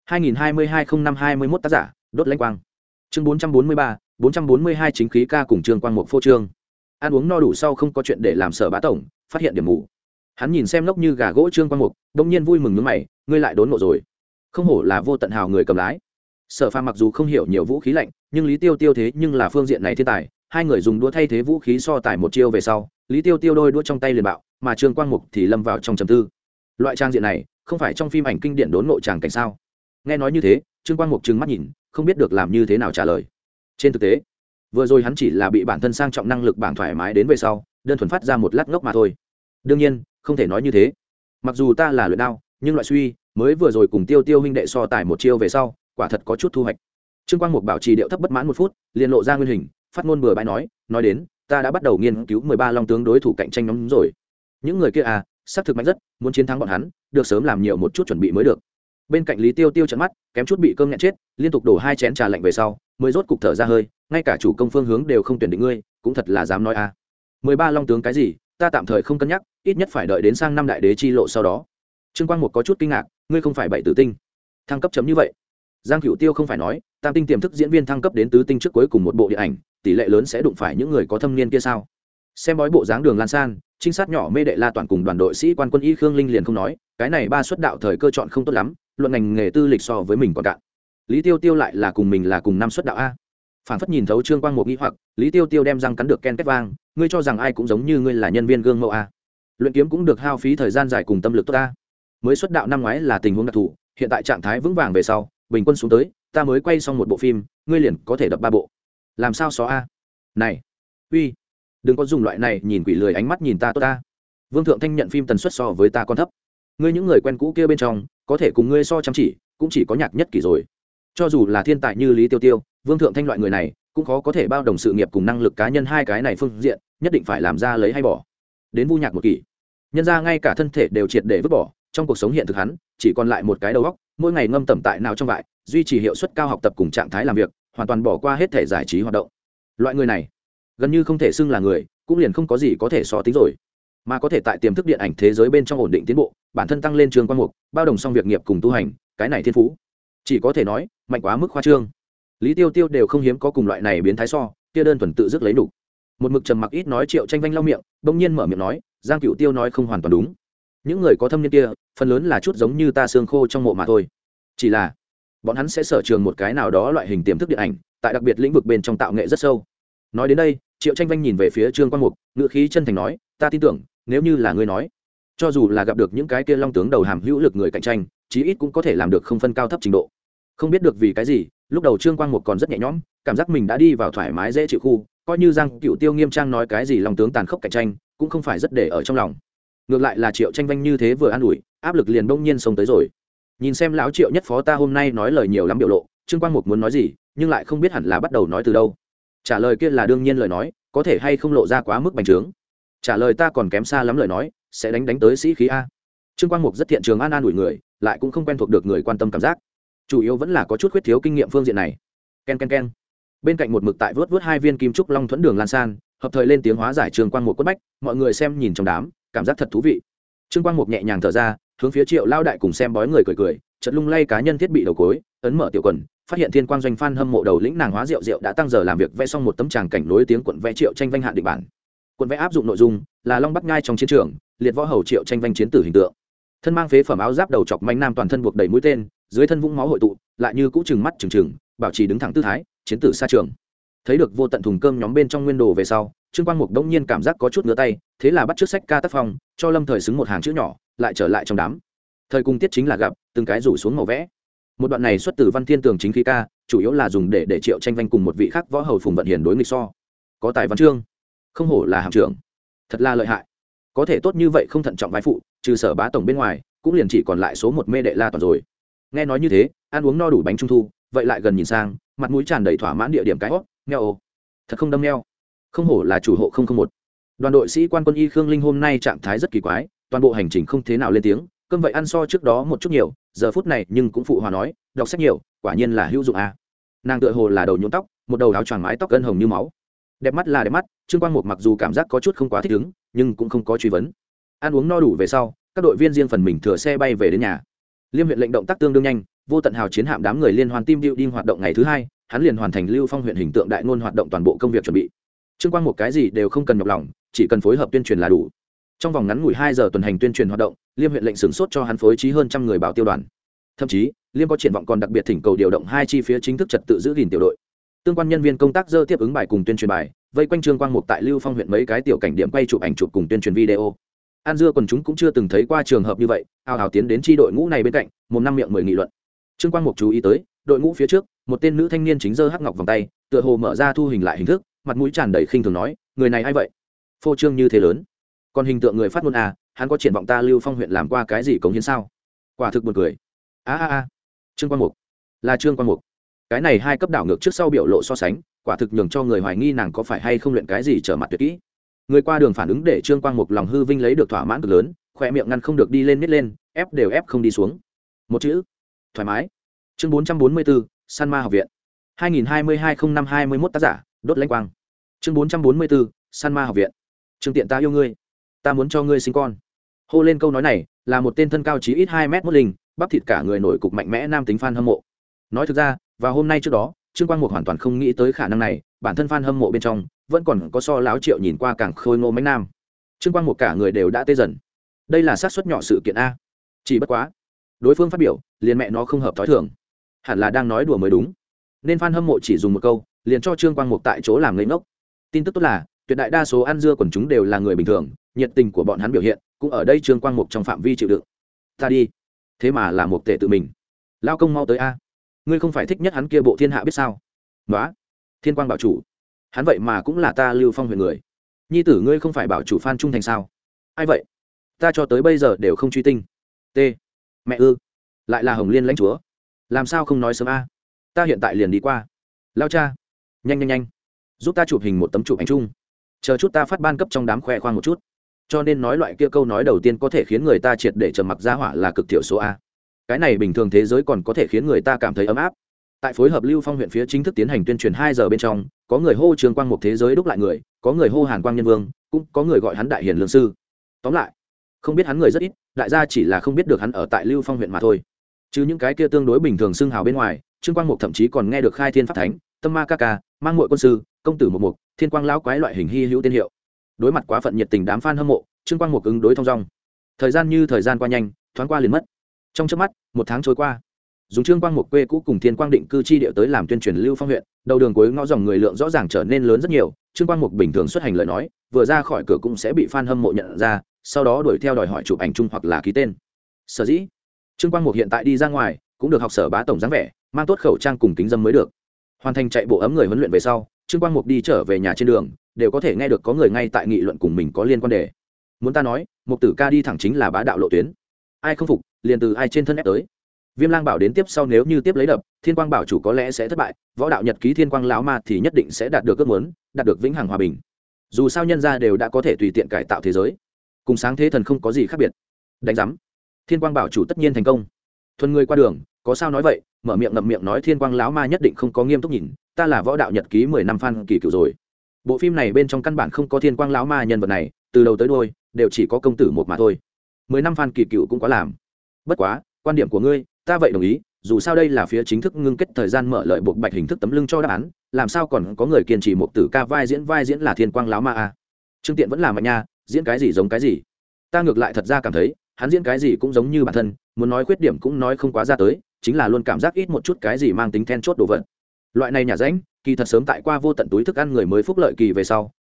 2022-05-21 tác giả, Đốt Lãnh Quang. Chương 443, 442 chính khí ca cùng Trương Quang Mục phô trương. Ăn uống no đủ sau không có chuyện để làm Sở Bá tổng, phát hiện điểm mù. Hắn nhìn xem lốc như gà gỗ Trương Quang Mục, đột nhiên vui mừng nhướng mày, ngươi lại đốn ngộ rồi. Không hổ là vô tận hào người cầm lái. Sở Phàm mặc dù không hiểu nhiều vũ khí lạnh, nhưng Lý Tiêu Tiêu thế nhưng là phương diện này thiên tài, hai người dùng đũa thay thế vũ khí so tài một chiêu về sau, Lý Tiêu Tiêu đôi đũa trong tay liền bạo, mà Trương Quang Mục thì lâm vào trong trầm tư. Loại trang diện này, không phải trong phim ảnh kinh điển đốn ngộ tràng cảnh sao? Nghe nói như thế, Trương Quang Mục trừng mắt nhìn, không biết được làm như thế nào trả lời. Trên thực tế, vừa rồi hắn chỉ là bị bản thân sang trọng năng lực bảng thoải mái đến về sau, đơn thuần phát ra một lát ngốc mà thôi. Đương nhiên, không thể nói như thế. Mặc dù ta là luyện đao, nhưng loại suy, mới vừa rồi cùng Tiêu Tiêu huynh đệ so tài một chiêu về sau, quả thật có chút thu hoạch. Trương Quang Mục bảo trì điệu thấp bất mãn một phút, liền lộ ra nguyên hình, phát ngôn bừa bãi nói đến, ta đã bắt đầu nghiên cứu 13 long tướng đối thủ cạnh tranh nhóm rồi. Những người kia à, xác thực mạnh rất, muốn chiến thắng bọn hắn, được sớm làm nhiều một chút chuẩn bị mới được. Bên cạnh Lý Tiêu Tiêu trợn mắt, kém chút bị cơm nghẹn chết, liên tục đổ 2 chén trà lạnh về sau, mới rốt cục thở ra hơi, ngay cả chủ công phương hướng đều không tuyển định ngươi, cũng thật là dám nói à. 13 long tướng cái gì, ta tạm thời không cân nhắc, ít nhất phải đợi đến sang năm đại đế chi lộ sau đó. Trương Quang Mục có chút kinh ngạc, ngươi không phải bảy tử tinh, thăng cấp chấm như vậy. Giang Cửu Tiêu không phải nói, tam tinh tiềm thức diễn viên thăng cấp đến tứ tinh trước cuối cùng một bộ điện ảnh, tỷ lệ lớn sẽ đụng phải những người có thâm niên kia sao? Xem bói bộ dáng Đường Lan San, trinh sát nhỏ Mê Đệ La toàn cùng đoàn đội sĩ quan quân y Khương Linh liền không nói, cái này ba xuất đạo thời cơ chọn không tốt lắm, luận ngành nghề tư lịch so với mình còn cạn. Lý Tiêu Tiêu lại là cùng mình là cùng năm xuất đạo a. Phản phất nhìn thấu Trương Quang Mục nghi hoặc, Lý Tiêu Tiêu đem răng cắn được ken két vang, ngươi cho rằng ai cũng giống như ngươi là nhân viên gương mẫu a? Luyện kiếm cũng được hao phí thời gian dài cùng tâm lực tốt a. Mới xuất đạo năm ngoái là tình huống đặc thù, hiện tại trạng thái vững vàng về sau, bình quân xuống tới, ta mới quay xong một bộ phim, ngươi liền có thể đập 3 bộ. Làm sao xó a? Này, uy, đừng có dùng loại này nhìn quỷ lười ánh mắt nhìn ta tốt ta. Vương Thượng Thanh nhận phim tần suất so với ta còn thấp. Ngươi những người quen cũ kia bên trong, có thể cùng ngươi so chăm chỉ, cũng chỉ có Nhạc Nhất Kỷ rồi. Cho dù là thiên tài như Lý Tiêu Tiêu, Vương Thượng Thanh loại người này, cũng khó có thể bao đồng sự nghiệp cùng năng lực cá nhân hai cái này phương diện, nhất định phải làm ra lấy hay bỏ. Đến Vu Nhạc một Kỷ, nhân ra ngay cả thân thể đều triệt để vứt bỏ, trong cuộc sống hiện thực hắn, chỉ còn lại một cái đầu óc, mỗi ngày ngâm tẩm tại nào trong vại, duy trì hiệu suất cao học tập cùng trạng thái làm việc, hoàn toàn bỏ qua hết thể giải trí hoạt động. Loại người này, gần như không thể xưng là người, cũng liền không có gì có thể so tính rồi. Mà có thể tại tiềm thức điện ảnh thế giới bên trong ổn định tiến bộ, bản thân tăng lên Trương Quang Mục, bao đồng xong việc nghiệp cùng tu hành, cái này thiên phú, chỉ có thể nói mạnh quá mức khoa trương. Lý Tiêu Tiêu đều không hiếm có cùng loại này biến thái so, kia đơn thuần tự dứt lấy đủ. Một mực trầm mặc ít nói Triệu Tranh Vanh lau miệng, bỗng nhiên mở miệng nói, Giang Cửu Tiêu nói không hoàn toàn đúng. Những người có thâm niên kia, phần lớn là chút giống như ta xương khô trong mộ mà thôi. Chỉ là bọn hắn sẽ sở trường một cái nào đó loại hình tiềm thức điện ảnh, tại đặc biệt lĩnh vực bên trong tạo nghệ rất sâu. Nói đến đây, Triệu Tranh Vanh nhìn về phía Trương Quang Mục, ngựa khí chân thành nói, ta tin tưởng, nếu như là ngươi nói, cho dù là gặp được những cái kia long tướng đầu hàm hữu lực người cạnh tranh, chí ít cũng có thể làm được không phân cao thấp trình độ. Không biết được vì cái gì, lúc đầu Trương Quang Mục còn rất nhẹ nhõm, cảm giác mình đã đi vào thoải mái dễ chịu khu, coi như Giang Cửu Tiêu nghiêm trang nói cái gì long tướng tàn khốc cạnh tranh, cũng không phải rất để ở trong lòng. Ngược lại là Triệu Tranh Vanh như thế vừa an ủi, áp lực liền bỗng nhiên xông tới rồi. Nhìn xem lão Triệu nhất phó ta hôm nay nói lời nhiều lắm biểu lộ, Trương Quang Mục muốn nói gì, nhưng lại không biết hẳn là bắt đầu nói từ đâu. Trả lời kia là đương nhiên lời nói, có thể hay không lộ ra quá mức bành trướng. Trả lời ta còn kém xa lắm lời nói, sẽ đánh tới sĩ khí a. Trương Quang Mục rất thiện trường an ủi người, lại cũng không quen thuộc được người quan tâm cảm giác. Chủ yếu vẫn là có chút khuyết thiếu kinh nghiệm phương diện này. Ken ken ken. Bên cạnh một mực tại vớt 2 viên kim trúc long thuẫn Đường Lan San, hợp thời lên tiếng hóa giải Trương Quang Mục quất bách, mọi người xem nhìn trong đám, cảm giác thật thú vị. Trương Quang Mục nhẹ nhàng thở ra, hướng phía Triệu lao đại cùng xem bói người cười, chợt lung lay cá nhân thiết bị đầu cối, ấn mở tiểu quần, phát hiện Thiên Quang Doanh fan hâm mộ đầu lĩnh nàng hóa rượu đã tăng giờ làm việc vẽ xong một tấm tràng cảnh nối tiếng cuộn vẽ Triệu Tranh Vanh hạn định bản. Cuộn vẽ áp dụng nội dung là Long Bắc Nhai trong chiến trường, liệt võ hầu Triệu Tranh Vanh chiến tử hình tượng. Thân mang phế phẩm áo giáp đầu chọc manh nam toàn thân buộc đầy mũi tên, dưới thân vũng máu hội tụ, lại như cũ trừng mắt trừng, bảo trì đứng thẳng tư thái, chiến tử xa trường. Thấy được vô tận thùng cơm nhóm bên trong nguyên đồ về sau, Trương Quang Mục đông nhiên cảm giác có chút ngứa tay, thế là bắt trước sách ca tác phong, cho Lâm Thời xứng một hàng chữ nhỏ, lại trở lại trong đám. Thời cung tiết chính là gặp, từng cái rủ xuống màu vẽ. Một đoạn này xuất từ Văn Thiên Tường chính khí ca, chủ yếu là dùng để Triệu Tranh Vanh cùng một vị khác võ hầu Phùng Vận Hiền đối nghịch so. Có tài văn chương, không hổ là hàm trưởng, thật là lợi hại. Có thể tốt như vậy không thận trọng vai phụ, trừ Sở Bá tổng bên ngoài, cũng liền chỉ còn lại số một Mê Đệ La toàn rồi. Nghe nói như thế, ăn uống no đủ bánh trung thu, vậy lại gần nhìn sang, mặt mũi tràn đầy thỏa mãn địa điểm cái hót, nghèo, thật không đâm nheo, không hổ là chủ hộ 001. Đoàn đội sĩ quan quân y Khương Linh hôm nay trạng thái rất kỳ quái, toàn bộ hành trình không thế nào lên tiếng, cơm vậy ăn so trước đó một chút nhiều, giờ phút này nhưng cũng phụ hòa nói, đọc sách nhiều, quả nhiên là hữu dụng à. Nàng tựa hồ là đầu nhuộm tóc, một đầu áo choàng mái tóc gân hồng như máu, đẹp mắt là đẹp mắt. Trương Quang Mục mặc dù cảm giác có chút không quá thích ứng, nhưng cũng không có truy vấn. Ăn uống no đủ về sau, các đội viên riêng phần mình thừa xe bay về đến nhà. Liêm huyện lệnh động tác tương đương nhanh, vô tận hào chiến hạm đám người liên hoàn team building hoạt động ngày thứ hai, hắn liền hoàn thành Lưu Phong huyện hình tượng đại ngôn hoạt động toàn bộ công việc chuẩn bị. Trương Quang Mục cái gì đều không cần nhọc lòng, chỉ cần phối hợp tuyên truyền là đủ. Trong vòng ngắn ngủi 2 giờ tuần hành tuyên truyền hoạt động, Liêm huyện lệnh sửng sốt cho hắn phối trí hơn 100 người bảo tiêu đoàn. Thậm chí, Liêm có triển vọng còn đặc biệt thỉnh cầu điều động 2 chi phía chính thức trật tự giữ gìn tiểu đội. Tương quan nhân viên công tác dơ tiếp ứng bài cùng tuyên truyền bài, vây quanh Trương Quang Mục tại Lưu Phong huyện mấy cái tiểu cảnh điểm quay chụp ảnh chụp cùng tuyên truyền video. An dưa quần chúng cũng chưa từng thấy qua trường hợp như vậy, ào ào tiến đến chi đội ngũ này bên cạnh, mồm năm miệng 10 nghị luận. Trương Quang Mục chú ý tới, đội ngũ phía trước, một tên nữ thanh niên chính giơ hắc ngọc vòng tay, tựa hồ mở ra thu hình lại hình thức, mặt mũi tràn đầy khinh thường nói, người này ai vậy? Phô trương như thế lớn, còn hình tượng người phát ngôn à, hắn có triển vọng ta Lưu Phong huyện làm qua cái gì cống hiến sao? Quả thực buồn cười. Trương Quang Mục, là Trương Quang Mục. Cái này hai cấp đảo ngược trước sau biểu lộ so sánh, quả thực nhường cho người hoài nghi nàng có phải hay không luyện cái gì trở mặt tuyệt kỹ. Người qua đường phản ứng để Trương Quang Mục lòng hư vinh lấy được thỏa mãn cực lớn, khỏe miệng ngăn không được đi lên nít lên, ép đều ép không đi xuống. Một chữ, thoải mái. Chương 444, San Ma học viện. 2022-05-21 tác giả, Đốt Lãnh Quang. Chương 444, San Ma học viện. Trương Tiện ta yêu ngươi, ta muốn cho ngươi sinh con. Hô lên câu nói này, là một tên thân cao chí ít 2 mét mốt linh, bắp thịt cả người nổi cục mạnh mẽ nam tính fan hâm mộ. Nói thực ra, vào hôm nay trước đó, Trương Quang Mục hoàn toàn không nghĩ tới khả năng này, bản thân fan hâm mộ bên trong vẫn còn có so láo Triệu nhìn qua càng khôi ngô mãnh nam. Trương Quang Mục cả người đều đã tê dần. Đây là xác suất nhỏ sự kiện a. Chỉ bất quá, đối phương phát biểu, liền mẹ nó không hợp thói thường. Hẳn là đang nói đùa mới đúng. Nên fan hâm mộ chỉ dùng một câu, liền cho Trương Quang Mục tại chỗ làm ngây ngốc. Tin tức tốt là, tuyệt đại đa số ăn dưa quần chúng đều là người bình thường, nhiệt tình của bọn hắn biểu hiện, cũng ở đây Trương Quang Mục trong phạm vi chịu đựng. Ta đi, thế mà là một tệ tự mình. Lao công mau tới a. Ngươi không phải thích nhất hắn kia bộ thiên hạ biết sao? Nóa, Thiên Quang bảo chủ, hắn vậy mà cũng là ta Lưu Phong huyện người. Nhi tử ngươi không phải bảo chủ Phan Trung Thành sao? Ai vậy? Ta cho tới bây giờ đều không truy tinh. T. Mẹ ư? Lại là Hồng Liên lãnh chúa. Làm sao không nói sớm a? Ta hiện tại liền đi qua. Lao cha, nhanh, giúp ta chụp hình một tấm chụp ảnh chung. Chờ chút ta phát ban cấp trong đám khoe khoang một chút. Cho nên nói loại kia câu nói đầu tiên có thể khiến người ta triệt để trầm mặc ra hỏa là cực thiểu số a. Cái này bình thường thế giới còn có thể khiến người ta cảm thấy ấm áp. Tại phối hợp Lưu Phong huyện phía chính thức tiến hành tuyên truyền 2 giờ bên trong, có người hô Trương Quang Mục thế giới đúc lại người, có người hô Hàn Quang Nhân Vương, cũng có người gọi hắn đại hiền lương sư. Tóm lại, không biết hắn người rất ít, đại gia chỉ là không biết được hắn ở tại Lưu Phong huyện mà thôi. Chứ những cái kia tương đối bình thường xưng hào bên ngoài, Trương Quang Mục thậm chí còn nghe được khai thiên pháp thánh, tâm ma ca ca, mang muội quân sư, công tử một mục, thiên quang lão quái loại hình hy hữu tên hiệu. Đối mặt quá phận nhiệt tình đám fan hâm mộ, Trương Quang Mục ứng đối thông dong. Thời gian như thời gian qua nhanh, thoáng qua liền mất. Trong chớp mắt, 1 tháng trôi qua. Dùng Trương Quang Mục quê cũ cùng Thiên Quang định cư chi địa tới làm tuyên truyền Lưu Phong huyện, đầu đường cuối ngõ dòng người lượng rõ ràng trở nên lớn rất nhiều. Trương Quang Mục bình thường xuất hành lời nói, vừa ra khỏi cửa cũng sẽ bị fan hâm mộ nhận ra, sau đó đuổi theo đòi hỏi chụp ảnh chung hoặc là ký tên. Sở dĩ, Trương Quang Mục hiện tại đi ra ngoài, cũng được học Sở Bá tổng dáng vẻ, mang tốt khẩu trang cùng kính dâm mới được. Hoàn thành chạy bộ ấm người huấn luyện về sau, Trương Quang Mục đi trở về nhà trên đường, đều có thể nghe được có người ngay tại nghị luận cùng mình có liên quan đề. Muốn ta nói, Mục Tử ca đi thẳng chính là bá đạo lộ tuyến. Ai không phục, liền từ ai trên thân ép tới. Viêm Lang bảo đến tiếp sau nếu như tiếp lấy đập, Thiên Quang bảo chủ có lẽ sẽ thất bại, võ đạo nhật ký Thiên Quang lão ma thì nhất định sẽ đạt được ước muốn, đạt được vĩnh hằng hòa bình. Dù sao nhân gia đều đã có thể tùy tiện cải tạo thế giới, cùng sáng thế thần không có gì khác biệt. Đánh giám, Thiên Quang bảo chủ tất nhiên thành công. Thuần người qua đường, có sao nói vậy, mở miệng ngậm miệng nói Thiên Quang lão ma nhất định không có nghiêm túc nhìn, ta là võ đạo nhật ký 10 năm fan kỳ cựu rồi. Bộ phim này bên trong căn bản không có Thiên Quang lão ma nhân vật này, từ đầu tới đuôi đều chỉ có công tử một mà thôi. 10 năm fan kỳ cựu cũng quá làm. Bất quá, quan điểm của ngươi, ta vậy đồng ý, dù sao đây là phía chính thức ngưng kết thời gian mở lợi buộc bạch hình thức tấm lưng cho đáp án, làm sao còn có người kiên trì một tử ca vai diễn là Thiên Quang lão ma a. Trương Tiện vẫn là mạnh nha, diễn cái gì giống cái gì. Ta ngược lại thật ra cảm thấy, hắn diễn cái gì cũng giống như bản thân, muốn nói khuyết điểm cũng nói không quá ra tới, chính là luôn cảm giác ít một chút cái gì mang tính then chốt đồ vật. Loại này nhà rãnh, kỳ thật sớm tại qua vô tận túi thức ăn người mới phúc lợi kỳ về sau,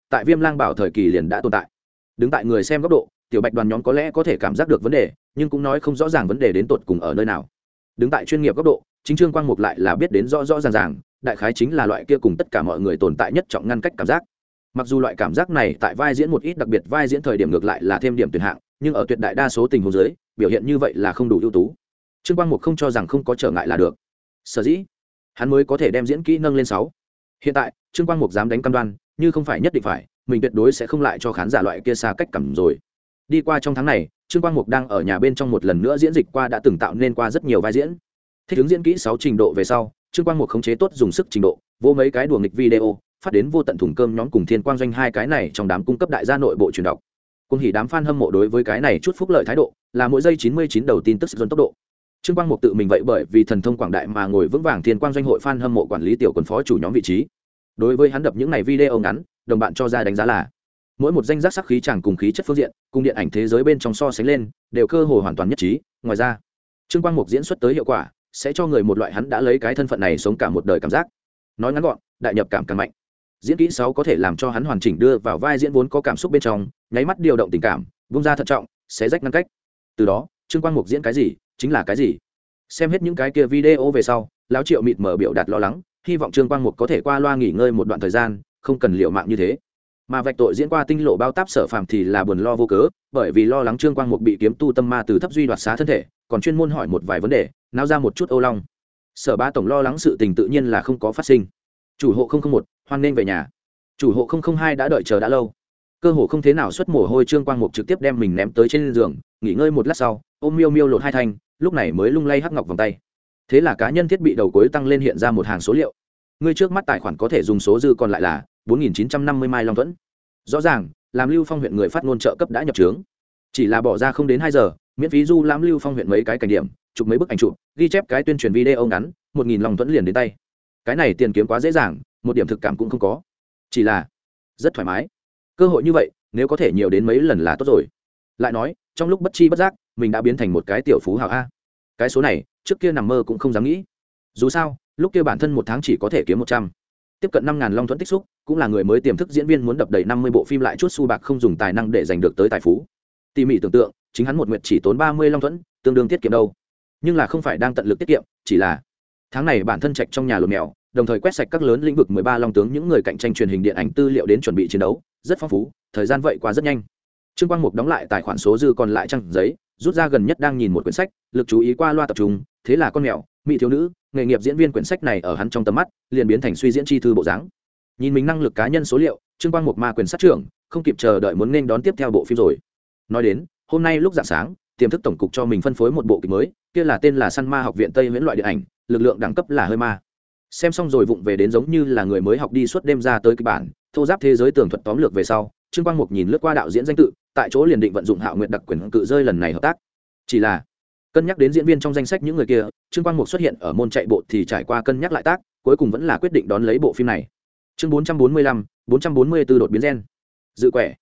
tại Viêm Lang Bảo thời kỳ liền đã tồn tại. Đứng tại người xem góc độ, tiểu bạch đoàn nhóm có lẽ có thể cảm giác được vấn đề, nhưng cũng nói không rõ ràng vấn đề đến tột cùng ở nơi nào. Đứng tại chuyên nghiệp góc độ, chính Trương Quang Mục lại là biết đến rõ rõ ràng ràng, đại khái chính là loại kia cùng tất cả mọi người tồn tại nhất trọng ngăn cách cảm giác. Mặc dù loại cảm giác này tại vai diễn một ít đặc biệt vai diễn thời điểm ngược lại là thêm điểm tuyệt hạng, nhưng ở tuyệt đại đa số tình huống dưới, biểu hiện như vậy là không đủ ưu tú. Trương Quang Mục không cho rằng không có trở ngại là được. Sở dĩ, hắn mới có thể đem diễn kỹ nâng lên 6. Hiện tại, Trương Quang Mục dám đánh cam đoan, như không phải nhất định phải, mình tuyệt đối sẽ không lại cho khán giả loại kia xa cách cảm rồi. Đi qua trong tháng này, Trương Quang Mục đang ở nhà bên trong một lần nữa diễn dịch qua đã từng tạo nên qua rất nhiều vai diễn. Thích ứng diễn kỹ 6 trình độ về sau, Trương Quang Mục khống chế tốt dùng sức trình độ, vô mấy cái đùa nghịch video, phát đến vô tận thùng cơm nhóm cùng Thiên Quang Doanh hai cái này trong đám cung cấp đại gia nội bộ truyền đọc. Cùng hỉ đám fan hâm mộ đối với cái này chút phúc lợi thái độ, là mỗi giây 99 đầu tin tức dồn tốc độ. Trương Quang Mục tự mình vậy bởi vì thần thông quảng đại mà ngồi vững vàng Thiên Quang Doanh hội fan hâm mộ quản lý tiểu quần phó chủ nhóm vị trí. Đối với hắn đập những này video ngắn, đồng bạn cho ra đánh giá là mỗi một danh giác sắc khí chàng cùng khí chất phương diện, cùng điện ảnh thế giới bên trong so sánh lên, đều cơ hồ hoàn toàn nhất trí. Ngoài ra, Trương Quang Mục diễn xuất tới hiệu quả, sẽ cho người một loại hắn đã lấy cái thân phận này sống cả một đời cảm giác. Nói ngắn gọn, đại nhập cảm càng mạnh. Diễn kỹ 6 có thể làm cho hắn hoàn chỉnh đưa vào vai diễn vốn có cảm xúc bên trong, nháy mắt điều động tình cảm, vung ra thận trọng, xé rách ngăn cách. Từ đó, Trương Quang Mục diễn cái gì, chính là cái gì. Xem hết những cái kia video về sau, lão Triệu mịt mở biểu đạt lo lắng, hy vọng Trương Quang Mục có thể qua loa nghỉ ngơi một đoạn thời gian, không cần liều mạng như thế. Mà vạch tội diễn qua tinh lộ bao táp Sở Phàm thì là buồn lo vô cớ, bởi vì lo lắng Trương Quang Mục bị kiếm tu tâm ma từ thấp duy đoạt xá thân thể, còn chuyên môn hỏi một vài vấn đề, náo ra một chút âu long. Sở Bá tổng lo lắng sự tình tự nhiên là không có phát sinh. Chủ hộ 001, hoan nên về nhà. Chủ hộ 002 đã đợi chờ đã lâu. Cơ hồ không thế nào xuất mồ hôi, Trương Quang Mục trực tiếp đem mình ném tới trên giường, nghỉ ngơi một lát sau, ôm Miêu Miêu lột hai thanh, lúc này mới lung lay hắc ngọc vòng tay. Thế là cá nhân thiết bị đầu cuối tăng lên hiện ra một hàng số liệu. Người trước mắt tài khoản có thể dùng số dư còn lại là 4950 mai long thuẫn. Rõ ràng, làm Lưu Phong huyện người phát ngôn trợ cấp đã nhập trướng. Chỉ là bỏ ra không đến 2 giờ, miễn phí du lãm Lưu Phong huyện mấy cái cảnh điểm, chụp mấy bức ảnh chụp, ghi chép cái tuyên truyền video ngắn, 1000 long thuẫn liền đến tay. Cái này tiền kiếm quá dễ dàng, một điểm thực cảm cũng không có. Chỉ là rất thoải mái. Cơ hội như vậy, nếu có thể nhiều đến mấy lần là tốt rồi. Lại nói, trong lúc bất chi bất giác, mình đã biến thành một cái tiểu phú hào a. Cái số này, trước kia nằm mơ cũng không dám nghĩ. Dù sao, lúc kia bản thân một tháng chỉ có thể kiếm 100. Tiếp cận 5000 long thuẫn tích xúc, cũng là người mới tiềm thức diễn viên muốn đập đầy 50 bộ phim lại chút xu bạc không dùng tài năng để giành được tới tài phú. Tỉ mỉ tưởng tượng, chính hắn một nguyện chỉ tốn 30 long thuẫn, tương đương tiết kiệm đâu. Nhưng là không phải đang tận lực tiết kiệm, chỉ là tháng này bản thân trạch trong nhà lột mèo, đồng thời quét sạch các lớn lĩnh vực 13 long tướng những người cạnh tranh truyền hình điện ảnh tư liệu đến chuẩn bị chiến đấu, rất phong phú, thời gian vậy qua rất nhanh. Trương Quang Mục đóng lại tài khoản số dư còn lại trang giấy, rút ra gần nhất đang nhìn một quyển sách, lực chú ý qua loa tập trung, thế là con mèo, mỹ thiếu nữ, nghề nghiệp diễn viên quyển sách này ở hắn trong tầm mắt, liền biến thành suy diễn chi thư bộ dáng. Nhìn mình năng lực cá nhân số liệu, Trương Quang Mục ma quyền sát trưởng, không kịp chờ đợi muốn nên đón tiếp theo bộ phim rồi. Nói đến, hôm nay lúc rạng sáng, tiềm thức tổng cục cho mình phân phối một bộ kịch mới, kia là tên là Săn Ma học viện Tây Viễn loại điện ảnh, lực lượng đẳng cấp là hơi ma. Xem xong rồi vụng về đến giống như là người mới học đi suốt đêm ra tới kịch bản, thô giáp thế giới tường thuật tóm lược về sau, Trương Quang Mục nhìn lướt qua đạo diễn danh tự, tại chỗ liền định vận dụng Hạo Nguyệt đặc quyền cự rơi lần này hợp tác. Chỉ là cân nhắc đến diễn viên trong danh sách những người kia, Trương Quang Mục xuất hiện ở môn chạy bộ thì trải qua cân nhắc lại tác, cuối cùng vẫn là quyết định đón lấy bộ phim này. Chương 445, 444 đột biến gen. Dự quẻ.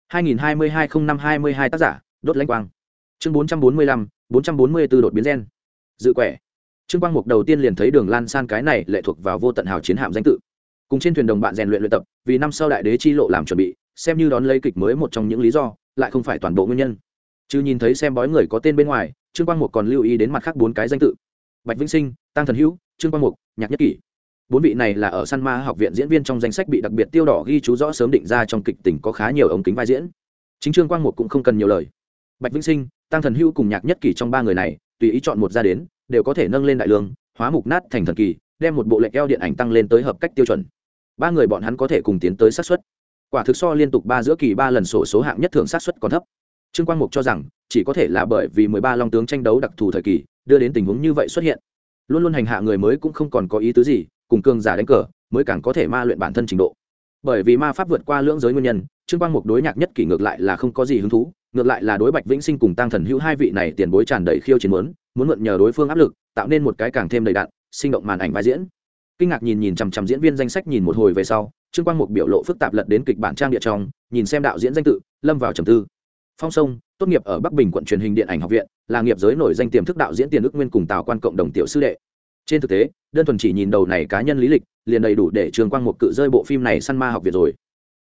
2022-05-22 tác giả, Đốt Lãnh Quang. Chương 445, 444 đột biến gen. Dự quẻ. Trương Quang Mục đầu tiên liền thấy Đường Lan San cái này lệ thuộc vào vô tận hào chiến hạm danh tự. Cùng trên thuyền đồng bạn rèn luyện luyện tập, vì năm sau đại đế chi lộ làm chuẩn bị, xem như đón lấy kịch mới một trong những lý do, lại không phải toàn bộ nguyên nhân. Chứ nhìn thấy xem bói người có tên bên ngoài, Trương Quang Mục còn lưu ý đến mặt khác 4 cái danh tự: Bạch Vĩnh Sinh, Tăng Thần Hữu, Trương Quang Mục, Nhạc Nhất Kỷ. 4 vị này là ở Săn Ma học viện diễn viên trong danh sách bị đặc biệt tiêu đỏ ghi chú rõ sớm định ra trong kịch tình có khá nhiều ống kính vai diễn. Chính Trương Quang Mục cũng không cần nhiều lời. Bạch Vĩnh Sinh, Tăng Thần Hữu cùng Nhạc Nhất Kỷ trong 3 người này, tùy ý chọn một ra đến, đều có thể nâng lên đại lương, hóa mục nát thành thần kỳ, đem một bộ lệch eo điện ảnh tăng lên tới hợp cách tiêu chuẩn. 3 người bọn hắn có thể cùng tiến tới xác suất. Quả thực so liên tục 3 giữa kỳ 3 lần sổ số hạng nhất thưởng xác suất còn thấp. Trương Quang Mục cho rằng, chỉ có thể là bởi vì 13 long tướng tranh đấu đặc thù thời kỳ, đưa đến tình huống như vậy xuất hiện. Luôn luôn hành hạ người mới cũng không còn có ý tứ gì, cùng cường giả đánh cờ, mới càng có thể ma luyện bản thân trình độ. Bởi vì ma pháp vượt qua lưỡng giới nguyên nhân, Trương Quang Mục đối Nhạc Nhất Kỷ ngược lại là không có gì hứng thú, ngược lại là đối Bạch Vĩnh Sinh cùng Tăng Thần Hữu hai vị này tiền bối tràn đầy khiêu chiến muốn mượn nhờ đối phương áp lực, tạo nên một cái càng thêm đầy đặn, sinh động màn ảnh vai diễn. Kinh ngạc nhìn chằm chằm diễn viên danh sách nhìn một hồi về sau, Trương Quang Mục biểu lộ phức tạp lật đến kịch bản trang địa trong, nhìn xem đạo diễn danh tự, lâm vào trầm tư. Phong Sông, tốt nghiệp ở Bắc Bình quận truyền hình điện ảnh học viện, là nghiệp giới nổi danh tiềm thức đạo diễn Tiền Ức Nguyên cùng Tào Quan cộng đồng tiểu sư đệ. Trên thực tế, đơn thuần chỉ nhìn đầu này cá nhân lý lịch, liền đầy đủ để Trương Quang Mục cự rơi bộ phim này Săn Ma học viện rồi.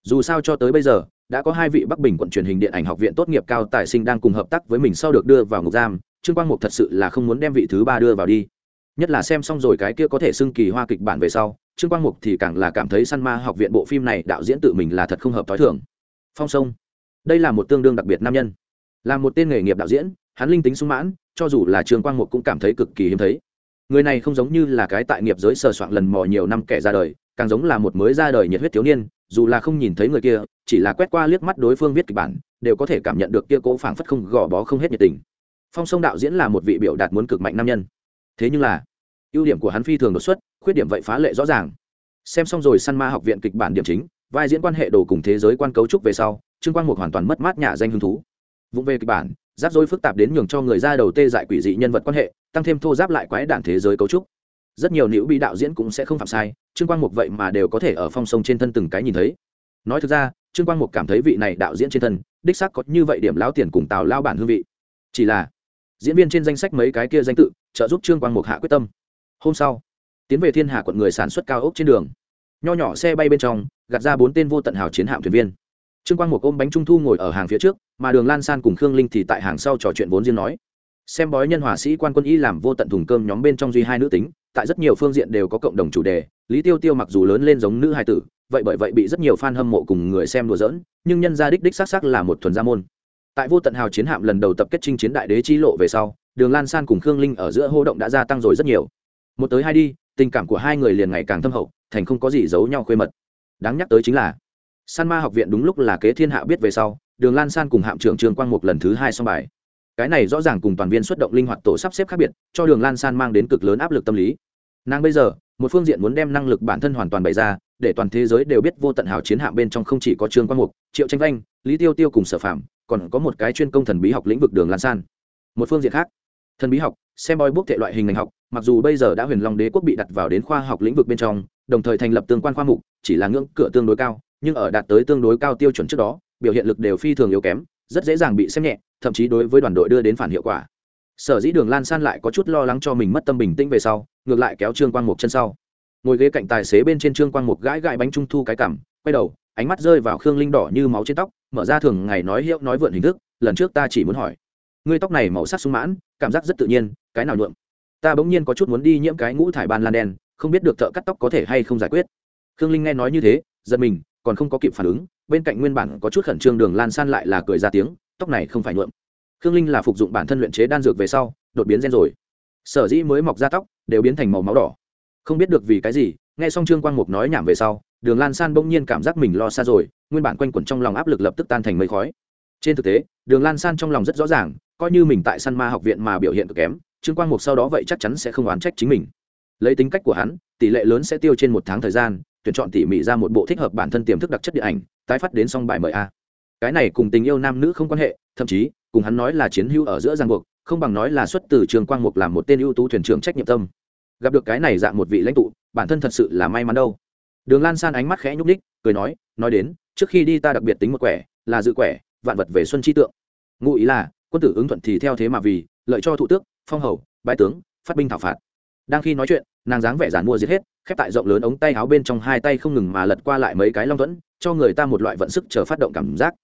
Dù sao cho tới bây giờ đã có 2 vị Bắc Bình quận truyền hình điện ảnh học viện tốt nghiệp cao tài sinh đang cùng hợp tác với mình sau được đưa vào ngục giam, Trương Quang Mục thật sự là không muốn đem vị thứ 3 đưa vào đi. Nhất là xem xong rồi cái kia có thể xưng kỳ hoa kịch bản về sau, Trương Quang Mục thì càng là cảm thấy Săn Ma học viện bộ phim này đạo diễn tự mình là thật không hợp tối thường. Phong Sông, đây là một tương đương đặc biệt nam nhân. Là một tên nghề nghiệp đạo diễn, hắn linh tính sung mãn, cho dù là Trương Quang Mục cũng cảm thấy cực kỳ hiếm thấy. Người này không giống như là cái tại nghiệp giới sờ soạn lần mò nhiều năm kẻ ra đời, càng giống là một mới ra đời nhiệt huyết thiếu niên, dù là không nhìn thấy người kia, chỉ là quét qua liếc mắt đối phương viết kịch bản, đều có thể cảm nhận được kia cố phảng phất không gò bó không hết nhiệt tình. Phong Sông đạo diễn là một vị biểu đạt muốn cực mạnh nam nhân. Thế nhưng là, ưu điểm của hắn phi thường đột xuất, khuyết điểm vậy phá lệ rõ ràng. Xem xong rồi Săn Ma học viện kịch bản điểm chính, vai diễn quan hệ đồ cùng thế giới quan cấu trúc về sau, Trương Quang Mục hoàn toàn mất mát nhà danh hứng thú. Vụng về kịch bản, rắc rối phức tạp đến nhường cho người ra đầu tê dại quỷ dị nhân vật quan hệ, tăng thêm thô giáp lại quái đản thế giới cấu trúc. Rất nhiều nữ bị đạo diễn cũng sẽ không phạm sai, Trương Quang Mục vậy mà đều có thể ở Phong Sông trên thân từng cái nhìn thấy. Nói thực ra, Trương Quang Mục cảm thấy vị này đạo diễn trên thân, đích xác có như vậy điểm lão tiền cùng Tào lao bản hương vị. Chỉ là, diễn viên trên danh sách mấy cái kia danh tự, trợ giúp Trương Quang Mục hạ quyết tâm. Hôm sau, tiến về Thiên Hà quận người sản xuất cao ốc trên đường, nho nhỏ xe bay bên trong, gạt ra 4 tên vô tận hào chiến hạm thuyền viên. Trương Quang Mục ôm bánh trung thu ngồi ở hàng phía trước, mà Đường Lan San cùng Khương Linh thì tại hàng sau trò chuyện vốn riêng nói. Xem bói nhân hòa sĩ quan quân y làm vô tận thùng cơm nhóm bên trong duy 2 nữ tính, tại rất nhiều phương diện đều có cộng đồng chủ đề. Lý Tiêu Tiêu mặc dù lớn lên giống nữ hài tử, vậy bởi vậy bị rất nhiều fan hâm mộ cùng người xem đùa giỡn, nhưng nhân gia đích xác xác là một thuần gia môn. Tại vô tận hào chiến hạm lần đầu tập kết chinh chiến đại đế chi lộ về sau, Đường Lan San cùng Khương Linh ở giữa hô động đã gia tăng rồi rất nhiều. Một tới hai đi, tình cảm của hai người liền ngày càng thâm hậu, thành không có gì giấu nhau khuê mật. Đáng nhắc tới chính là Săn Ma học viện đúng lúc là kế thiên hạ biết về sau, Đường Lan San cùng hạm trưởng Trương Quang Mục lần thứ 2 xong bài. Cái này rõ ràng cùng toàn viên xuất động linh hoạt tổ sắp xếp khác biệt, cho Đường Lan San mang đến cực lớn áp lực tâm lý. Nàng bây giờ, một phương diện muốn đem năng lực bản thân hoàn toàn bày ra, để toàn thế giới đều biết vô tận hào chiến hạm bên trong không chỉ có Trương Quang Mục, Triệu Tranh Vanh, Lý Tiêu Tiêu cùng Sở Phạm, còn có một cái chuyên công thần bí học lĩnh vực Đường Lan San. Một phương diện khác, thần bí học, xem boy book thể loại hình ngành học, mặc dù bây giờ đã Huyền Long Đế quốc bị đặt vào đến khoa học lĩnh vực bên trong, đồng thời thành lập tương quan khoa mục, chỉ là ngưỡng cửa tương đối cao, nhưng ở đạt tới tương đối cao tiêu chuẩn trước đó, biểu hiện lực đều phi thường yếu kém, rất dễ dàng bị xem nhẹ, thậm chí đối với đoàn đội đưa đến phản hiệu quả. Sở dĩ Đường Lan San lại có chút lo lắng cho mình mất tâm bình tĩnh về sau, ngược lại kéo Trương Quang Mục chân sau. Ngồi ghế cạnh tài xế bên trên, Trương Quang Mục gãi gãi bánh trung thu cái cằm, quay đầu, ánh mắt rơi vào Khương Linh đỏ như máu trên tóc, mở ra thường ngày nói hiệu nói vượn hình thức, lần trước ta chỉ muốn hỏi, ngươi tóc này màu sắc sung mãn, cảm giác rất tự nhiên, cái nào nhuộm? Ta bỗng nhiên có chút muốn đi nhiễm cái ngũ thải ban lan đen, không biết được thợ cắt tóc có thể hay không giải quyết. Khương Linh nghe nói như thế, giật mình, còn không có kịp phản ứng, bên cạnh nguyên bản có chút khẩn trương Đường Lan San lại là cười ra tiếng, tóc này không phải nhuộm. Khương Linh là phục dụng bản thân luyện chế đan dược về sau, đột biến gen rồi. Sở dĩ mới mọc ra tóc đều biến thành màu máu đỏ. Không biết được vì cái gì, nghe xong Trương Quang Mục nói nhảm về sau, Đường Lan San bỗng nhiên cảm giác mình lo xa rồi, nguyên bản quanh quẩn trong lòng áp lực lập tức tan thành mây khói. Trên thực tế, Đường Lan San trong lòng rất rõ ràng, coi như mình tại Săn Ma học viện mà biểu hiện cực kém, Trương Quang Mục sau đó vậy chắc chắn sẽ không oán trách chính mình. Lấy tính cách của hắn, tỷ lệ lớn sẽ tiêu trên 1 tháng thời gian, tuyển chọn tỉ mỉ ra một bộ thích hợp bản thân tiềm thức đặc chất điện ảnh, tái phát đến xong bài mời a. Cái này cùng tình yêu nam nữ không quan hệ, thậm chí cùng hắn nói là chiến hữu ở giữa ràng buộc, không bằng nói là xuất từ Trương Quang Mục làm một tên ưu tú thuyền trưởng trách nhiệm tâm. Gặp được cái này dạng một vị lãnh tụ, bản thân thật sự là may mắn đâu. Đường Lan San ánh mắt khẽ nhúc nhích, cười nói đến, trước khi đi ta đặc biệt tính một quẻ, là dự quẻ, vạn vật về xuân chi tượng. Ngụ ý là, quân tử ứng thuận thì theo thế mà vì, lợi cho thụ tước, phong hầu, bái tướng, phát binh thảo phạt. Đang khi nói chuyện, nàng dáng vẻ giản mua giết hết, khép tại rộng lớn ống tay áo bên trong, hai tay không ngừng mà lật qua lại mấy cái long thuẫn, cho người ta một loại vận sức chờ phát động cảm giác.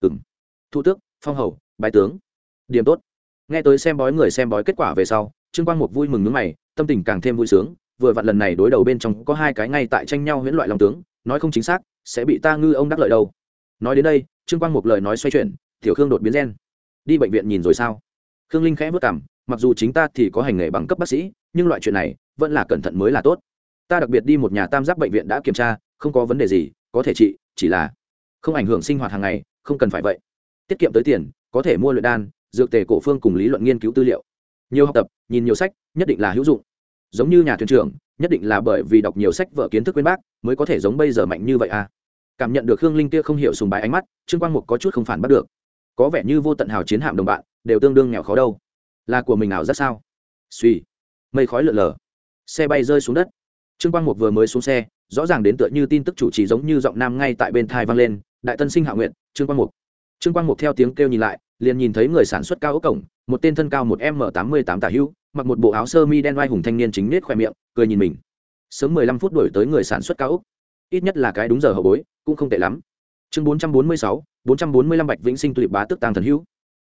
Thụ tước, phong hầu, bái tướng, điểm tốt. Nghe tới xem bói người xem bói kết quả về sau, Trương Quang Mục vui mừng nhướng mày, tâm tình càng thêm vui sướng. Vừa vặn lần này đối đầu bên trong có 2 cái ngay tại tranh nhau huyễn loại long tướng, nói không chính xác sẽ bị ta ngư ông đắc lợi đâu. Nói đến đây, Trương Quang Mục lời nói xoay chuyển, tiểu Khương đột biến gen, đi bệnh viện nhìn rồi sao? Khương Linh khẽ vất cằm, mặc dù chính ta thì có hành nghề bằng cấp bác sĩ, nhưng loại chuyện này vẫn là cẩn thận mới là tốt. Ta đặc biệt đi một nhà tam giác bệnh viện đã kiểm tra, không có vấn đề gì, có thể trị, chỉ là không ảnh hưởng sinh hoạt hàng ngày, không cần phải vậy. Tiết kiệm tới tiền, có thể mua luyện đan, dược tề cổ phương cùng lý luận nghiên cứu tư liệu. Nhiều học tập, nhìn nhiều sách, nhất định là hữu dụng. Giống như nhà thuyền trưởng, nhất định là bởi vì đọc nhiều sách vở kiến thức quên bác, mới có thể giống bây giờ mạnh như vậy à. Cảm nhận được Khương Linh kia không hiểu sùng bái ánh mắt, Trương Quang Mục có chút không phản bắt được. Có vẻ như vô tận hào chiến hạm đồng bạn đều tương đương nghèo khó đâu. Là của mình nào rất sao? Suy, mây khói lượn lờ, xe bay rơi xuống đất. Trương Quang Mục vừa mới xuống xe, rõ ràng đến tựa như tin tức chủ trì giống như giọng nam ngay tại bên tai vang lên, đại tân sinh hạ nguyện, Trương Quang Mục. Trương Quang Mục theo tiếng kêu nhìn lại, liền nhìn thấy người sản xuất cao ốc cổng, một tên thân cao 1m88 tả hữu, mặc một bộ áo sơ mi đen oai hùng thanh niên chính nết khoe miệng, cười nhìn mình. Sớm 15 phút đuổi tới người sản xuất cao ốc, ít nhất là cái đúng giờ hậu bối, cũng không tệ lắm. chương 446, 445 Bạch Vĩnh Sinh Tulip Bá Tước Tàng Thần Hữu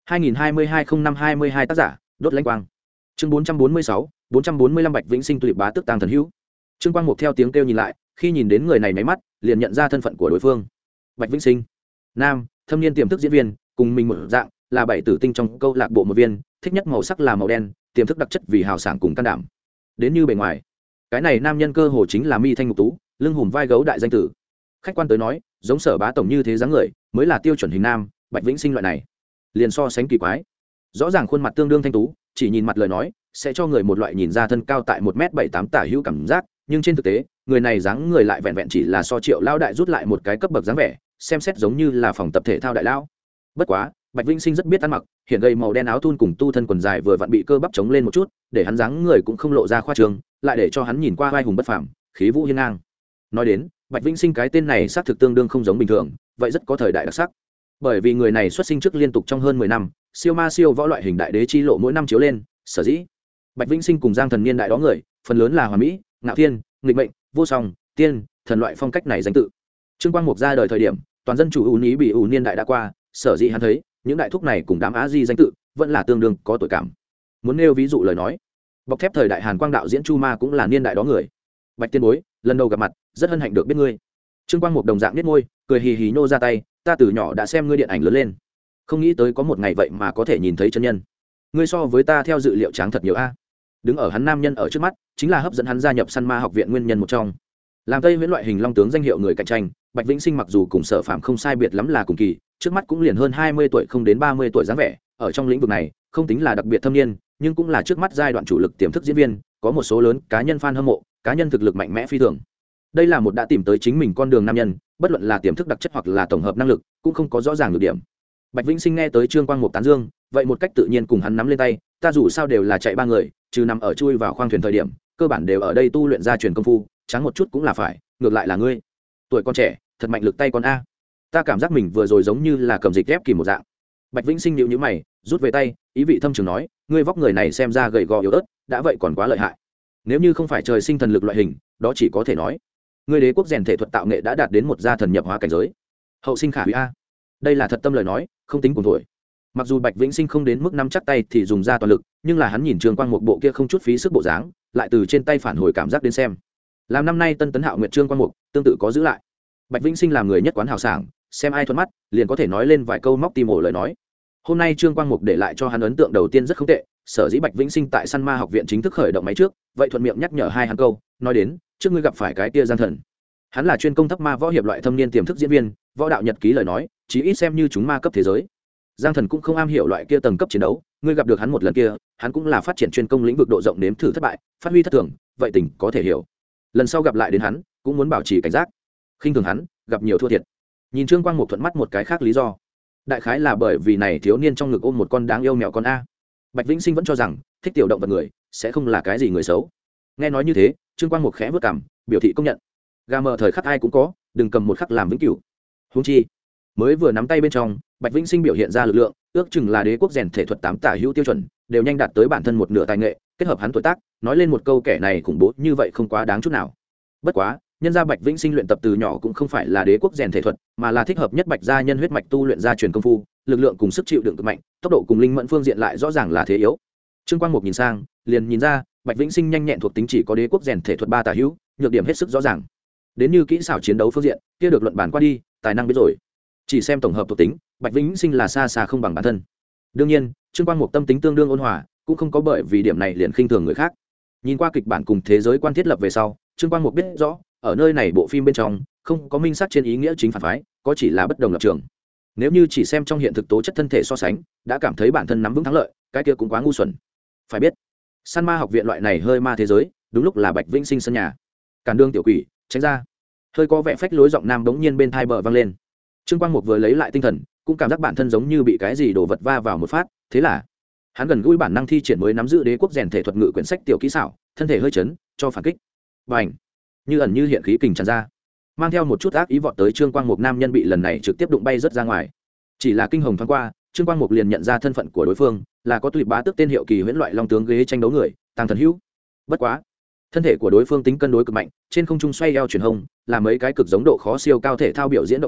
2022-05-22 tác giả Đốt Lãnh Quang. chương 446, 445 Bạch Vĩnh Sinh Tulip Bá Tước Tàng Thần Hữu. Trương Quang Mục theo tiếng kêu nhìn lại, khi nhìn đến người này máy mắt liền nhận ra thân phận của đối phương. Bạch Vĩnh Sinh, nam, thâm niên tiềm thức diễn viên, cùng mình một dạng là bảy tử tinh trong câu lạc bộ một viên, thích nhất màu sắc là màu đen, tiềm thức đặc chất vì hào sảng cùng can đảm. Đến như bề ngoài, cái này nam nhân cơ hồ chính là mi thanh ngục tú, lưng hùm vai gấu đại danh tử. Khách quan tới nói, giống Sở Bá tổng như thế dáng người mới là tiêu chuẩn hình nam. Bạch Vĩnh Sinh loại này liền so sánh kỳ quái. Rõ ràng khuôn mặt tương đương thanh tú, chỉ nhìn mặt lời nói sẽ cho người một loại nhìn ra thân cao tại 1m78 tả hữu cảm giác, nhưng trên thực tế người này dáng người lại vẹn vẹn chỉ là so Triệu lão đại rút lại một cái cấp bậc dáng vẻ, xem xét giống như là phòng tập thể thao đại lão. Bất quá Bạch Vĩnh Sinh rất biết ăn mặc, hiện gầy màu đen áo thun cùng tu thân quần dài vừa vặn bị cơ bắp chống lên một chút, để hắn dáng người cũng không lộ ra khoa trương, lại để cho hắn nhìn qua vai hùng bất phàm, khí vũ hiên ngang. Nói đến Bạch Vĩnh Sinh cái tên này xác thực tương đương không giống bình thường, vậy rất có thời đại đặc sắc. Bởi vì người này xuất sinh trước liên tục trong hơn 10 năm, siêu ma siêu võ loại hình đại đế chi lộ mỗi năm chiếu lên, sở dĩ Bạch Vĩnh Sinh cùng Giang Thần niên đại đó người, phần lớn là hoàn mỹ, ngạo thiên, nghịch mệnh, vô song, tiên, thần loại phong cách này danh tự. Trương Quang Mục ra đời thời điểm, toàn dân chủ ưu ní bị ưu niên đại đã qua, sở dĩ hắn thấy những đại thúc này cùng đám á di danh tự vẫn là tương đương có tuổi cảm. Muốn nêu ví dụ lời nói, bọc thép thời đại Hàn Quang đạo diễn Chu Ma cũng là niên đại đó người. Bạch tiên bối, lần đầu gặp mặt, rất hân hạnh được biết ngươi. Trương Quang Mục đồng dạng biết môi, cười hì hì nô ra tay, ta từ nhỏ đã xem ngươi điện ảnh lớn lên, không nghĩ tới có một ngày vậy mà có thể nhìn thấy chân nhân. Ngươi so với ta theo dự liệu tráng thật nhiều a. Đứng ở hắn nam nhân ở trước mắt, chính là hấp dẫn hắn gia nhập Săn Ma học viện nguyên nhân một trong. Làm Tây Viễn loại hình long tướng danh hiệu người cạnh tranh, Bạch Vĩnh Sinh mặc dù cùng Sở Phạm không sai biệt lắm là cùng kỳ, trước mắt cũng liền hơn 20 tuổi không đến 30 tuổi dáng vẻ, ở trong lĩnh vực này, không tính là đặc biệt thâm niên, nhưng cũng là trước mắt giai đoạn chủ lực tiềm thức diễn viên, có một số lớn cá nhân fan hâm mộ, cá nhân thực lực mạnh mẽ phi thường. Đây là một đã tìm tới chính mình con đường nam nhân, bất luận là tiềm thức đặc chất hoặc là tổng hợp năng lực, cũng không có rõ ràng nhược điểm. Bạch Vĩnh Sinh nghe tới Trương Quang Mục tán dương, vậy một cách tự nhiên cùng hắn nắm lên tay, ta dù sao đều là chạy ba người, trừ nằm ở chui vào khoang thuyền thời điểm, cơ bản đều ở đây tu luyện ra truyền công phu, trắng một chút cũng là phải, ngược lại là ngươi, tuổi con trẻ, thật mạnh lực tay con a. Ta cảm giác mình vừa rồi giống như là cầm dịch ghép kìm một dạng. Bạch Vĩnh Sinh nhíu nhíu mày, rút về tay, ý vị thâm trường nói, ngươi vóc người này xem ra gầy gò yếu ớt, đã vậy còn quá lợi hại. Nếu như không phải trời sinh thần lực loại hình, đó chỉ có thể nói, ngươi đế quốc rèn thể thuật tạo nghệ đã đạt đến một gia thần nhập hóa cảnh giới. Hậu sinh khả hủy a. Đây là thật tâm lời nói, không tính cùng tuổi. Mặc dù Bạch Vĩnh Sinh không đến mức nắm chắc tay thì dùng ra toàn lực, nhưng là hắn nhìn Trương Quang Mục bộ kia không chút phí sức bộ dáng, lại từ trên tay phản hồi cảm giác đến xem. Làm năm nay Tân Tấn Hạo Nguyệt Trương Quang Mục, tương tự có giữ lại. Bạch Vĩnh Sinh làm người nhất quán hào sảng, xem ai thuận mắt, liền có thể nói lên vài câu móc tim ổ lời nói. Hôm nay Trương Quang Mục để lại cho hắn ấn tượng đầu tiên rất không tệ, sở dĩ Bạch Vĩnh Sinh tại Săn Ma học viện chính thức khởi động máy trước, vậy thuận miệng nhắc nhở hai hắn câu, nói đến, trước ngươi gặp phải cái kia Giang Thần. Hắn là chuyên công thấp ma võ hiệp loại thâm niên tiềm thức diễn viên, võ đạo nhật ký lời nói, chí ít xem như chúng ma cấp thế giới. Giang Thần cũng không am hiểu loại kia tầng cấp chiến đấu, ngươi gặp được hắn một lần kia, hắn cũng là phát triển chuyên công lĩnh vực độ rộng nếm thử thất bại, phát huy thất thường, vậy tình có thể hiểu. Lần sau gặp lại đến hắn, cũng muốn bảo trì cảnh giác. Khinh thường hắn, gặp nhiều thua thiệt. Nhìn Trương Quang Mục thuận mắt một cái khác lý do, đại khái là bởi vì này thiếu niên trong ngực ôm một con đáng yêu mèo con a. Bạch Vĩnh Sinh vẫn cho rằng thích tiểu động vật người sẽ không là cái gì người xấu. Nghe nói như thế, Trương Quang Mục khẽ vớt cằm, biểu thị công nhận. Gà mờ thời khắc ai cũng có, đừng cầm một khắc làm vĩnh cửu. Huống chi, mới vừa nắm tay bên trong, Bạch Vĩnh Sinh biểu hiện ra lực lượng, ước chừng là đế quốc rèn thể thuật 8 tả hữu tiêu chuẩn, đều nhanh đạt tới bản thân một nửa tài nghệ, kết hợp hắn tuổi tác, nói lên một câu kẻ này khủng bố như vậy không quá đáng chút nào. Bất quá, nhân gia Bạch Vĩnh Sinh luyện tập từ nhỏ cũng không phải là đế quốc rèn thể thuật, mà là thích hợp nhất Bạch gia nhân huyết mạch tu luyện ra truyền công phu, lực lượng cùng sức chịu đựng cực mạnh, tốc độ cùng linh mẫn phương diện lại rõ ràng là thế yếu. Trương Quang Mục nhìn sang, liền nhìn ra, Bạch Vĩnh Sinh nhanh nhẹn thuộc tính chỉ có đế quốc rèn thể thuật 3 tả hữu, nhược điểm hết sức rõ ràng. Đến như kỹ xảo chiến đấu phương diện, kia được luận bàn qua đi, tài năng biết rồi. Chỉ xem tổng hợp thuộc tính, Bạch Vĩnh Sinh là xa xa không bằng bản thân. Đương nhiên, Trương Quang Mục tâm tính tương đương ôn hòa, cũng không có bởi vì điểm này liền khinh thường người khác. Nhìn qua kịch bản cùng thế giới quan thiết lập về sau, Trương Quang Mục biết rõ, ở nơi này bộ phim bên trong, không có minh xác trên ý nghĩa chính phản phái, có chỉ là bất đồng lập trường. Nếu như chỉ xem trong hiện thực tố chất thân thể so sánh, đã cảm thấy bản thân nắm vững thắng lợi, cái kia cũng quá ngu xuẩn. Phải biết, Săn Ma học viện loại này hơi ma thế giới, đúng lúc là Bạch Vĩnh Sinh sân nhà. Càn đương tiểu quỷ, tránh ra. Hơi có vẻ phách lối giọng nam bỗng nhiên bên tai bờ vang lên. Trương Quang Mục vừa lấy lại tinh thần, cũng cảm giác bản thân giống như bị cái gì đổ vật va vào một phát, thế là hắn gần gũi bản năng thi triển mới nắm giữ đế quốc rèn thể thuật ngự quyển sách tiểu kỹ xảo, thân thể hơi chấn, cho phản kích. Bành! Như ẩn như hiện khí kình tràn ra, mang theo một chút ác ý vọt tới Trương Quang Mục nam nhân bị lần này trực tiếp đụng bay rất ra ngoài. Chỉ là kinh hồng thoáng qua, Trương Quang Mục liền nhận ra thân phận của đối phương, là có Tulip Bá Tước tên hiệu kỳ huyễn loại long tướng ghế tranh đấu người, Tàng Thần Hữu. Bất quá, thân thể của đối phương tính cân đối cực mạnh, trên không trung xoay eo chuyển hông, làm mấy cái cực giống độ khó siêu cao thể thao biểu diễn động tác,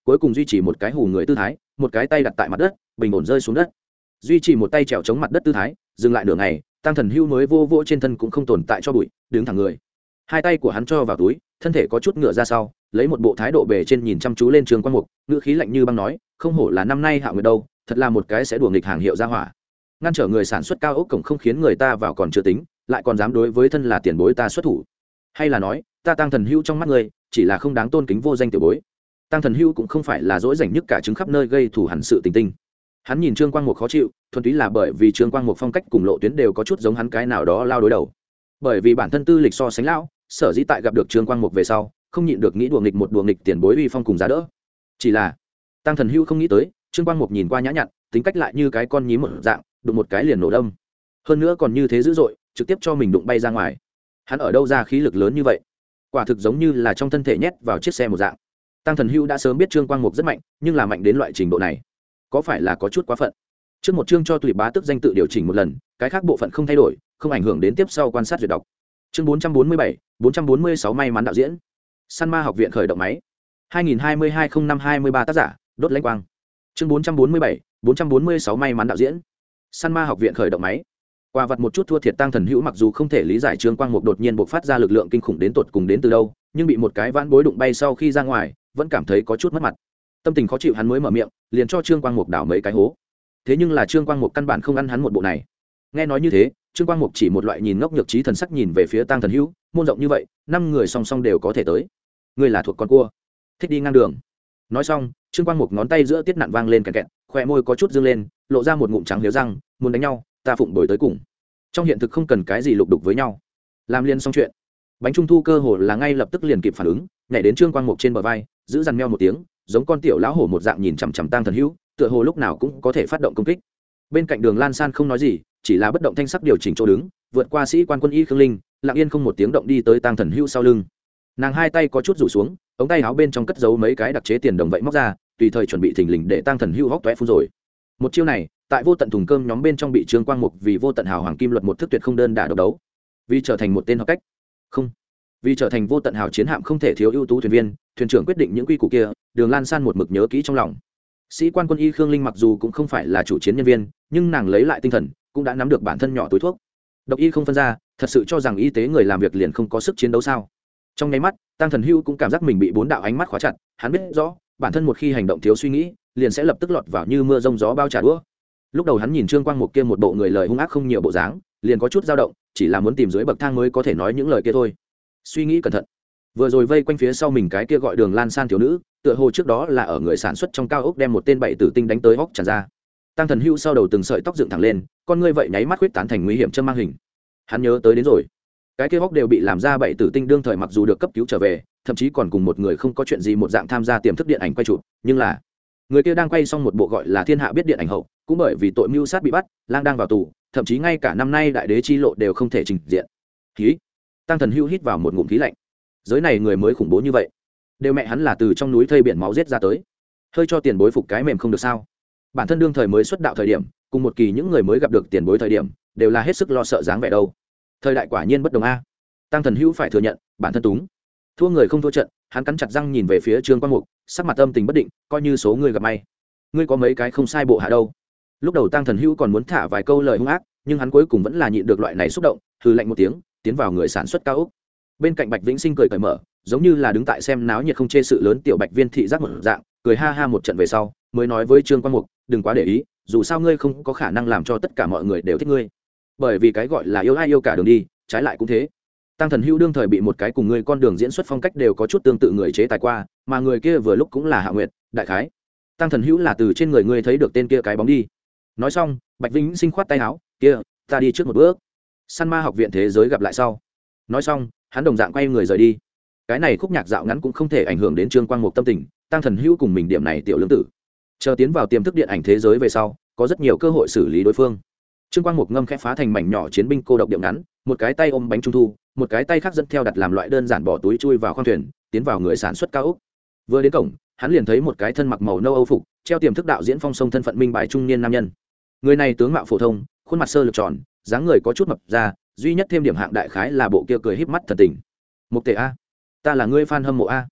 cuối cùng duy trì một cái hù người tư thái, một cái tay đặt tại mặt đất, bình ổn rơi xuống đất. Duy trì một tay trèo chống mặt đất tư thái, dừng lại nửa ngày, Tăng Thần Hưu mới vô vô trên thân cũng không tồn tại cho bụi, đứng thẳng người. Hai tay của hắn cho vào túi, thân thể có chút ngửa ra sau, lấy một bộ thái độ bề trên nhìn chăm chú lên Trương Quang Mục, ngữ khí lạnh như băng nói, không hổ là năm nay Hạ Nguyệt đâu, thật là một cái sẽ đùa nghịch hàng hiệu ra hỏa. Ngăn trở người sản xuất cao ốc cổng không khiến người ta vào còn chưa tính, lại còn dám đối với thân là tiền bối ta xuất thủ. Hay là nói, ta Tăng Thần Hưu trong mắt người, chỉ là không đáng tôn kính vô danh tiểu bối. Tăng Thần Hưu cũng không phải là dỗi rảnh nhất cả chứng khắp nơi gây thù hằn sự tình tinh. Hắn nhìn Trương Quang Mục khó chịu, thuần túy là bởi vì Trương Quang Mục phong cách cùng lộ tuyến đều có chút giống hắn cái nào đó lao đối đầu. Bởi vì bản thân tư lịch so sánh lão, sở dĩ tại gặp được Trương Quang Mục về sau, không nhịn được nghĩ đùa nghịch một đùa nghịch tiền bối uy phong cùng giá đỡ. Chỉ là, Tăng Thần Hưu không nghĩ tới, Trương Quang Mục nhìn qua nhã nhặn, tính cách lại như cái con nhím một dạng, đụng một cái liền nổ đâm. Hơn nữa còn như thế dữ dội, trực tiếp cho mình đụng bay ra ngoài. Hắn ở đâu ra khí lực lớn như vậy? Quả thực giống như là trong thân thể nhét vào chiếc xe một dạng. Tăng Thần Hưu đã sớm biết Trương Quang Mục rất mạnh, nhưng là mạnh đến loại trình độ này, có phải là có chút quá phận? Trước một chương cho Tùy Bá Tước danh tự điều chỉnh một lần, cái khác bộ phận không thay đổi, không ảnh hưởng đến tiếp sau quan sát duyệt đọc. Chương 447, 446 may mắn đạo diễn. Săn Ma học viện khởi động máy. 2022-05-23 tác giả, Đốt Lãnh Quang. Chương 447, 446 may mắn đạo diễn. Săn Ma học viện khởi động máy. Qua vặt một chút thua thiệt Tăng Thần Hữu mặc dù không thể lý giải Trương Quang Mục đột nhiên bộc phát ra lực lượng kinh khủng đến tột cùng đến từ đâu, nhưng bị một cái vãn bối đụng bay sau khi ra ngoài, vẫn cảm thấy có chút mất mặt. Tâm tình khó chịu hắn mới mở miệng, liền cho Trương Quang Mục đảo mấy cái hố. Thế nhưng là Trương Quang Mục căn bản không ăn hắn một bộ này. Nghe nói như thế, Trương Quang Mục chỉ một loại nhìn ngốc nhược trí thần sắc nhìn về phía Tăng Thần Hữu, môn rộng như vậy, 5 người song song đều có thể tới. Ngươi là thuộc con cua, thích đi ngang đường. Nói xong, Trương Quang Mục ngón tay giữa tiết nặn vang lên kẹt kẹt, khóe môi có chút dương lên, lộ ra một ngụm trắng liếu răng, muốn đánh nhau, ta phụng bồi tới cùng. Trong hiện thực không cần cái gì lục đục với nhau, làm liền xong chuyện. Bánh trung thu cơ hồ là ngay lập tức liền kịp phản ứng, nhảy đến Trương Quang Mục trên bờ vai, giữ dằn meo một tiếng, giống con tiểu lão hổ một dạng nhìn chằm chằm Tăng Thần Hữu, tựa hồ lúc nào cũng có thể phát động công kích. Bên cạnh Đường Lan San không nói gì, chỉ là bất động thanh sắc điều chỉnh chỗ đứng, vượt qua sĩ quan quân y Khương Linh, lặng yên không một tiếng động đi tới Tăng Thần Hữu sau lưng. Nàng hai tay có chút rủ xuống, ống tay áo bên trong cất giấu mấy cái đặc chế tiền đồng vậy móc ra, tùy thời chuẩn bị thình lình để Tăng Thần Hữu hốc toé phun rồi. Một chiêu này, tại Vô Tận thùng cơm nhóm bên trong bị Trương Quang Mục vì Vô Tận hào hoàng kim luật một thức tuyệt không đơn đả độc đấu, vì trở thành một tên hợp cách, không, vì trở thành Vô Tận hào chiến hạm không thể thiếu ưu tú thuyền viên, thuyền trưởng quyết định những quy củ kia, Đường Lan San một mực nhớ kỹ trong lòng. Sĩ quan quân y Khương Linh mặc dù cũng không phải là chủ chiến nhân viên, nhưng nàng lấy lại tinh thần, cũng đã nắm được bản thân nhỏ túi thuốc. Độc y không phân ra, thật sự cho rằng y tế người làm việc liền không có sức chiến đấu sao? Trong nháy mắt, Tăng Thần Hữu cũng cảm giác mình bị 4 đạo ánh mắt khóa chặt, hắn biết rõ, bản thân một khi hành động thiếu suy nghĩ, liền sẽ lập tức lọt vào như mưa rông gió bao trà đũa. Lúc đầu hắn nhìn Trương Quang Mục kia một bộ người lời hung ác không nhiều bộ dáng, liền có chút dao động, chỉ là muốn tìm dưới bậc thang mới có thể nói những lời kia thôi. Suy nghĩ cẩn thận. Vừa rồi vây quanh phía sau mình cái kia gọi Đường Lan San thiếu nữ, tựa hồ trước đó là ở người sản xuất trong cao ốc đem một tên bậy tử tinh đánh tới hốc tràn ra. Tăng Thần Hữu sau đầu từng sợi tóc dựng thẳng lên, con ngươi vậy nháy mắt huyết tán thành nguy hiểm châm mang hình. Hắn nhớ tới đến rồi, cái kia hốc đều bị làm ra bậy tử tinh đương thời mặc dù được cấp cứu trở về, thậm chí còn cùng một người không có chuyện gì một dạng tham gia tiềm thức điện ảnh quay chụp, nhưng là người kia đang quay xong một bộ gọi là Thiên Hạ biết điện ảnh hậu, cũng bởi vì tội mưu sát bị bắt, lang đang vào tù, thậm chí ngay cả năm nay đại đế chi lộ đều không thể trình diện. Khí. Tăng Thần Hữu hít vào một ngụm khí lạnh. Giới này người mới khủng bố như vậy, đều mẹ hắn là từ trong núi thây biển máu giết ra tới, hơi cho tiền bối phục cái mềm không được sao? Bản thân đương thời mới xuất đạo thời điểm, cùng một kỳ những người mới gặp được tiền bối thời điểm, đều là hết sức lo sợ dáng vẻ đâu. Thời đại quả nhiên bất đồng a. Tăng Thần Hữu phải thừa nhận, bản thân túng. Thua người không thua trận, hắn cắn chặt răng nhìn về phía Trương Quang Mục, sắc mặt âm tình bất định, coi như số người gặp may. Ngươi có mấy cái không sai bộ hạ đâu. Lúc đầu Tăng Thần Hữu còn muốn thả vài câu lời hung ác, nhưng hắn cuối cùng vẫn là nhịn được loại này xúc động, hừ lạnh một tiếng, tiến vào người sản xuất cao ốc. Bên cạnh Bạch Vĩnh Sinh cười cởi mở, giống như là đứng tại xem náo nhiệt không chê sự lớn tiểu Bạch Viên thị giác một dạng, cười ha ha một trận về sau, mới nói với Trương Quang Mục, đừng quá để ý, dù sao ngươi không có khả năng làm cho tất cả mọi người đều thích ngươi. Bởi vì cái gọi là yêu ai yêu cả đường đi, trái lại cũng thế. Tăng Thần Hữu đương thời bị một cái cùng ngươi con đường diễn xuất phong cách đều có chút tương tự người chế tài qua, mà người kia vừa lúc cũng là Hạ Nguyệt, đại khái. Tăng Thần Hữu là từ trên người ngươi thấy được tên kia cái bóng đi. Nói xong, Bạch Vĩnh Sinh khoát tay áo, kia, ta đi trước một bước. Săn Ma học viện thế giới gặp lại sau. Nói xong, hắn đồng dạng quay người rời đi. Cái này khúc nhạc dạo ngắn cũng không thể ảnh hưởng đến Trương Quang Mục tâm tình, Tăng Thần Hữu cùng mình điểm này tiểu lương tử. Chờ tiến vào tiềm thức điện ảnh thế giới về sau, có rất nhiều cơ hội xử lý đối phương. Trương Quang Mục ngâm khẽ phá thành mảnh nhỏ chiến binh cô độc điệu ngắn, một cái tay ôm bánh trung thu, một cái tay khác dẫn theo đặt làm loại đơn giản bỏ túi chui vào khoang thuyền, tiến vào người sản xuất cao ốc. Vừa đến cổng, hắn liền thấy một cái thân mặc màu nâu âu phục, treo tiềm thức đạo diễn phong sông thân phận minh bài trung niên nam nhân. Người này tướng mạo phổ thông, khuôn mặt sơ lược tròn, dáng người có chút mập ra, duy nhất thêm điểm hạng đại khái là bộ kia cười híp mắt thần tình. Mục Tề a, ta là ngươi fan hâm mộ a.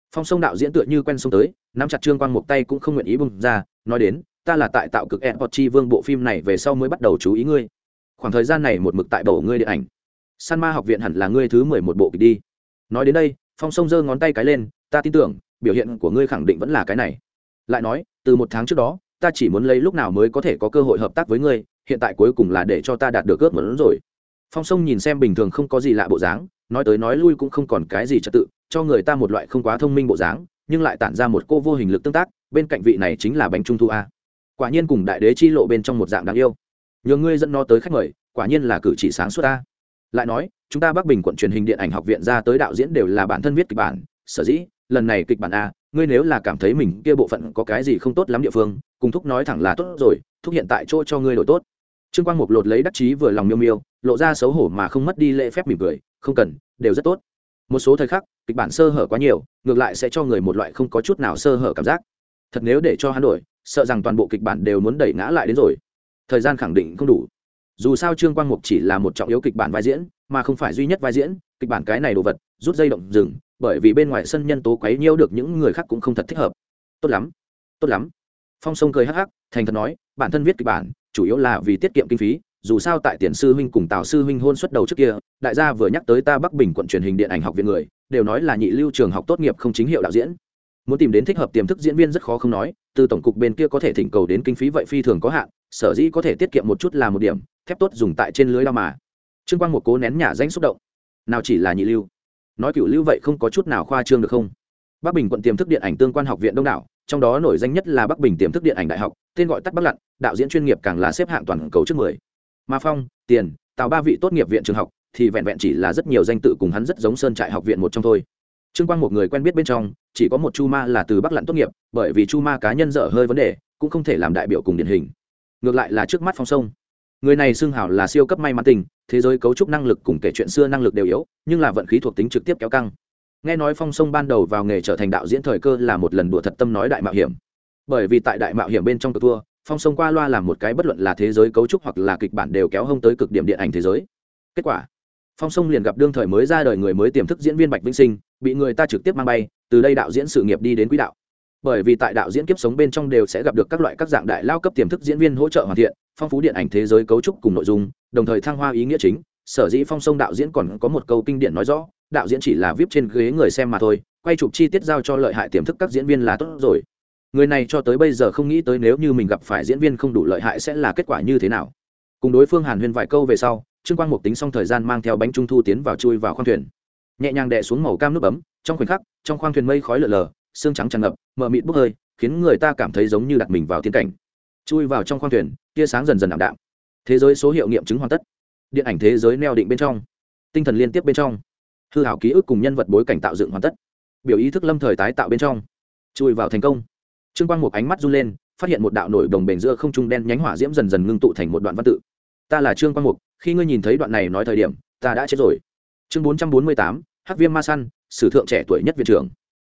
Phong Sông đạo diễn tựa như quen xông tới, nắm chặt Trương Quang Mục tay cũng không nguyện ý buông ra, nói đến, ta là tại tạo cực Airport Chi Vương bộ phim này về sau mới bắt đầu chú ý ngươi. Khoảng thời gian này một mực tại bổ ngươi điện ảnh. San Ma học viện hẳn là ngươi thứ 11 bộ kịch đi. Nói đến đây, Phong Sông giơ ngón tay cái lên, ta tin tưởng, biểu hiện của ngươi khẳng định vẫn là cái này. Lại nói, từ 1 tháng trước đó, ta chỉ muốn lấy lúc nào mới có thể có cơ hội hợp tác với ngươi, hiện tại cuối cùng là để cho ta đạt được ước muốn rồi. Phong Sông nhìn xem bình thường không có gì lạ bộ dáng, nói tới nói lui cũng không còn cái gì trật tự, cho người ta một loại không quá thông minh bộ dáng, nhưng lại tản ra một cô vô hình lực tương tác, bên cạnh vị này chính là bánh trung thu a. Quả nhiên cùng đại đế chi lộ bên trong một dạng đáng yêu. Nhờ ngươi dẫn nó tới khách mời, quả nhiên là cử chỉ sáng suốt a. Lại nói, chúng ta Bắc Bình quận truyền hình điện ảnh học viện ra tới đạo diễn đều là bản thân viết kịch bản, sở dĩ, lần này kịch bản a, ngươi nếu là cảm thấy mình kia bộ phận có cái gì không tốt lắm địa phương, cùng thúc nói thẳng là tốt rồi, thúc hiện tại chỗ cho ngươi đổi tốt. Trương Quang Mục lột lấy đắc chí vừa lòng miêu miêu, lộ ra xấu hổ mà không mất đi lễ phép mỉm cười, không cần, đều rất tốt. Một số thời khắc, kịch bản sơ hở quá nhiều, ngược lại sẽ cho người một loại không có chút nào sơ hở cảm giác. Thật nếu để cho hắn đổi, sợ rằng toàn bộ kịch bản đều muốn đẩy ngã lại đến rồi. Thời gian khẳng định không đủ. Dù sao Trương Quang Mục chỉ là một trọng yếu kịch bản vai diễn, mà không phải duy nhất vai diễn, kịch bản cái này đồ vật, rút dây động rừng, bởi vì bên ngoài sân nhân tố quấy nhiễu được những người khác cũng không thật thích hợp. Tốt lắm, tốt lắm. Phong Sông cười hắc hắc, thành thật nói, bản thân viết kịch bản, chủ yếu là vì tiết kiệm kinh phí, dù sao tại Tiền sư huynh cùng Tào sư huynh hôn xuất đầu trước kia, đại gia vừa nhắc tới ta Bắc Bình quận truyền hình điện ảnh học viện người, đều nói là nhị lưu trường học tốt nghiệp không chính hiệu đạo diễn. Muốn tìm đến thích hợp tiềm thức diễn viên rất khó không nói, từ tổng cục bên kia có thể thỉnh cầu đến kinh phí vậy phi thường có hạn, sở dĩ có thể tiết kiệm một chút là một điểm, thép tốt dùng tại trên lưới lao mà. Trương Quang một cố nén nhả danh xúc động. Nào chỉ là nhị lưu, nói cửu lưu vậy không có chút nào khoa trương được không? Bắc Bình quận tiềm thức điện ảnh tương quan học viện đông đảo, trong đó nổi danh nhất là Bắc Bình tiềm thức điện ảnh đại học, tên gọi tắt Bắc Lặn, đạo diễn chuyên nghiệp càng là xếp hạng toàn cầu trước 10. Ma Phong, Tiền, Tào ba vị tốt nghiệp viện trường học thì vẹn vẹn chỉ là rất nhiều danh tự cùng hắn rất giống Sơn Trại học viện một trong thôi. Trương Quang một người quen biết bên trong, chỉ có một Chu Ma là từ Bắc Lặn tốt nghiệp, bởi vì Chu Ma cá nhân dở hơi vấn đề, cũng không thể làm đại biểu cùng điển hình. Ngược lại là trước mắt Phong Sông, người này xưng hào là siêu cấp may mắn tình, thế giới cấu trúc năng lực cùng kể chuyện xưa năng lực đều yếu, nhưng là vận khí thuộc tính trực tiếp kéo căng. Nghe nói Phong Sông ban đầu vào nghề trở thành đạo diễn thời cơ là một lần đùa thật tâm nói đại mạo hiểm, bởi vì tại đại mạo hiểm bên trong cuộc thua, Phong Sông qua loa làm một cái bất luận là thế giới cấu trúc hoặc là kịch bản đều kéo hông tới cực điểm điện ảnh thế giới. Kết quả, Phong Sông liền gặp đương thời mới ra đời người mới tiềm thức diễn viên Bạch Vĩnh Sinh, bị người ta trực tiếp mang bay, từ đây đạo diễn sự nghiệp đi đến quỹ đạo. Bởi vì tại đạo diễn kiếp sống bên trong đều sẽ gặp được các loại các dạng đại lao cấp tiềm thức diễn viên hỗ trợ hoàn thiện, phong phú điện ảnh thế giới cấu trúc cùng nội dung, đồng thời thăng hoa ý nghĩa chính. Sở dĩ Phong Sông đạo diễn còn có một câu kinh điển nói rõ, đạo diễn chỉ là VIP trên ghế người xem mà thôi, quay chụp chi tiết giao cho lợi hại tiềm thức các diễn viên là tốt rồi. Người này cho tới bây giờ không nghĩ tới nếu như mình gặp phải diễn viên không đủ lợi hại sẽ là kết quả như thế nào. Cùng đối phương hàn huyên vài câu về sau, Trương Quang Mục tính xong thời gian mang theo bánh trung thu tiến vào chui vào khoang thuyền, nhẹ nhàng đè xuống màu cam nước bấm, trong khoảnh khắc trong khoang thuyền mây khói lờ lờ, sương trắng tràn ngập, mờ mịt bốc hơi, khiến người ta cảm thấy giống như đặt mình vào thiên cảnh. Chui vào trong khoang thuyền, tia sáng dần dần ảm đạm. Thế giới số hiệu nghiệm chứng hoàn tất, điện ảnh thế giới neo định bên trong, tinh thần liên tiếp bên trong, hư hảo ký ức cùng nhân vật bối cảnh tạo dựng hoàn tất, biểu ý thức lâm thời tái tạo bên trong, chui vào thành công. Trương Quang Mục ánh mắt run lên, phát hiện một đạo nổi đồng bền giữa không trung đen nhánh hỏa diễm dần dần ngưng tụ thành một đoạn văn tự. Ta là Trương Quang Mục, khi ngươi nhìn thấy đoạn này nói thời điểm, ta đã chết rồi. Chương 448, Hắc Viêm Ma Săn, sử thượng trẻ tuổi nhất viện trưởng.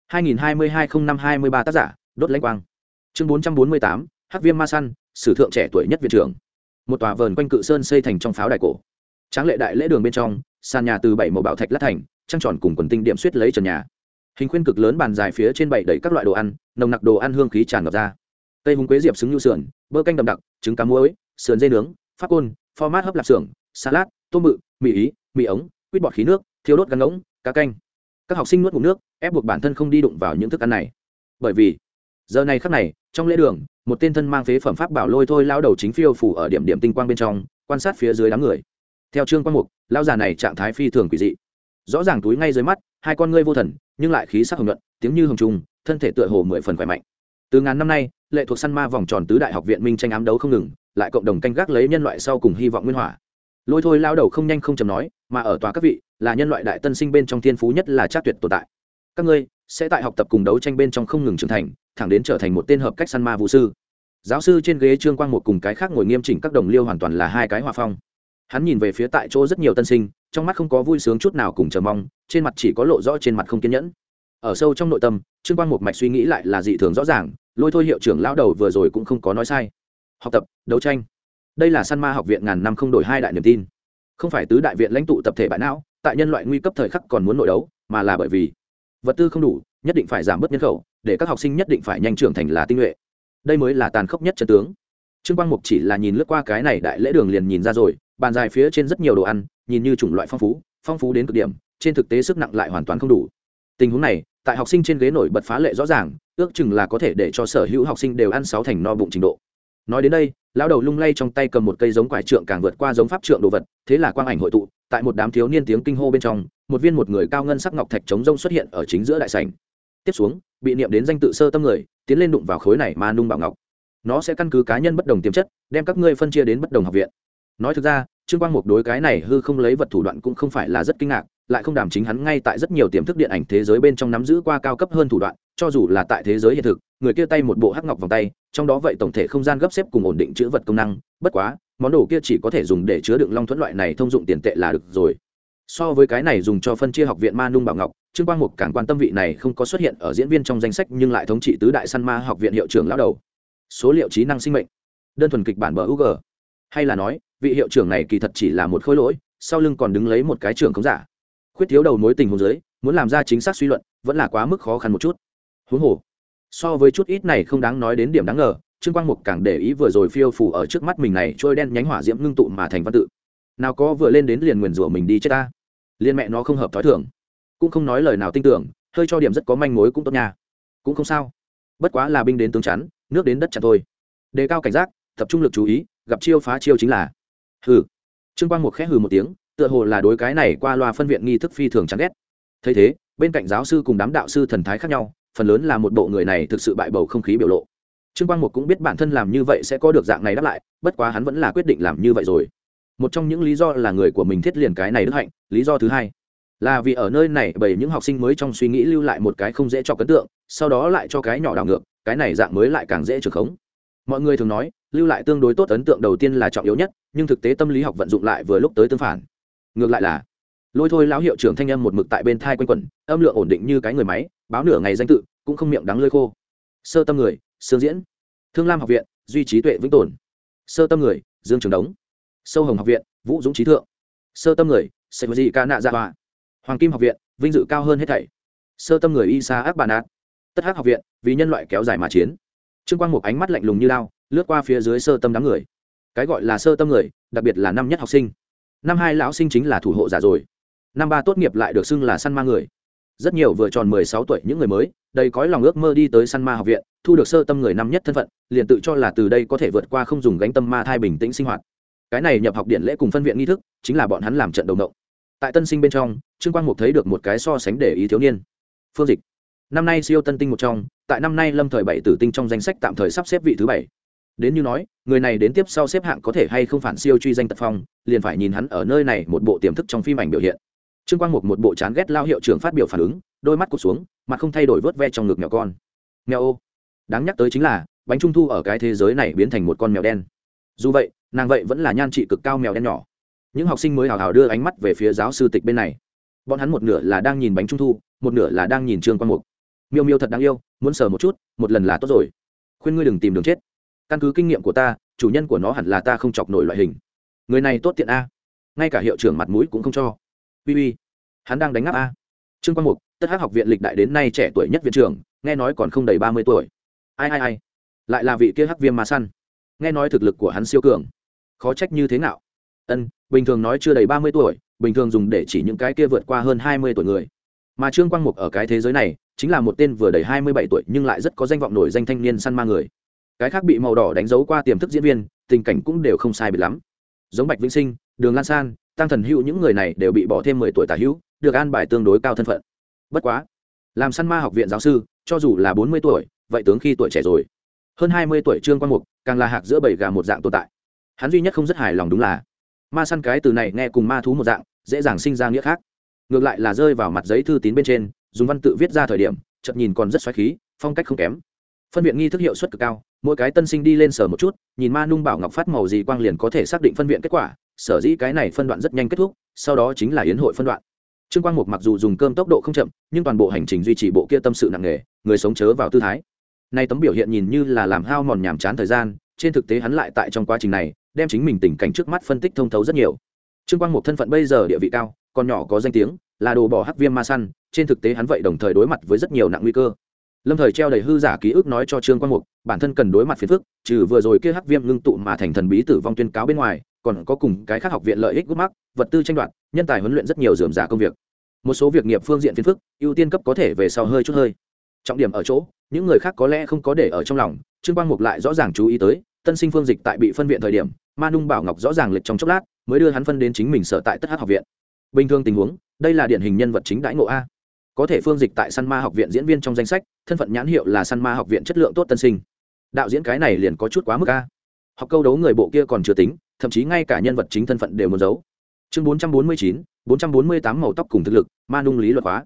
2022-05-23 tác giả, Đốt Lãnh Quang. Chương 448, Hắc Viêm Ma Săn, sử thượng trẻ tuổi nhất viện trưởng. Một tòa vờn quanh cự sơn xây thành trong pháo đài cổ. Tráng lệ đại lễ đường bên trong, sàn nhà từ 7 màu bảo thạch lát thành, trăng tròn cùng quần tinh điểm xuyết lấy trần nhà. Hình khuyên cực lớn bàn dài phía trên bày đầy các loại đồ ăn, nồng nặc đồ ăn hương khí tràn ngập ra. Cây húng quế diệp xứng nhu sườn, bơ canh đậm đặc, trứng cá muối, sườn dê nướng, pháp côn, format hấp lạp xưởng, salad, tôm bự, mì ý, mì ống, quýt bọt khí nước, thiêu đốt gan ngỗng, cá canh. Các học sinh nuốt ngụm nước, ép buộc bản thân không đi đụng vào những thức ăn này. Bởi vì, giờ này khắc này, trong lễ đường, một tên thân mang phế phẩm pháp bảo lôi thôi lao đầu chính phiêu phủ ở điểm điểm tinh quang bên trong, quan sát phía dưới đám người. Theo Trương Quang Mục, lao già này trạng thái phi thường quỷ dị. Rõ ràng túi ngay dưới mắt, hai con ngươi vô thần, nhưng lại khí sắc hồng nhuận, tiếng như hồng trùng, thân thể tựa hồ 10 phần khỏe mạnh. Từ ngàn năm nay, lệ thuộc săn ma vòng tròn tứ đại học viện minh tranh ám đấu không ngừng, lại cộng đồng canh gác lấy nhân loại sau cùng hy vọng nguyên hỏa. Lôi thôi lao đầu không nhanh không chậm nói, mà ở tòa các vị, là nhân loại đại tân sinh bên trong thiên phú nhất là chắc tuyệt tồn tại. Các ngươi sẽ tại học tập cùng đấu tranh bên trong không ngừng trưởng thành, thẳng đến trở thành một tên hợp cách săn ma vũ sư. Giáo sư trên ghế Trương Quang một cùng cái khác ngồi nghiêm chỉnh các đồng liêu hoàn toàn là hai cái hòa phong. Hắn nhìn về phía tại chỗ rất nhiều tân sinh, trong mắt không có vui sướng chút nào cùng chờ mong, trên mặt chỉ có lộ rõ trên mặt không kiên nhẫn. Ở sâu trong nội tâm, Trương Quang một mạch suy nghĩ lại là dị thường rõ ràng, lôi thôi hiệu trưởng lão đầu vừa rồi cũng không có nói sai. Học tập, đấu tranh, đây là săn ma học viện ngàn năm không đổi hai đại niềm tin. Không phải tứ đại viện lãnh tụ tập thể bại não, tại nhân loại nguy cấp thời khắc còn muốn nội đấu, mà là bởi vì vật tư không đủ, nhất định phải giảm bớt nhân khẩu, để các học sinh nhất định phải nhanh trưởng thành là tinh nhuệ. Đây mới là tàn khốc nhất chân tướng. Trương Quang Mục chỉ là nhìn lướt qua cái này đại lễ đường liền nhìn ra rồi, bàn dài phía trên rất nhiều đồ ăn, nhìn như chủng loại phong phú đến cực điểm, trên thực tế sức nặng lại hoàn toàn không đủ. Tình huống này, tại học sinh trên ghế nổi bật phá lệ rõ ràng, ước chừng là có thể để cho sở hữu học sinh đều ăn 6 thành no bụng trình độ. Nói đến đây, lão đầu lung lay trong tay cầm một cây giống quải trượng càng vượt qua giống pháp trượng đồ vật, thế là quang ảnh hội tụ, tại một đám thiếu niên tiếng kinh hô bên trong, một người cao ngân sắc ngọc thạch chống rông xuất hiện ở chính giữa đại sảnh. Tiếp xuống, bị niệm đến danh tự sơ tâm người, tiến lên đụng vào khối này ma nung bảo ngọc. Nó sẽ căn cứ cá nhân bất đồng tiềm chất, đem các ngươi phân chia đến bất đồng học viện. Nói thực ra, Trương Quang Mục đối cái này hư không lấy vật thủ đoạn cũng không phải là rất kinh ngạc, lại không đảm chính hắn ngay tại rất nhiều tiềm thức điện ảnh thế giới bên trong nắm giữ qua cao cấp hơn thủ đoạn, cho dù là tại thế giới hiện thực, người kia tay một bộ hắc ngọc vòng tay, trong đó vậy tổng thể không gian gấp xếp cùng ổn định chữ vật công năng, bất quá, món đồ kia chỉ có thể dùng để chứa đựng long thuẫn loại này thông dụng tiền tệ là được rồi. So với cái này dùng cho phân chia học viện ma nung bảo ngọc, Trương Quang Mục càng quan tâm vị này không có xuất hiện ở diễn viên trong danh sách nhưng lại thống trị tứ đại săn ma học viện hiệu trưởng lão đầu. Số liệu trí năng sinh mệnh, đơn thuần kịch bản bug, hay là nói vị hiệu trưởng này kỳ thật chỉ là một khối lỗi, sau lưng còn đứng lấy một cái trưởng khống giả. Khuyết thiếu đầu mối tình huống dưới, muốn làm ra chính xác suy luận vẫn là quá mức khó khăn một chút. Huống hồ, so với chút ít này không đáng nói đến điểm đáng ngờ, Trương Quang Mục càng để ý vừa rồi phiêu phù ở trước mắt mình này trôi đen nhánh hỏa diễm ngưng tụ mà thành văn tự. Nào có vừa lên đến liền nguyền rủa mình đi chết ta. Liên mẹ nó không hợp thói thường, cũng không nói lời nào tin tưởng, hơi cho điểm rất có manh mối cũng tốt nha. Cũng không sao, bất quá là binh đến tướng chắn, nước đến đất chặn thôi. Đề cao cảnh giác, tập trung lực chú ý, gặp chiêu phá chiêu chính là. Hừ. Trương Quang Mục khẽ hừ một tiếng, tựa hồ là đối cái này qua loa phân viện nghi thức phi thường chán ghét. Thấy thế, bên cạnh giáo sư cùng đám đạo sư thần thái khác nhau, phần lớn là một bộ người này thực sự bại bầu không khí biểu lộ. Trương Quang Mục cũng biết bản thân làm như vậy sẽ có được dạng này đáp lại, bất quá hắn vẫn là quyết định làm như vậy rồi. Một trong những lý do là người của mình thiết liền cái này đức hạnh, lý do thứ hai là vì ở nơi này bởi những học sinh mới trong suy nghĩ lưu lại một cái không dễ cho ấn tượng, sau đó lại cho cái nhỏ đảo ngược, cái này dạng mới lại càng dễ trường khống. Mọi người thường nói, lưu lại tương đối tốt ấn tượng đầu tiên là trọng yếu nhất, nhưng thực tế tâm lý học vận dụng lại vừa lúc tới tương phản. Ngược lại là, lôi thôi lão hiệu trưởng thanh âm một mực tại bên thai quanh quẩn, âm lượng ổn định như cái người máy, báo nửa ngày danh tự, cũng không miệng đắng lưỡi khô. Sơ tâm người, Sương Diễn. Thương Lam học viện, Duy Trí Tuệ vĩnh tồn. Sơ tâm người, Dương Trường Đống. Sâu Hồng học viện, Vũ Dũng Trí thượng. Sơ tâm người, Seiji Ca Nạ Dạ Hòa. Hoàng Kim học viện, vinh dự cao hơn hết thảy. Sơ tâm người, Isa Ác Bản Át. Tất Hắc học viện, vì nhân loại kéo dài mà chiến. Trương Quang Mục ánh mắt lạnh lùng như lao, lướt qua phía dưới sơ tâm đám người. Cái gọi là sơ tâm người, đặc biệt là năm nhất học sinh. Năm hai lão sinh chính là thủ hộ giả rồi. Năm ba tốt nghiệp lại được xưng là săn ma người. Rất nhiều vừa tròn 16 tuổi những người mới, đầy cõi lòng ước mơ đi tới săn ma học viện, thu được sơ tâm người năm nhất thân phận, liền tự cho là từ đây có thể vượt qua không dùng gánh tâm ma thai bình tĩnh sinh hoạt. Cái này nhập học điện lễ cùng phân viện nghi thức, chính là bọn hắn làm trận đầu động. Tại tân sinh bên trong, Trương Quang Mục thấy được một cái so sánh để ý thiếu niên. Phương Dịch, năm nay siêu tân tinh một trong, tại năm nay lâm thời 7 tử tinh trong danh sách tạm thời sắp xếp vị thứ 7. Đến như nói, người này đến tiếp sau xếp hạng có thể hay không phản siêu truy danh tật phong, liền phải nhìn hắn ở nơi này một bộ tiềm thức trong phim ảnh biểu hiện. Trương Quang Mục một bộ chán ghét lao hiệu trưởng phát biểu phản ứng, đôi mắt cụp xuống, mặt không thay đổi vớt ve trong ngực mèo con. Mèo ô. Đáng nhắc tới chính là, bánh trung thu ở cái thế giới này biến thành một con mèo đen. Dù vậy, nàng vậy vẫn là nhan trị cực cao mèo đen nhỏ. Những học sinh mới hào hào đưa ánh mắt về phía giáo sư Tịch bên này. Bọn hắn một nửa là đang nhìn bánh trung thu, một nửa là đang nhìn Trương Quang Mục. Miêu miêu thật đáng yêu, muốn sờ một chút, một lần là tốt rồi. Khuyên ngươi đừng tìm đường chết. Căn cứ kinh nghiệm của ta, chủ nhân của nó hẳn là ta không chọc nổi loại hình. Người này tốt tiện a, ngay cả hiệu trưởng mặt mũi cũng không cho. Uy uy, hắn đang đánh ngáp a. Trương Quang Mục, Tất Hắc học viện lịch đại đến nay trẻ tuổi nhất viện trưởng, nghe nói còn không đầy 30 tuổi. Ai, lại là vị kia Hắc Viêm Ma Săn. Nghe nói thực lực của hắn siêu cường, khó trách như thế nào. Bình thường nói chưa đầy 30 tuổi, bình thường dùng để chỉ những cái kia vượt qua hơn 20 tuổi người. Mà Trương Quang Mục ở cái thế giới này, chính là một tên vừa đầy 27 tuổi nhưng lại rất có danh vọng nổi danh thanh niên săn ma người. Cái khác bị màu đỏ đánh dấu qua tiềm thức diễn viên, tình cảnh cũng đều không sai biệt lắm. Giống Bạch Vĩnh Sinh, Đường Lan San, Tăng Thần Hữu những người này đều bị bỏ thêm 10 tuổi tả hữu, được an bài tương đối cao thân phận. Bất quá, làm săn ma học viện giáo sư, cho dù là 40 tuổi, vậy tướng khi tuổi trẻ rồi. Hơn 20 tuổi Trương Quang Mục, càng là hạc giữa bầy gà một dạng tồn tại. Hắn duy nhất không rất hài lòng đúng là, ma săn cái từ này nghe cùng ma thú một dạng, dễ dàng sinh ra nghĩa khác. Ngược lại là rơi vào mặt giấy thư tín bên trên, dùng văn tự viết ra thời điểm, chợt nhìn còn rất xoáy khí, phong cách không kém. Phân viện nghi thức hiệu suất cực cao, mỗi cái tân sinh đi lên sờ một chút, nhìn ma nung bảo ngọc phát màu gì quang liền có thể xác định phân viện kết quả, sở dĩ cái này phân đoạn rất nhanh kết thúc, sau đó chính là yến hội phân đoạn. Trương Quang Mục mặc dù dùng cơm tốc độ không chậm, nhưng toàn bộ hành trình duy trì bộ kia tâm sự nặng nề, người sống chớ vào tư thái. Nay tấm biểu hiện nhìn như là làm hao mòn nhàm chán thời gian, trên thực tế hắn lại tại trong quá trình này, đem chính mình tình cảnh trước mắt phân tích thông thấu rất nhiều. Trương Quang Mục thân phận bây giờ địa vị cao, còn nhỏ có danh tiếng, là đồ bỏ Hắc Viêm Ma Săn, trên thực tế hắn vậy đồng thời đối mặt với rất nhiều nặng nguy cơ. Lâm thời treo đầy hư giả ký ức nói cho Trương Quang Mục, bản thân cần đối mặt phiền phức, trừ vừa rồi kia hắc viêm ngưng tụ mà thành thần bí tử vong tuyên cáo bên ngoài, còn có cùng cái khác học viện lợi ích gút mắc, vật tư tranh đoạt, nhân tài huấn luyện rất nhiều rườm rà công việc. Một số việc nghiệp phương diện phiền phức, ưu tiên cấp có thể về sau hơi chút hơi. Trọng điểm ở chỗ, những người khác có lẽ không có để ở trong lòng, Trương Quang Mục lại rõ ràng chú ý tới, tân sinh phương dịch tại bị phân viện thời điểm, Ma Nung Bảo Ngọc rõ ràng lệch trong chốc lát, mới đưa hắn phân đến chính mình sở tại Tất Hắc học viện. Bình thường tình huống, đây là điển hình nhân vật chính đãi ngộ a. Có thể phương dịch tại Săn Ma học viện diễn viên trong danh sách, thân phận nhãn hiệu là Săn Ma học viện chất lượng tốt tân sinh. Đạo diễn cái này liền có chút quá mức a. Học câu đấu người bộ kia còn chưa tính, thậm chí ngay cả nhân vật chính thân phận đều muốn giấu. Chương 449, 448 màu tóc cùng thực lực, Ma Nung lý luật hóa.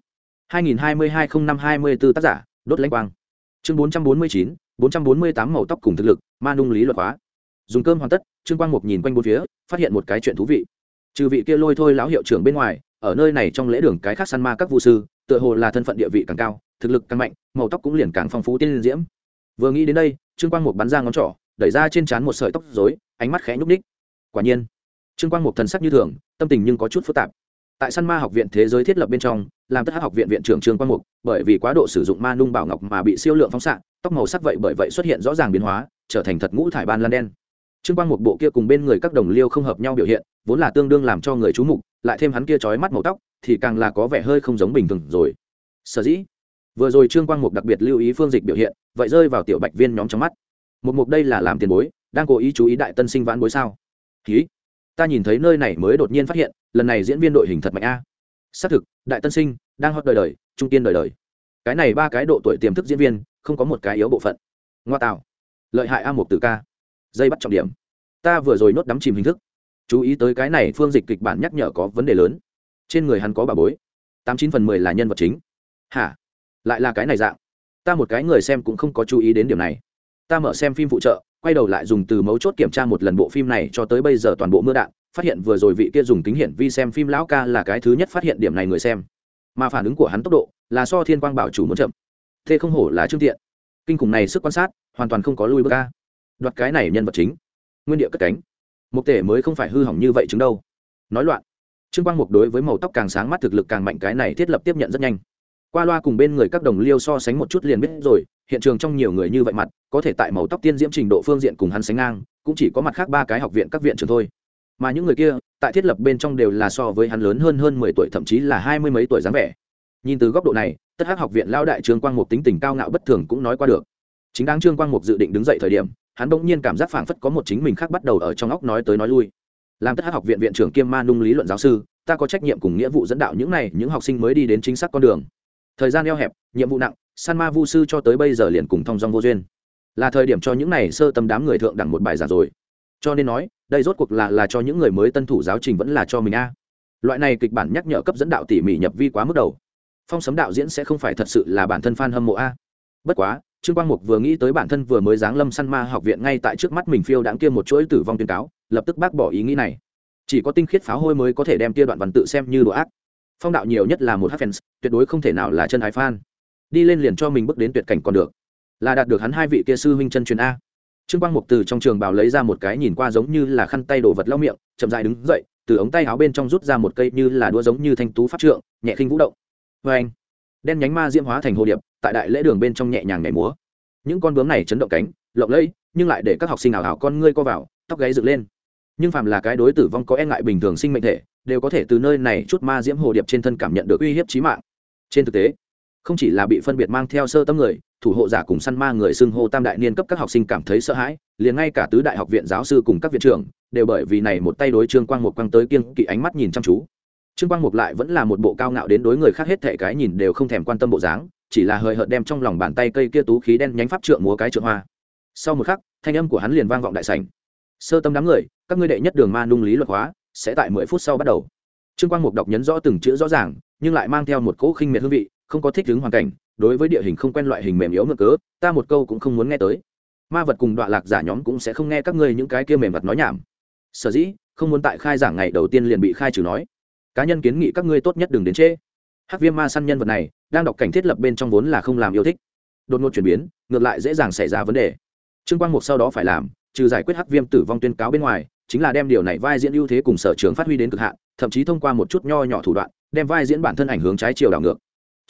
2022-05-24 tác giả, Đốt Lãnh Quang. Chương 449, 448 màu tóc cùng thực lực, Ma Nung lý luật hóa. Dùng cơm hoàn tất, Trương Quang Mục nhìn quanh bốn phía, phát hiện một cái chuyện thú vị. Trừ vị kia lôi thôi lão hiệu trưởng bên ngoài, ở nơi này trong lễ đường cái khác săn ma các vu sư, tựa hồ là thân phận địa vị càng cao, thực lực càng mạnh, màu tóc cũng liền càng phong phú tiên diễm. Vừa nghĩ đến đây, Trương Quang Mục bắn ra ngón trỏ, đẩy ra trên trán một sợi tóc rối, ánh mắt khẽ nhúc nhích. Quả nhiên, Trương Quang Mục thần sắc như thường, tâm tình nhưng có chút phức tạp. Tại Săn Ma học viện thế giới thiết lập bên trong, làm Tất Hắc học viện viện trưởng Trương Quang Mục, bởi vì quá độ sử dụng Ma Nung Bảo Ngọc mà bị siêu lượng phóng xạ, tóc màu sắc vậy bởi vậy xuất hiện rõ ràng biến hóa, trở thành thật ngũ thải ban lan đen. Trương Quang Mục bộ kia cùng bên người các đồng liêu không hợp nhau biểu hiện, vốn là tương đương làm cho người chú mục, lại thêm hắn kia chói mắt màu tóc, thì càng là có vẻ hơi không giống bình thường rồi. Sở dĩ, vừa rồi Trương Quang Mục đặc biệt lưu ý phương dịch biểu hiện, vậy rơi vào tiểu bạch viên nhóm trong mắt. Mục đây là làm tiền bối, đang cố ý chú ý đại tân sinh vãn bối sao? Hí, ta nhìn thấy nơi này mới đột nhiên phát hiện, lần này diễn viên đội hình thật mạnh a. Xác thực, đại tân sinh đang hot đời đời, trung tiên đời đời. Cái này ba cái độ tuổi tiềm thức diễn viên, không có một cái yếu bộ phận. Ngoa tạo, lợi hại a Mục Tử ca. Dây bắt trọng điểm. Ta vừa rồi nốt đắm chìm hình thức, chú ý tới cái này phương dịch kịch bản nhắc nhở có vấn đề lớn. Trên người hắn có bà bối, 89/10 là nhân vật chính. Hả? Lại là cái này dạng. Ta một cái người xem cũng không có chú ý đến điểm này. Ta mở xem phim phụ trợ, quay đầu lại dùng từ mấu chốt kiểm tra một lần bộ phim này cho tới bây giờ toàn bộ mưa đạn, phát hiện vừa rồi vị kia dùng kính hiển vi xem phim lão ca là cái thứ nhất phát hiện điểm này người xem. Mà phản ứng của hắn tốc độ là so Thiên Quang bảo chủ muốn chậm. Thế không hổ là Trương Tiện. Kinh khủng này sức quan sát, hoàn toàn không có lui bước ca. Đoạt cái này nhân vật chính, nguyên địa cất cánh. Mục tể mới không phải hư hỏng như vậy chứng đâu. Nói loạn. Trương Quang Mục đối với màu tóc càng sáng mắt thực lực càng mạnh cái này thiết lập tiếp nhận rất nhanh. Qua loa cùng bên người các đồng liêu so sánh một chút liền biết rồi, hiện trường trong nhiều người như vậy mặt, có thể tại màu tóc tiên diễm trình độ phương diện cùng hắn sánh ngang, cũng chỉ có mặt khác ba cái học viện các viện trường thôi. Mà những người kia, tại thiết lập bên trong đều là so với hắn lớn hơn 10 tuổi thậm chí là 20 mấy tuổi dáng vẻ. Nhìn từ góc độ này, Tất Hắc học viện lão đại Trương Quang Mục tính tình cao ngạo bất thường cũng nói qua được. Chính đáng Trương Quang Mục dự định đứng dậy thời điểm, hắn bỗng nhiên cảm giác phảng phất có một chính mình khác bắt đầu ở trong óc nói tới nói lui. Làm Tất Hắc học viện viện trưởng kiêm Ma Nung lý luận giáo sư, ta có trách nhiệm cùng nghĩa vụ dẫn đạo những học sinh mới đi đến chính xác con đường. Thời gian eo hẹp, nhiệm vụ nặng, Săn Ma vu sư cho tới bây giờ liền cùng thông dong vô duyên. Là thời điểm cho những này sơ tâm đám người thượng đẳng một bài giảng rồi. Cho nên nói, đây rốt cuộc là cho những người mới tân thủ giáo trình vẫn là cho mình a. Loại này kịch bản nhắc nhở cấp dẫn đạo tỉ mỉ nhập vi quá mức đầu. Phong Sấm đạo diễn sẽ không phải thật sự là bản thân fan hâm mộ a. Bất quá, Trương Quang Mục vừa nghĩ tới bản thân vừa mới giáng lâm Săn Ma học viện ngay tại trước mắt mình phiêu đãng kia một chuỗi tử vong tuyên cáo, lập tức bác bỏ ý nghĩ này. Chỉ có tinh khiết pháo hôi mới có thể đem kia đoạn văn tự xem như đồ ác. Phong đạo nhiều nhất là một fans, tuyệt đối không thể nào là chân ái fan. Đi lên liền cho mình bước đến tuyệt cảnh còn được. Là đạt được hắn hai vị kia sư huynh chân truyền a. Trương Quang Mục từ trong trường bào lấy ra một cái nhìn qua giống như là khăn tay đồ vật lau miệng, chậm rãi đứng dậy, từ ống tay áo bên trong rút ra một cây như là đũa giống như thanh tú pháp trượng, nhẹ khinh vũ động. Oeng! Đen nhánh ma diễm hóa thành hồ điệp, tại đại lễ đường bên trong nhẹ nhàng nhảy múa. Những con bướm này chấn động cánh, lộng lẫy, nhưng lại để các học sinh ảo ảo con ngươi co vào, tóc gáy dựng lên. Nhưng phàm là cái đối tử vong có e ngại bình thường sinh mệnh thể, đều có thể từ nơi này chút ma diễm hồ điệp trên thân cảm nhận được uy hiếp chí mạng. Trên thực tế, không chỉ là bị phân biệt mang theo sơ tâm người, thủ hộ giả cùng săn ma người xưng hô tam đại niên cấp các học sinh cảm thấy sợ hãi, liền ngay cả tứ đại học viện giáo sư cùng các viện trưởng đều bởi vì này một tay đối Trương Quang Mục quăng tới kiêng kỵ ánh mắt nhìn chăm chú. Trương Quang Mục lại vẫn là một bộ cao ngạo đến đối người khác hết thảy cái nhìn đều không thèm quan tâm bộ dáng, chỉ là hơi hợt đem trong lòng bàn tay cây kia tú khí đen nhánh pháp trượng múa cái trượng hoa. Sau một khắc, thanh âm của hắn liền vang vọng đại sảnh. Sơ tâm đám người, các ngươi đệ nhất đường Ma Nung lý luật hóa sẽ tại 10 phút sau bắt đầu. Trương Quang Mục đọc nhấn rõ từng chữ rõ ràng, nhưng lại mang theo một cỗ khinh miệt hương vị, không có thích ứng hoàn cảnh, đối với địa hình không quen loại hình mềm yếu ngược cớ, ta một câu cũng không muốn nghe tới. Ma vật cùng đọa lạc giả nhóm cũng sẽ không nghe các ngươi những cái kia mềm vật nói nhảm. Sở dĩ không muốn tại khai giảng ngày đầu tiên liền bị khai trừ nói. Cá nhân kiến nghị các ngươi tốt nhất đừng đến trễ. Hắc viêm ma săn nhân vật này đang đọc cảnh thiết lập bên trong vốn là không làm yêu thích, đột ngột chuyển biến, ngược lại dễ dàng xảy ra vấn đề. Trương Quang Mục sau đó phải làm, trừ giải quyết hắc viêm tử vong tuyên cáo bên ngoài, chính là đem điều này vai diễn ưu thế cùng sở trường phát huy đến cực hạn, thậm chí thông qua một chút nho nhỏ thủ đoạn, đem vai diễn bản thân ảnh hướng trái chiều đảo ngược.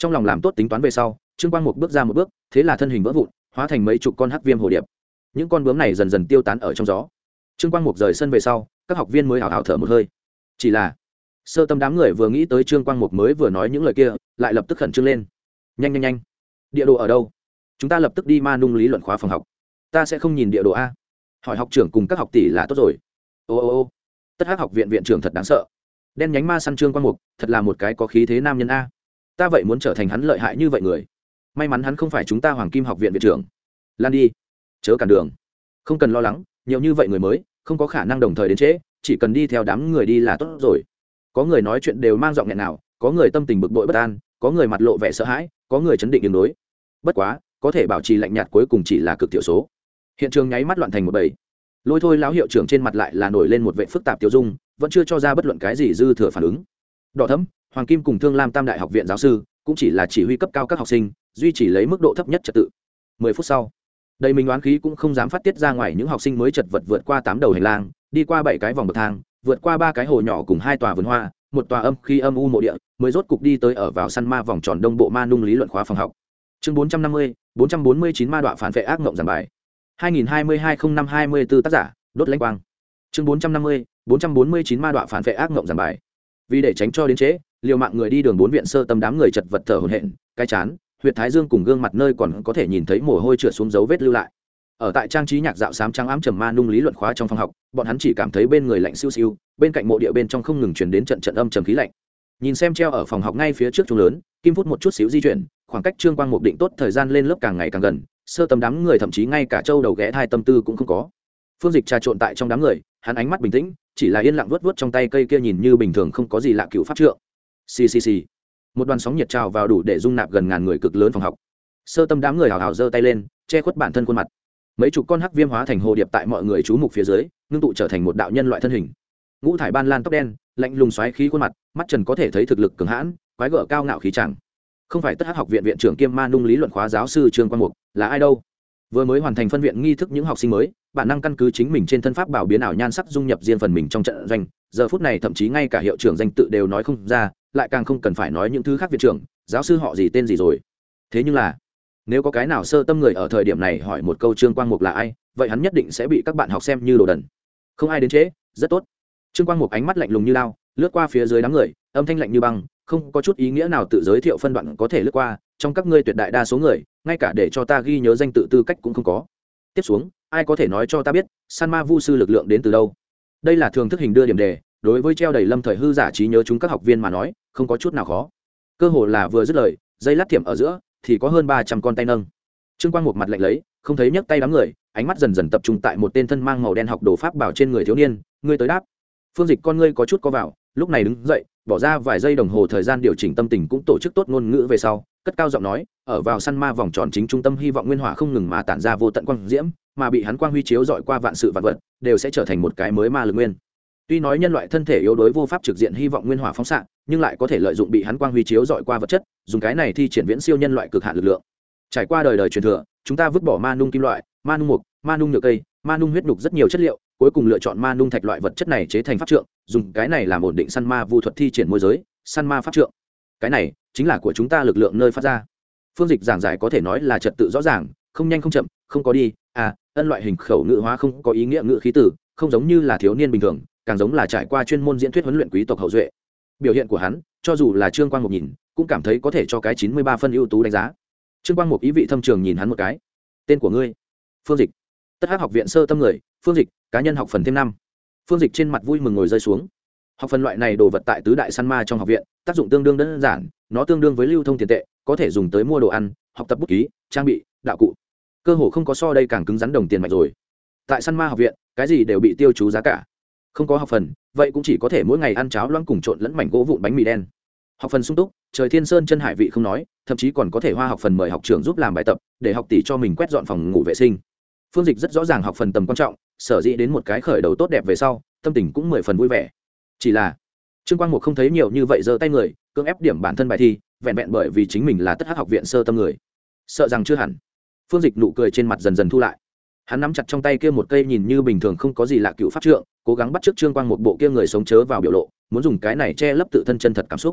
Trong lòng làm tốt tính toán về sau, Trương Quang Mục bước ra một bước, thế là thân hình vỡ vụn, hóa thành mấy chục con hắc viêm hồ điệp. Những con bướm này dần dần tiêu tán ở trong gió. Trương Quang Mục rời sân về sau, các học viên mới hào hào thở một hơi. Chỉ là sơ tâm đám người vừa nghĩ tới Trương Quang Mục mới vừa nói những lời kia, lại lập tức khẩn trương lên. Nhanh nhanh nhanh, địa đồ ở đâu? Chúng ta lập tức đi ma nung lý luận khóa phòng học. Ta sẽ không nhìn địa đồ a. Hỏi học trưởng cùng các học tỷ là tốt rồi. Ô, tất hắc học viện viện trưởng thật đáng sợ. Đen nhánh ma săn Trương Quang Mục, thật là một cái có khí thế nam nhân a. Ta vậy muốn trở thành hắn lợi hại như vậy người. May mắn hắn không phải chúng ta Hoàng Kim học viện viện trưởng. Lan đi, chớ cản đường. Không cần lo lắng, nhiều như vậy người mới, không có khả năng đồng thời đến trễ, chỉ cần đi theo đám người đi là tốt rồi. Có người nói chuyện đều mang giọng nghẹn nào, có người tâm tình bực bội bất an, có người mặt lộ vẻ sợ hãi, có người chấn định đường đối. Bất quá, có thể bảo trì lạnh nhạt cuối cùng chỉ là cực thiểu số. Hiện trường nháy mắt loạn thành một bầy. Lôi thôi lão hiệu trưởng trên mặt lại là nổi lên một vẻ phức tạp tiêu dung, vẫn chưa cho ra bất luận cái gì dư thừa phản ứng. Đỏ thẫm, Hoàng Kim cùng Thương Lam Tam đại học viện giáo sư, cũng chỉ là chỉ huy cấp cao các học sinh, duy trì lấy mức độ thấp nhất trật tự. 10 phút sau, đầy mình oán khí cũng không dám phát tiết ra ngoài, những học sinh mới chật vật vượt qua 8 đầu hành lang, đi qua 7 cái vòng bậc thang, vượt qua 3 cái hồ nhỏ cùng 2 tòa vườn hoa, một tòa âm khí âm u mộ địa, mới rốt cục đi tới ở vào săn ma vòng tròn đông bộ ma nung lý luận khóa phòng học. Chương 450, 449 ma đọa phản vệ ác ngộng giảng bài. 2022-05-24 tác giả, đốt lãnh quang. Chương 450, 449 ma đọa phản vệ ác ngộng giảng bài. Vì để tránh cho đến trễ, liều mạng người đi đường 4 viện sơ tâm đám người chật vật thở hổn hển, cái chán, huyệt thái dương cùng gương mặt nơi còn có thể nhìn thấy mồ hôi trượt xuống dấu vết lưu lại. Ở tại trang trí nhạc dạo xám trắng ám trầm ma nung lý luận khóa trong phòng học, bọn hắn chỉ cảm thấy bên người lạnh siêu siêu, bên cạnh mộ địa bên trong không ngừng truyền đến trận trận âm trầm khí lạnh. Nhìn xem treo ở phòng học ngay phía trước trung lớn, kim phút một chút xíu di chuyển, khoảng cách Trương Quang Mục định tốt thời gian lên lớp càng ngày càng gần, sơ tâm đám người thậm chí ngay cả châu đầu ghé thai tâm tư cũng không có. Phương Dịch trà trộn tại trong đám người, hắn ánh mắt bình tĩnh, chỉ là yên lặng vuốt vuốt trong tay cây kia nhìn như bình thường không có gì lạ cựu pháp trượng. Xì. Một đoàn sóng nhiệt trào vào đủ để dung nạp gần ngàn người cực lớn phòng học. Sơ tâm đám người hào hào giơ tay lên, che khuất bản thân khuôn mặt. Mấy chục con hắc viêm hóa thành hồ điệp tại mọi người chú mục phía dưới, ngưng tụ trở thành một đạo nhân loại thân hình. Ngũ thải ban lan tóc đen, lạnh lùng xoáy khí khuôn mặt, mắt trần có thể thấy thực lực cường hãn, quái gở cao ngạo khí chẳng. Không phải tất hắc học viện viện trưởng kiêm ma nung lý luận khóa giáo sư Trương Quang Mục, là ai đâu? Vừa mới hoàn thành phân viện nghi thức những học sinh mới, bản năng căn cứ chính mình trên thân pháp bảo biến ảo nhan sắc dung nhập riêng phần mình trong trận doanh, giờ phút này thậm chí ngay cả hiệu trưởng danh tự đều nói không ra, lại càng không cần phải nói những thứ khác viện trưởng, giáo sư họ gì tên gì rồi. Thế nhưng là, nếu có cái nào sơ tâm người ở thời điểm này hỏi một câu Trương Quang Mục là ai, vậy hắn nhất định sẽ bị các bạn học xem như đồ đần. Không ai đến trễ, rất tốt. Trương Quang Mục ánh mắt lạnh lùng như lao, lướt qua phía dưới đám người, âm thanh lạnh như băng, không có chút ý nghĩa nào tự giới thiệu phân đoạn có thể lướt qua, trong các ngươi tuyệt đại đa số người, ngay cả để cho ta ghi nhớ danh tự tư cách cũng không có. Tiếp xuống, ai có thể nói cho ta biết, San Ma Vu sư lực lượng đến từ đâu? Đây là thường thức hình đưa điểm đề, đối với treo đầy lâm thời hư giả trí nhớ chúng các học viên mà nói, không có chút nào khó. Cơ hồ là vừa dứt lời, dây lát tiệm ở giữa, thì có hơn 300 con tay nâng. Trương Quang Mục mặt lạnh lấy, không thấy nhấc tay đám người, ánh mắt dần dần tập trung tại một tên thân mang màu đen học đồ pháp bảo trên người thiếu niên, ngươi tới đáp. Phương Dịch con ngươi có chút co vào, lúc này đứng dậy, bỏ ra vài giây đồng hồ thời gian điều chỉnh tâm tình cũng tổ chức tốt ngôn ngữ về sau, cất cao giọng nói, ở vào săn ma vòng tròn chính trung tâm hy vọng nguyên hỏa không ngừng mà tản ra vô tận quang diễm, mà bị hắn quang huy chiếu dọi qua vạn sự vạn vật, đều sẽ trở thành một cái mới ma lực nguyên. Tuy nói nhân loại thân thể yếu đuối vô pháp trực diện hy vọng nguyên hỏa phóng xạ, nhưng lại có thể lợi dụng bị hắn quang huy chiếu dọi qua vật chất, dùng cái này thi triển viễn siêu nhân loại cực hạn lực lượng. Trải qua đời đời truyền thừa, chúng ta vứt bỏ ma nung kim loại, ma nung mục, ma nung nhựa cây, ma nung huyết nhục rất nhiều chất liệu, cuối cùng lựa chọn ma nung thạch loại vật chất này chế thành pháp trượng, dùng cái này làm ổn định săn ma vu thuật thi triển môi giới, săn ma pháp trượng. Cái này chính là của chúng ta lực lượng nơi phát ra. Phương Dịch giảng giải có thể nói là trật tự rõ ràng, không nhanh không chậm, không có đi, ân loại hình khẩu ngữ hóa không có ý nghĩa ngữ khí tử, không giống như là thiếu niên bình thường, càng giống là trải qua chuyên môn diễn thuyết huấn luyện quý tộc hậu duệ. Biểu hiện của hắn, cho dù là Trương Quang Mục nhìn, cũng cảm thấy có thể cho cái 93 phân ưu tú đánh giá. Trương Quang Mục ý vị thâm trường nhìn hắn một cái. Tên của ngươi? Phương Dịch. Tất Hắc học viện sơ tâm người, Phương Dịch, cá nhân học phần thêm 5. Phương Dịch trên mặt vui mừng ngồi rơi xuống. Học phần loại này đồ vật tại tứ đại săn ma trong học viện, tác dụng tương đương đơn giản, nó tương đương với lưu thông tiền tệ, có thể dùng tới mua đồ ăn, học tập bút ký, trang bị, đạo cụ. Cơ hồ không có so đây càng cứng rắn đồng tiền mạnh rồi. Tại săn ma học viện, cái gì đều bị tiêu chú giá cả. Không có học phần, vậy cũng chỉ có thể mỗi ngày ăn cháo loãng cùng trộn lẫn mảnh gỗ vụn bánh mì đen. Học phần sung túc, trời thiên sơn chân hải vị không nói, thậm chí còn có thể hoa học phần mời học trưởng giúp làm bài tập, để học tỷ cho mình quét dọn phòng ngủ vệ sinh. Phương Dịch rất rõ ràng học phần tầm quan trọng, sở dĩ đến một cái khởi đầu tốt đẹp về sau, tâm tình cũng 10 phần vui vẻ. Chỉ là Trương Quang Mục không thấy nhiều như vậy giơ tay người, cưỡng ép điểm bản thân bài thi, vẹn vẹn bởi vì chính mình là Tất Hắc học viện sơ tâm người. Sợ rằng chưa hẳn. Phương Dịch nụ cười trên mặt dần dần thu lại. Hắn nắm chặt trong tay kia một cây nhìn như bình thường không có gì lạ cựu pháp trượng, cố gắng bắt chước Trương Quang Mục bộ kia người sống chớ vào biểu lộ, muốn dùng cái này che lấp tự thân chân thật cảm xúc.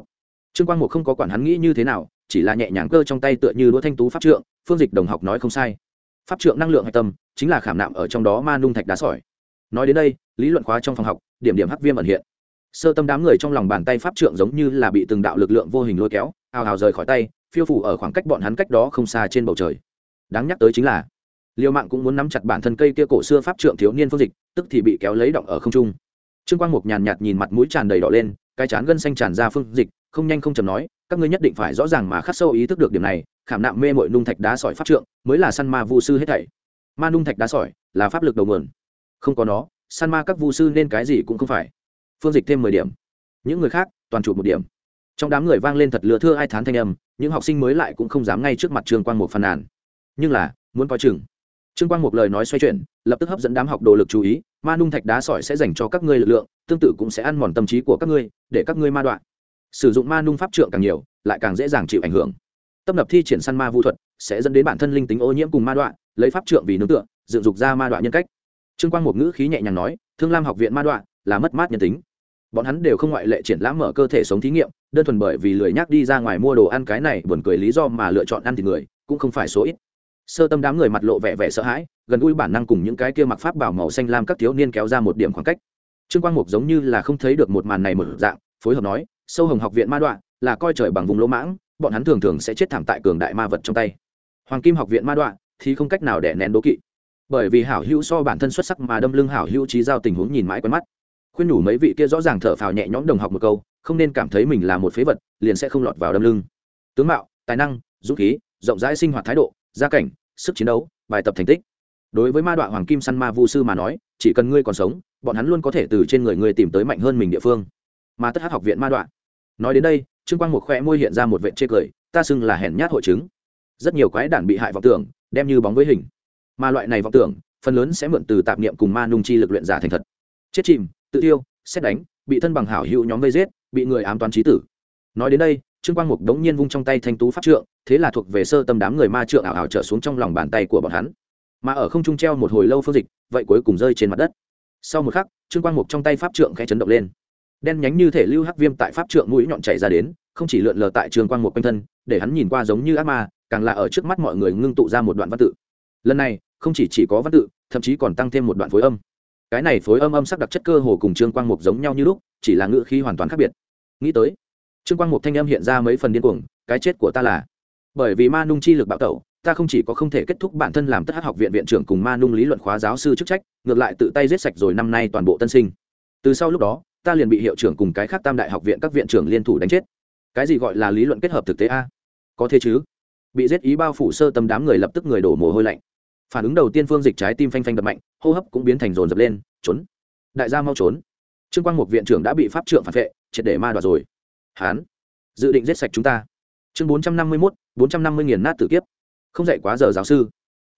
Trương Quang Mục không có quản hắn nghĩ như thế nào, chỉ là nhẹ nhàng cơ trong tay tựa như đũa thanh tú pháp trượng. Phương Dịch đồng học nói không sai, pháp trượng năng lượng hạch tâm chính là khảm nạm ở trong đó ma nung thạch đá sỏi. Nói đến đây, lý luận khóa trong phòng học, điểm điểm hắc viêm ẩn hiện. Sơ tâm đám người trong lòng bàn tay pháp trượng giống như là bị từng đạo lực lượng vô hình lôi kéo, ào ào rời khỏi tay, phiêu phủ ở khoảng cách bọn hắn cách đó không xa trên bầu trời. Đáng nhắc tới chính là, Liêu Mạng cũng muốn nắm chặt bản thân cây kia cổ xưa pháp trượng thiếu niên Phương Dịch, tức thì bị kéo lấy động ở không trung. Trương Quang Mục nhàn nhạt nhìn mặt mũi tràn đầy đỏ lên, cái trán gân xanh tràn ra. Phương Dịch không nhanh không chậm nói, các ngươi nhất định phải rõ ràng mà khắc sâu ý thức được điểm này, khảm nạm mê mội nung thạch đá sỏi pháp trượng mới là săn ma vu sư hết thảy. Ma nung thạch đá sỏi là pháp lực đầu nguồn, không có nó, săn ma các vu sư nên cái gì cũng không phải. Phương Dịch thêm 10 điểm, những người khác toàn chụp 1 điểm. Trong đám người vang lên thật lừa thưa ai thán thanh âm, những học sinh mới lại cũng không dám ngay trước mặt Trương Quang Mục phàn nàn, nhưng là muốn coi chừng. Trương Quang Mục lời nói xoay chuyển, lập tức hấp dẫn đám học đồ lực chú ý. Ma nung thạch đá sỏi sẽ dành cho các ngươi lực lượng, tương tự cũng sẽ ăn mòn tâm trí của các ngươi, để các ngươi ma đoạn. Sử dụng ma nung pháp trượng càng nhiều, lại càng dễ dàng chịu ảnh hưởng. Tập lập thi triển săn ma vu thuật, sẽ dẫn đến bản thân linh tính ô nhiễm cùng ma đoạn, lấy pháp trượng vì nương tựa, dựng dục ra ma đoạn nhân cách. Trương Quang Mục ngữ khí nhẹ nhàng nói, Thương Lam học viện ma đoạn là mất mát nhân tính. Bọn hắn đều không ngoại lệ triển lãm mở cơ thể sống thí nghiệm, đơn thuần bởi vì lười nhác đi ra ngoài mua đồ ăn, cái này buồn cười lý do mà lựa chọn ăn thịt người, cũng không phải số ít. Sơ tâm đám người mặt lộ vẻ vẻ sợ hãi, gần gũi bản năng cùng những cái kia mặc pháp bảo màu xanh lam các thiếu niên kéo ra một điểm khoảng cách. Trương Quang Mục giống như là không thấy được một màn này một dạng, phối hợp nói, Sâu Hồng học viện ma đoạn là coi trời bằng vùng lỗ mãng, bọn hắn thường thường sẽ chết thảm tại cường đại ma vật trong tay. Hoàng Kim học viện ma đoạn thì không cách nào đè nén đố kỵ, bởi vì hảo hữu so bản thân xuất sắc mà đâm lưng hảo hữu trí giao tình huống nhìn mãi quen mắt. Khuyên nhủ mấy vị kia rõ ràng thở phào nhẹ nhõm đồng học một câu, không nên cảm thấy mình là một phế vật, liền sẽ không lọt vào đâm lưng. Tướng mạo, tài năng, dũng khí, rộng rãi sinh hoạt thái độ, gia cảnh, sức chiến đấu, bài tập thành tích. Đối với ma đoạn hoàng kim săn ma vu sư mà nói, chỉ cần ngươi còn sống, bọn hắn luôn có thể từ trên người ngươi tìm tới mạnh hơn mình địa phương. Mà Tất Hắc học viện ma đoạn. Nói đến đây, Trương Quang Mục khẽ môi hiện ra một vệt chê cười, ta xưng là hèn nhát hội chứng. Rất nhiều quái đản bị hại vọng tưởng, đem như bóng với hình. Mà loại này vọng tưởng, phần lớn sẽ mượn từ tạp niệm cùng ma nung chi lực luyện giả thành thật. Chết chìm, tự tiêu, xét đánh, bị thân bằng hảo hữu nhóm vây giết, bị người ám toán chí tử. Nói đến đây, Trương Quang Mục đống nhiên vung trong tay thanh tú pháp trượng, thế là thuộc về sơ tâm đám người ma trượng ảo ảo trở xuống trong lòng bàn tay của bọn hắn. Mà ở không trung treo một hồi lâu Phương Dịch, vậy cuối cùng rơi trên mặt đất. Sau một khắc, Trương Quang Mục trong tay pháp trượng khẽ chấn động lên. Đen nhánh như thể lưu hắc viêm tại pháp trượng mũi nhọn chảy ra đến, không chỉ lượn lờ tại Trương Quang Mục quanh thân, để hắn nhìn qua giống như ác ma, càng là ở trước mắt mọi người ngưng tụ ra một đoạn văn tự. Lần này, không chỉ có văn tự, thậm chí còn tăng thêm một đoạn phối âm. Cái này phối âm âm sắc đặc chất cơ hồ cùng Trương Quang Mục giống nhau như lúc, chỉ là ngữ khí hoàn toàn khác biệt. Nghĩ tới, Trương Quang Mục thanh âm hiện ra mấy phần điên cuồng, cái chết của ta là bởi vì ma nung chi lực bạo tẩu, ta không chỉ có không thể kết thúc bản thân làm Tất Hắc học viện viện trưởng cùng ma nung lý luận khóa giáo sư chức trách, ngược lại tự tay giết sạch rồi năm nay toàn bộ tân sinh. Từ sau lúc đó, ta liền bị hiệu trưởng cùng cái khác tam đại học viện các viện trưởng liên thủ đánh chết. Cái gì gọi là lý luận kết hợp thực tế a? Có thế chứ? Bị giết ý bao phủ sơ tâm đám người lập tức người đổ mồ hôi lạnh. Phản ứng đầu tiên Phương Dịch trái tim phanh phanh đập mạnh, hô hấp cũng biến thành dồn dập lên, trốn. Đại gia mau trốn. Trương Quang Mục viện trưởng đã bị pháp trượng phản vệ, triệt để ma đoạt rồi. Hán dự định giết sạch chúng ta. Chương 451, 450 nghiền nát tử kiếp. Không dạy quá giờ giáo sư.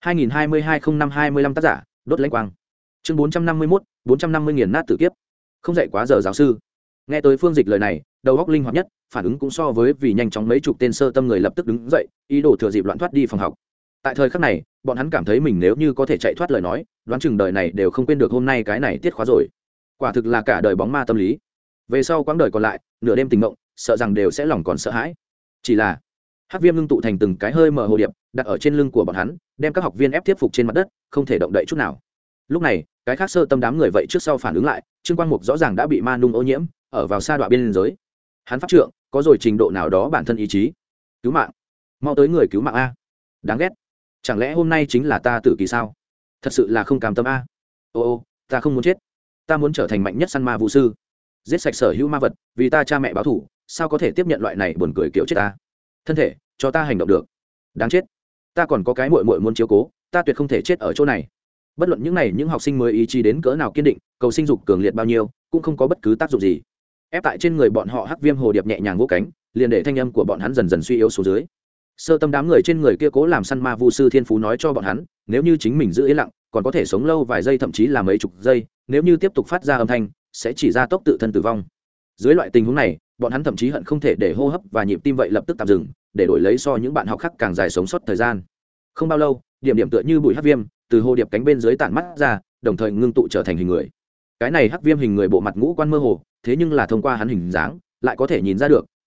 2022-05-25 tác giả, đốt lãnh quang. Chương 451, 450 nghiền nát tử kiếp. Không dạy quá giờ giáo sư. Nghe tới Phương Dịch lời này, đầu óc linh hoạt nhất, phản ứng cũng so với vì nhanh chóng mấy chục tên sơ tâm người lập tức đứng dậy, ý đồ thừa dịp loạn thoát đi phòng học. Tại thời khắc này, bọn hắn cảm thấy mình nếu như có thể chạy thoát lời nói, đoán chừng đời này đều không quên được hôm nay cái này tiết khóa rồi. Quả thực là cả đời bóng ma tâm lý. Về sau quãng đời còn lại, nửa đêm tình mộng, sợ rằng đều sẽ lòng còn sợ hãi. Chỉ là hắc viêm ngưng tụ thành từng cái hơi mờ hồ điệp, đặt ở trên lưng của bọn hắn, đem các học viên ép tiếp phục trên mặt đất, không thể động đậy chút nào. Lúc này, cái khác sơ tâm đám người vậy trước sau phản ứng lại, Trương Quang Mục rõ ràng đã bị ma nung ô nhiễm, ở vào sa đọa biên giới. Hắn pháp trượng có rồi trình độ nào đó bản thân ý chí. Cứu mạng, mau tới người cứu mạng a. Đáng ghét. Chẳng lẽ hôm nay chính là ta tử kỳ sao? Thật sự là không cam tâm a. Ô, ta không muốn chết. Ta muốn trở thành mạnh nhất săn ma vũ sư, giết sạch sở hữu ma vật, vì ta cha mẹ báo thù. Sao có thể tiếp nhận loại này buồn cười kiểu chết ta? Thân thể, cho ta hành động được. Đáng chết. Ta còn có cái muội muội muốn chiếu cố, ta tuyệt không thể chết ở chỗ này. Bất luận những học sinh mới ý chí đến cỡ nào kiên định, cầu sinh dục cường liệt bao nhiêu, cũng không có bất cứ tác dụng gì. Ép tại trên người bọn họ hắc viêm hồ điệp nhẹ nhàng vỗ cánh, liền để thanh âm của bọn hắn dần dần suy yếu xuống dưới. Sơ tâm đám người trên người kia cố làm săn ma vu sư thiên phú nói cho bọn hắn, nếu như chính mình giữ yên lặng, còn có thể sống lâu vài giây thậm chí là mấy chục giây, nếu như tiếp tục phát ra âm thanh, sẽ chỉ ra tốc tự thân tử vong. Dưới loại tình huống này, bọn hắn thậm chí hận không thể để hô hấp và nhịp tim vậy lập tức tạm dừng, để đổi lấy so những bạn học khác càng dài sống sót thời gian. Không bao lâu, điểm điểm tựa như bụi hắc viêm từ hồ điệp cánh bên dưới tản mắt ra, đồng thời ngưng tụ trở thành hình người. Cái này hắc viêm hình người bộ mặt ngũ quan mơ hồ, thế nhưng là thông qua hắn hình dáng, lại có thể nhìn ra được,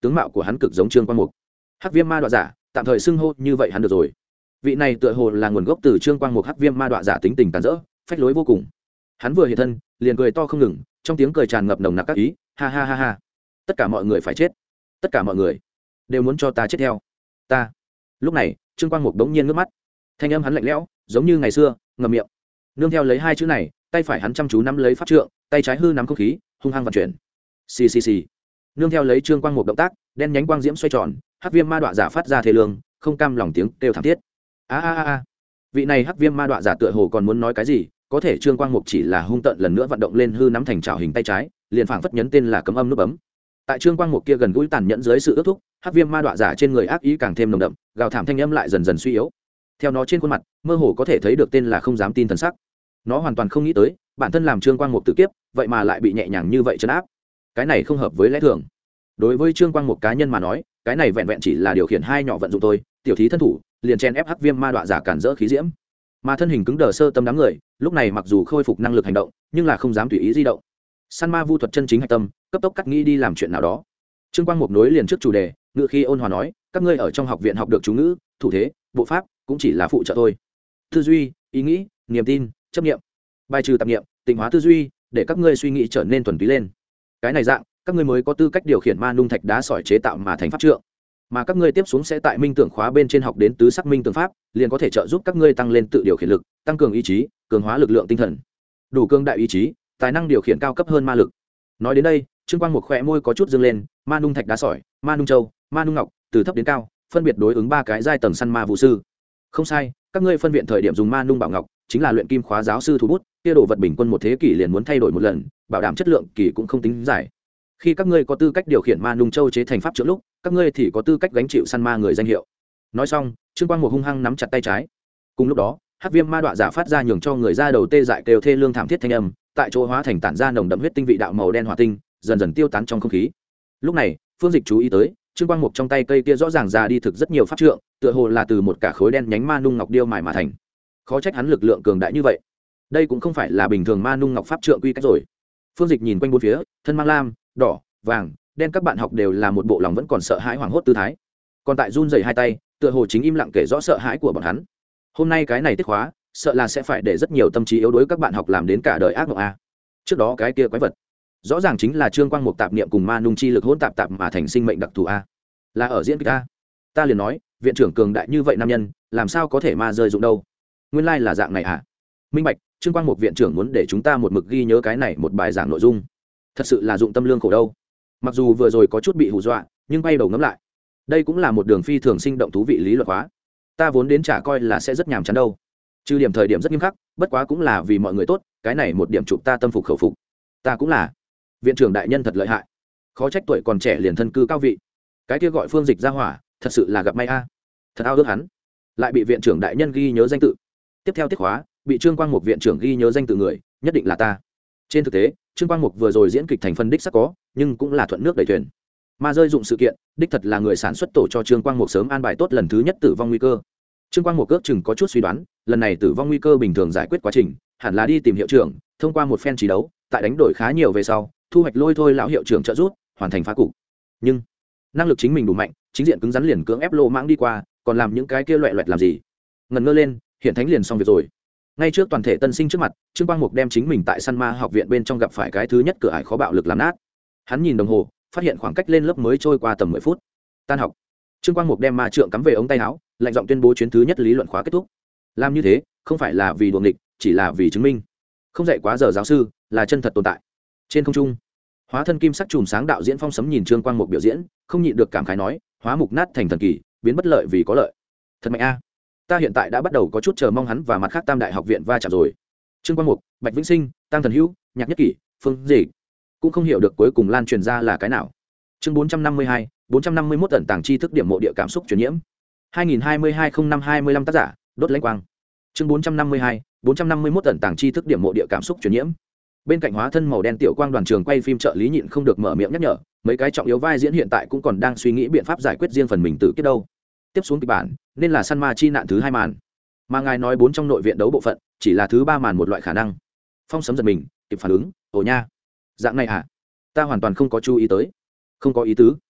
tướng mạo của hắn cực giống Trương Quang Mục. Hắc Viêm Ma Đọa Giả, tạm thời xưng hô như vậy hắn được rồi. Vị này tựa hồ là nguồn gốc từ Trương Quang Mục Hắc Viêm Ma Đọa Giả, tính tình tàn rỡ, phách lối vô cùng. Hắn vừa hiện thân, liền cười to không ngừng, trong tiếng cười tràn ngập nồng nặc các ý, ha ha ha ha. Tất cả mọi người phải chết, tất cả mọi người đều muốn cho ta chết theo. Ta. Lúc này, Trương Quang Mục đống nhiên ngước mắt. Thanh âm hắn lạnh lẽo, giống như ngày xưa, ngậm miệng. Nương theo lấy hai chữ này, tay phải hắn chăm chú nắm lấy pháp trượng, tay trái hư nắm không khí, hung hăng vận chuyển. Xì xì xì. Nương theo lấy Trương Quang Mục động tác, đen nhánh quang diễm xoay tròn, Hắc Viêm Ma Đọa Giả phát ra thê lương, không cam lòng tiếng kêu thảm thiết. A a a a. Vị này Hắc Viêm Ma Đọa Giả tựa hồ còn muốn nói cái gì, có thể Trương Quang Mục chỉ là hung tợn lần nữa vận động lên hư nắm thành trảo hình tay trái, liền phảng phất nhấn tên là cấm âm nút bấm. Tại Trương Quang Mục kia gần gũi tàn nhẫn dưới sự ước thúc, Hắc Viêm Ma Đọa Giả trên người ác ý càng thêm nồng đậm, gào thảm thanh âm lại dần dần suy yếu. Theo nó trên khuôn mặt, mơ hồ có thể thấy được tên là không dám tin thần sắc. Nó hoàn toàn không nghĩ tới, bản thân làm Trương Quang Mục tử kiếp, vậy mà lại bị nhẹ nhàng như vậy trấn áp. Cái này không hợp với lẽ thường. Đối với Trương Quang Mục cá nhân mà nói, cái này vẹn vẹn chỉ là điều khiển hai nhỏ vận dụng thôi, tiểu thí thân thủ, liền chen ép Hắc Viêm Ma Đọa Giả cản rỡ khí diễm. Mà thân hình cứng đờ sơ tâm đám người, lúc này mặc dù khôi phục năng lực hành động, nhưng là không dám tùy ý di động. Săn ma vu thuật chân chính hạch tâm, cấp tốc cắt nghĩ đi làm chuyện nào đó. Trương Quang Mục nối liền trước chủ đề, ngựa khi ôn hòa nói, các ngươi ở trong học viện học được chú ngữ, thủ thế, bộ pháp, cũng chỉ là phụ trợ thôi. Tư duy, ý nghĩ, niềm tin, chấp niệm, bài trừ tạp niệm, tịnh hóa tư duy, để các ngươi suy nghĩ trở nên thuần túy lên. Cái này dạng, các ngươi mới có tư cách điều khiển ma nung thạch đá sỏi chế tạo mà thành pháp trượng. Mà các ngươi tiếp xuống sẽ tại minh tưởng khóa bên trên học đến tứ sắc minh tưởng pháp, liền có thể trợ giúp các ngươi tăng lên tự điều khiển lực, tăng cường ý chí, cường hóa lực lượng tinh thần, đủ cường đại ý chí, tài năng điều khiển cao cấp hơn ma lực. Nói đến đây, Trương Quang Mục khẽ môi có chút dương lên, ma nung thạch đá sỏi, ma nung châu, ma nung ngọc, từ thấp đến cao, phân biệt đối ứng ba cái giai tầng săn ma vũ sư. Không sai, các ngươi phân viện thời điểm dùng ma nung bảo ngọc, chính là luyện kim khóa giáo sư thủ bút, kia đồ vật bình quân một thế kỷ liền muốn thay đổi một lần, bảo đảm chất lượng kỳ cũng không tính giải. Khi các ngươi có tư cách điều khiển ma nung châu chế thành pháp trượng lúc, các ngươi thì có tư cách gánh chịu săn ma người danh hiệu. Nói xong, Trương Quang Mục hung hăng nắm chặt tay trái. Cùng lúc đó, Hắc Viêm Ma Đọa Giả phát ra nhường cho người ra đầu tê dại kêu thê lương thảm thiết thanh âm, tại chỗ hóa thành tản ra nồng đậm huyết tinh vị đạo màu đen hỏa tinh, dần dần tiêu tán trong không khí. Lúc này, Phương Dịch chú ý tới, Trương Quang Mục trong tay cây kia rõ ràng ra đi thực rất nhiều pháp trượng, tựa hồ là từ một cả khối đen nhánh ma nung ngọc điêu mài mà thành. Khó trách hắn lực lượng cường đại như vậy. Đây cũng không phải là bình thường ma nung ngọc pháp trượng quy cách rồi. Phương Dịch nhìn quanh bốn phía, thân mang lam, đỏ, vàng, đen các bạn học đều là một bộ lòng vẫn còn sợ hãi hoảng hốt tư thái. Còn tại run rẩy hai tay, tựa hồ chính im lặng kể rõ sợ hãi của bọn hắn. Hôm nay cái này tiết khóa, sợ là sẽ phải để rất nhiều tâm trí yếu đuối các bạn học làm đến cả đời ác mộng a. Trước đó cái kia quái vật, rõ ràng chính là Trương Quang Mục tạp niệm cùng ma nung chi lực hỗn tạp tạp mà thành sinh mệnh đặc thù a. Là ở diễn kịch a. Ta liền nói, viện trưởng cường đại như vậy nam nhân, làm sao có thể ma rơi dụng đâu. Nguyên lai là dạng này à? Minh bạch, Trương Quang Mục viện trưởng muốn để chúng ta một mực ghi nhớ cái này một bài giảng nội dung. Thật sự là dụng tâm lương khổ đâu. Mặc dù vừa rồi có chút bị hù dọa, nhưng bay đầu ngẫm lại, đây cũng là một đường phi thường sinh động thú vị lý luận hóa. Ta vốn đến chả coi là sẽ rất nhàm chán đâu. Trừ điểm thời điểm rất nghiêm khắc, bất quá cũng là vì mọi người tốt, cái này một điểm chụp ta tâm phục khẩu phục. Ta cũng là. Viện trưởng đại nhân thật lợi hại. Khó trách tuổi còn trẻ liền thân cư cao vị. Cái kia gọi Phương Dịch ra hỏa, thật sự là gặp may a. Thật ao ước hắn. Lại bị viện trưởng đại nhân ghi nhớ danh tự. Tiếp theo tiết khóa, bị Trương Quang Mục viện trưởng ghi nhớ danh tự người, nhất định là ta. Trên thực tế, Trương Quang Mục vừa rồi diễn kịch thành phần đích sắc có, nhưng cũng là thuận nước đẩy thuyền. Mà rơi dụng sự kiện, đích thật là người sản xuất tổ cho Trương Quang Mục sớm an bài tốt lần thứ nhất tử vong nguy cơ. Trương Quang Mục ước chừng có chút suy đoán, lần này tử vong nguy cơ bình thường giải quyết quá trình, hẳn là đi tìm hiệu trưởng, thông qua một phen chiến đấu, tại đánh đổi khá nhiều về sau, thu hoạch lôi thôi lão hiệu trưởng trợ giúp, hoàn thành phá cục. Nhưng năng lực chính mình đủ mạnh, chính diện cứng rắn liền cưỡng ép lô mãng đi qua, còn làm những cái kia loẹt loẹt làm gì? Ngần ngơ lên, hiện thánh liền xong việc rồi. Ngay trước toàn thể tân sinh trước mặt, Trương Quang Mục đem chính mình tại săn ma học viện bên trong gặp phải cái thứ nhất cửa ải khó bạo lực làm nát. Hắn nhìn đồng hồ, phát hiện khoảng cách lên lớp mới trôi qua tầm 10 phút. Tan học, Trương Quang Mục đem ma trượng cắm về ống tay áo, lạnh giọng tuyên bố chuyến thứ nhất lý luận khóa kết thúc. Làm như thế, không phải là vì đùa nghịch, chỉ là vì chứng minh không dạy quá giờ giáo sư là chân thật tồn tại. Trên không trung, hóa thân kim sắc chùm sáng đạo diễn Phong Sấm nhìn Trương Quang Mục biểu diễn, không nhịn được cảm khái nói, hóa mục nát thành thần kỳ, biến bất lợi vì có lợi. Thật mạnh a. Ta hiện tại đã bắt đầu có chút chờ mong hắn và mặt khác tam đại học viện va chạm rồi. Trương Quang Mục, Bạch Vĩnh Sinh, Tăng Thần Hữu, Nhạc Nhất Kỷ, Phương Dịch, cũng không hiểu được cuối cùng lan truyền ra là cái nào. Chương 452, 451 ẩn tàng tri thức điểm mộ địa cảm xúc truyền nhiễm. 2022-05-25 tác giả, Đốt Lãnh Quang. Chương 452, 451 ẩn tàng tri thức điểm mộ địa cảm xúc truyền nhiễm. Bên cạnh hóa thân màu đen tiểu quang đoàn trường quay phim trợ lý nhịn không được mở miệng nhắc nhở, mấy cái trọng yếu vai diễn hiện tại cũng còn đang suy nghĩ biện pháp giải quyết riêng phần mình tự kiếp đâu. Tiếp xuống kịch bản, nên là săn ma chi nạn thứ 2 màn. Mà ngài nói 4 trong nội viện đấu bộ phận, chỉ là thứ 3 màn một loại khả năng. Phong Sấm giật mình, kịp phản ứng, ồ nha. Dạng này à? Ta hoàn toàn không có chú ý tới. Không có ý tứ.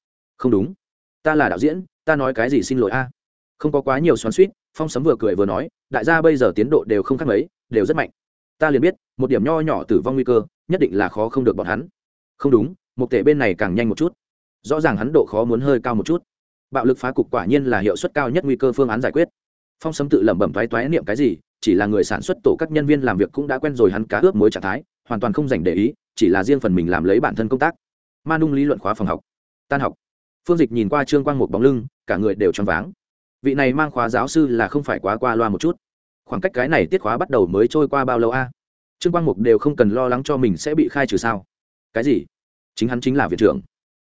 không đúng, ta là đạo diễn, ta nói cái gì xin lỗi a. Không có quá nhiều xoắn suýt, Phong Sấm vừa cười vừa nói, đại gia bây giờ tiến độ đều không khác mấy, đều rất mạnh. Ta liền biết một điểm nho nhỏ tử vong nguy cơ nhất định là khó không được bọn hắn. Không đúng, một tể bên này càng nhanh một chút, rõ ràng hắn độ khó muốn hơi cao một chút. Bạo lực phá cục quả nhiên là hiệu suất cao nhất nguy cơ phương án giải quyết. Phong Sấm tự lẩm bẩm toái toái niệm cái gì, chỉ là người sản xuất tổ các nhân viên làm việc cũng đã quen rồi hắn cá ướp muối trạng thái, hoàn toàn không dành để ý, chỉ là riêng phần mình làm lấy bản thân công tác. Ma Nung lý luận khóa phòng học tan học. Phương Dịch nhìn qua Trương Quang một bóng lưng, cả người đều choáng váng. Vị này mang khóa giáo sư là không phải quá qua loa một chút. Khoảng cách cái này tiết khóa bắt đầu mới trôi qua bao lâu a? Trương Quang Mục đều không cần lo lắng cho mình sẽ bị khai trừ sao? Cái gì? Chính hắn chính là viện trưởng.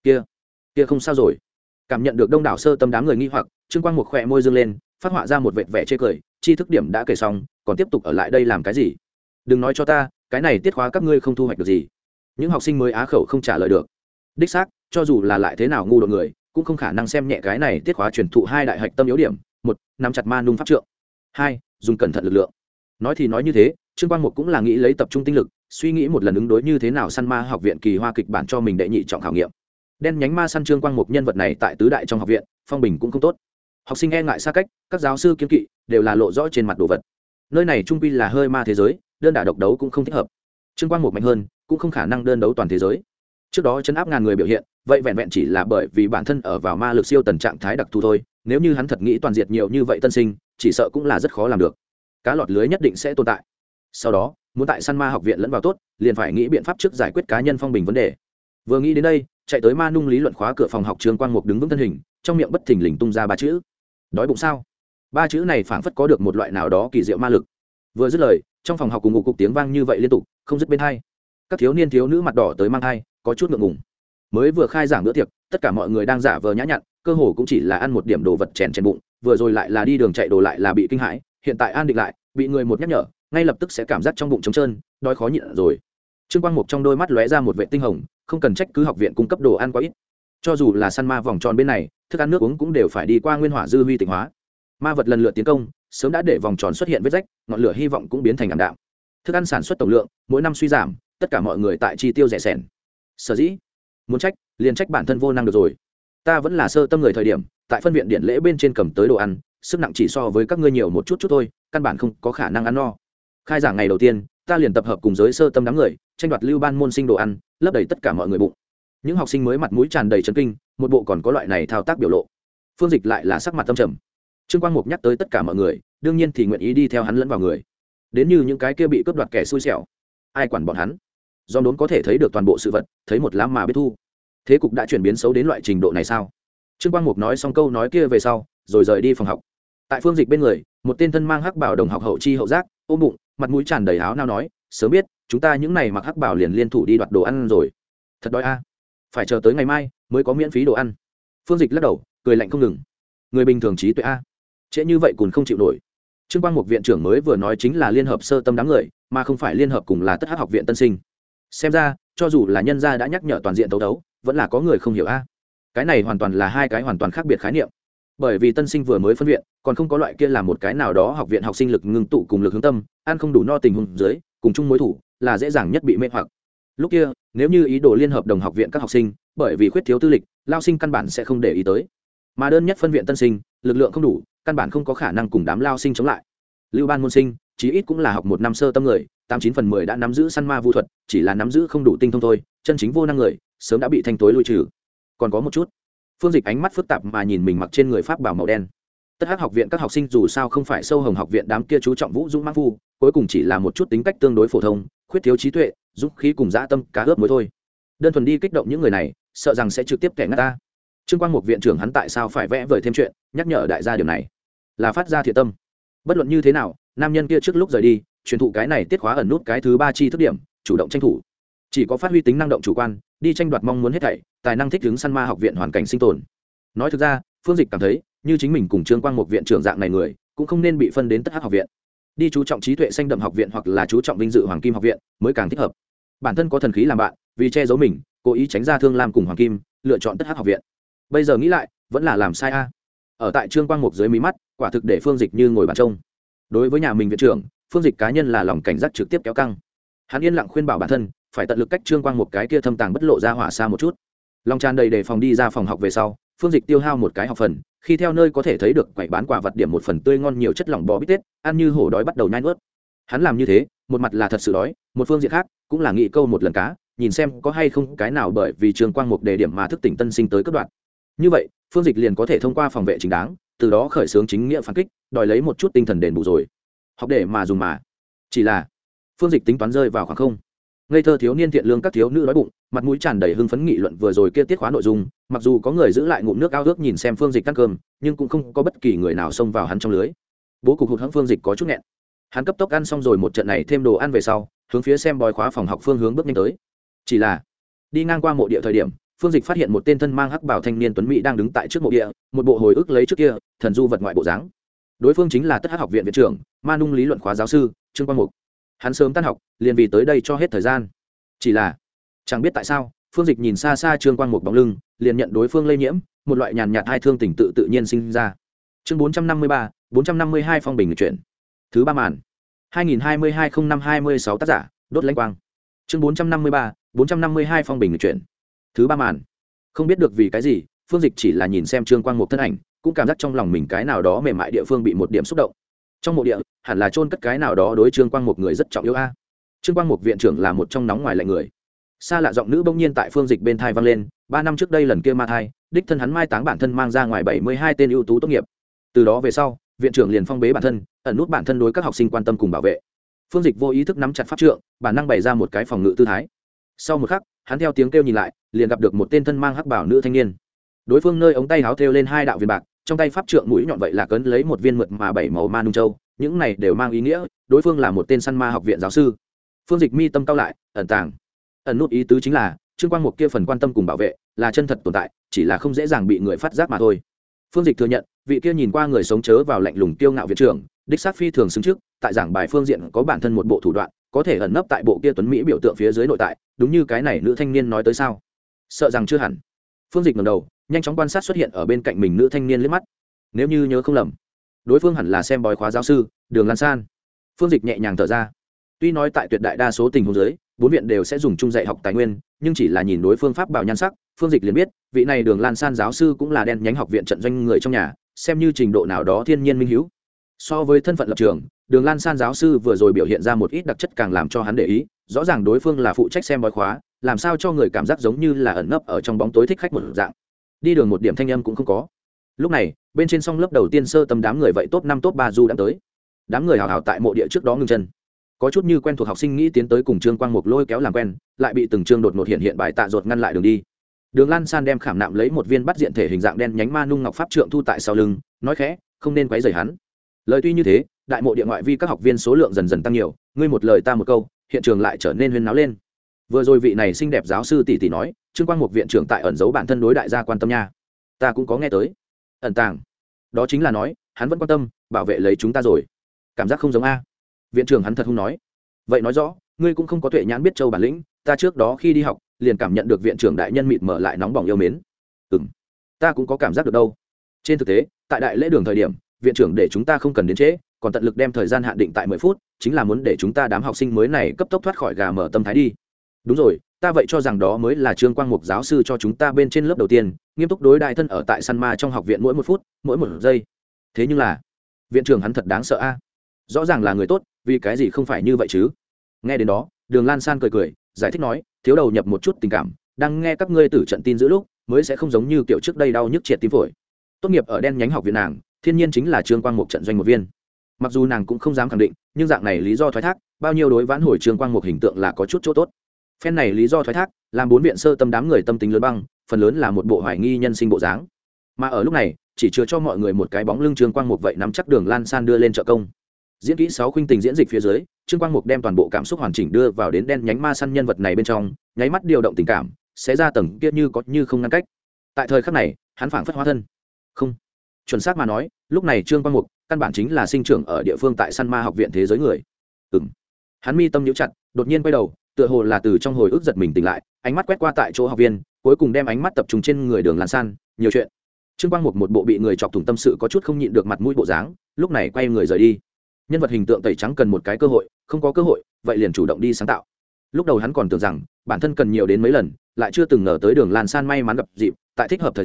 Kia không sao rồi. Cảm nhận được đông đảo sơ tâm đám người nghi hoặc, Trương Quang Mục khẽ môi dương lên, phát họa ra một vệt vẻ chê cười, tri thức điểm đã kể xong, còn tiếp tục ở lại đây làm cái gì? Đừng nói cho ta, cái này tiết khóa các ngươi không thu hoạch được gì. Những học sinh mới á khẩu không trả lời được. Đích xác, cho dù là lại thế nào ngu đột người, cũng không khả năng xem nhẹ cái này tiết khóa truyền thụ hai đại hạch tâm yếu điểm: một, nắm chặt ma nung pháp trượng; hai, dùng cẩn thận lực lượng. Nói thì nói như thế, Trương Quang Mục cũng là nghĩ lấy tập trung tinh lực, suy nghĩ một lần ứng đối như thế nào săn ma học viện kỳ hoa kịch bản cho mình đệ nhị trọng khảo nghiệm. Đen nhánh ma săn Trương Quang Mục nhân vật này tại tứ đại trong học viện, phong bình cũng không tốt. Học sinh e ngại xa cách, các giáo sư kiêng kỵ, đều là lộ rõ trên mặt đồ vật. Nơi này trung quy là hơi ma thế giới, đơn đả độc đấu cũng không thích hợp. Trương Quang Mục mạnh hơn, cũng không khả năng đơn đấu toàn thế giới. Trước đó chấn áp ngàn người biểu hiện, vậy vẹn vẹn chỉ là bởi vì bản thân ở vào ma lực siêu tần trạng thái đặc thù thôi. Nếu như hắn thật nghĩ toàn diệt nhiều như vậy tân sinh, chỉ sợ cũng là rất khó làm được. Cá lọt lưới nhất định sẽ tồn tại. Sau đó, muốn tại săn ma học viện lẫn vào tốt, liền phải nghĩ biện pháp trước giải quyết cá nhân phong bình vấn đề. Vừa nghĩ đến đây, chạy tới ma nung lý luận khóa cửa phòng học Trương Quang Mục đứng vững thân hình, trong miệng bất thình lình tung ra ba chữ: đói bụng sao. Ba chữ này phảng phất có được một loại nào đó kỳ diệu ma lực. Vừa dứt lời, trong phòng học cùng ngục cục tiếng vang như vậy liên tục, không dứt bên hai. Các thiếu niên thiếu nữ mặt đỏ tới mang hai, có chút ngượng ngùng. Mới vừa khai giảng bữa tiệc, tất cả mọi người đang giả vờ nhã nhặn, cơ hồ cũng chỉ là ăn một điểm đồ vật chèn chèn bụng, vừa rồi lại là đi đường chạy đồ lại là bị kinh hãi, hiện tại an định lại, bị người một nhắc nhở, ngay lập tức sẽ cảm giác trong bụng trống trơn, đói khó nhịn rồi. Trương Quang Mục trong đôi mắt lóe ra một vệ tinh hồng, không cần trách cứ học viện cung cấp đồ ăn quá ít. Cho dù là săn ma vòng tròn bên này, thức ăn nước uống cũng đều phải đi qua nguyên hỏa dư huy tịnh hóa. Ma vật lần lượt tiến công, sớm đã để vòng tròn xuất hiện vết rách, ngọn lửa hy vọng cũng biến thành ảm đạm. Thức ăn sản xuất tổng lượng mỗi năm suy giảm, tất cả mọi người tại chi tiêu rẻ sẻn. Sở dĩ muốn trách, liền trách bản thân vô năng được rồi. Ta vẫn là sơ tâm người thời điểm, tại phân viện điện lễ bên trên cầm tới đồ ăn, sức nặng chỉ so với các ngươi nhiều một chút chút thôi, căn bản không có khả năng ăn no. Khai giảng ngày đầu tiên, ta liền tập hợp cùng giới sơ tâm đám người, tranh đoạt lưu ban môn sinh đồ ăn, lấp đầy tất cả mọi người bụng. Những học sinh mới mặt mũi tràn đầy chấn kinh, một bộ còn có loại này thao tác biểu lộ. Phương Dịch lại là sắc mặt tâm trầm. Trương Quang Mục nhắc tới tất cả mọi người, đương nhiên thì nguyện ý đi theo hắn lẫn vào người. Đến như những cái kia bị cướp đoạt kẻ xui xẻo, ai quản bọn hắn. Do đốn có thể thấy được toàn bộ sự vật, thấy một lá mà biết thu. Thế cục đã chuyển biến xấu đến loại trình độ này sao? Trương Quang Mục nói xong câu nói kia về sau, rồi rời đi phòng học. Tại Phương Dịch bên người, một tên thân mang hắc bảo đồng học hậu chi hậu giác, ôm bụng, mặt mũi tràn đầy áo nao nói, sớm biết chúng ta những này mặc hắc bảo liền liên thủ đi đoạt đồ ăn rồi. Thật đói a, phải chờ tới ngày mai mới có miễn phí đồ ăn. Phương Dịch lắc đầu, cười lạnh không ngừng. Người bình thường trí tuệ a, trễ như vậy còn không chịu nổi. Trương Quang Mục viện trưởng mới vừa nói chính là liên hợp sơ tâm đám người, mà không phải liên hợp cùng là tất hắc học viện tân sinh. Xem ra, cho dù là nhân gia đã nhắc nhở toàn diện đấu đấu, vẫn là có người không hiểu a. Cái này hoàn toàn là hai cái hoàn toàn khác biệt khái niệm. Bởi vì tân sinh vừa mới phân viện, còn không có loại kia là một cái nào đó học viện học sinh lực ngưng tụ cùng lực hướng tâm, ăn không đủ no tình huống dưới, cùng chung mối thủ, là dễ dàng nhất bị mê hoặc. Lúc kia, nếu như ý đồ liên hợp đồng học viện các học sinh, bởi vì khuyết thiếu tư lịch, lao sinh căn bản sẽ không để ý tới. Mà đơn nhất phân viện tân sinh, lực lượng không đủ, căn bản không có khả năng cùng đám lao sinh chống lại. Lưu ban môn sinh, chí ít cũng là học một năm sơ tâm người, 89/10 đã nắm giữ săn ma vu thuật, chỉ là nắm giữ không đủ tinh thông thôi, chân chính vô năng người, sớm đã bị thanh tối lui trừ. Còn có một chút, Phương Dịch ánh mắt phức tạp mà nhìn mình mặc trên người pháp bảo màu đen. Tất hắc học viện các học sinh dù sao không phải sâu hồng học viện đám kia chú trọng vũ dũng mãng phu, cuối cùng chỉ là một chút tính cách tương đối phổ thông, khuyết thiếu trí tuệ, dũng khí cùng dã tâm cá ướp mới thôi. Đơn thuần đi kích động những người này, sợ rằng sẽ trực tiếp kẻ ngắt ta. Trương Quang Mục viện trưởng hắn tại sao phải vẽ vời thêm chuyện, nhắc nhở đại gia điểm này, là phát ra thiện tâm. Bất luận như thế nào, nam nhân kia trước lúc rời đi, truyền thụ cái này tiết khóa ẩn nút cái thứ 3 chi thức điểm, chủ động tranh thủ. Chỉ có phát huy tính năng động chủ quan, đi tranh đoạt mong muốn hết thảy, tài năng thích ứng săn ma học viện hoàn cảnh sinh tồn. Nói thực ra, Phương Dịch cảm thấy, như chính mình cùng Trương Quang Mục viện trưởng dạng này người, cũng không nên bị phân đến tất hắc học viện. Đi chú trọng trí tuệ xanh đậm học viện hoặc là chú trọng vinh dự hoàng kim học viện, mới càng thích hợp. Bản thân có thần khí làm bạn, vì che giấu mình, cố ý tránh ra thương lam cùng hoàng kim, lựa chọn tất hắc học viện. Bây giờ nghĩ lại, vẫn là làm sai a. Ở tại Trương Quang Mục dưới mí mắt, quả thực để Phương Dịch như ngồi bàn trông. Đối với nhà mình viện trưởng, Phương Dịch cá nhân là lòng cảnh giác trực tiếp kéo căng. Hắn yên lặng khuyên bảo bản thân, phải tận lực cách Trương Quang Mục cái kia thâm tàng bất lộ ra hỏa xa một chút. Lòng tràn đầy đề phòng đi ra phòng học về sau, Phương Dịch tiêu hao một cái học phần, khi theo nơi có thể thấy được quầy bán quà vật điểm một phần tươi ngon nhiều chất lỏng bò bít tết, ăn như hổ đói bắt đầu nhai nuốt. Hắn làm như thế, một mặt là thật sự đói, một phương diện khác cũng là nghĩ câu một lần cá, nhìn xem có hay không cái nào bởi vì Trương Quang Mục đề điểm mà thức tỉnh tân sinh tới cấp đoạn. Như vậy, Phương Dịch liền có thể thông qua phòng vệ chính đáng, từ đó khởi xướng chính nghĩa phản kích, đòi lấy một chút tinh thần đền bù rồi. Học để mà dùng mà. Chỉ là Phương Dịch tính toán rơi vào khoảng không. Ngây thơ thiếu niên thiện lương các thiếu nữ đói bụng, mặt mũi tràn đầy hưng phấn nghị luận vừa rồi kia tiết khóa nội dung, mặc dù có người giữ lại ngụm nước ao ước nhìn xem Phương Dịch ăn cơm, nhưng cũng không có bất kỳ người nào xông vào hắn trong lưới. Bố cục hụt hẫng Phương Dịch có chút nghẹn. Hắn cấp tốc ăn xong rồi một trận này thêm đồ ăn về sau, hướng phía xem bói khóa phòng học phương hướng bước nhanh tới. Chỉ là đi ngang qua mộ địa thời điểm, Phương Dịch phát hiện một tên thân mang hắc bào thanh niên tuấn mỹ đang đứng tại trước mộ địa, một bộ hồi ức lấy trước kia thần du vật ngoại bộ dáng. Đối phương chính là Tất Hắc học viện viện trưởng, Ma Nung lý luận khóa giáo sư Trương Quang Mục. Hắn sớm tan học, liền vì tới đây cho hết thời gian. Chỉ là chẳng biết tại sao, Phương Dịch nhìn xa xa Trương Quang Mục bóng lưng, liền nhận đối phương lây nhiễm, một loại nhàn nhạt hai thương tình tự nhiên sinh ra. Chương 453, 452 phong bình chuyển. Thứ ba màn. 2022-05-26 tác giả, Đốt Lãnh Quang. Chương 453, 452 phong bình chuyển. Thứ ba màn. Không biết được vì cái gì, Phương Dịch chỉ là nhìn xem Trương Quang Mục thân ảnh, cũng cảm giác trong lòng mình cái nào đó mềm mại địa phương bị một điểm xúc động. Trong mộ địa, hẳn là chôn cất cái nào đó đối Trương Quang Mục người rất trọng yếu a. Trương Quang Mục viện trưởng là một trong nóng ngoài lạnh người. Xa lạ giọng nữ bỗng nhiên tại Phương Dịch bên thai vang lên, 3 năm trước đây lần kia ma thai, đích thân hắn mai táng bản thân mang ra ngoài 72 tên ưu tú tốt nghiệp. Từ đó về sau, viện trưởng liền phong bế bản thân, ẩn nút bản thân đối các học sinh quan tâm cùng bảo vệ. Phương Dịch vô ý thức nắm chặt pháp trượng, bản năng bày ra một cái phòng ngự tư thái. Sau một khắc, hắn theo tiếng kêu nhìn lại, liền gặp được một tên thân mang hắc bảo nữ thanh niên. Đối phương nơi ống tay áo thêu lên 2 đạo viền bạc, trong tay pháp trượng mũi nhọn vậy là cấn lấy một viên mượt mà 7 màu ma nung châu, những này đều mang ý nghĩa, đối phương là một tên săn ma học viện giáo sư. Phương Dịch mi tâm cao lại, ẩn nút ý tứ chính là Trương Quang Mục kia phần quan tâm cùng bảo vệ là chân thật tồn tại, chỉ là không dễ dàng bị người phát giác mà thôi. Phương Dịch thừa nhận, vị kia nhìn qua người sống chớ vào lạnh lùng kiêu ngạo viện trưởng, đích xác phi thường xứng trước, tại giảng bài phương diện có bản thân một bộ thủ đoạn, có thể ẩn nấp tại bộ kia tuấn mỹ biểu tượng phía dưới nội tại, đúng như cái này nữ thanh niên nói tới sao? Sợ rằng chưa hẳn. Phương Dịch ngẩng đầu, nhanh chóng quan sát xuất hiện ở bên cạnh mình nữ thanh niên liếc mắt. Nếu như nhớ không lầm, đối phương hẳn là xem bói khóa giáo sư Đường Lan San. Phương Dịch nhẹ nhàng thở ra. Tuy nói tại tuyệt đại đa số tình huống dưới, 4 viện đều sẽ dùng chung dạy học tài nguyên, nhưng chỉ là nhìn đối phương pháp bảo nhan sắc, Phương Dịch liền biết, vị này Đường Lan San giáo sư cũng là đen nhánh học viện trận doanh người trong nhà, xem như trình độ nào đó thiên nhiên minh hiếu. So với thân phận lập trường, Đường Lan San giáo sư vừa rồi biểu hiện ra một ít đặc chất càng làm cho hắn để ý, rõ ràng đối phương là phụ trách xem bói khóa, làm sao cho người cảm giác giống như là ẩn nấp ở trong bóng tối thích khách một dạng. Đi đường một điểm thanh âm cũng không có. Lúc này, bên trên song lớp đầu tiên sơ tâm đám người vậy top 5 top 3 du đã tới. Đám người hào hào tại mộ địa trước đó ngừng chân. Có chút như quen thuộc học sinh nghĩ tiến tới cùng Trương Quang Mục lôi kéo làm quen, lại bị từng chương đột ngột hiện bài tạ ruột ngăn lại đường đi. Đường Lan San đem khảm nạm lấy một viên bắt diện thể hình dạng đen nhánh ma nung ngọc pháp trượng thu tại sau lưng, nói khẽ, không nên quấy rầy hắn. Lời tuy như thế, đại mộ địa ngoại vi các học viên số lượng dần dần tăng nhiều, ngươi một lời ta một câu, hiện trường lại trở nên huyên náo lên. Vừa rồi vị này xinh đẹp giáo sư tỷ tỷ nói, Trương Quang Mục viện trưởng tại ẩn giấu bản thân đối đại gia quan tâm nha. Ta cũng có nghe tới. Ẩn tàng. Đó chính là nói, hắn vẫn quan tâm, bảo vệ lấy chúng ta rồi. Cảm giác không giống a. Viện trưởng hắn thật không nói. Vậy nói rõ, ngươi cũng không có tuệ nhãn biết châu bản lĩnh, ta trước đó khi đi học, liền cảm nhận được viện trưởng đại nhân mịt mở lại nóng bỏng yêu mến. Ta cũng có cảm giác được đâu. Trên thực tế, tại đại lễ đường thời điểm, viện trưởng để chúng ta không cần đến trễ, còn tận lực đem thời gian hạn định tại 10 phút, chính là muốn để chúng ta đám học sinh mới này cấp tốc thoát khỏi gà mở tâm thái đi. Đúng rồi, ta vậy cho rằng đó mới là Trương Quang Mục giáo sư cho chúng ta bên trên lớp đầu tiên, nghiêm túc đối đại thân ở tại săn ma trong học viện mỗi 1 phút, mỗi 1 giây. Thế nhưng là, viện trưởng hắn thật đáng sợ a. Rõ ràng là người tốt, vì cái gì không phải như vậy chứ? Nghe đến đó, Đường Lan San cười, giải thích nói, thiếu đầu nhập một chút tình cảm, đang nghe các ngươi tử trận tin giữ lúc, mới sẽ không giống như kiểu trước đây đau nhức triệt tim phổi. Tốt nghiệp ở đen nhánh học viện nàng, thiên nhiên chính là Trương Quang Mục trận doanh một viên. Mặc dù nàng cũng không dám khẳng định, nhưng dạng này lý do thoái thác, bao nhiêu đối vãn hồi Trương Quang Mục hình tượng là có chút chỗ tốt. Phen này lý do thoái thác, làm 4 viện sơ tâm đám người tâm tính lớn băng, phần lớn là một bộ hoài nghi nhân sinh bộ dáng. Mà ở lúc này, chỉ chừa cho mọi người một cái bóng lưng Trương Quang Mục vậy nắm chắc Đường Lan San đưa lên trợ công. Diễn kỹ 6 khuynh tình diễn dịch phía dưới, Trương Quang Mục đem toàn bộ cảm xúc hoàn chỉnh đưa vào đến đen nhánh ma săn nhân vật này bên trong, nháy mắt điều động tình cảm, sẽ ra tầng kia như có như không ngăn cách. Tại thời khắc này, hắn phảng phất hóa thân. Không, chuẩn xác mà nói, lúc này Trương Quang Mục căn bản chính là sinh trưởng ở địa phương tại săn ma học viện thế giới người. Hắn mi tâm nhíu chặt, đột nhiên quay đầu, tựa hồ là từ trong hồi ức giật mình tỉnh lại, ánh mắt quét qua tại chỗ học viên, cuối cùng đem ánh mắt tập trung trên người Đường Lan San, nhiều chuyện. Trương Quang Mục một bộ bị người chọc thủng tâm sự có chút không nhịn được mặt mũi bộ dáng, lúc này quay người rời đi. Nhân vật hình tượng tẩy trắng cần một cái cơ hội, không có cơ hội, vậy liền chủ động đi sáng tạo. Lúc đầu hắn còn tưởng rằng bản thân cần nhiều đến mấy lần, lại chưa từng ngờ tới Đường Lan San may mắn gặp dịp, tại thích hợp thời gian,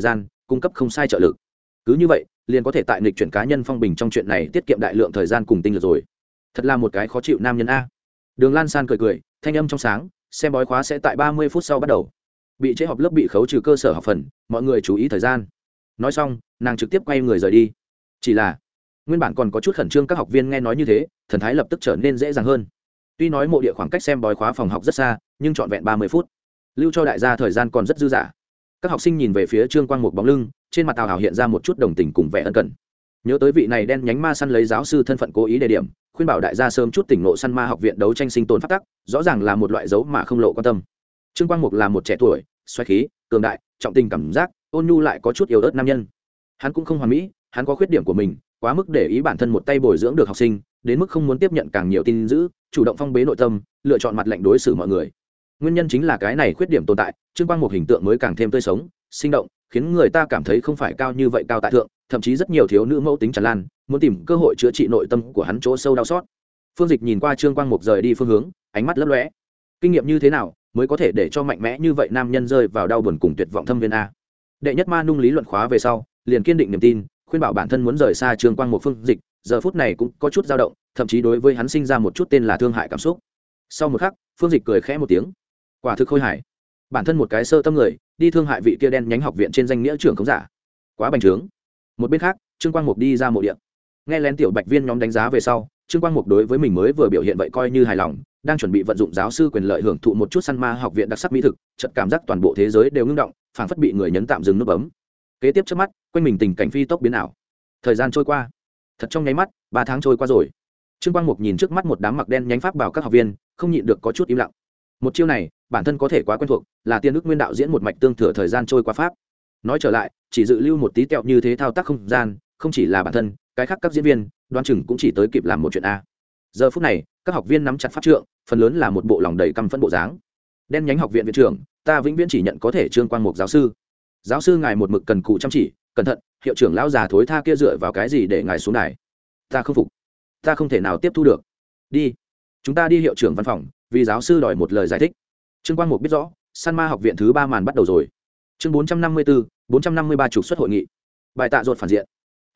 cung cấp không sai trợ lực. Cứ như vậy liền có thể tại nghịch chuyển cá nhân phong bình trong chuyện này tiết kiệm đại lượng thời gian cùng tinh lực rồi. Thật là một cái khó chịu nam nhân a. Đường Lan San cười cười, thanh âm trong sáng, xem bói khóa sẽ tại 30 phút sau bắt đầu. Bị trễ họp lớp bị khấu trừ cơ sở học phần, mọi người chú ý thời gian. Nói xong, nàng trực tiếp quay người rời đi. Chỉ là nguyên bản còn có chút khẩn trương các học viên nghe nói như thế, thần thái lập tức trở nên dễ dàng hơn. Tuy nói mộ địa khoảng cách xem bói khóa phòng học rất xa, nhưng trọn vẹn 30 phút, lưu cho đại gia thời gian còn rất dư dả. Các học sinh nhìn về phía Trương Quang Mục bóng lưng, trên mặt Tào Hào hiện ra một chút đồng tình cùng vẻ ân cần. Nhớ tới vị này đen nhánh ma săn lấy giáo sư thân phận cố ý đề điểm, khuyên bảo đại gia sớm chút tỉnh ngộ săn ma học viện đấu tranh sinh tồn pháp tắc, rõ ràng là một loại dấu mà không lộ quan tâm. Trương Quang Mục là một trẻ tuổi, xoáy khí, cường đại, trọng tình cảm giác, ôn nhu lại có chút yếu ớt nam nhân. Hắn cũng không hoàn mỹ, hắn có khuyết điểm của mình, quá mức để ý bản thân một tay bồi dưỡng được học sinh, đến mức không muốn tiếp nhận càng nhiều tin dữ, chủ động phong bế nội tâm, lựa chọn mặt lạnh đối xử mọi người. Nguyên nhân chính là cái này khuyết điểm tồn tại, Trương Quang Mục hình tượng mới càng thêm tươi sống, sinh động, khiến người ta cảm thấy không phải cao như vậy cao tại thượng, thậm chí rất nhiều thiếu nữ mẫu tính tràn lan, muốn tìm cơ hội chữa trị nội tâm của hắn chỗ sâu đau xót. Phương Dịch nhìn qua Trương Quang Mục rời đi phương hướng, ánh mắt lấp lóe. Kinh nghiệm như thế nào mới có thể để cho mạnh mẽ như vậy nam nhân rơi vào đau buồn cùng tuyệt vọng thâm viên a? Đệ nhất ma nung lý luận khóa về sau, liền kiên định niềm tin, khuyên bảo bản thân muốn rời xa Trương Quang Mục. Phương Dịch giờ phút này cũng có chút dao động, thậm chí đối với hắn sinh ra một chút tên là thương hại cảm xúc. Sau một khắc, Phương Dịch cười khẽ một tiếng, quả thực khôi hài. Bản thân một cái sơ tâm người, đi thương hại vị kia đen nhánh học viện trên danh nghĩa trưởng không giả, quá bành trướng. Một bên khác, Trương Quang Mục đi ra mộ địa, nghe lén tiểu bạch viên nhóm đánh giá về sau, Trương Quang Mục đối với mình mới vừa biểu hiện vậy coi như hài lòng, đang chuẩn bị vận dụng giáo sư quyền lợi hưởng thụ một chút săn ma học viện đặc sắc mỹ thực, chợt cảm giác toàn bộ thế giới đều ngưng động, phảng phất bị người nhấn tạm dừng nút bấm. Kế tiếp trước mắt, quanh mình tình cảnh phi tốc biến ảo. Thời gian trôi qua, thật trong nháy mắt, 3 tháng trôi qua rồi. Trương Quang Mục nhìn trước mắt một đám mặc đen nhánh pháp bảo các học viên, không nhịn được có chút im lặng. Một chiêu này, bản thân có thể quá quen thuộc, là tiên đức nguyên đạo diễn một mạch tương thừa thời gian trôi qua pháp. Nói trở lại, chỉ dự lưu một tí tẹo như thế thao tác không gian, không chỉ là bản thân, cái khác các diễn viên, đoán chừng cũng chỉ tới kịp làm một chuyện a. Giờ phút này, các học viên nắm chặt pháp trượng, phần lớn là một bộ lòng đầy căm phẫn bộ dáng. Đen nhánh học viện viện trưởng, ta vĩnh viễn chỉ nhận có thể Trương Quang Mục giáo sư. Giáo sư ngài một mực cần cù chăm chỉ, cẩn thận, hiệu trưởng lão già thối tha kia dựa vào cái gì để ngài xuống đài? Ta không phục, ta không thể nào tiếp thu được. Đi, chúng ta đi hiệu trưởng văn phòng, vì giáo sư đòi một lời giải thích. Trương Quang Mục biết rõ, săn ma học viện thứ 3 màn bắt đầu rồi. Chương 454, 453 trục xuất hội nghị. Bài tạ ruột phản diện.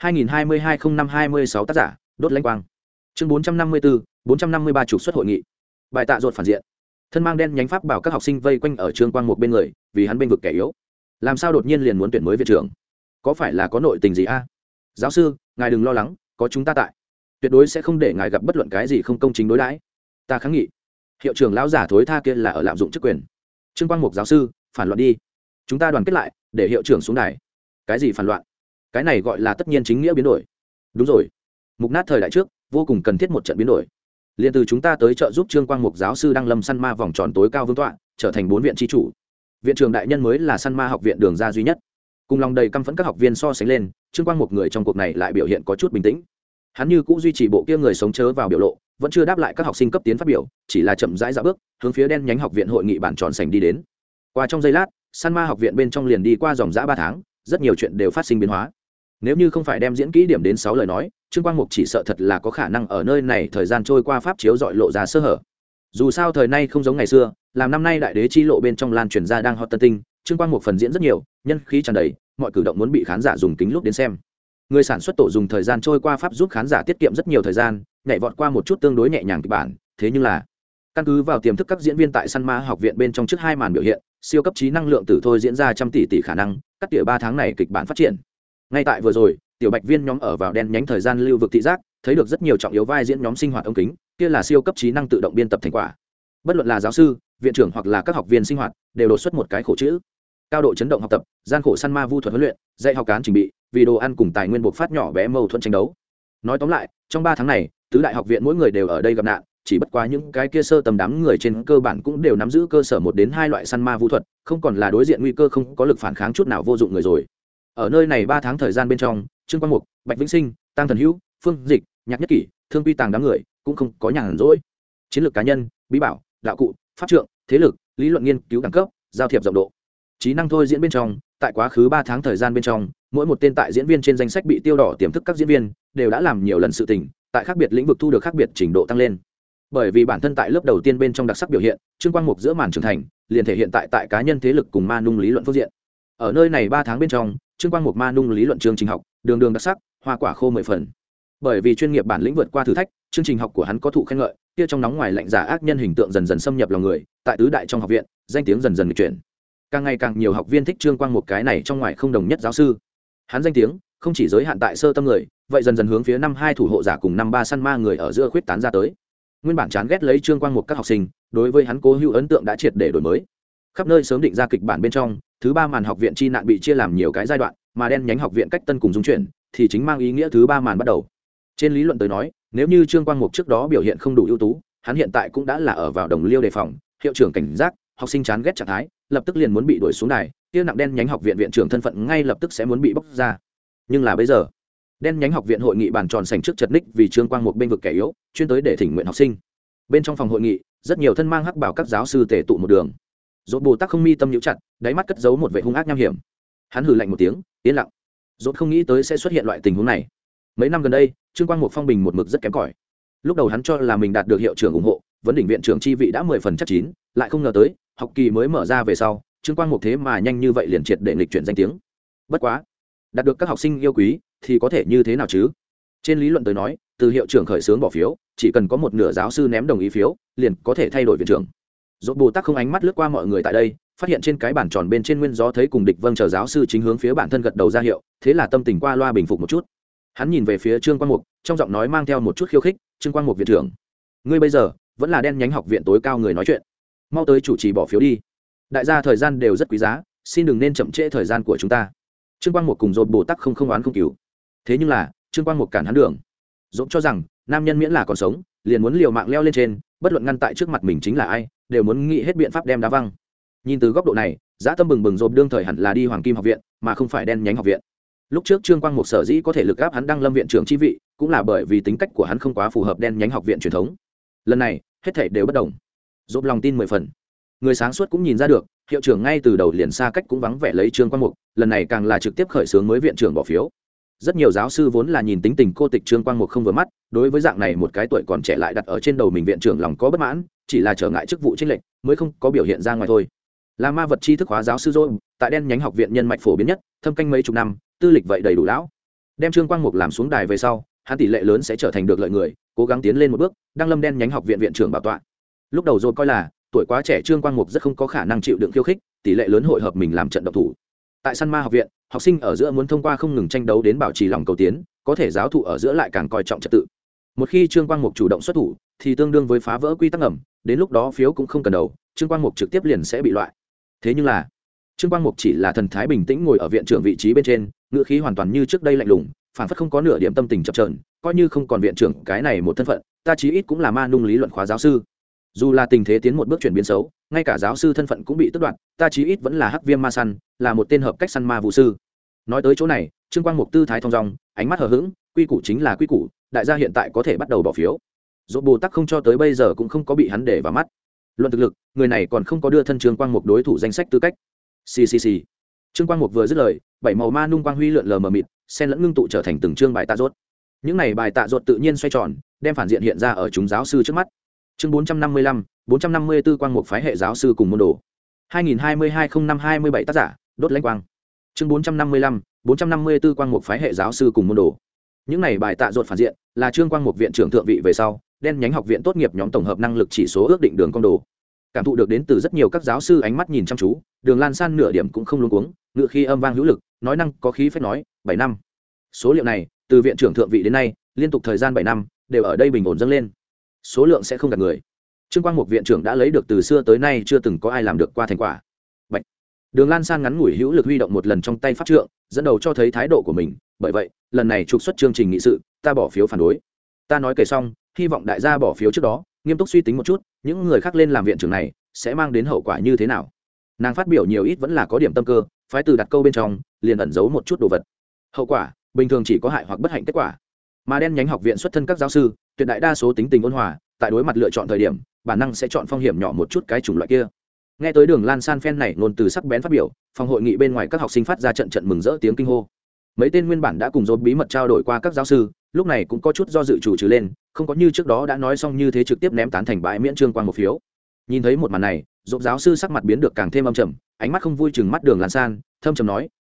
2022-05-26 tác giả, Đốt Lãnh Quang. Chương 454, 453 trục xuất hội nghị. Bài tạ ruột phản diện. Thân mang đen nhánh pháp bảo các học sinh vây quanh ở Trương Quang Mục bên người, vì hắn bên vực kẻ yếu. Làm sao đột nhiên liền muốn tuyển mới viện trưởng? Có phải là có nội tình gì a? Giáo sư, ngài đừng lo lắng, có chúng ta tại, tuyệt đối sẽ không để ngài gặp bất luận cái gì không công chính đối đãi. Ta kháng nghị. Hiệu trưởng lão giả thối tha kia là ở lạm dụng chức quyền. Trương Quang Mục giáo sư, phản loạn đi. Chúng ta đoàn kết lại, để hiệu trưởng xuống đài. Cái gì phản loạn? Cái này gọi là tất nhiên chính nghĩa biến đổi. Đúng rồi. Mục nát thời đại trước, vô cùng cần thiết một trận biến đổi. Liên từ chúng ta tới trợ giúp Trương Quang Mục giáo sư đăng lâm săn ma vòng tròn tối cao vương tọa, trở thành 4 viện chi chủ. Viện trưởng đại nhân mới là săn ma học viện đường ra duy nhất. Cùng lòng đầy căm phẫn các học viên so sánh lên, Trương Quang Mục người trong cuộc này lại biểu hiện có chút bình tĩnh. Hắn như cũ duy trì bộ kia người sống chớ vào biểu lộ, vẫn chưa đáp lại các học sinh cấp tiến phát biểu, chỉ là chậm rãi dạo bước, hướng phía đen nhánh học viện hội nghị bản tròn sảnh đi đến. Qua trong giây lát, săn ma học viện bên trong liền đi qua dòng dã 3 tháng, rất nhiều chuyện đều phát sinh biến hóa. Nếu như không phải đem diễn kỹ điểm đến 6 lời nói, Trương Quang Mục chỉ sợ thật là có khả năng ở nơi này thời gian trôi qua pháp chiếu dọi lộ ra sơ hở. Dù sao thời nay không giống ngày xưa, làm năm nay đại đế chi lộ bên trong lan truyền ra đang hot tân tinh, Trương Quang Mục phần diễn rất nhiều, nhân khí tràn đầy, mọi cử động muốn bị khán giả dùng kính lúc đến xem. Người sản xuất tổ dùng thời gian trôi qua pháp giúp khán giả tiết kiệm rất nhiều thời gian, nhảy vọt qua một chút tương đối nhẹ nhàng kịch bản, thế nhưng là căn cứ vào tiềm thức các diễn viên tại săn ma học viện bên trong trước 2 màn biểu hiện, siêu cấp trí năng lượng tử thôi diễn ra trăm tỷ khả năng, cắt tỉa 3 tháng này kịch bản phát triển. Ngay tại vừa rồi, tiểu bạch viên nhóm ở vào đen nhánh thời gian lưu vực thị giác, thấy được rất nhiều trọng yếu vai diễn nhóm sinh hoạt ống kính, kia là siêu cấp trí năng tự động biên tập thành quả. Bất luận là giáo sư, viện trưởng hoặc là các học viên sinh hoạt, đều đột xuất một cái khổ chữ. Cao độ chấn động học tập, gian khổ săn ma vu thuật huấn luyện, dạy học cán trình bị, vì đồ ăn cùng tài nguyên buộc phát nhỏ bé mâu thuẫn tranh đấu. Nói tóm lại, trong 3 tháng này, tứ đại học viện mỗi người đều ở đây gặp nạn, chỉ bất quá những cái kia sơ tầm đám người trên cơ bản cũng đều nắm giữ cơ sở 1 đến 2 loại săn ma vu thuật, không còn là đối diện nguy cơ không có lực phản kháng chút nào vô dụng người rồi. Ở nơi này 3 tháng thời gian bên trong, Trương Quang Mục, Bạch Vĩnh Sinh, Tăng Thần Hữu, Phương Dịch, Nhạc Nhất Kỷ, Thương Quy Tàng đám người cũng không có nhàn rỗi. Chiến lược cá nhân, bí bảo, đạo cụ, pháp trượng, thế lực, lý luận nghiên cứu đẳng cấp, giao thiệp rộng độ, trí năng thôi diễn bên trong, tại quá khứ 3 tháng thời gian bên trong, mỗi một tên tại diễn viên trên danh sách bị tiêu đỏ tiềm thức các diễn viên đều đã làm nhiều lần sự tình, tại khác biệt lĩnh vực thu được khác biệt trình độ tăng lên. Bởi vì bản thân tại lớp đầu tiên bên trong đặc sắc biểu hiện, Trương Quang Mục giữa màn trưởng thành liền thể hiện tại cá nhân thế lực cùng ma nung lý luận phương diện. Ở nơi này 3 tháng bên trong, Trương Quang Mục ma nung lý luận chương trình học đường đường đặc sắc, hoa quả khô 10 phần. Bởi vì chuyên nghiệp bản lĩnh vượt qua thử thách, chương trình học của hắn có thụ khen ngợi, kia trong nóng ngoài lạnh giả ác nhân hình tượng dần dần xâm nhập lòng người, tại tứ đại trong học viện, danh tiếng dần dần nghịch chuyển. Càng ngày càng nhiều học viên thích Trương Quang Mục cái này trong ngoài không đồng nhất giáo sư. Hắn danh tiếng không chỉ giới hạn tại sơ tâm người, vậy dần dần hướng phía năm 2 thủ hộ giả cùng năm 3 săn ma người ở giữa khuyết tán ra tới. Nguyên bản chán ghét lấy Trương Quang Mục các học sinh, đối với hắn cố hữu ấn tượng đã triệt để đổi mới. Khắp nơi sớm định ra kịch bản bên trong, thứ 3 màn học viện chi nạn bị chia làm nhiều cái giai đoạn, mà đen nhánh học viện cách tân cùng dung chuyển, thì chính mang ý nghĩa thứ 3 màn bắt đầu. Trên lý luận tới nói, nếu như Trương Quang Mục trước đó biểu hiện không đủ ưu tú, hắn hiện tại cũng đã là ở vào đồng liêu đề phòng, hiệu trưởng cảnh giác, học sinh chán ghét trạng thái, lập tức liền muốn bị đuổi xuống đài, kia nặng đen nhánh học viện viện trưởng thân phận ngay lập tức sẽ muốn bị bóc ra. Nhưng là bây giờ, đen nhánh học viện hội nghị bàn tròn sành trước chật ních vì Trương Quang Mục bên vực kẻ yếu, chuyên tới để thỉnh nguyện học sinh. Bên trong phòng hội nghị, rất nhiều thân mang hắc bảo các giáo sư tề tụ một đường. Rốt Bồ Tát không mi tâm nhíu chặt, đáy mắt cất giấu một vẻ hung ác nham hiểm. Hắn hừ lạnh một tiếng, yên lặng. Rốt không nghĩ tới sẽ xuất hiện loại tình huống này. Mấy năm gần đây, Trương Quang Mục phong bình một mực rất kém cỏi. Lúc đầu hắn cho là mình đạt được hiệu trưởng ủng hộ, vấn đỉnh viện trưởng chi vị đã 10 phần chắc chín, lại không ngờ tới, học kỳ mới mở ra về sau, Trương Quang Mục thế mà nhanh như vậy liền triệt để nghịch chuyển danh tiếng. Bất quá, đạt được các học sinh yêu quý thì có thể như thế nào chứ? Trên lý luận tới nói, từ hiệu trưởng khởi xướng bỏ phiếu, chỉ cần có một nửa giáo sư ném đồng ý phiếu, liền có thể thay đổi viện trưởng. Rốt Bồ Tát không ánh mắt lướt qua mọi người tại đây, phát hiện trên cái bàn tròn bên trên nguyên gió thấy cùng địch vâng chờ giáo sư chính hướng phía bản thân gật đầu ra hiệu, thế là tâm tình qua loa bình phục một chút. Hắn nhìn về phía Trương Quang Mục, trong giọng nói mang theo một chút khiêu khích, "Trương Quang Mục viện trưởng, ngươi bây giờ vẫn là đen nhánh học viện tối cao người nói chuyện, mau tới chủ trì bỏ phiếu đi. Đại gia thời gian đều rất quý giá, xin đừng nên chậm trễ thời gian của chúng ta." Trương Quang Mục cùng Rốt Bồ Tát không oán không cứu. Thế nhưng là, Trương Quang Mục cản hắn đường. Rốt cho rằng, nam nhân miễn là còn sống, liền muốn liều mạng leo lên trên, bất luận ngăn tại trước mặt mình chính là ai, đều muốn nghĩ hết biện pháp đem đá văng. Nhìn từ góc độ này, dã tâm bừng bừng Rốt đương thời hẳn là đi Hoàng Kim học viện, mà không phải đen nhánh học viện. Lúc trước Trương Quang Mục sở dĩ có thể lực áp hắn đăng lâm viện trưởng chi vị, cũng là bởi vì tính cách của hắn không quá phù hợp đen nhánh học viện truyền thống. Lần này, hết thảy đều bất đồng. Rốt lòng tin 10 phần. Người sáng suốt cũng nhìn ra được, hiệu trưởng ngay từ đầu liền xa cách cũng vắng vẻ lấy Trương Quang Mục, lần này càng là trực tiếp khởi xướng mới viện trưởng bỏ phiếu. Rất nhiều giáo sư vốn là nhìn tính tình cô tịch Trương Quang Mục không vừa mắt, đối với dạng này một cái tuổi còn trẻ lại đặt ở trên đầu mình viện trưởng lòng có bất mãn, chỉ là trở ngại chức vụ chênh lệch, mới không có biểu hiện ra ngoài thôi. Là ma vật tri thức hóa giáo sư rồi, tại đen nhánh học viện nhân mạch phổ biến nhất, thâm canh mấy chục năm, tư lịch vậy đầy đủ lão. Đem Trương Quang Mục làm xuống đài về sau, hắn tỷ lệ lớn sẽ trở thành được lợi người, cố gắng tiến lên một bước, đăng lâm đen nhánh học viện viện trưởng bảo tọa. Lúc đầu rồi coi là tuổi quá trẻ Trương Quang Mục rất không có khả năng chịu đựng khiêu khích, tỷ lệ lớn hội hợp mình làm trận độc thủ. Tại săn ma học viện, học sinh ở giữa muốn thông qua không ngừng tranh đấu đến bảo trì lòng cầu tiến, có thể giáo thụ ở giữa lại càng coi trọng trật tự. Một khi Trương Quang Mục chủ động xuất thủ, thì tương đương với phá vỡ quy tắc ngầm, đến lúc đó phiếu cũng không cần đầu, Trương Quang Mục trực tiếp liền sẽ bị loại. Thế nhưng là, Trương Quang Mục chỉ là thần thái bình tĩnh ngồi ở viện trưởng vị trí bên trên, ngữ khí hoàn toàn như trước đây lạnh lùng, phản phất không có nửa điểm tâm tình chập chờn, coi như không còn viện trưởng cái này một thân phận, ta chí ít cũng là ma nung lý luận khóa giáo sư. Dù là tình thế tiến một bước chuyển biến xấu, ngay cả giáo sư thân phận cũng bị tước đoạt, ta chí ít vẫn là hắc viêm ma săn, là một tên hợp cách săn ma vũ sư. Nói tới chỗ này, Trương Quang Mục tư thái thong dong, ánh mắt hờ hững, quy củ chính là quy củ, đại gia hiện tại có thể bắt đầu bỏ phiếu. Rốt Bồ Tát không cho tới bây giờ cũng không có bị hắn để vào mắt. Luận thực lực, người này còn không có đưa thân Trương Quang Mục đối thủ danh sách tư cách. Xì. Trương Quang Mục vừa dứt lời, bảy màu ma nung quang huy lượn lờ mờ mịt, xen lẫn ngưng tụ trở thành từng chương bài tạ rốt. Những này bài tạ rốt tự nhiên xoay tròn, đem phản diện hiện ra ở chúng giáo sư trước mắt. Chương 455, 454 Quang Mục phái hệ giáo sư cùng môn đồ. 2022-05-27 tác giả, Đốt Lãnh Quang. Chương 455, 454 Quang Mục phái hệ giáo sư cùng môn đồ. Những này bài tạ rốt phản diện là Trương Quang Mục viện trưởng thượng vị về sau, đen nhánh học viện tốt nghiệp nhóm tổng hợp năng lực chỉ số ước định đường con đồ. Cảm thụ được đến từ rất nhiều các giáo sư ánh mắt nhìn chăm chú, Đường Lan San nửa điểm cũng không luống cuống, ngựa khi âm vang hữu lực, nói năng có khí phách nói, 7 năm. Số liệu này, từ viện trưởng thượng vị đến nay, liên tục thời gian 7 năm, đều ở đây bình ổn dâng lên. Số lượng sẽ không gạt người. Trương Quang Mục viện trưởng đã lấy được từ xưa tới nay chưa từng có ai làm được qua thành quả. Bạch. Đường Lan San ngắn ngủi hữu lực huy động một lần trong tay pháp trượng, dẫn đầu cho thấy thái độ của mình, bởi vậy, lần này trục xuất chương trình nghị sự, ta bỏ phiếu phản đối. Ta nói kể xong, hy vọng đại gia bỏ phiếu trước đó, nghiêm túc suy tính một chút, những người khác lên làm viện trưởng này sẽ mang đến hậu quả như thế nào. Nàng phát biểu nhiều ít vẫn là có điểm tâm cơ, phái từ đặt câu bên trong liền ẩn giấu một chút đồ vật. Hậu quả bình thường chỉ có hại hoặc bất hạnh kết quả, mà đen nhánh học viện xuất thân các giáo sư tuyệt đại đa số tính tình ôn hòa, tại đối mặt lựa chọn thời điểm bản năng sẽ chọn phong hiểm nhỏ một chút cái chủng loại kia. Nghe tới Đường Lan San phen này ngôn từ sắc bén phát biểu, phòng hội nghị bên ngoài các học sinh phát ra trận trận mừng rỡ tiếng kinh hô. Mấy tên nguyên bản đã cùng Rốt bí mật trao đổi qua các giáo sư, lúc này cũng có chút do dự chủ trừ lên, không có như trước đó đã nói xong như thế trực tiếp ném tán thành bãi miễn Trương Quang một phiếu. Nhìn thấy một màn này, Rốt giáo sư sắc mặt biến được càng thêm âm trầm, ánh mắt không vui chừng mắt Đường Lan San, thâm trầm nói,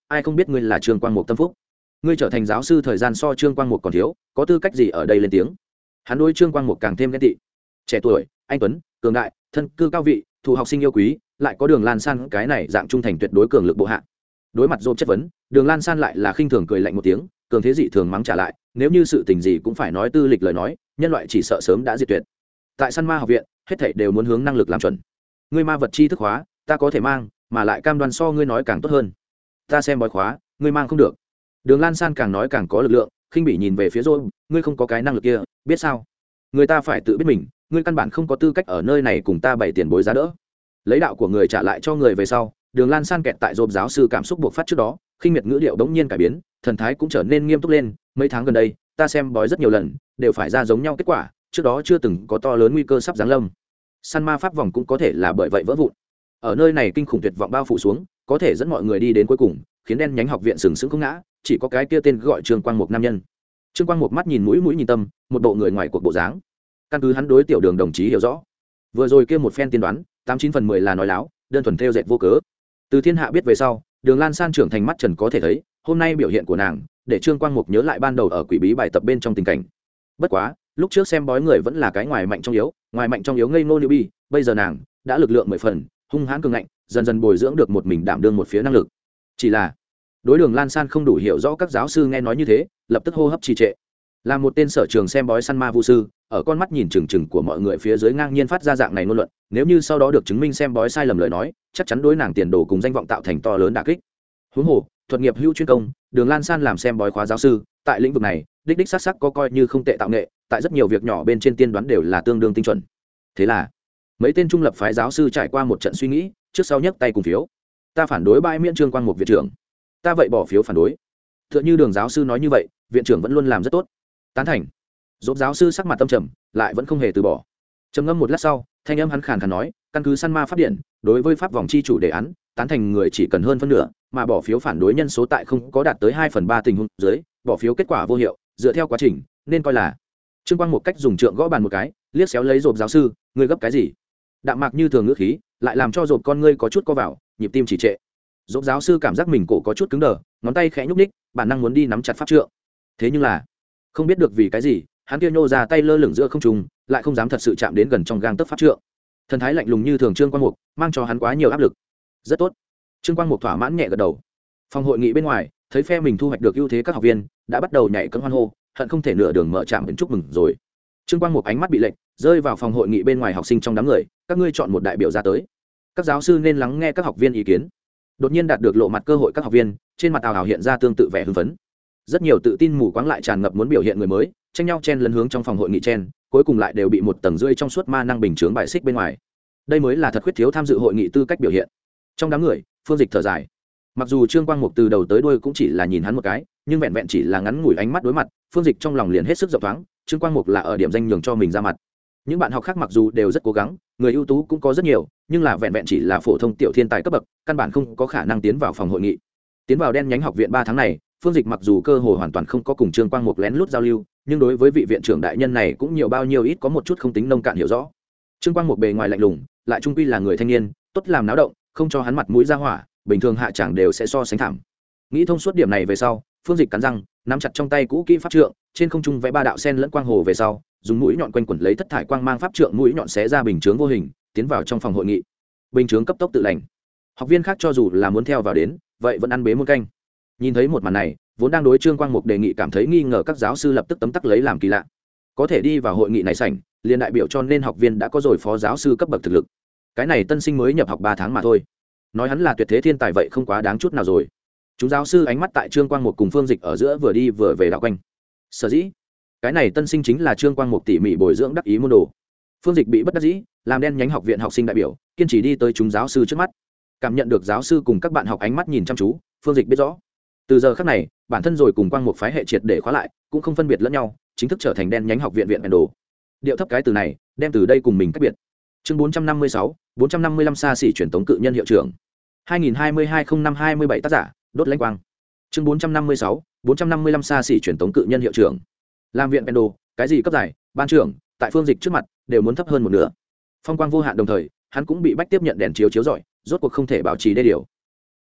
ai không biết ngươi là Trương Quang Mục tâm phúc. Ngươi trở thành giáo sư thời gian so Trương Quang Mục còn thiếu, có tư cách gì ở đây lên tiếng. Hắn đối Trương Quang Mục càng thêm ghen tị. Trẻ tuổi, anh tuấn, cường đại, thân cư cao vị, thụ học sinh yêu quý, lại có Đường Lan San cái này dạng trung thành tuyệt đối cường lực bộ hạ. Đối mặt Dộp chất vấn, Đường Lan San lại là khinh thường cười lạnh một tiếng, cường thế dị thường mắng trả lại, nếu như sự tình gì cũng phải nói tư lịch lời nói, nhân loại chỉ sợ sớm đã diệt tuyệt. Tại Săn Ma học viện, hết thảy đều muốn hướng năng lực làm chuẩn. Ngươi ma vật chi thức hóa, ta có thể mang, mà lại cam đoan so ngươi nói càng tốt hơn. Ta xem bói khóa, ngươi mang không được. Đường Lan San càng nói càng có lực lượng, khinh bỉ nhìn về phía Dộp, ngươi không có cái năng lực kia, biết sao? Người ta phải tự biết mình, ngươi căn bản không có tư cách ở nơi này cùng ta bày tiền bối giá đỡ. Lấy đạo của người trả lại cho người về sau, Đường Lan San kẹt tại Dộp giáo sư cảm xúc buộc phát trước đó, khinh miệt ngữ điệu đống nhiên cải biến, thần thái cũng trở nên nghiêm túc lên. Mấy tháng gần đây, ta xem bói rất nhiều lần, đều phải ra giống nhau kết quả, trước đó chưa từng có to lớn nguy cơ sắp giáng lâm. Săn ma pháp vòng cũng có thể là bởi vậy vỡ vụn. Ở nơi này kinh khủng tuyệt vọng bao phủ xuống, có thể dẫn mọi người đi đến cuối cùng, khiến đen nhánh học viện sừng sững không ngã, chỉ có cái kia tên gọi Trương Quang Mục nam nhân. Trương Quang Mục mắt nhìn mũi mũi nhìn tâm, một bộ người ngoài cuộc bộ dáng. Căn cứ hắn đối Tiểu Đường đồng chí hiểu rõ, vừa rồi kia một phen tiên đoán, 89/10 là nói láo, đơn thuần theo dệt vô cớ. Từ thiên hạ biết về sau, Đường Lan San trưởng thành mắt trần có thể thấy, hôm nay biểu hiện của nàng để Trương Quang Mục nhớ lại ban đầu ở quỷ bí bài tập bên trong tình cảnh. Bất quá, lúc trước xem bói người vẫn là cái ngoài mạnh trong yếu, ngoài mạnh trong yếu ngây ngô như bi, bây giờ nàng đã lực lượng 10 phần, hung hãn cường ngạnh, dần dần bồi dưỡng được một mình đảm đương một phía năng lực. Chỉ là đối Đường Lan San không đủ hiểu rõ các giáo sư nghe nói như thế, lập tức hô hấp trì trệ. Là một tên sở trường xem bói săn ma vu sư, ở con mắt nhìn chừng chừng của mọi người phía dưới ngang nhiên phát ra dạng này ngôn luận, nếu như sau đó được chứng minh xem bói sai lầm lời nói, chắc chắn đối nàng tiền đồ cùng danh vọng tạo thành to lớn đả kích. Huống hồ, thuật nghiệp hữu chuyên công, Đường Lan San làm xem bói khóa giáo sư, tại lĩnh vực này, đích đích xác xác có coi như không tệ tạo nghệ, tại rất nhiều việc nhỏ bên trên tiên đoán đều là tương đương tinh chuẩn. Thế là, mấy tên trung lập phái giáo sư trải qua một trận suy nghĩ, trước sau nhấc tay cùng phiếu. Ta phản đối bãi miễn Trương Quang Mục viện trưởng. Ta vậy bỏ phiếu phản đối. Tựa như Đường giáo sư nói như vậy, viện trưởng vẫn luôn làm rất tốt. Tán thành. Dốt giáo sư sắc mặt tâm trầm, lại vẫn không hề từ bỏ. Trầm ngâm một lát sau, thanh âm hắn khàn khàn nói, căn cứ săn ma pháp điện, đối với pháp vòng chi chủ đề án, tán thành người chỉ cần hơn phân nửa, mà bỏ phiếu phản đối nhân số tại không có đạt tới 2/3 tình huống dưới, bỏ phiếu kết quả vô hiệu, dựa theo quá trình, nên coi là. Trương Quang một cách dùng trượng gõ bàn một cái, liếc xéo lấy Dột giáo sư, ngươi gấp cái gì? Đạm mạc như thường ngữ khí, lại làm cho Dột con ngươi có chút co vào, nhịp tim chỉ trệ. Dột giáo sư cảm giác mình cổ có chút cứng đờ, ngón tay khẽ nhúc nhích, bản năng muốn đi nắm chặt pháp trượng. Thế nhưng là, không biết được vì cái gì, hắn kia nhô ra tay lơ lửng giữa không trung, lại không dám thật sự chạm đến gần trong gang tấc pháp trượng. Thần thái lạnh lùng như thường Trương Quang Mục, mang cho hắn quá nhiều áp lực. Rất tốt. Trương Quang Mục thỏa mãn nhẹ gật đầu. Phòng hội nghị bên ngoài, thấy phe mình thu hoạch được ưu thế các học viên đã bắt đầu nhảy cẫng hoan hô, hận không thể nửa đường mở trạm đến chúc mừng rồi. Trương Quang Mục ánh mắt bị lệch, rơi vào phòng hội nghị bên ngoài học sinh trong đám người, các ngươi chọn một đại biểu ra tới. Các giáo sư nên lắng nghe các học viên ý kiến. Đột nhiên đạt được lộ mặt cơ hội các học viên, trên mặt ảo ảo hiện ra tương tự vẻ hưng phấn. Rất nhiều tự tin mù quáng lại tràn ngập muốn biểu hiện người mới, tranh nhau chen lấn hướng trong phòng hội nghị chen, cuối cùng lại đều bị một tầng rưỡi trong suốt ma năng bình chướng bài xích bên ngoài. Đây mới là thật khuyết thiếu tham dự hội nghị tư cách biểu hiện. Trong đám người, Phương Dịch thở dài. Mặc dù Trương Quang Mục từ đầu tới đuôi cũng chỉ là nhìn hắn một cái, nhưng vẹn vẹn chỉ là ngắn ngủi ánh mắt đối mặt, Phương Dịch trong lòng liền hết sức rộng thoáng. Trương Quang Mục là ở điểm danh nhường cho mình ra mặt. Những bạn học khác mặc dù đều rất cố gắng, người ưu tú cũng có rất nhiều, nhưng là vẹn vẹn chỉ là phổ thông tiểu thiên tài cấp bậc, căn bản không có khả năng tiến vào phòng hội nghị. Tiến vào đen nhánh học viện 3 tháng này, Phương Dịch mặc dù cơ hội hoàn toàn không có cùng Trương Quang Mục lén lút giao lưu, nhưng đối với vị viện trưởng đại nhân này cũng nhiều bao nhiêu ít có một chút không tính nông cạn hiểu rõ. Trương Quang Mục bề ngoài lạnh lùng, lại trung quy là người thanh niên, tốt làm náo động, không cho hắn mặt mũi ra hỏa, bình thường hạ chẳng đều sẽ so sánh thảm. Nghĩ thông suốt điểm này về sau, Phương Dịch cắn răng, nắm chặt trong tay cũ kỹ pháp trượng, trên không trung vẽ 3 đạo sen lẫn quang hồ về sau, dùng mũi nhọn quanh quẩn lấy thất thải quang mang pháp trượng mũi nhọn xé ra bình chướng vô hình, tiến vào trong phòng hội nghị. Bình chướng cấp tốc tự lành. Học viên khác cho dù là muốn theo vào đến, vậy vẫn ăn bế muôn canh. Nhìn thấy một màn này, vốn đang đối Trương Quang Mục đề nghị cảm thấy nghi ngờ các giáo sư lập tức tấm tắc lấy làm kỳ lạ. Có thể đi vào hội nghị này sảnh, liền đại biểu cho nên học viên đã có rồi phó giáo sư cấp bậc thực lực. Cái này tân sinh mới nhập học 3 tháng mà thôi. Nói hắn là tuyệt thế thiên tài vậy không quá đáng chút nào rồi. Chúng giáo sư ánh mắt tại Trương Quang Mục cùng Phương Dịch ở giữa vừa đi vừa về đảo quanh. Sở dĩ, cái này tân sinh chính là Trương Quang Mục tỉ mỉ bồi dưỡng đắc ý môn đồ. Phương Dịch bị bất đắc dĩ, làm đen nhánh học viện học sinh đại biểu, kiên trì đi tới chúng giáo sư trước mắt. Cảm nhận được giáo sư cùng các bạn học ánh mắt nhìn chăm chú, Phương Dịch biết rõ, từ giờ khắc này, bản thân rồi cùng Quang Mục phái hệ triệt để khóa lại, cũng không phân biệt lẫn nhau, chính thức trở thành đen nhánh học viện viện Endo. Điệu thấp cái từ này, đem từ đây cùng mình cách biệt. Chương 456, 455 xa xỉ truyền tống cự nhân hiệu trưởng. 2022-05-27 tác giả, Đốt Lãnh Quang. Chương 456, 455 xa xỉ truyền tống cự nhân hiệu trưởng. Làm viện Endo, cái gì cấp giải, ban trưởng, tại Phương Dịch trước mặt, đều muốn thấp hơn một nửa. Phong quang vô hạn đồng thời, hắn cũng bị bách tiếp nhận đèn chiếu chiếu rọi, rốt cuộc không thể bảo trì đê điều.